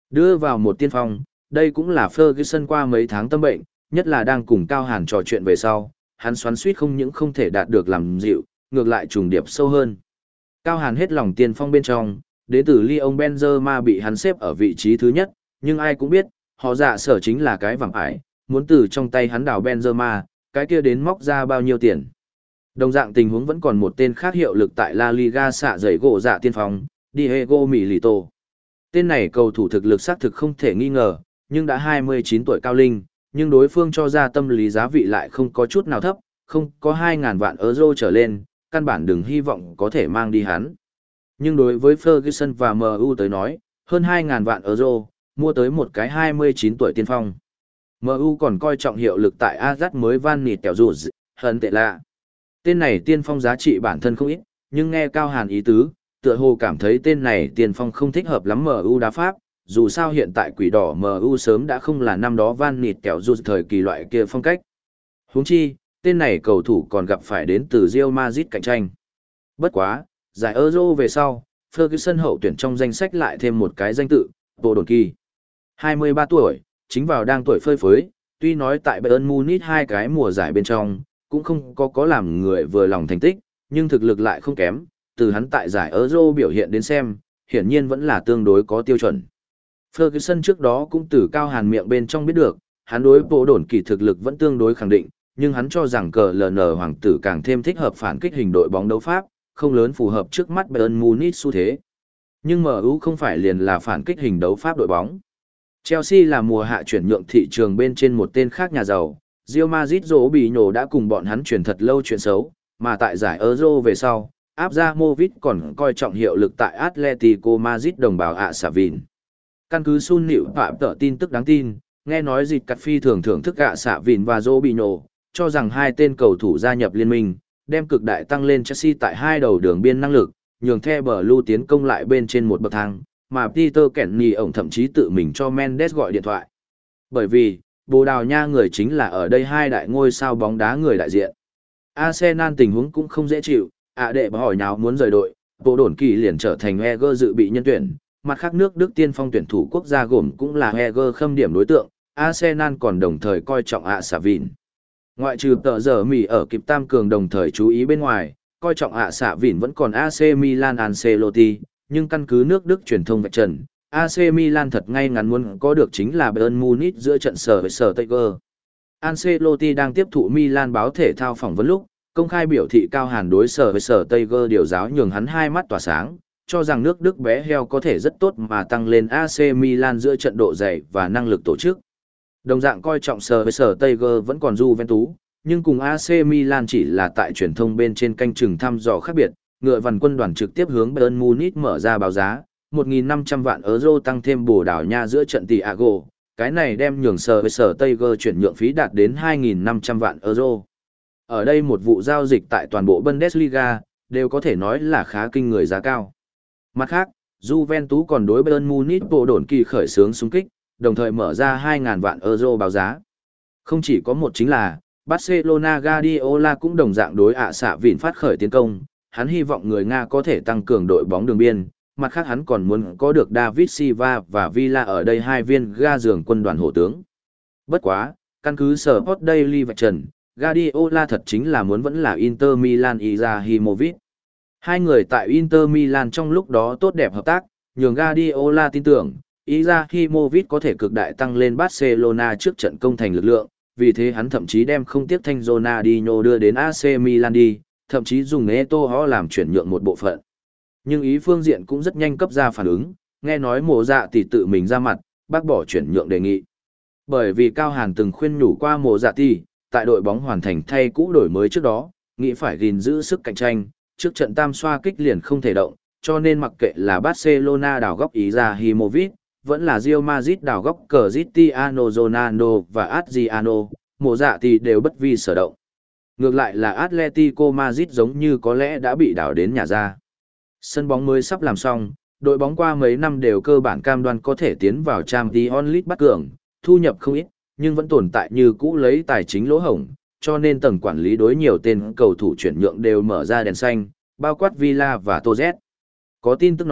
Đưa vào một tiên phong, đây cũng là Ferguson qua mấy tháng tâm bệnh, nhất là đang cùng Cao Hàn trò chuyện về sau, hắn xoắn suýt không những không thể đạt được làm dịu, ngược lại trùng điệp sâu hơn. Cao Hàn hết lòng tiên phong bên trong, đến từ Lyon Benzema bị hắn xếp ở vị trí thứ nhất, nhưng ai cũng biết, họ dạ sở chính là cái vàng ải, muốn từ trong tay hắn đào Benzema, cái kia đến móc ra bao nhiêu tiền. Đồng dạng tình huống vẫn còn một tên khác hiệu lực tại La Liga xạ dày gỗ dạ tiên phong, Diego Milito. Tên này cầu thủ thực lực xác thực không thể nghi ngờ, nhưng đã hai mươi chín tuổi cao linh, nhưng đối phương cho ra tâm lý giá vị lại không có chút nào thấp, không có hai nghìn vạn euro trở lên, căn bản đừng hy vọng có thể mang đi hắn. Nhưng đối với Ferguson và em u tới nói, hơn hai nghìn vạn euro, mua tới một cái hai mươi chín tuổi tiên phong. em u còn coi trọng hiệu lực tại Ajax mới Van Nịt Kẹo Rụt, hận tệ lạ. Tên này tiên phong giá trị bản thân không ít, nhưng nghe Cao Hàn ý tứ, tựa hồ cảm thấy tên này tiên phong không thích hợp lắm em u đá Pháp, dù sao hiện tại quỷ đỏ em u sớm đã không là năm đó Van Nịt Kẹo Rụt thời kỳ loại kia phong cách. Huống chi, tên này cầu thủ còn gặp phải đến từ Real Madrid cạnh tranh. Bất quá, giải Euro về sau, Ferguson hậu tuyển trong danh sách lại thêm một cái danh tự, Tô Đồn Kỳ. hai mươi ba tuổi, chính vào đang tuổi phơi phới, tuy nói tại Bayern Munich hai cái mùa giải bên trong, cũng không có có làm người vừa lòng thành tích, nhưng thực lực lại không kém, từ hắn tại giải Euro biểu hiện đến xem, hiển nhiên vẫn là tương đối có tiêu chuẩn. Ferguson trước đó cũng từ Cao Hàn miệng bên trong biết được, hắn đối Tô Đồn Kỳ thực lực vẫn tương đối khẳng định, nhưng hắn cho rằng cờ lờ nờ hoàng tử càng thêm thích hợp phản kích hình đội bóng đấu Pháp, không lớn phù hợp trước mắt Bayern Munich xu thế. Nhưng em u không phải liền là phản kích hình đấu Pháp đội bóng. Chelsea là mùa hạ chuyển nhượng thị trường bên trên một tên khác nhà giàu, Real Madrid dỗ bị nhổ đã cùng bọn hắn truyền thật lâu chuyện xấu, mà tại giải Euro về sau, Abramovich còn coi trọng hiệu lực tại Atletico Madrid đồng bào ạ xả vìn. Căn cứ Sun Nịu Phạm tờ tin tức đáng tin, nghe nói dịch cắt phi thường thưởng thức ạ xả vìn và dỗ bị nhổ, cho rằng hai tên cầu thủ gia nhập liên minh, đem cực đại tăng lên Chelsea tại hai đầu đường biên năng lực, nhường The Blue tiến công lại bên trên một bậc thang, mà Peter Kenny ổng thậm chí tự mình cho Mendes gọi điện thoại. Bởi vì, Bồ Đào Nha người chính là ở đây hai đại ngôi sao bóng đá người đại diện. Arsenal tình huống cũng không dễ chịu, ạ đệ bà hỏi nháo muốn rời đội, Bộ Đồn Kỳ liền trở thành Heger dự bị nhân tuyển, mặt khác nước Đức tiên phong tuyển thủ quốc gia gồm cũng là Heger khâm điểm đối tượng, Arsenal còn đồng thời coi trọng ạ xả vìn. Ngoại trừ tờ giờ Mỹ ở kịp tam cường đồng thời chú ý bên ngoài, coi trọng ạ xạ vỉn vẫn còn a xê Milan Ancelotti, nhưng căn cứ nước Đức truyền thông vạch trần, a xê Milan thật ngay ngắn muốn có được chính là Bayern Munich giữa trận sở với sở Tiger. Ancelotti đang tiếp thụ Milan báo thể thao phỏng vấn lúc, công khai biểu thị Cao Hàn đối sở với sở Tiger điều giáo nhường hắn hai mắt tỏa sáng, cho rằng nước Đức bé heo có thể rất tốt mà tăng lên a xê Milan giữa trận độ dày và năng lực tổ chức. Đồng dạng coi trọng sở với sở Tiger vẫn còn Juventus, nhưng cùng a xê Milan chỉ là tại truyền thông bên trên canh chừng thăm dò khác biệt, ngựa vằn quân đoàn trực tiếp hướng Bayern Munich mở ra báo giá, một nghìn năm trăm vạn euro tăng thêm Bồ Đào Nha giữa trận Thiago, cái này đem nhường sở với sở Tiger chuyển nhượng phí đạt đến hai nghìn năm trăm vạn euro. Ở đây một vụ giao dịch tại toàn bộ Bundesliga, đều có thể nói là khá kinh người giá cao. Mặt khác, Juventus còn đối Bayern Munich Bộ Đồn Kỳ khởi xướng xung kích, đồng thời mở ra hai nghìn vạn euro báo giá. Không chỉ có một chính là, Barcelona Guardiola cũng đồng dạng đối ạ xạ vỉn phát khởi tiến công, hắn hy vọng người Nga có thể tăng cường đội bóng đường biên, mặt khác hắn còn muốn có được David Silva và Villa ở đây hai viên ga giường quân đoàn hổ tướng. Bất quá, căn cứ Sport Daily vạch trần, Guardiola thật chính là muốn vẫn là Inter Milan Izahimovic. Hai người tại Inter Milan trong lúc đó tốt đẹp hợp tác, nhường Guardiola tin tưởng, Izahimovic có thể cực đại tăng lên Barcelona trước trận công thành lực lượng, vì thế hắn thậm chí đem không tiếc thanh Ronaldinho đưa đến a xê Milan đi, thậm chí dùng Eto'o làm chuyển nhượng một bộ phận. Nhưng ý phương diện cũng rất nhanh cấp ra phản ứng, nghe nói Mộ Dạ tỷ tự mình ra mặt, bác bỏ chuyển nhượng đề nghị. Bởi vì Cao Hàn từng khuyên nhủ qua Mộ Dạ tỷ, tại đội bóng hoàn thành thay cũ đổi mới trước đó, nghĩ phải gìn giữ sức cạnh tranh, trước trận tam xoa kích liền không thể động, cho nên mặc kệ là Barcelona đào góc Izahimovic, vẫn là Real Madrid đào góc Cristiano Ronaldo và Adriano, Mộ Dạ tỷ đều bất vi sở động. Ngược lại là Atletico Madrid giống như có lẽ đã bị đảo đến nhà ra. Sân bóng mới sắp làm xong, đội bóng qua mấy năm đều cơ bản cam đoan có thể tiến vào Champions League bắt cường, thu nhập không ít, nhưng vẫn tồn tại như cũ lấy tài chính lỗ hổng, cho nên tầng quản lý đối nhiều tên cầu thủ chuyển nhượng đều mở ra đèn xanh, bao quát Villa và Toz. Có tin tức nói,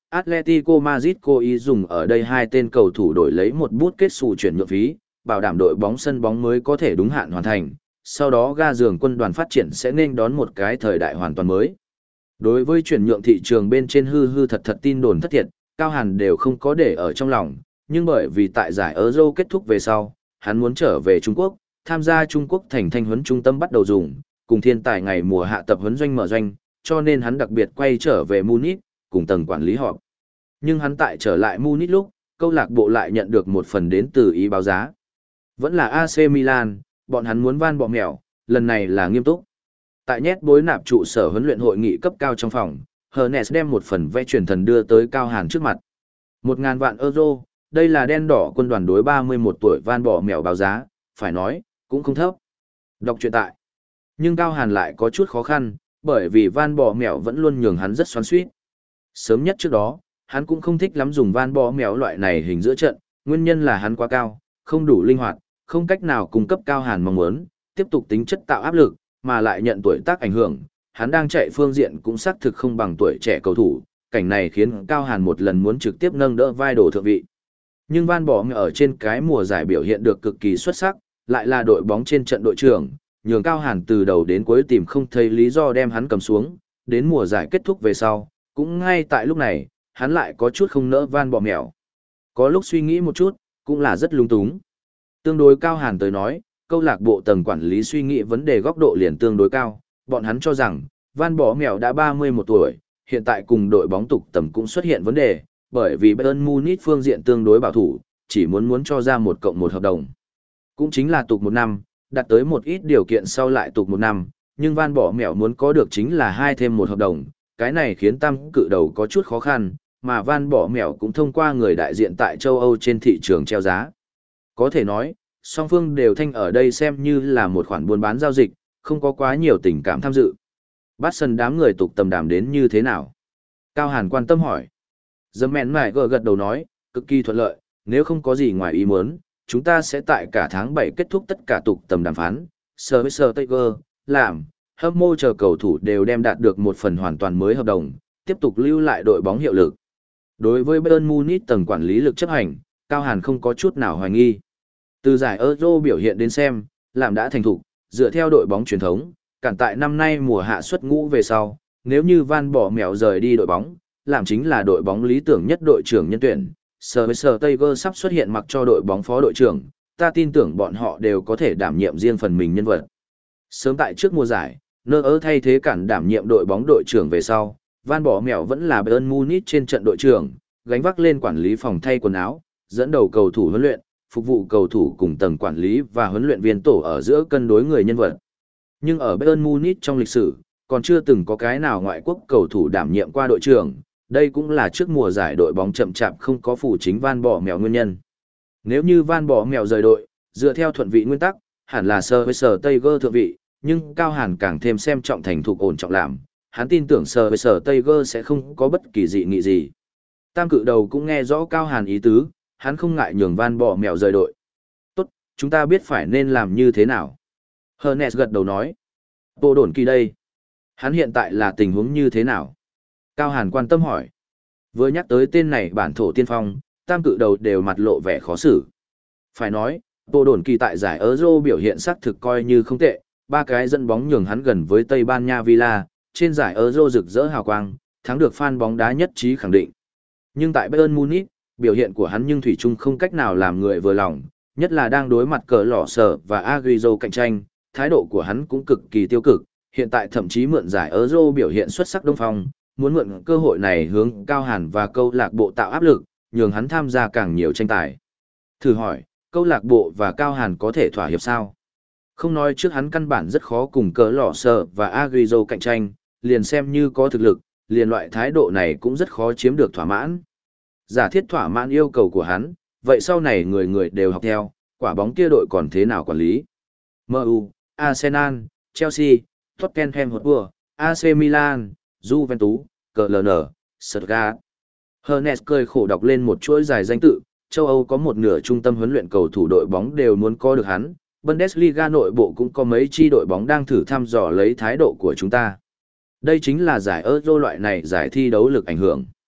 Atletico Madrid cố ý dùng ở đây hai tên cầu thủ đổi lấy một bút kết xù chuyển nhượng phí, bảo đảm đội bóng sân bóng mới có thể đúng hạn hoàn thành, sau đó ga giường quân đoàn phát triển sẽ nên đón một cái thời đại hoàn toàn mới. Đối với chuyển nhượng thị trường bên trên hư hư thật thật tin đồn thất thiệt, Cao Hàn đều không có để ở trong lòng, nhưng bởi vì tại giải Euro kết thúc về sau, hắn muốn trở về Trung Quốc, tham gia Trung Quốc thành thanh huấn trung tâm bắt đầu dùng, cùng thiên tài ngày mùa hạ tập huấn doanh mở doanh, cho nên hắn đặc biệt quay trở về Munich, cùng tầng quản lý họp. Nhưng hắn tại trở lại Munich lúc, câu lạc bộ lại nhận được một phần đến từ ý báo giá. Vẫn là a xê Milan, bọn hắn muốn van bọ mèo, lần này là nghiêm túc. Tại nhét bối nạp trụ sở huấn luyện hội nghị cấp cao trong phòng, Hernes đem một phần vẽ truyền thần đưa tới Cao Hàn trước mặt. Một ngàn vạn euro, đây là đen đỏ quân đoàn đối ba mươi mốt tuổi van bọ mèo báo giá, phải nói, cũng không thấp. Đọc truyện tại. Nhưng Cao Hàn lại có chút khó khăn, bởi vì van bọ mèo vẫn luôn nhường hắn rất xoắn xuýt. Sớm nhất trước đó, hắn cũng không thích lắm dùng van bọ mèo loại này hình giữa trận, nguyên nhân là hắn quá cao, không đủ linh hoạt, không cách nào cung cấp Cao Hàn mong muốn, tiếp tục tính chất tạo áp lực, mà lại nhận tuổi tác ảnh hưởng, hắn đang chạy phương diện cũng xác thực không bằng tuổi trẻ cầu thủ, cảnh này khiến Cao Hàn một lần muốn trực tiếp nâng đỡ vai đồ thượng vị. Nhưng Van Bommel ở trên cái mùa giải biểu hiện được cực kỳ xuất sắc, lại là đội bóng trên trận đội trưởng, nhường Cao Hàn từ đầu đến cuối tìm không thấy lý do đem hắn cầm xuống, đến mùa giải kết thúc về sau, cũng ngay tại lúc này, hắn lại có chút không nỡ Van Bommel. Có lúc suy nghĩ một chút, cũng là rất lung túng. Tương đối Cao Hàn tới nói, câu lạc bộ tầng quản lý suy nghĩ vấn đề góc độ liền tương đối cao, bọn hắn cho rằng, Van Bommel đã ba mươi mốt tuổi, hiện tại cùng đội bóng tục tầm cũng xuất hiện vấn đề, bởi vì Bayern Munich phương diện tương đối bảo thủ, chỉ muốn muốn cho ra một cộng một hợp đồng. Cũng chính là tục một năm, đặt tới một ít điều kiện sau lại tục một năm, nhưng Van Bommel muốn có được chính là hai thêm một hợp đồng, cái này khiến tam cự đầu có chút khó khăn, mà Van Bommel cũng thông qua người đại diện tại châu Âu trên thị trường treo giá. Có thể nói, song phương đều thanh ở đây xem như là một khoản buôn bán giao dịch, không có quá nhiều tình cảm tham dự. Bát sân đám người tục tầm đàm đến như thế nào? Cao Hàn quan tâm hỏi. Dâm mẹn mải gật gật đầu nói, cực kỳ thuận lợi, nếu không có gì ngoài ý muốn, chúng ta sẽ tại cả tháng bảy kết thúc tất cả tục tầm đàm phán. Sơ với Sơ Tiger, làm, hâm mô chờ cầu thủ đều đem đạt được một phần hoàn toàn mới hợp đồng, tiếp tục lưu lại đội bóng hiệu lực. Đối với Bayern Munich tầng quản lý lực chấp hành, Cao Hàn không có chút nào hoài nghi. Từ giải Euro biểu hiện đến xem, làm đã thành thục, dựa theo đội bóng truyền thống, cản tại năm nay mùa hạ xuất ngũ về sau, nếu như Van bỏ mèo rời đi đội bóng, làm chính là đội bóng lý tưởng nhất đội trưởng nhân tuyển, Sir với Sir Tiger sắp xuất hiện mặc cho đội bóng phó đội trưởng, ta tin tưởng bọn họ đều có thể đảm nhiệm riêng phần mình nhân vật. Sớm tại trước mùa giải, nơ ớ thay thế cản đảm nhiệm đội bóng đội trưởng về sau, Van bỏ mèo vẫn là Bayern Munich trên trận đội trưởng, gánh vác lên quản lý phòng thay quần áo, dẫn đầu cầu thủ huấn luyện, phục vụ cầu thủ cùng tầng quản lý và huấn luyện viên tổ ở giữa cân đối người nhân vật. Nhưng ở Bayern Munich trong lịch sử, còn chưa từng có cái nào ngoại quốc cầu thủ đảm nhiệm qua đội trưởng, đây cũng là trước mùa giải đội bóng chậm chạp không có phủ chính Van bỏ mèo nguyên nhân. Nếu như Van bỏ mèo rời đội, dựa theo thuận vị nguyên tắc, hẳn là Sir với Sir Tiger thượng vị, nhưng Cao Hàn càng thêm xem trọng thành thục ổn trọng làm, hắn tin tưởng Sir với Sir Tiger sẽ không có bất kỳ dị nghị gì. Tam cự đầu cũng nghe rõ Cao Hàn ý tứ, hắn không ngại nhường Van bỏ mèo rời đội. Tốt, chúng ta biết phải nên làm như thế nào. Hernes gật đầu nói. Bộ đồn kỳ đây. Hắn hiện tại là tình huống như thế nào? Cao Hàn quan tâm hỏi. Vừa nhắc tới tên này bản thổ tiên phong, tam cự đầu đều mặt lộ vẻ khó xử. Phải nói, bộ đồn kỳ tại giải Euro biểu hiện sắc thực coi như không tệ, ba cái dẫn bóng nhường hắn gần với Tây Ban Nha Villa, trên giải Euro rực rỡ hào quang, thắng được fan bóng đá nhất trí khẳng định. Nhưng tại Bayern Munich, biểu hiện của hắn nhưng thủy chung không cách nào làm người vừa lòng, nhất là đang đối mặt cờ lỏ sở và Agüero cạnh tranh, thái độ của hắn cũng cực kỳ tiêu cực, hiện tại thậm chí mượn giải Euro biểu hiện xuất sắc đông phong, muốn mượn cơ hội này hướng Cao Hàn và câu lạc bộ tạo áp lực, nhường hắn tham gia càng nhiều tranh tài. Thử hỏi, câu lạc bộ và Cao Hàn có thể thỏa hiệp sao? Không nói trước hắn căn bản rất khó cùng cờ lỏ sở và Agüero cạnh tranh, liền xem như có thực lực, liền loại thái độ này cũng rất khó chiếm được thỏa mãn. Giả thiết thỏa mãn yêu cầu của hắn, vậy sau này người người đều học theo, quả bóng kia đội còn thế nào quản lý? em u, Arsenal, Chelsea, Tottenham Hotspur, a xê Milan, Juventus, cờ lờ en, Stuttgart. Hernes cười khổ đọc lên một chuỗi dài danh tự, châu Âu có một nửa trung tâm huấn luyện cầu thủ đội bóng đều muốn có được hắn, Bundesliga nội bộ cũng có mấy chi đội bóng đang thử thăm dò lấy thái độ của chúng ta. Đây chính là giải Euro loại này giải thi đấu lực ảnh hưởng.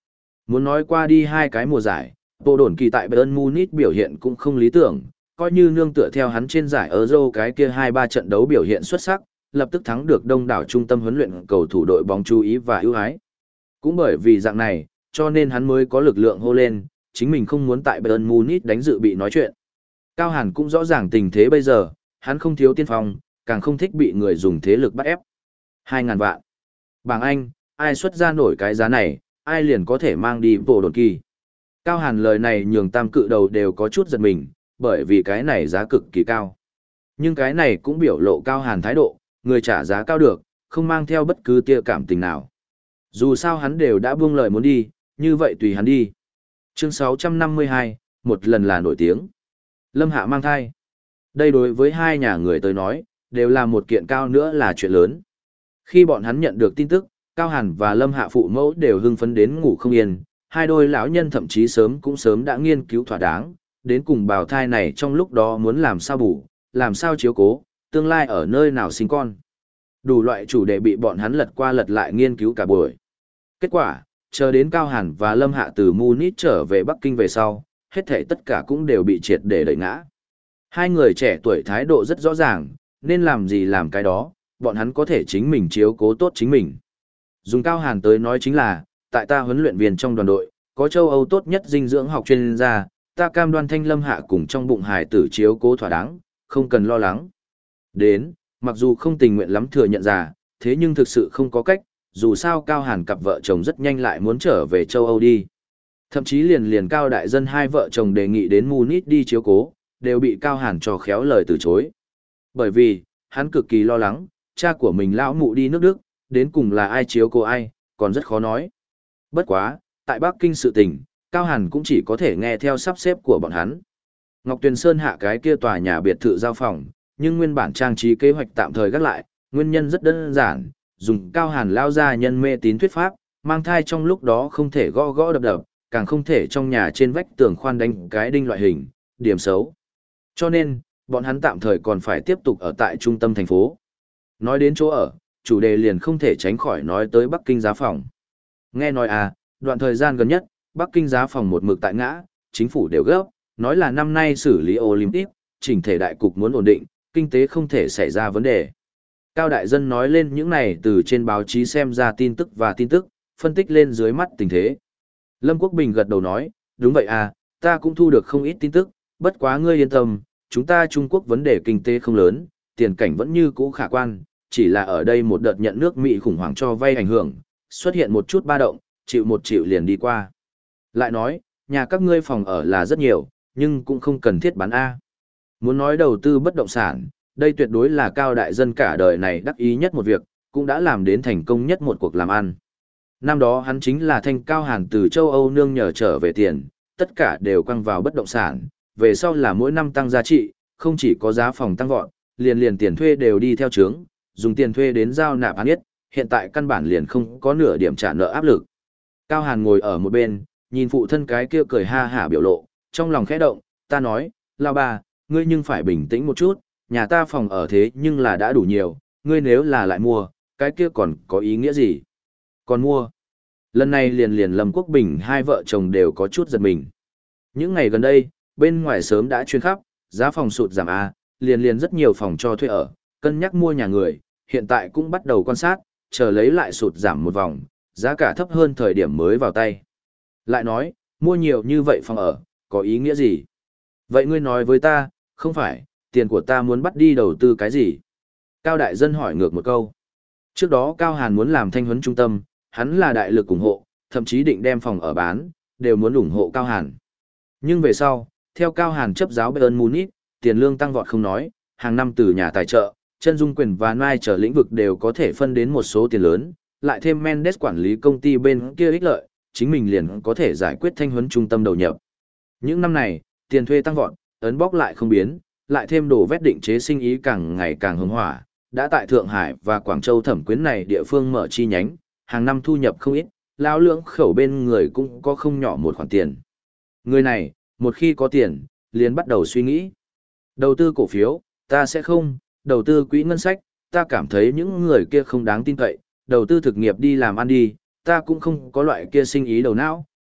Muốn nói qua đi hai cái mùa giải, bộ đồn kỳ tại Bayern Munich biểu hiện cũng không lý tưởng, coi như nương tựa theo hắn trên giải Euro cái kia hai ba trận đấu biểu hiện xuất sắc, lập tức thắng được đông đảo trung tâm huấn luyện cầu thủ đội bóng chú ý và ưu ái. Cũng bởi vì dạng này, cho nên hắn mới có lực lượng hô lên, chính mình không muốn tại Bayern Munich đánh dự bị nói chuyện. Cao Hàn cũng rõ ràng tình thế bây giờ, hắn không thiếu tiên phong, càng không thích bị người dùng thế lực bắt ép. hai ngàn vạn. Bảng Anh, ai xuất ra nổi cái giá này, ai liền có thể mang đi bộ đồn kỳ. Cao Hàn lời này nhường tam cự đầu đều có chút giật mình, bởi vì cái này giá cực kỳ cao. Nhưng cái này cũng biểu lộ Cao Hàn thái độ, người trả giá cao được, không mang theo bất cứ tia cảm tình nào. Dù sao hắn đều đã buông lời muốn đi, như vậy tùy hắn đi. Chương sáu trăm năm mươi hai, một lần là nổi tiếng. Lâm Hạ mang thai. Đây đối với hai nhà người tới nói, đều là một kiện cao nữa là chuyện lớn. Khi bọn hắn nhận được tin tức, Cao Hàn và Lâm Hạ phụ mẫu đều hưng phấn đến ngủ không yên, hai đôi lão nhân thậm chí sớm cũng sớm đã nghiên cứu thỏa đáng, đến cùng bào thai này trong lúc đó muốn làm sao bù, làm sao chiếu cố, tương lai ở nơi nào sinh con. Đủ loại chủ đề bị bọn hắn lật qua lật lại nghiên cứu cả buổi. Kết quả, chờ đến Cao Hàn và Lâm Hạ từ Munich trở về Bắc Kinh về sau, hết thảy tất cả cũng đều bị triệt để đẩy ngã. Hai người trẻ tuổi thái độ rất rõ ràng, nên làm gì làm cái đó, bọn hắn có thể chính mình chiếu cố tốt chính mình. Dùng Cao Hàn tới nói chính là, tại ta huấn luyện viên trong đoàn đội, có châu Âu tốt nhất dinh dưỡng học chuyên gia, ta cam đoan Thanh Lâm Hạ cùng trong bụng hài tử chiếu cố thỏa đáng, không cần lo lắng. Đến, mặc dù không tình nguyện lắm thừa nhận ra, thế nhưng thực sự không có cách, dù sao Cao Hàn cặp vợ chồng rất nhanh lại muốn trở về châu Âu đi. Thậm chí liền liền Cao Đại Dân hai vợ chồng đề nghị đến Munich đi chiếu cố, đều bị Cao Hàn cho khéo lời từ chối. Bởi vì, hắn cực kỳ lo lắng, cha của mình lão mụ đi nước Đức, đến cùng là ai chiếu cố ai, còn rất khó nói. Bất quá, tại Bắc Kinh sự tình, Cao Hàn cũng chỉ có thể nghe theo sắp xếp của bọn hắn. Ngọc Tuyền Sơn hạ cái kia tòa nhà biệt thự giao phòng, nhưng nguyên bản trang trí kế hoạch tạm thời gác lại, nguyên nhân rất đơn giản, dùng Cao Hàn lao ra nhân mê tín thuyết pháp, mang thai trong lúc đó không thể gõ gõ đập đập, càng không thể trong nhà trên vách tường khoan đánh cái đinh loại hình, điểm xấu. Cho nên, bọn hắn tạm thời còn phải tiếp tục ở tại trung tâm thành phố. Nói đến chỗ ở, chủ đề liền không thể tránh khỏi nói tới Bắc Kinh giá phòng. Nghe nói à, đoạn thời gian gần nhất, Bắc Kinh giá phòng một mực tại ngã, chính phủ đều gấp, nói là năm nay xử lý Olympic, chỉnh thể đại cục muốn ổn định, kinh tế không thể xảy ra vấn đề. Cao Đại Dân nói lên những này từ trên báo chí xem ra tin tức và tin tức, phân tích lên dưới mắt tình thế. Lâm Quốc Bình gật đầu nói, đúng vậy à, ta cũng thu được không ít tin tức, bất quá ngươi yên tâm, chúng ta Trung Quốc vấn đề kinh tế không lớn, tiền cảnh vẫn như cũ khả quan, chỉ là ở đây một đợt nhận nước Mỹ khủng hoảng cho vay ảnh hưởng, xuất hiện một chút ba động, chịu một chịu liền đi qua. Lại nói, nhà các ngươi phòng ở là rất nhiều, nhưng cũng không cần thiết bán A. Muốn nói đầu tư bất động sản, đây tuyệt đối là Cao Đại Dân cả đời này đắc ý nhất một việc, cũng đã làm đến thành công nhất một cuộc làm ăn. Năm đó hắn chính là Thanh Cao Hàn từ châu Âu nương nhờ trở về tiền, tất cả đều quăng vào bất động sản, về sau là mỗi năm tăng giá trị, không chỉ có giá phòng tăng vọt, liền liền tiền thuê đều đi theo trướng, dùng tiền thuê đến giao nạp án nhất, hiện tại căn bản liền không có nửa điểm trả nợ áp lực. Cao Hàn ngồi ở một bên, nhìn phụ thân cái kia cười ha hả biểu lộ, trong lòng khẽ động, ta nói, lao bà, ngươi nhưng phải bình tĩnh một chút, nhà ta phòng ở thế nhưng là đã đủ nhiều, ngươi nếu là lại mua, cái kia còn có ý nghĩa gì? Còn mua. Lần này liền liền Lâm Quốc Bình hai vợ chồng đều có chút giật mình. Những ngày gần đây, bên ngoài sớm đã chuyên khắp, giá phòng sụt giảm A, liền liền rất nhiều phòng cho thuê ở, cân nhắc mua nhà người, hiện tại cũng bắt đầu quan sát, chờ lấy lại sụt giảm một vòng, giá cả thấp hơn thời điểm mới vào tay. Lại nói, mua nhiều như vậy phòng ở, có ý nghĩa gì? Vậy ngươi nói với ta, không phải, tiền của ta muốn bắt đi đầu tư cái gì? Cao Đại Dân hỏi ngược một câu. Trước đó Cao Hàn muốn làm thanh huấn trung tâm, hắn là đại lực ủng hộ, thậm chí định đem phòng ở bán, đều muốn ủng hộ Cao Hàn. Nhưng về sau, theo Cao Hàn chấp giáo Bayern Munich, tiền lương tăng vọt không nói, hàng năm từ nhà tài trợ, chân dung quyền và nai trở lĩnh vực đều có thể phân đến một số tiền lớn, lại thêm Mendes quản lý công ty bên kia ích lợi, chính mình liền có thể giải quyết thanh huấn trung tâm đầu nhập. Những năm này, tiền thuê tăng vọt, ấn bóc lại không biến, lại thêm đồ vét định chế sinh ý càng ngày càng hưng hỏa, đã tại Thượng Hải và Quảng Châu thẩm quyến này địa phương mở chi nhánh, hàng năm thu nhập không ít, lão lưỡng khẩu bên người cũng có không nhỏ một khoản tiền. Người này, một khi có tiền, liền bắt đầu suy nghĩ. Đầu tư cổ phiếu, ta sẽ không, đầu tư quỹ ngân sách, ta cảm thấy những người kia không đáng tin cậy, đầu tư thực nghiệp đi làm ăn đi, ta cũng không có loại kia sinh ý đầu não,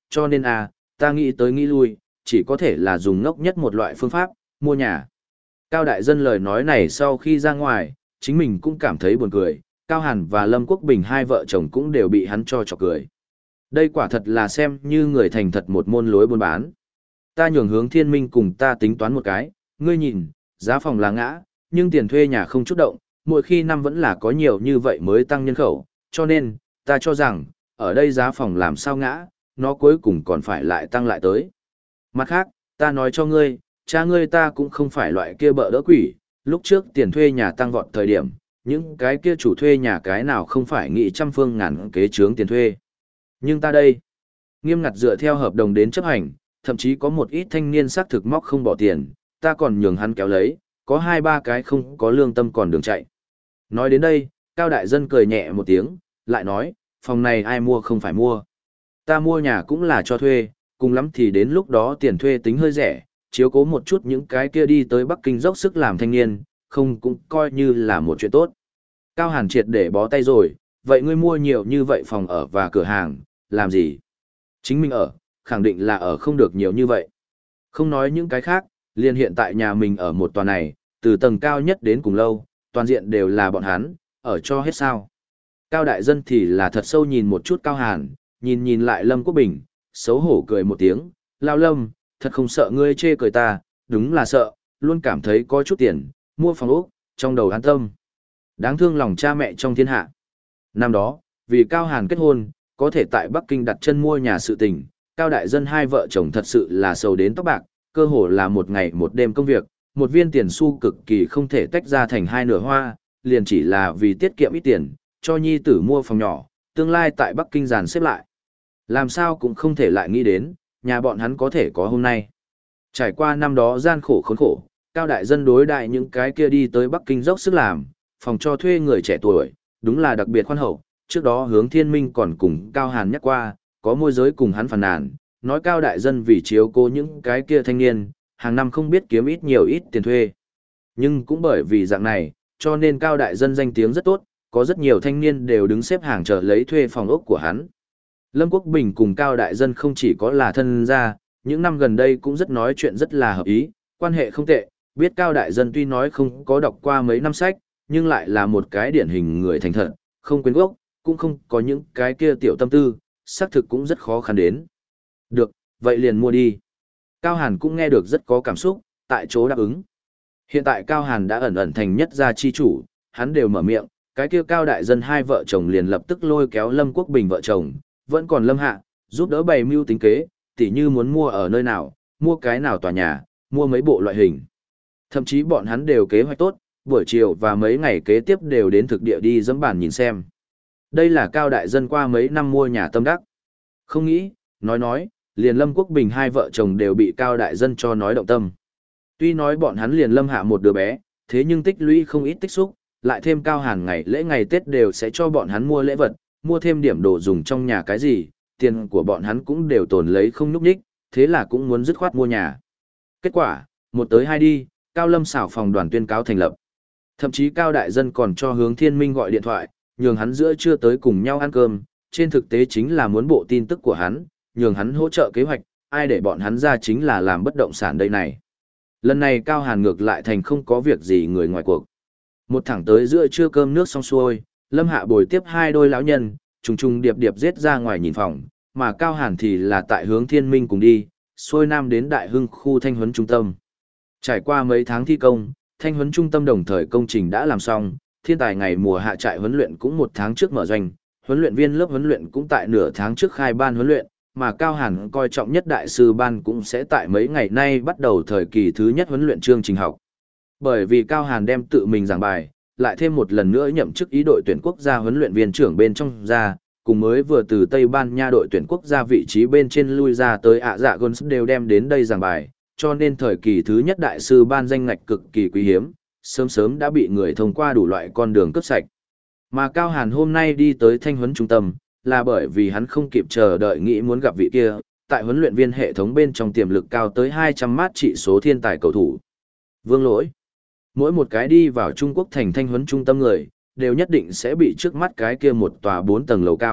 cho nên à, ta nghĩ tới nghĩ lui, chỉ có thể là dùng ngốc nhất một loại phương pháp, mua nhà. Cao Đại Dân lời nói này sau khi ra ngoài, chính mình cũng cảm thấy buồn cười, Cao Hàn và Lâm Quốc Bình hai vợ chồng cũng đều bị hắn cho chọc cười. Đây quả thật là xem như người thành thật một môn lối buôn bán. Ta nhường Hướng Thiên Minh cùng ta tính toán một cái, ngươi nhìn, giá phòng là ngã, nhưng tiền thuê nhà không chút động, mỗi khi năm vẫn là có nhiều như vậy mới tăng nhân khẩu, cho nên, ta cho rằng, ở đây giá phòng làm sao ngã, nó cuối cùng còn phải lại tăng lại tới. Mặt khác, ta nói cho ngươi, cha ngươi ta cũng không phải loại kia bợ đỡ quỷ, lúc trước tiền thuê nhà tăng vọt thời điểm, những cái kia chủ thuê nhà cái nào không phải nghị trăm phương ngàn kế chướng tiền thuê. Nhưng ta đây, nghiêm ngặt dựa theo hợp đồng đến chấp hành, thậm chí có một ít thanh niên xác thực móc không bỏ tiền, ta còn nhường hắn kéo lấy, có hai ba cái không có lương tâm còn đường chạy. Nói đến đây, Cao Đại Dân cười nhẹ một tiếng, lại nói, phòng này ai mua không phải mua. Ta mua nhà cũng là cho thuê, cùng lắm thì đến lúc đó tiền thuê tính hơi rẻ, chiếu cố một chút những cái kia đi tới Bắc Kinh dốc sức làm thanh niên, không cũng coi như là một chuyện tốt. Cao Hàn triệt để bó tay rồi, vậy ngươi mua nhiều như vậy phòng ở và cửa hàng, làm gì? Chính mình ở, khẳng định là ở không được nhiều như vậy. Không nói những cái khác, liền hiện tại nhà mình ở một tòa này, từ tầng cao nhất đến cùng lâu, toàn diện đều là bọn hắn, ở cho hết sao. Cao Đại Dân thì là thật sâu nhìn một chút Cao Hàn, nhìn nhìn lại Lâm Quốc Bình, xấu hổ cười một tiếng, lao Lâm, thật không sợ ngươi chê cười ta, đúng là sợ, luôn cảm thấy có chút tiền, mua phòng ốc, trong đầu an tâm. Đáng thương lòng cha mẹ trong thiên hạ. Năm đó, vì Cao Hàn kết hôn, có thể tại Bắc Kinh đặt chân mua nhà sự tình, Cao Đại Dân hai vợ chồng thật sự là sầu đến tóc bạc, cơ hồ là một ngày một đêm công việc, một viên tiền xu cực kỳ không thể tách ra thành hai nửa hoa, liền chỉ là vì tiết kiệm ít tiền, cho nhi tử mua phòng nhỏ, tương lai tại Bắc Kinh dàn xếp lại. Làm sao cũng không thể lại nghĩ đến, nhà bọn hắn có thể có hôm nay. Trải qua năm đó gian khổ khốn khổ, Cao Đại Dân đối đại những cái kia đi tới Bắc Kinh dốc sức làm, phòng cho thuê người trẻ tuổi, đúng là đặc biệt khoan hậu. Trước đó Hướng Thiên Minh còn cùng Cao Hàn nhắc qua, có môi giới cùng hắn phàn nàn, nói Cao Đại Dân vì chiếu cố những cái kia thanh niên, hàng năm không biết kiếm ít nhiều ít tiền thuê. Nhưng cũng bởi vì dạng này, cho nên Cao Đại Dân danh tiếng rất tốt, có rất nhiều thanh niên đều đứng xếp hàng chờ lấy thuê phòng ốc của hắn. Lâm Quốc Bình cùng Cao Đại Dân không chỉ có là thân gia, những năm gần đây cũng rất nói chuyện rất là hợp ý, quan hệ không tệ, biết Cao Đại Dân tuy nói không có đọc qua mấy năm sách, nhưng lại là một cái điển hình người thành thật, không quên gốc, cũng không có những cái kia tiểu tâm tư, xác thực cũng rất khó khăn đến. Được, vậy liền mua đi. Cao Hàn cũng nghe được rất có cảm xúc, tại chỗ đáp ứng. Hiện tại Cao Hàn đã ẩn ẩn thành nhất gia chi chủ, hắn đều mở miệng, cái kia Cao Đại Dân hai vợ chồng liền lập tức lôi kéo Lâm Quốc Bình vợ chồng, vẫn còn Lâm Hạ, giúp đỡ bày mưu tính kế, tỉ như muốn mua ở nơi nào, mua cái nào tòa nhà, mua mấy bộ loại hình. Thậm chí bọn hắn đều kế hoạch tốt, buổi chiều và mấy ngày kế tiếp đều đến thực địa đi dẫm bàn nhìn xem. Đây là Cao Đại Dân qua mấy năm mua nhà tâm đắc. Không nghĩ, nói nói, liền Lâm Quốc Bình hai vợ chồng đều bị Cao Đại Dân cho nói động tâm. Tuy nói bọn hắn liền Lâm Hạ một đứa bé, thế nhưng tích lũy không ít tích xúc, lại thêm Cao Hàn ngày lễ ngày Tết đều sẽ cho bọn hắn mua lễ vật, mua thêm điểm đồ dùng trong nhà cái gì, tiền của bọn hắn cũng đều tồn lấy không nhúc nhích, thế là cũng muốn dứt khoát mua nhà. Kết quả, một tới hai đi, Cao Lâm xảo phòng đoàn tuyên cáo thành lập. Thậm chí Cao Đại Dân còn cho Hướng Thiên Minh gọi điện thoại, nhường hắn giữa trưa tới cùng nhau ăn cơm, trên thực tế chính là muốn bộ tin tức của hắn, nhường hắn hỗ trợ kế hoạch, ai để bọn hắn ra chính là làm bất động sản đây này. Lần này Cao Hàn ngược lại thành không có việc gì người ngoài cuộc. Một thẳng tới giữa trưa cơm nước xong xuôi, Lâm Hạ bồi tiếp hai đôi lão nhân, trùng trùng điệp điệp giết ra ngoài nhìn phòng, mà Cao Hàn thì là tại Hướng Thiên Minh cùng đi, xuôi nam đến Đại Hưng khu thanh huấn trung tâm. Trải qua mấy tháng thi công, thanh huấn trung tâm đồng thời công trình đã làm xong, thiên tài ngày mùa hạ trại huấn luyện cũng một tháng trước mở doanh, huấn luyện viên lớp huấn luyện cũng tại nửa tháng trước khai ban huấn luyện, mà Cao Hàn coi trọng nhất đại sư ban cũng sẽ tại mấy ngày nay bắt đầu thời kỳ thứ nhất huấn luyện chương trình học. Bởi vì Cao Hàn đem tự mình giảng bài, lại thêm một lần nữa nhậm chức ý đội tuyển quốc gia huấn luyện viên trưởng bên trong ra, cùng mới vừa từ Tây Ban Nha đội tuyển quốc gia vị trí bên trên lui ra tới ạ dạ Gons đều đem đến đây giảng bài, cho nên thời kỳ thứ nhất đại sư ban danh ngạch cực kỳ quý hiếm, sớm sớm đã bị người thông qua đủ loại con đường cướp sạch. Mà Cao Hàn hôm nay đi tới thanh huấn trung tâm, là bởi vì hắn không kịp chờ đợi nghĩ muốn gặp vị kia, tại huấn luyện viên hệ thống bên trong tiềm lực cao tới hai trăm mát trị số thiên tài cầu thủ. Vương Lỗi. Mỗi một cái đi vào Trung Quốc thành thanh huấn trung tâm người, đều nhất định sẽ bị trước mắt cái kia một tòa bốn tầng lầu cao,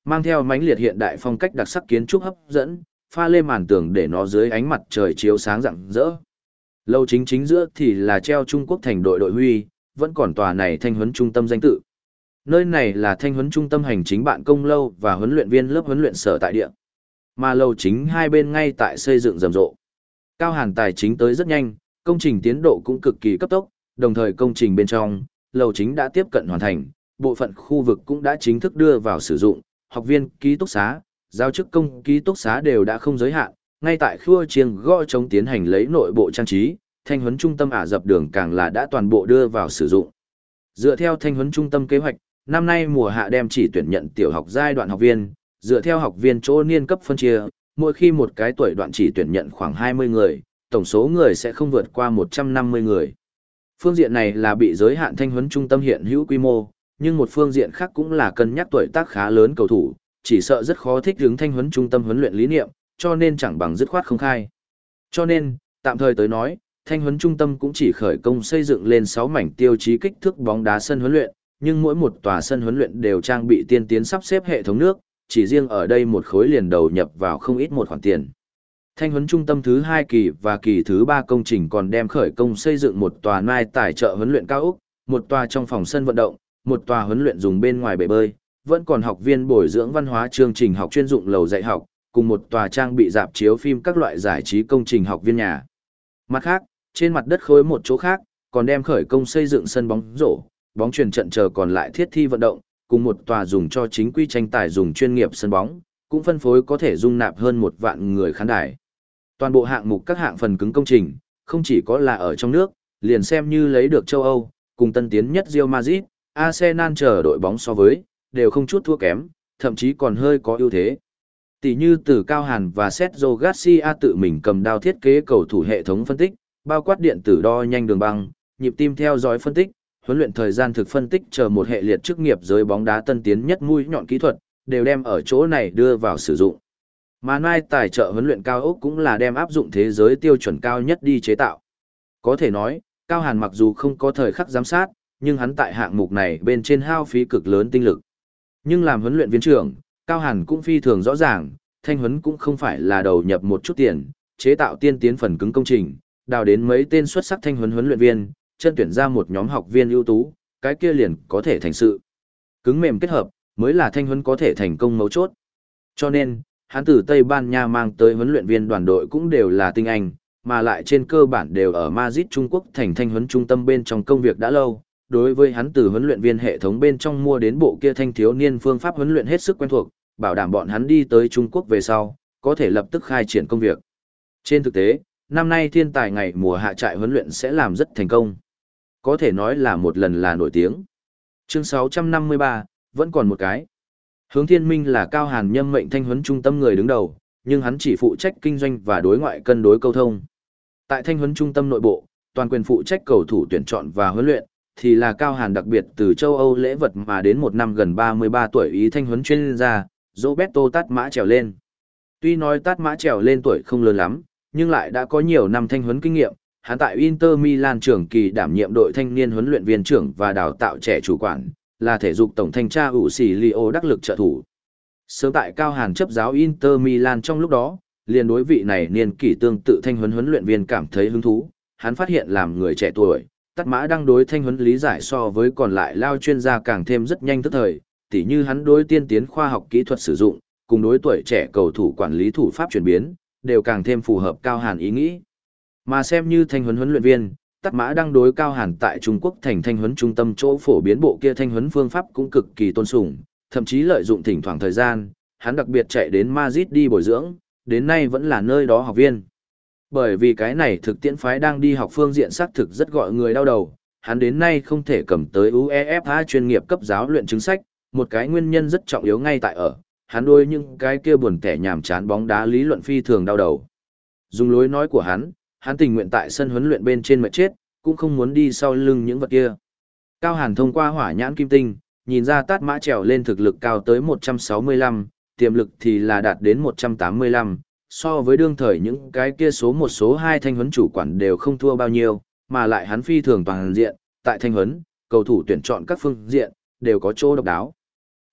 Mang theo mãnh liệt hiện đại phong cách đặc sắc kiến trúc hấp dẫn, pha lên màn tường để nó dưới ánh mặt trời chiếu sáng rạng rỡ. Lầu chính chính giữa thì là treo Trung Quốc thành đội đội huy, vẫn còn tòa này thanh huấn trung tâm danh tự. Nơi này là thanh huấn trung tâm hành chính bạn công lâu và huấn luyện viên lớp huấn luyện sở tại địa. Mà lầu chính hai bên ngay tại xây dựng rầm rộ. Cao Hàn tài chính tới rất nhanh, công trình tiến độ cũng cực kỳ cấp tốc, đồng thời công trình bên trong, lầu chính đã tiếp cận hoàn thành, bộ phận khu vực cũng đã chính thức đưa vào sử dụng, học viên, ký túc xá, giáo chức công ký túc xá đều đã không giới hạn, ngay tại khua chiêng gõ chống tiến hành lấy nội bộ trang trí, thanh huấn trung tâm Ả Rập đường càng là đã toàn bộ đưa vào sử dụng. Dựa theo thanh huấn trung tâm kế hoạch, năm nay mùa hạ đem chỉ tuyển nhận tiểu học giai đoạn học viên, dựa theo học viên chỗ niên cấp phân chia, mỗi khi một cái tuổi đoạn chỉ tuyển nhận khoảng hai mươi người, tổng số người sẽ không vượt qua một trăm năm mươi người. Phương diện này là bị giới hạn thanh huấn trung tâm hiện hữu quy mô, nhưng một phương diện khác cũng là cân nhắc tuổi tác khá lớn cầu thủ, chỉ sợ rất khó thích ứng thanh huấn trung tâm huấn luyện lý niệm, cho nên chẳng bằng dứt khoát không khai. Cho nên, tạm thời tới nói, thanh huấn trung tâm cũng chỉ khởi công xây dựng lên sáu mảnh tiêu chí kích thước bóng đá sân huấn luyện, nhưng mỗi một tòa sân huấn luyện đều trang bị tiên tiến sắp xếp hệ thống nước, chỉ riêng ở đây một khối liền đầu nhập vào không ít một khoản tiền. Thanh huấn trung tâm thứ hai kỳ và kỳ thứ ba công trình còn đem khởi công xây dựng một tòa nai tài trợ huấn luyện cao ốc, một tòa trong phòng sân vận động, một tòa huấn luyện dùng bên ngoài bể bơi, vẫn còn học viên bồi dưỡng văn hóa chương trình học chuyên dụng lầu dạy học, cùng một tòa trang bị rạp chiếu phim các loại giải trí công trình học viên nhà. Mặt khác, trên mặt đất khối một chỗ khác, còn đem khởi công xây dựng sân bóng rổ, bóng chuyền trận chờ còn lại thiết thi vận động, cùng một tòa dùng cho chính quy tranh tài dùng chuyên nghiệp sân bóng, cũng phân phối có thể dung nạp hơn một vạn người khán đài. Toàn bộ hạng mục các hạng phần cứng công trình, không chỉ có là ở trong nước, liền xem như lấy được châu Âu, cùng tân tiến nhất Real Madrid, Arsenal chờ đội bóng so với, đều không chút thua kém, thậm chí còn hơi có ưu thế. Tỷ như từ Cao Hàn và Sergio Garcia tự mình cầm đao thiết kế cầu thủ hệ thống phân tích, bao quát điện tử đo nhanh đường băng, nhịp tim theo dõi phân tích, huấn luyện thời gian thực phân tích chờ một hệ liệt chức nghiệp giới bóng đá tân tiến nhất mũi nhọn kỹ thuật, đều đem ở chỗ này đưa vào sử dụng. Mà Nai tài trợ huấn luyện cao ốc cũng là đem áp dụng thế giới tiêu chuẩn cao nhất đi chế tạo. Có thể nói, Cao Hàn mặc dù không có thời khắc giám sát, nhưng hắn tại hạng mục này bên trên hao phí cực lớn tinh lực. Nhưng làm huấn luyện viên trưởng, Cao Hàn cũng phi thường rõ ràng, thanh huấn cũng không phải là đầu nhập một chút tiền, chế tạo tiên tiến phần cứng công trình, đào đến mấy tên xuất sắc thanh huấn huấn luyện viên, chân tuyển ra một nhóm học viên ưu tú, cái kia liền có thể thành sự. Cứng mềm kết hợp, mới là thanh huấn có thể thành công mấu chốt. Cho nên, hắn từ Tây Ban Nha mang tới huấn luyện viên đoàn đội cũng đều là tinh anh, mà lại trên cơ bản đều ở Madrid Trung Quốc thành thanh huấn trung tâm bên trong công việc đã lâu. Đối với hắn từ huấn luyện viên hệ thống bên trong mua đến bộ kia thanh thiếu niên phương pháp huấn luyện hết sức quen thuộc, bảo đảm bọn hắn đi tới Trung Quốc về sau, có thể lập tức khai triển công việc. Trên thực tế, năm nay thiên tài ngày mùa hạ trại huấn luyện sẽ làm rất thành công. Có thể nói là một lần là nổi tiếng. Chương sáu trăm năm mươi ba, vẫn còn một cái. Hướng Thiên Minh là Cao Hàn nhâm mệnh thanh huấn trung tâm người đứng đầu, nhưng hắn chỉ phụ trách kinh doanh và đối ngoại cân đối câu thông. Tại thanh huấn trung tâm nội bộ, toàn quyền phụ trách cầu thủ tuyển chọn và huấn luyện, thì là Cao Hàn đặc biệt từ châu Âu lễ vật mà đến một năm gần ba mươi ba tuổi ý thanh huấn chuyên gia, Roberto Tát Mã trèo lên. Tuy nói Tát Mã trèo lên tuổi không lớn lắm, nhưng lại đã có nhiều năm thanh huấn kinh nghiệm, hắn tại Inter Milan trưởng kỳ đảm nhiệm đội thanh niên huấn luyện viên trưởng và đào tạo trẻ chủ quản, là thể dục tổng thanh tra ủ xỉ Lio đắc lực trợ thủ. Sớm tại Cao Hàn chấp giáo Inter Milan trong lúc đó, liền đối vị này niên kỷ tương tự thanh huấn huấn luyện viên cảm thấy hứng thú, hắn phát hiện làm người trẻ tuổi, Tát Mã đang đối thanh huấn lý giải so với còn lại lao chuyên gia càng thêm rất nhanh tức thời, tỉ như hắn đối tiên tiến khoa học kỹ thuật sử dụng, cùng đối tuổi trẻ cầu thủ quản lý thủ pháp chuyển biến, đều càng thêm phù hợp Cao Hàn ý nghĩ. Mà xem như thanh huấn huấn luyện viên, Tát Mã đang đối Cao Hàn tại Trung Quốc thành thanh huấn trung tâm chỗ phổ biến bộ kia thanh huấn phương pháp cũng cực kỳ tôn sùng, thậm chí lợi dụng thỉnh thoảng thời gian, hắn đặc biệt chạy đến Madrid đi bồi dưỡng, đến nay vẫn là nơi đó học viên. Bởi vì cái này thực tiễn phái đang đi học phương diện xác thực rất gọi người đau đầu, hắn đến nay không thể cầm tới UEFA chuyên nghiệp cấp giáo luyện chứng sách, một cái nguyên nhân rất trọng yếu ngay tại ở, hắn đôi những cái kia buồn tẻ nhàm chán bóng đá lý luận phi thường đau đầu. Dùng lối nói của hắn, hắn tình nguyện tại sân huấn luyện bên trên mệt chết, cũng không muốn đi sau lưng những vật kia. Cao Hàn thông qua hỏa nhãn kim tinh, nhìn ra Tát Mã trèo lên thực lực cao tới một trăm sáu mươi lăm, tiềm lực thì là đạt đến một trăm tám mươi lăm, so với đương thời những cái kia số một số hai thanh huấn chủ quản đều không thua bao nhiêu, mà lại hắn phi thường toàn diện, tại thanh huấn, cầu thủ tuyển chọn các phương diện, đều có chỗ độc đáo.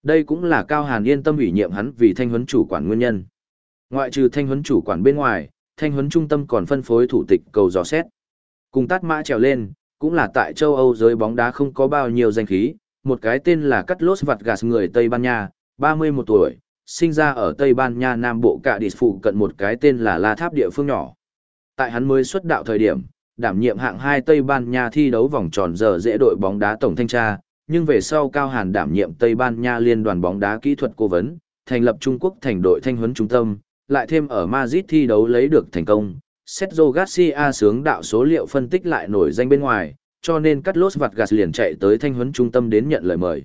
Đây cũng là Cao Hàn yên tâm ủy nhiệm hắn vì thanh huấn chủ quản nguyên nhân. Ngoại trừ thanh huấn chủ quản bên ngoài, thanh huấn trung tâm còn phân phối thủ tịch cầu dò xét. Cùng tát mã trèo lên, cũng là tại châu Âu giới bóng đá không có bao nhiêu danh khí, một cái tên là Carlos Vazgas người Tây Ban Nha, ba mươi mốt tuổi, sinh ra ở Tây Ban Nha Nam Bộ Cạ Địch phụ cận một cái tên là La Tháp địa phương nhỏ. Tại hắn mới xuất đạo thời điểm, đảm nhiệm hạng hai Tây Ban Nha thi đấu vòng tròn giờ dễ đội bóng đá tổng thanh tra, nhưng về sau Cao Hàn đảm nhiệm Tây Ban Nha liên đoàn bóng đá kỹ thuật cố vấn, thành lập Trung Quốc thành đội thanh huấn trung tâm, lại thêm ở Madrid thi đấu lấy được thành công. Sergio Garcia sướng đạo số liệu phân tích lại nổi danh bên ngoài, cho nên Carlos Vazgas liền chạy tới thanh huấn trung tâm đến nhận lời mời.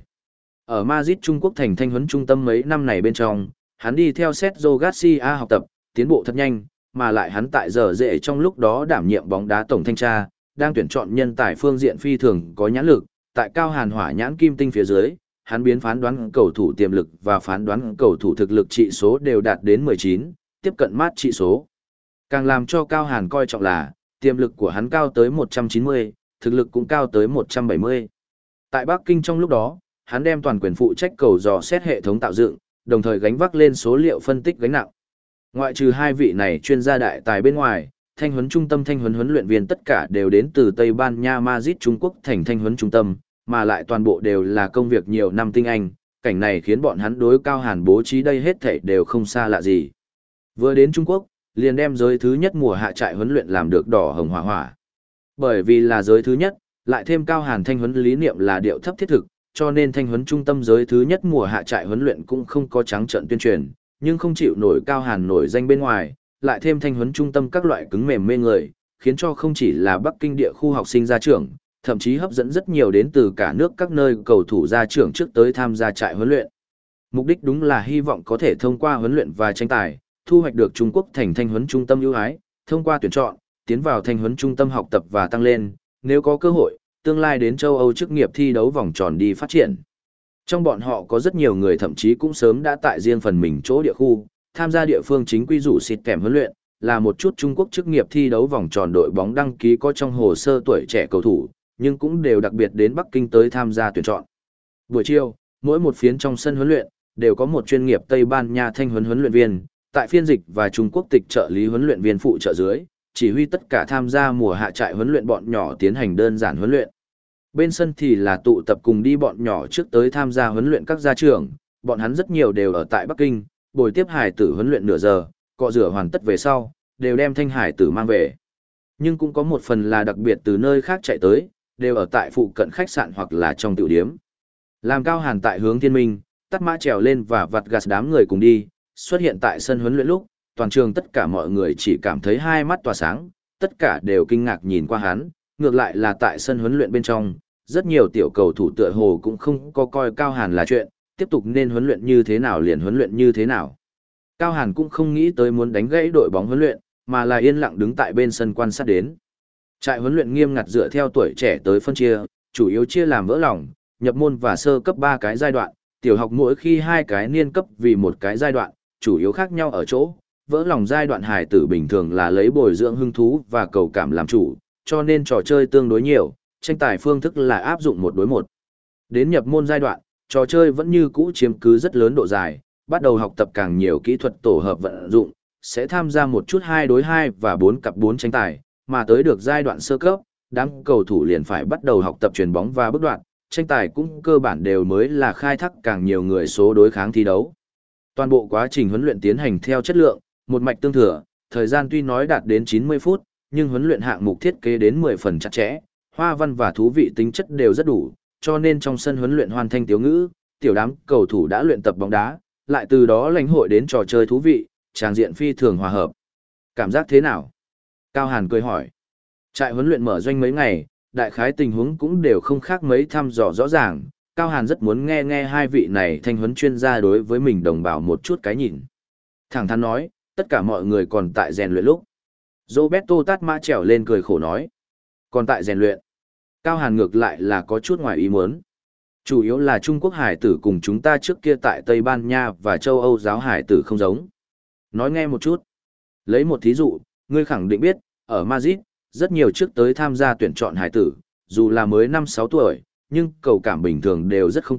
Ở Madrid Trung Quốc thành thanh huấn trung tâm mấy năm này bên trong, hắn đi theo Sergio Garcia học tập, tiến bộ thật nhanh, mà lại hắn tại giờ dễ trong lúc đó đảm nhiệm bóng đá tổng thanh tra, đang tuyển chọn nhân tài phương diện phi thường có nhãn lực, tại Cao Hàn hỏa nhãn kim tinh phía dưới, hắn biến phán đoán cầu thủ tiềm lực và phán đoán cầu thủ thực lực trị số đều đạt đến mười chín, tiếp cận mát trị số. Càng làm cho Cao Hàn coi trọng là, tiềm lực của hắn cao tới một trăm chín mươi, thực lực cũng cao tới một trăm bảy mươi. Tại Bắc Kinh trong lúc đó, hắn đem toàn quyền phụ trách cầu dò xét hệ thống tạo dựng, đồng thời gánh vác lên số liệu phân tích gánh nặng. Ngoại trừ hai vị này chuyên gia đại tài bên ngoài, thanh huấn trung tâm thanh huấn huấn luyện viên tất cả đều đến từ Tây Ban Nha Madrid Trung Quốc thành thanh huấn trung tâm, mà lại toàn bộ đều là công việc nhiều năm tinh anh, cảnh này khiến bọn hắn đối Cao Hàn bố trí đây hết thảy đều không xa lạ gì. Vừa đến Trung Quốc, liền đem giới thứ nhất mùa hạ trại huấn luyện làm được đỏ hồng hỏa hỏa. Bởi vì là giới thứ nhất, lại thêm Cao Hàn thanh huấn lý niệm là điệu thấp thiết thực, cho nên thanh huấn trung tâm giới thứ nhất mùa hạ trại huấn luyện cũng không có trắng trợn tuyên truyền, nhưng không chịu nổi Cao Hàn nổi danh bên ngoài, lại thêm thanh huấn trung tâm các loại cứng mềm mê người, khiến cho không chỉ là Bắc Kinh địa khu học sinh ra trường, thậm chí hấp dẫn rất nhiều đến từ cả nước các nơi cầu thủ ra trường trước tới tham gia trại huấn luyện. Mục đích đúng là hy vọng có thể thông qua huấn luyện và tranh tài, thu hoạch được Trung Quốc thành thanh huấn trung tâm ưu ái, thông qua tuyển chọn, tiến vào thanh huấn trung tâm học tập và tăng lên, nếu có cơ hội, tương lai đến châu Âu chức nghiệp thi đấu vòng tròn đi phát triển. Trong bọn họ có rất nhiều người thậm chí cũng sớm đã tại riêng phần mình chỗ địa khu, tham gia địa phương chính quy rủ xịt kèm huấn luyện, là một chút Trung Quốc chức nghiệp thi đấu vòng tròn đội bóng đăng ký có trong hồ sơ tuổi trẻ cầu thủ, nhưng cũng đều đặc biệt đến Bắc Kinh tới tham gia tuyển chọn. Buổi chiều, mỗi một phiến trong sân huấn luyện, đều có một chuyên nghiệp Tây Ban Nha thanh huấn huấn luyện viên, tại phiên dịch và Trung Quốc tịch trợ lý huấn luyện viên phụ trợ dưới, chỉ huy tất cả tham gia mùa hạ trại huấn luyện bọn nhỏ tiến hành đơn giản huấn luyện. Bên sân thì là tụ tập cùng đi bọn nhỏ trước tới tham gia huấn luyện các gia trưởng, bọn hắn rất nhiều đều ở tại Bắc Kinh, buổi tiếp hải tử huấn luyện nửa giờ, cọ rửa hoàn tất về sau, đều đem thanh hải tử mang về. Nhưng cũng có một phần là đặc biệt từ nơi khác chạy tới, đều ở tại phụ cận khách sạn hoặc là trong tiểu điếm. Làm Cao Hàn tại hướng Thiên Minh, tắt mã trèo lên và vặt gạt đám người cùng đi, xuất hiện tại sân huấn luyện lúc, toàn trường tất cả mọi người chỉ cảm thấy hai mắt tỏa sáng, tất cả đều kinh ngạc nhìn qua hắn, ngược lại là tại sân huấn luyện bên trong, rất nhiều tiểu cầu thủ tựa hồ cũng không có coi Cao Hàn là chuyện, tiếp tục nên huấn luyện như thế nào liền huấn luyện như thế nào. Cao Hàn cũng không nghĩ tới muốn đánh gãy đội bóng huấn luyện, mà là yên lặng đứng tại bên sân quan sát đến. Trại huấn luyện nghiêm ngặt dựa theo tuổi trẻ tới phân chia, chủ yếu chia làm vỡ lòng, nhập môn và sơ cấp ba cái giai đoạn, tiểu học mỗi khi hai cái niên cấp vì một cái giai đoạn, chủ yếu khác nhau ở chỗ, vỡ lòng giai đoạn hài tử bình thường là lấy bồi dưỡng hứng thú và cầu cảm làm chủ, cho nên trò chơi tương đối nhiều, tranh tài phương thức là áp dụng một đối một. Đến nhập môn giai đoạn, trò chơi vẫn như cũ chiếm cứ rất lớn độ dài, bắt đầu học tập càng nhiều kỹ thuật tổ hợp vận dụng, sẽ tham gia một chút hai đối hai và bốn cặp bốn tranh tài, mà tới được giai đoạn sơ cấp, đám cầu thủ liền phải bắt đầu học tập chuyền bóng và bước đoạn, tranh tài cũng cơ bản đều mới là khai thác càng nhiều người số đối kháng thi đấu. Toàn bộ quá trình huấn luyện tiến hành theo chất lượng, một mạch tương thừa, thời gian tuy nói đạt đến chín mươi phút, nhưng huấn luyện hạng mục thiết kế đến mười phần chặt chẽ, hoa văn và thú vị tính chất đều rất đủ, cho nên trong sân huấn luyện hoàn thanh tiếu ngữ, tiểu đám cầu thủ đã luyện tập bóng đá, lại từ đó lãnh hội đến trò chơi thú vị, tràng diện phi thường hòa hợp. Cảm giác thế nào? Cao Hàn cười hỏi. Trại huấn luyện mở doanh mấy ngày, đại khái tình huống cũng đều không khác mấy thăm dò rõ ràng, Cao Hàn rất muốn nghe nghe hai vị này thanh huấn chuyên gia đối với mình đồng bào một chút cái nhìn. Thẳng thắn nói, tất cả mọi người còn tại rèn luyện lúc. Roberto tát mã trèo lên cười khổ nói. Còn tại rèn luyện. Cao Hàn ngược lại là có chút ngoài ý muốn. Chủ yếu là Trung Quốc hải tử cùng chúng ta trước kia tại Tây Ban Nha và châu Âu giáo hải tử không giống. Nói nghe một chút. Lấy một thí dụ, ngươi khẳng định biết, ở Madrid, rất nhiều trước tới tham gia tuyển chọn hải tử, dù là mới năm sáu tuổi, nhưng cầu cảm bình thường đều rất không tệ,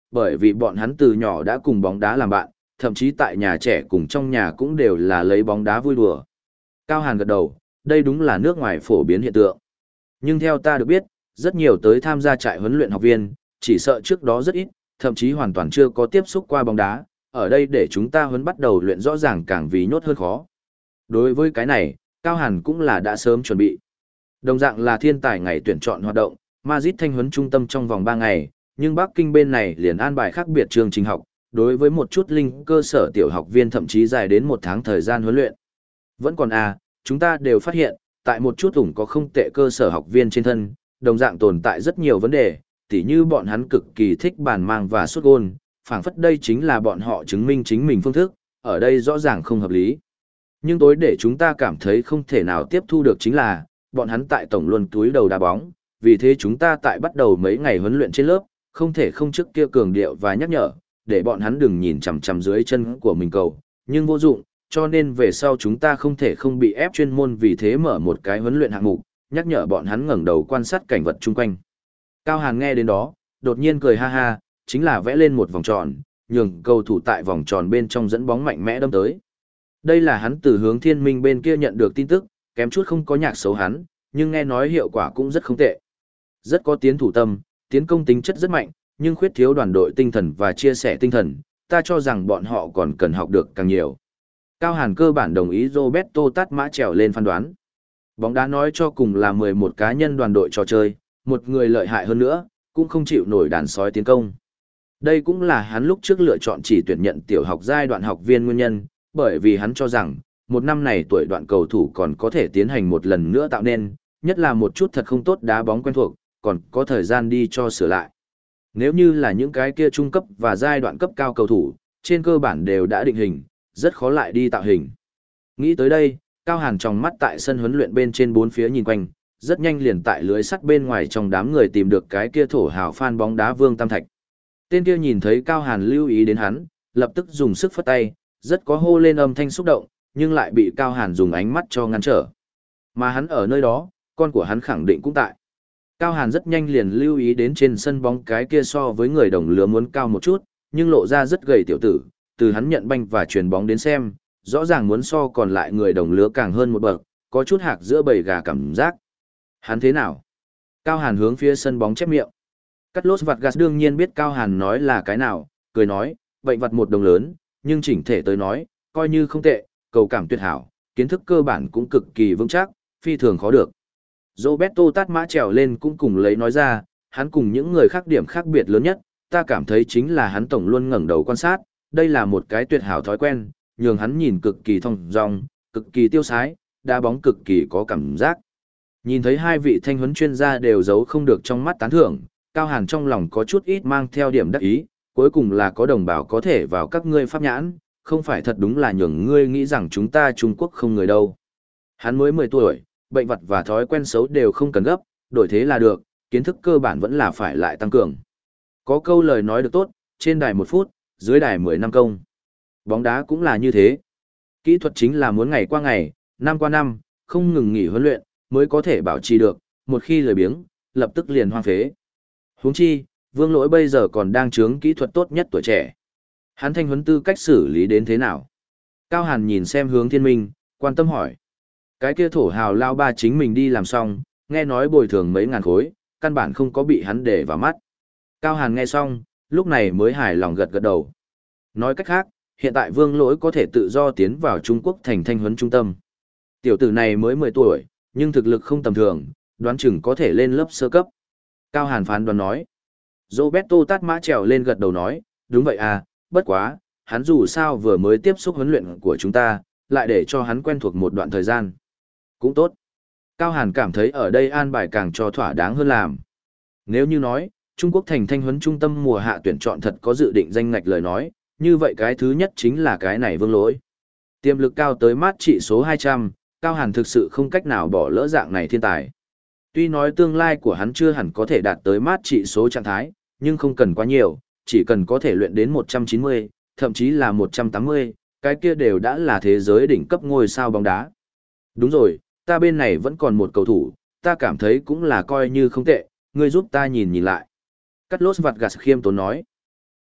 bởi vì bọn hắn từ nhỏ đã cùng bóng đá làm bạn, thậm chí tại nhà trẻ cùng trong nhà cũng đều là lấy bóng đá vui đùa. Cao Hàn gật đầu, đây đúng là nước ngoài phổ biến hiện tượng. Nhưng theo ta được biết, rất nhiều tới tham gia trại huấn luyện học viên, chỉ sợ trước đó rất ít, thậm chí hoàn toàn chưa có tiếp xúc qua bóng đá, ở đây để chúng ta huấn bắt đầu luyện rõ ràng càng vì nhốt hơn khó. Đối với cái này, Cao Hàn cũng là đã sớm chuẩn bị. Đồng dạng là thiên tài ngày tuyển chọn hoạt động, Madrid thanh huấn trung tâm trong vòng ba ngày, nhưng Bắc Kinh bên này liền an bài khác biệt chương trình học, đối với một chút linh cơ sở tiểu học viên thậm chí dài đến một tháng thời gian huấn luyện. Vẫn còn à, chúng ta đều phát hiện, tại một chút ủng có không tệ cơ sở học viên trên thân, đồng dạng tồn tại rất nhiều vấn đề, tỉ như bọn hắn cực kỳ thích bàn mang và sút gôn, phảng phất đây chính là bọn họ chứng minh chính mình phương thức, ở đây rõ ràng không hợp lý. Nhưng tối để chúng ta cảm thấy không thể nào tiếp thu được chính là, bọn hắn tại tổng luôn túi đầu đá bóng, vì thế chúng ta tại bắt đầu mấy ngày huấn luyện trên lớp, không thể không trước kia cường điệu và nhắc nhở, để bọn hắn đừng nhìn chằm chằm dưới chân của mình cầu, nhưng vô dụng, cho nên về sau chúng ta không thể không bị ép chuyên môn vì thế mở một cái huấn luyện hạng mục, nhắc nhở bọn hắn ngẩng đầu quan sát cảnh vật chung quanh. Cao Hàn nghe đến đó, đột nhiên cười ha ha, chính là vẽ lên một vòng tròn, nhường cầu thủ tại vòng tròn bên trong dẫn bóng mạnh mẽ đâm tới. Đây là hắn từ hướng Thiên Minh bên kia nhận được tin tức, kém chút không có nhạc xấu hắn, nhưng nghe nói hiệu quả cũng rất không tệ. Rất có tiến thủ tâm, tiến công tính chất rất mạnh, nhưng khuyết thiếu đoàn đội tinh thần và chia sẻ tinh thần, ta cho rằng bọn họ còn cần học được càng nhiều. Cao Hàn cơ bản đồng ý Roberto tát mã trèo lên phán đoán. Bóng đá nói cho cùng là mười một cá nhân đoàn đội trò chơi, một người lợi hại hơn nữa, cũng không chịu nổi đàn sói tiến công. Đây cũng là hắn lúc trước lựa chọn chỉ tuyển nhận tiểu học giai đoạn học viên nguyên nhân, bởi vì hắn cho rằng, một năm này tuổi đoạn cầu thủ còn có thể tiến hành một lần nữa tạo nên, nhất là một chút thật không tốt đá bóng quen thuộc, còn có thời gian đi cho sửa lại. Nếu như là những cái kia trung cấp và giai đoạn cấp cao cầu thủ, trên cơ bản đều đã định hình, rất khó lại đi tạo hình. Nghĩ tới đây, Cao Hàn tròng mắt tại sân huấn luyện bên trên bốn phía nhìn quanh, rất nhanh liền tại lưới sắt bên ngoài trong đám người tìm được cái kia thổ hào fan bóng đá Vương Tam Thạch. Tên kia nhìn thấy Cao Hàn lưu ý đến hắn, lập tức dùng sức phất tay, rất có hô lên âm thanh xúc động, nhưng lại bị Cao Hàn dùng ánh mắt cho ngăn trở. Mà hắn ở nơi đó, con của hắn khẳng định cũng tại. Cao Hàn rất nhanh liền lưu ý đến trên sân bóng cái kia so với người đồng lứa muốn cao một chút, nhưng lộ ra rất gầy tiểu tử, từ hắn nhận banh và chuyền bóng đến xem, rõ ràng muốn so còn lại người đồng lứa càng hơn một bậc, có chút hạc giữa bầy gà cảm giác. Hắn thế nào? Cao Hàn hướng phía sân bóng chép miệng. Cắt lốt vặt gas đương nhiên biết Cao Hàn nói là cái nào, cười nói, bệnh vặt một đồng lớn, nhưng chỉnh thể tới nói, coi như không tệ, cầu cảm tuyệt hảo, kiến thức cơ bản cũng cực kỳ vững chắc, phi thường khó được. Roberto tát mã trèo lên cũng cùng lấy nói ra, hắn cùng những người khác điểm khác biệt lớn nhất, ta cảm thấy chính là hắn tổng luôn ngẩng đầu quan sát, đây là một cái tuyệt hảo thói quen, nhường hắn nhìn cực kỳ thong dong, cực kỳ tiêu sái, đá bóng cực kỳ có cảm giác. Nhìn thấy hai vị thanh huấn chuyên gia đều giấu không được trong mắt tán thưởng, Cao Hàn trong lòng có chút ít mang theo điểm đắc ý, cuối cùng là có đồng bào có thể vào các ngươi pháp nhãn, không phải thật đúng là nhường ngươi nghĩ rằng chúng ta Trung Quốc không người đâu. Hắn mới mười tuổi, bệnh vật và thói quen xấu đều không cần gấp, đổi thế là được, kiến thức cơ bản vẫn là phải lại tăng cường. Có câu lời nói được tốt, trên đài một phút, dưới đài mười năm công. Bóng đá cũng là như thế. Kỹ thuật chính là muốn ngày qua ngày, năm qua năm, không ngừng nghỉ huấn luyện, mới có thể bảo trì được, một khi lười biếng, lập tức liền hoang phế. Huống chi, Vương Lỗi bây giờ còn đang chướng kỹ thuật tốt nhất tuổi trẻ. Hắn thanh huấn tư cách xử lý đến thế nào? Cao Hàn nhìn xem Hướng Thiên Minh, quan tâm hỏi. Cái kia thổ hào lao ba chính mình đi làm xong, nghe nói bồi thường mấy ngàn khối, căn bản không có bị hắn để vào mắt. Cao Hàn nghe xong, lúc này mới hài lòng gật gật đầu. Nói cách khác, hiện tại Vương Lỗi có thể tự do tiến vào Trung Quốc thành thanh huấn trung tâm. Tiểu tử này mới mười tuổi, nhưng thực lực không tầm thường, đoán chừng có thể lên lớp sơ cấp. Cao Hàn phán đoán nói. Roberto tát mã trèo lên gật đầu nói, đúng vậy à, bất quá, hắn dù sao vừa mới tiếp xúc huấn luyện của chúng ta, lại để cho hắn quen thuộc một đoạn thời gian. Cũng tốt. Cao Hàn cảm thấy ở đây an bài càng cho thỏa đáng hơn làm. Nếu như nói, Trung Quốc thành thanh huấn trung tâm mùa hạ tuyển chọn thật có dự định danh ngạch lời nói, như vậy cái thứ nhất chính là cái này Vương Lỗi. Tiềm lực cao tới mát trị số hai trăm, Cao Hàn thực sự không cách nào bỏ lỡ dạng này thiên tài. Tuy nói tương lai của hắn chưa hẳn có thể đạt tới mát trị số trạng thái, nhưng không cần quá nhiều, chỉ cần có thể luyện đến một trăm chín mươi, thậm chí là một trăm tám mươi, cái kia đều đã là thế giới đỉnh cấp ngôi sao bóng đá. Đúng rồi, ta bên này vẫn còn một cầu thủ, ta cảm thấy cũng là coi như không tệ, ngươi giúp ta nhìn nhìn lại. Cắt lốt vặt gạt khiêm tốn nói.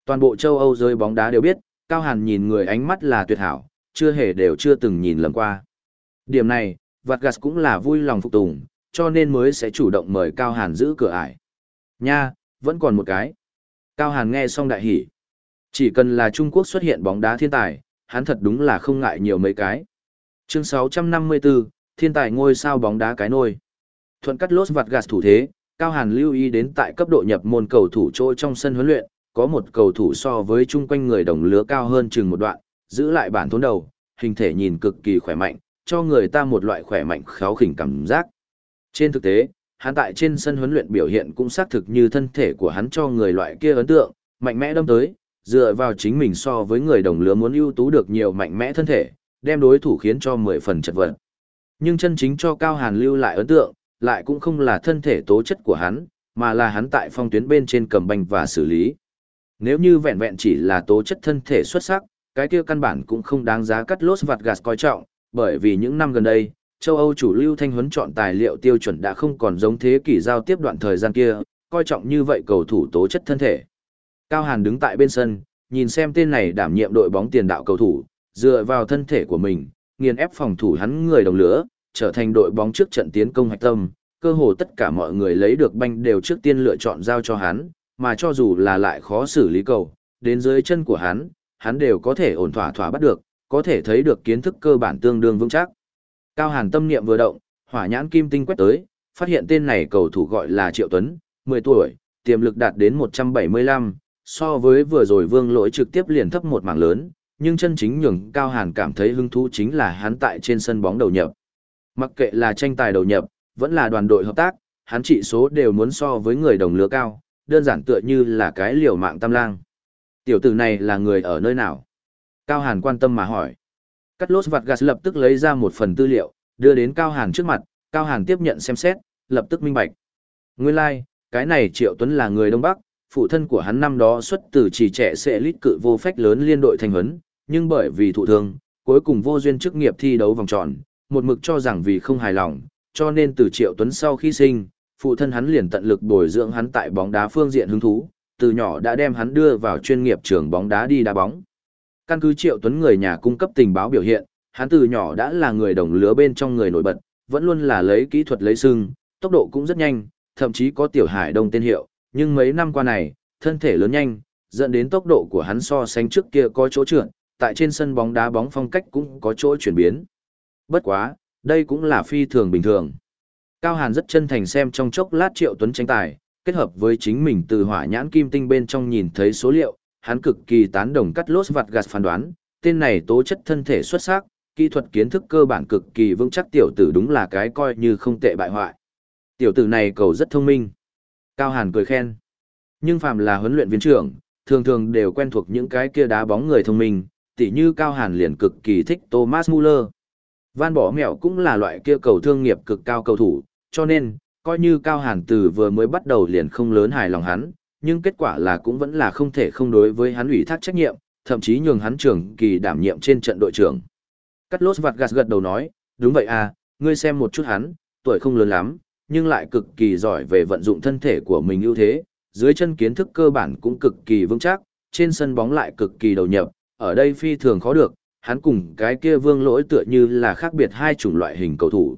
Toàn bộ châu Âu giới bóng đá đều biết, Cao Hàn nhìn người ánh mắt là tuyệt hảo, chưa hề đều chưa từng nhìn lầm qua. Điểm này, Vargas cũng là vui lòng phục tùng, cho nên mới sẽ chủ động mời Cao Hàn giữ cửa ải. Nha, vẫn còn một cái. Cao Hàn nghe xong đại hỉ. Chỉ cần là Trung Quốc xuất hiện bóng đá thiên tài, hắn thật đúng là không ngại nhiều mấy cái. Chương sáu trăm năm mươi tư, thiên tài ngôi sao bóng đá cái nôi. Thuận cắt Los Vargas thủ thế, Cao Hàn lưu ý đến tại cấp độ nhập môn cầu thủ chỗ trong sân huấn luyện, có một cầu thủ so với chung quanh người đồng lứa cao hơn chừng một đoạn, giữ lại bản thốn đầu, hình thể nhìn cực kỳ khỏe mạnh, cho người ta một loại khỏe mạnh kháu khỉnh cảm giác. Trên thực tế, hắn tại trên sân huấn luyện biểu hiện cũng xác thực như thân thể của hắn cho người loại kia ấn tượng, mạnh mẽ đâm tới, dựa vào chính mình so với người đồng lứa muốn ưu tú được nhiều mạnh mẽ thân thể, đem đối thủ khiến cho mười phần chật vật. Nhưng chân chính cho Cao Hàn lưu lại ấn tượng, lại cũng không là thân thể tố chất của hắn, mà là hắn tại phong tuyến bên trên cầm banh và xử lý. Nếu như vẹn vẹn chỉ là tố chất thân thể xuất sắc, cái kia căn bản cũng không đáng giá cắt Los Vargas coi trọng, bởi vì những năm gần đây, châu Âu chủ lưu thanh huấn chọn tài liệu tiêu chuẩn đã không còn giống thế kỷ giao tiếp đoạn thời gian kia, coi trọng như vậy cầu thủ tố chất thân thể. Cao Hàn đứng tại bên sân, nhìn xem tên này đảm nhiệm đội bóng tiền đạo cầu thủ, dựa vào thân thể của mình, nghiền ép phòng thủ hắn người đồng lứa, trở thành đội bóng trước trận tiến công hạch tâm, cơ hồ tất cả mọi người lấy được banh đều trước tiên lựa chọn giao cho hắn, mà cho dù là lại khó xử lý cầu, đến dưới chân của hắn, hắn đều có thể ổn thỏa thỏa bắt được, có thể thấy được kiến thức cơ bản tương đương vững chắc. Cao Hàn tâm niệm vừa động, hỏa nhãn kim tinh quét tới, phát hiện tên này cầu thủ gọi là Triệu Tuấn, mười tuổi, tiềm lực đạt đến một trăm bảy mươi lăm, so với vừa rồi Vương Lỗi trực tiếp liền thấp một mảng lớn, nhưng chân chính nhường Cao Hàn cảm thấy hứng thú chính là hắn tại trên sân bóng đầu nhập. Mặc kệ là tranh tài đầu nhập, vẫn là đoàn đội hợp tác, hắn trị số đều muốn so với người đồng lứa cao, đơn giản tựa như là cái liều mạng tam lang. Tiểu tử này là người ở nơi nào? Cao Hàn quan tâm mà hỏi. Cắt Los Vargas lập tức lấy ra một phần tư liệu, đưa đến Cao Hàn trước mặt, Cao Hàn tiếp nhận xem xét, lập tức minh bạch. Nguyên lai, like, cái này Triệu Tuấn là người Đông Bắc, phụ thân của hắn năm đó xuất từ chỉ trẻ sẽ lít cự vô phách lớn liên đội thanh huấn, nhưng bởi vì thụ thương, cuối cùng vô duyên chức nghiệp thi đấu vòng tròn, một mực cho rằng vì không hài lòng, cho nên từ Triệu Tuấn sau khi sinh, phụ thân hắn liền tận lực bồi dưỡng hắn tại bóng đá phương diện hứng thú, từ nhỏ đã đem hắn đưa vào chuyên nghiệp trường bóng đá đi đá bóng. Căn cứ Triệu Tuấn người nhà cung cấp tình báo biểu hiện, hắn từ nhỏ đã là người đồng lứa bên trong người nổi bật, vẫn luôn là lấy kỹ thuật lấy sưng, tốc độ cũng rất nhanh, thậm chí có tiểu hải đông tên hiệu, nhưng mấy năm qua này, thân thể lớn nhanh, dẫn đến tốc độ của hắn so sánh trước kia có chỗ trượt, tại trên sân bóng đá bóng phong cách cũng có chỗ chuyển biến. Bất quá, đây cũng là phi thường bình thường. Cao Hàn rất chân thành xem trong chốc lát Triệu Tuấn tranh tài, kết hợp với chính mình từ hỏa nhãn kim tinh bên trong nhìn thấy số liệu, hắn cực kỳ tán đồng cắt Los Vargas phán đoán, tên này tố chất thân thể xuất sắc, kỹ thuật kiến thức cơ bản cực kỳ vững chắc tiểu tử đúng là cái coi như không tệ bại hoại. Tiểu tử này cầu rất thông minh. Cao Hàn cười khen. Nhưng phàm là huấn luyện viên trưởng, thường thường đều quen thuộc những cái kia đá bóng người thông minh, tỉ như Cao Hàn liền cực kỳ thích Thomas Muller. Van Bỏ Mẹo cũng là loại kia cầu thương nghiệp cực cao cầu thủ, cho nên, coi như Cao Hàn từ vừa mới bắt đầu liền không lớn hài lòng hắn, nhưng kết quả là cũng vẫn là không thể không đối với hắn ủy thác trách nhiệm, thậm chí nhường hắn trưởng kỳ đảm nhiệm trên trận đội trưởng. Cắt Los Vargas gật đầu nói, đúng vậy à, ngươi xem một chút hắn, tuổi không lớn lắm, nhưng lại cực kỳ giỏi về vận dụng thân thể của mình ưu thế, dưới chân kiến thức cơ bản cũng cực kỳ vững chắc, trên sân bóng lại cực kỳ đầu nhập, ở đây phi thường khó được, hắn cùng cái kia Vương Lỗi tựa như là khác biệt hai chủng loại hình cầu thủ.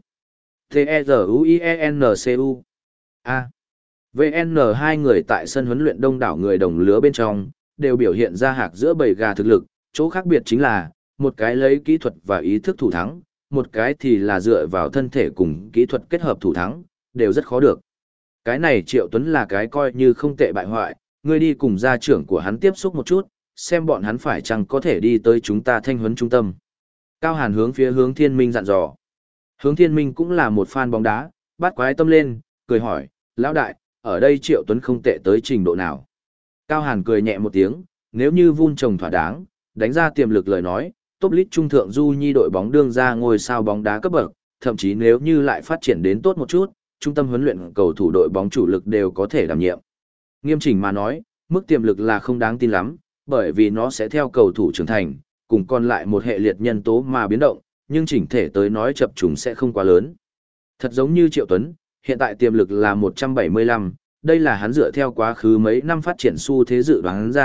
T-E-Z-U-I-E-N-C-U A. vê en hai người tại sân huấn luyện đông đảo người đồng lứa bên trong, đều biểu hiện ra hạc giữa bầy gà thực lực, chỗ khác biệt chính là, một cái lấy kỹ thuật và ý thức thủ thắng, một cái thì là dựa vào thân thể cùng kỹ thuật kết hợp thủ thắng, đều rất khó được. Cái này Triệu Tuấn là cái coi như không tệ bại hoại, ngươi đi cùng gia trưởng của hắn tiếp xúc một chút, xem bọn hắn phải chăng có thể đi tới chúng ta thanh huấn trung tâm. Cao Hàn hướng phía Hướng Thiên Minh dặn dò. Hướng Thiên Minh cũng là một fan bóng đá, bắt quái tâm lên, cười hỏi, lão đại, ở đây Triệu Tuấn không tệ tới trình độ nào. Cao Hàn cười nhẹ một tiếng, nếu như vun trồng thỏa đáng, đánh ra tiềm lực lời nói, top list trung thượng du nhi đội bóng đương ra ngôi sao bóng đá cấp bậc, thậm chí nếu như lại phát triển đến tốt một chút, trung tâm huấn luyện cầu thủ đội bóng chủ lực đều có thể đảm nhiệm. Nghiêm chỉnh mà nói, mức tiềm lực là không đáng tin lắm, bởi vì nó sẽ theo cầu thủ trưởng thành, cùng còn lại một hệ liệt nhân tố mà biến động, nhưng chỉnh thể tới nói chập trùng sẽ không quá lớn. Thật giống như Triệu Tuấn, hiện tại tiềm lực là một trăm bảy mươi lăm, đây là hắn dựa theo quá khứ mấy năm phát triển xu thế dự đoán ra,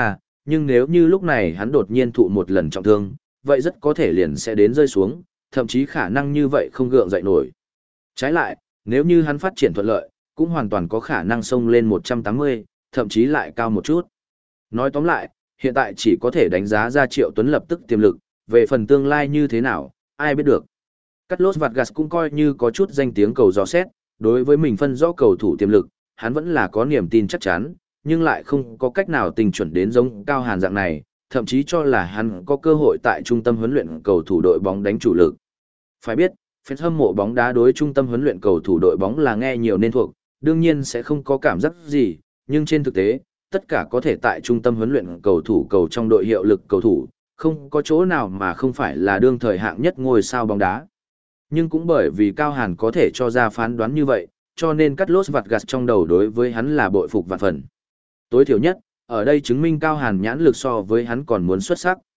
nhưng nếu như lúc này hắn đột nhiên thụ một lần trọng thương, vậy rất có thể liền sẽ đến rơi xuống, thậm chí khả năng như vậy không gượng dậy nổi. Trái lại, nếu như hắn phát triển thuận lợi, cũng hoàn toàn có khả năng xông lên một trăm tám mươi, thậm chí lại cao một chút. Nói tóm lại, hiện tại chỉ có thể đánh giá ra Triệu Tuấn lập tức tiềm lực, về phần tương lai như thế nào, ai biết được. Carlos Vargas cũng coi như có chút danh tiếng cầu dò xét, đối với mình phân rõ cầu thủ tiềm lực, hắn vẫn là có niềm tin chắc chắn, nhưng lại không có cách nào tình chuẩn đến giống Cao Hàn dạng này, thậm chí cho là hắn có cơ hội tại trung tâm huấn luyện cầu thủ đội bóng đánh chủ lực. Phải biết, fans hâm mộ bóng đá đối trung tâm huấn luyện cầu thủ đội bóng là nghe nhiều nên thuộc, đương nhiên sẽ không có cảm giác gì, nhưng trên thực tế, tất cả có thể tại trung tâm huấn luyện cầu thủ cầu trong đội hiệu lực cầu thủ, không có chỗ nào mà không phải là đương thời hạng nhất ngôi sao bóng đá. Nhưng cũng bởi vì Cao Hàn có thể cho ra phán đoán như vậy, cho nên Carlos Vargas trong đầu đối với hắn là bội phục vạn phần. Tối thiểu nhất, ở đây chứng minh Cao Hàn nhãn lực so với hắn còn muốn xuất sắc.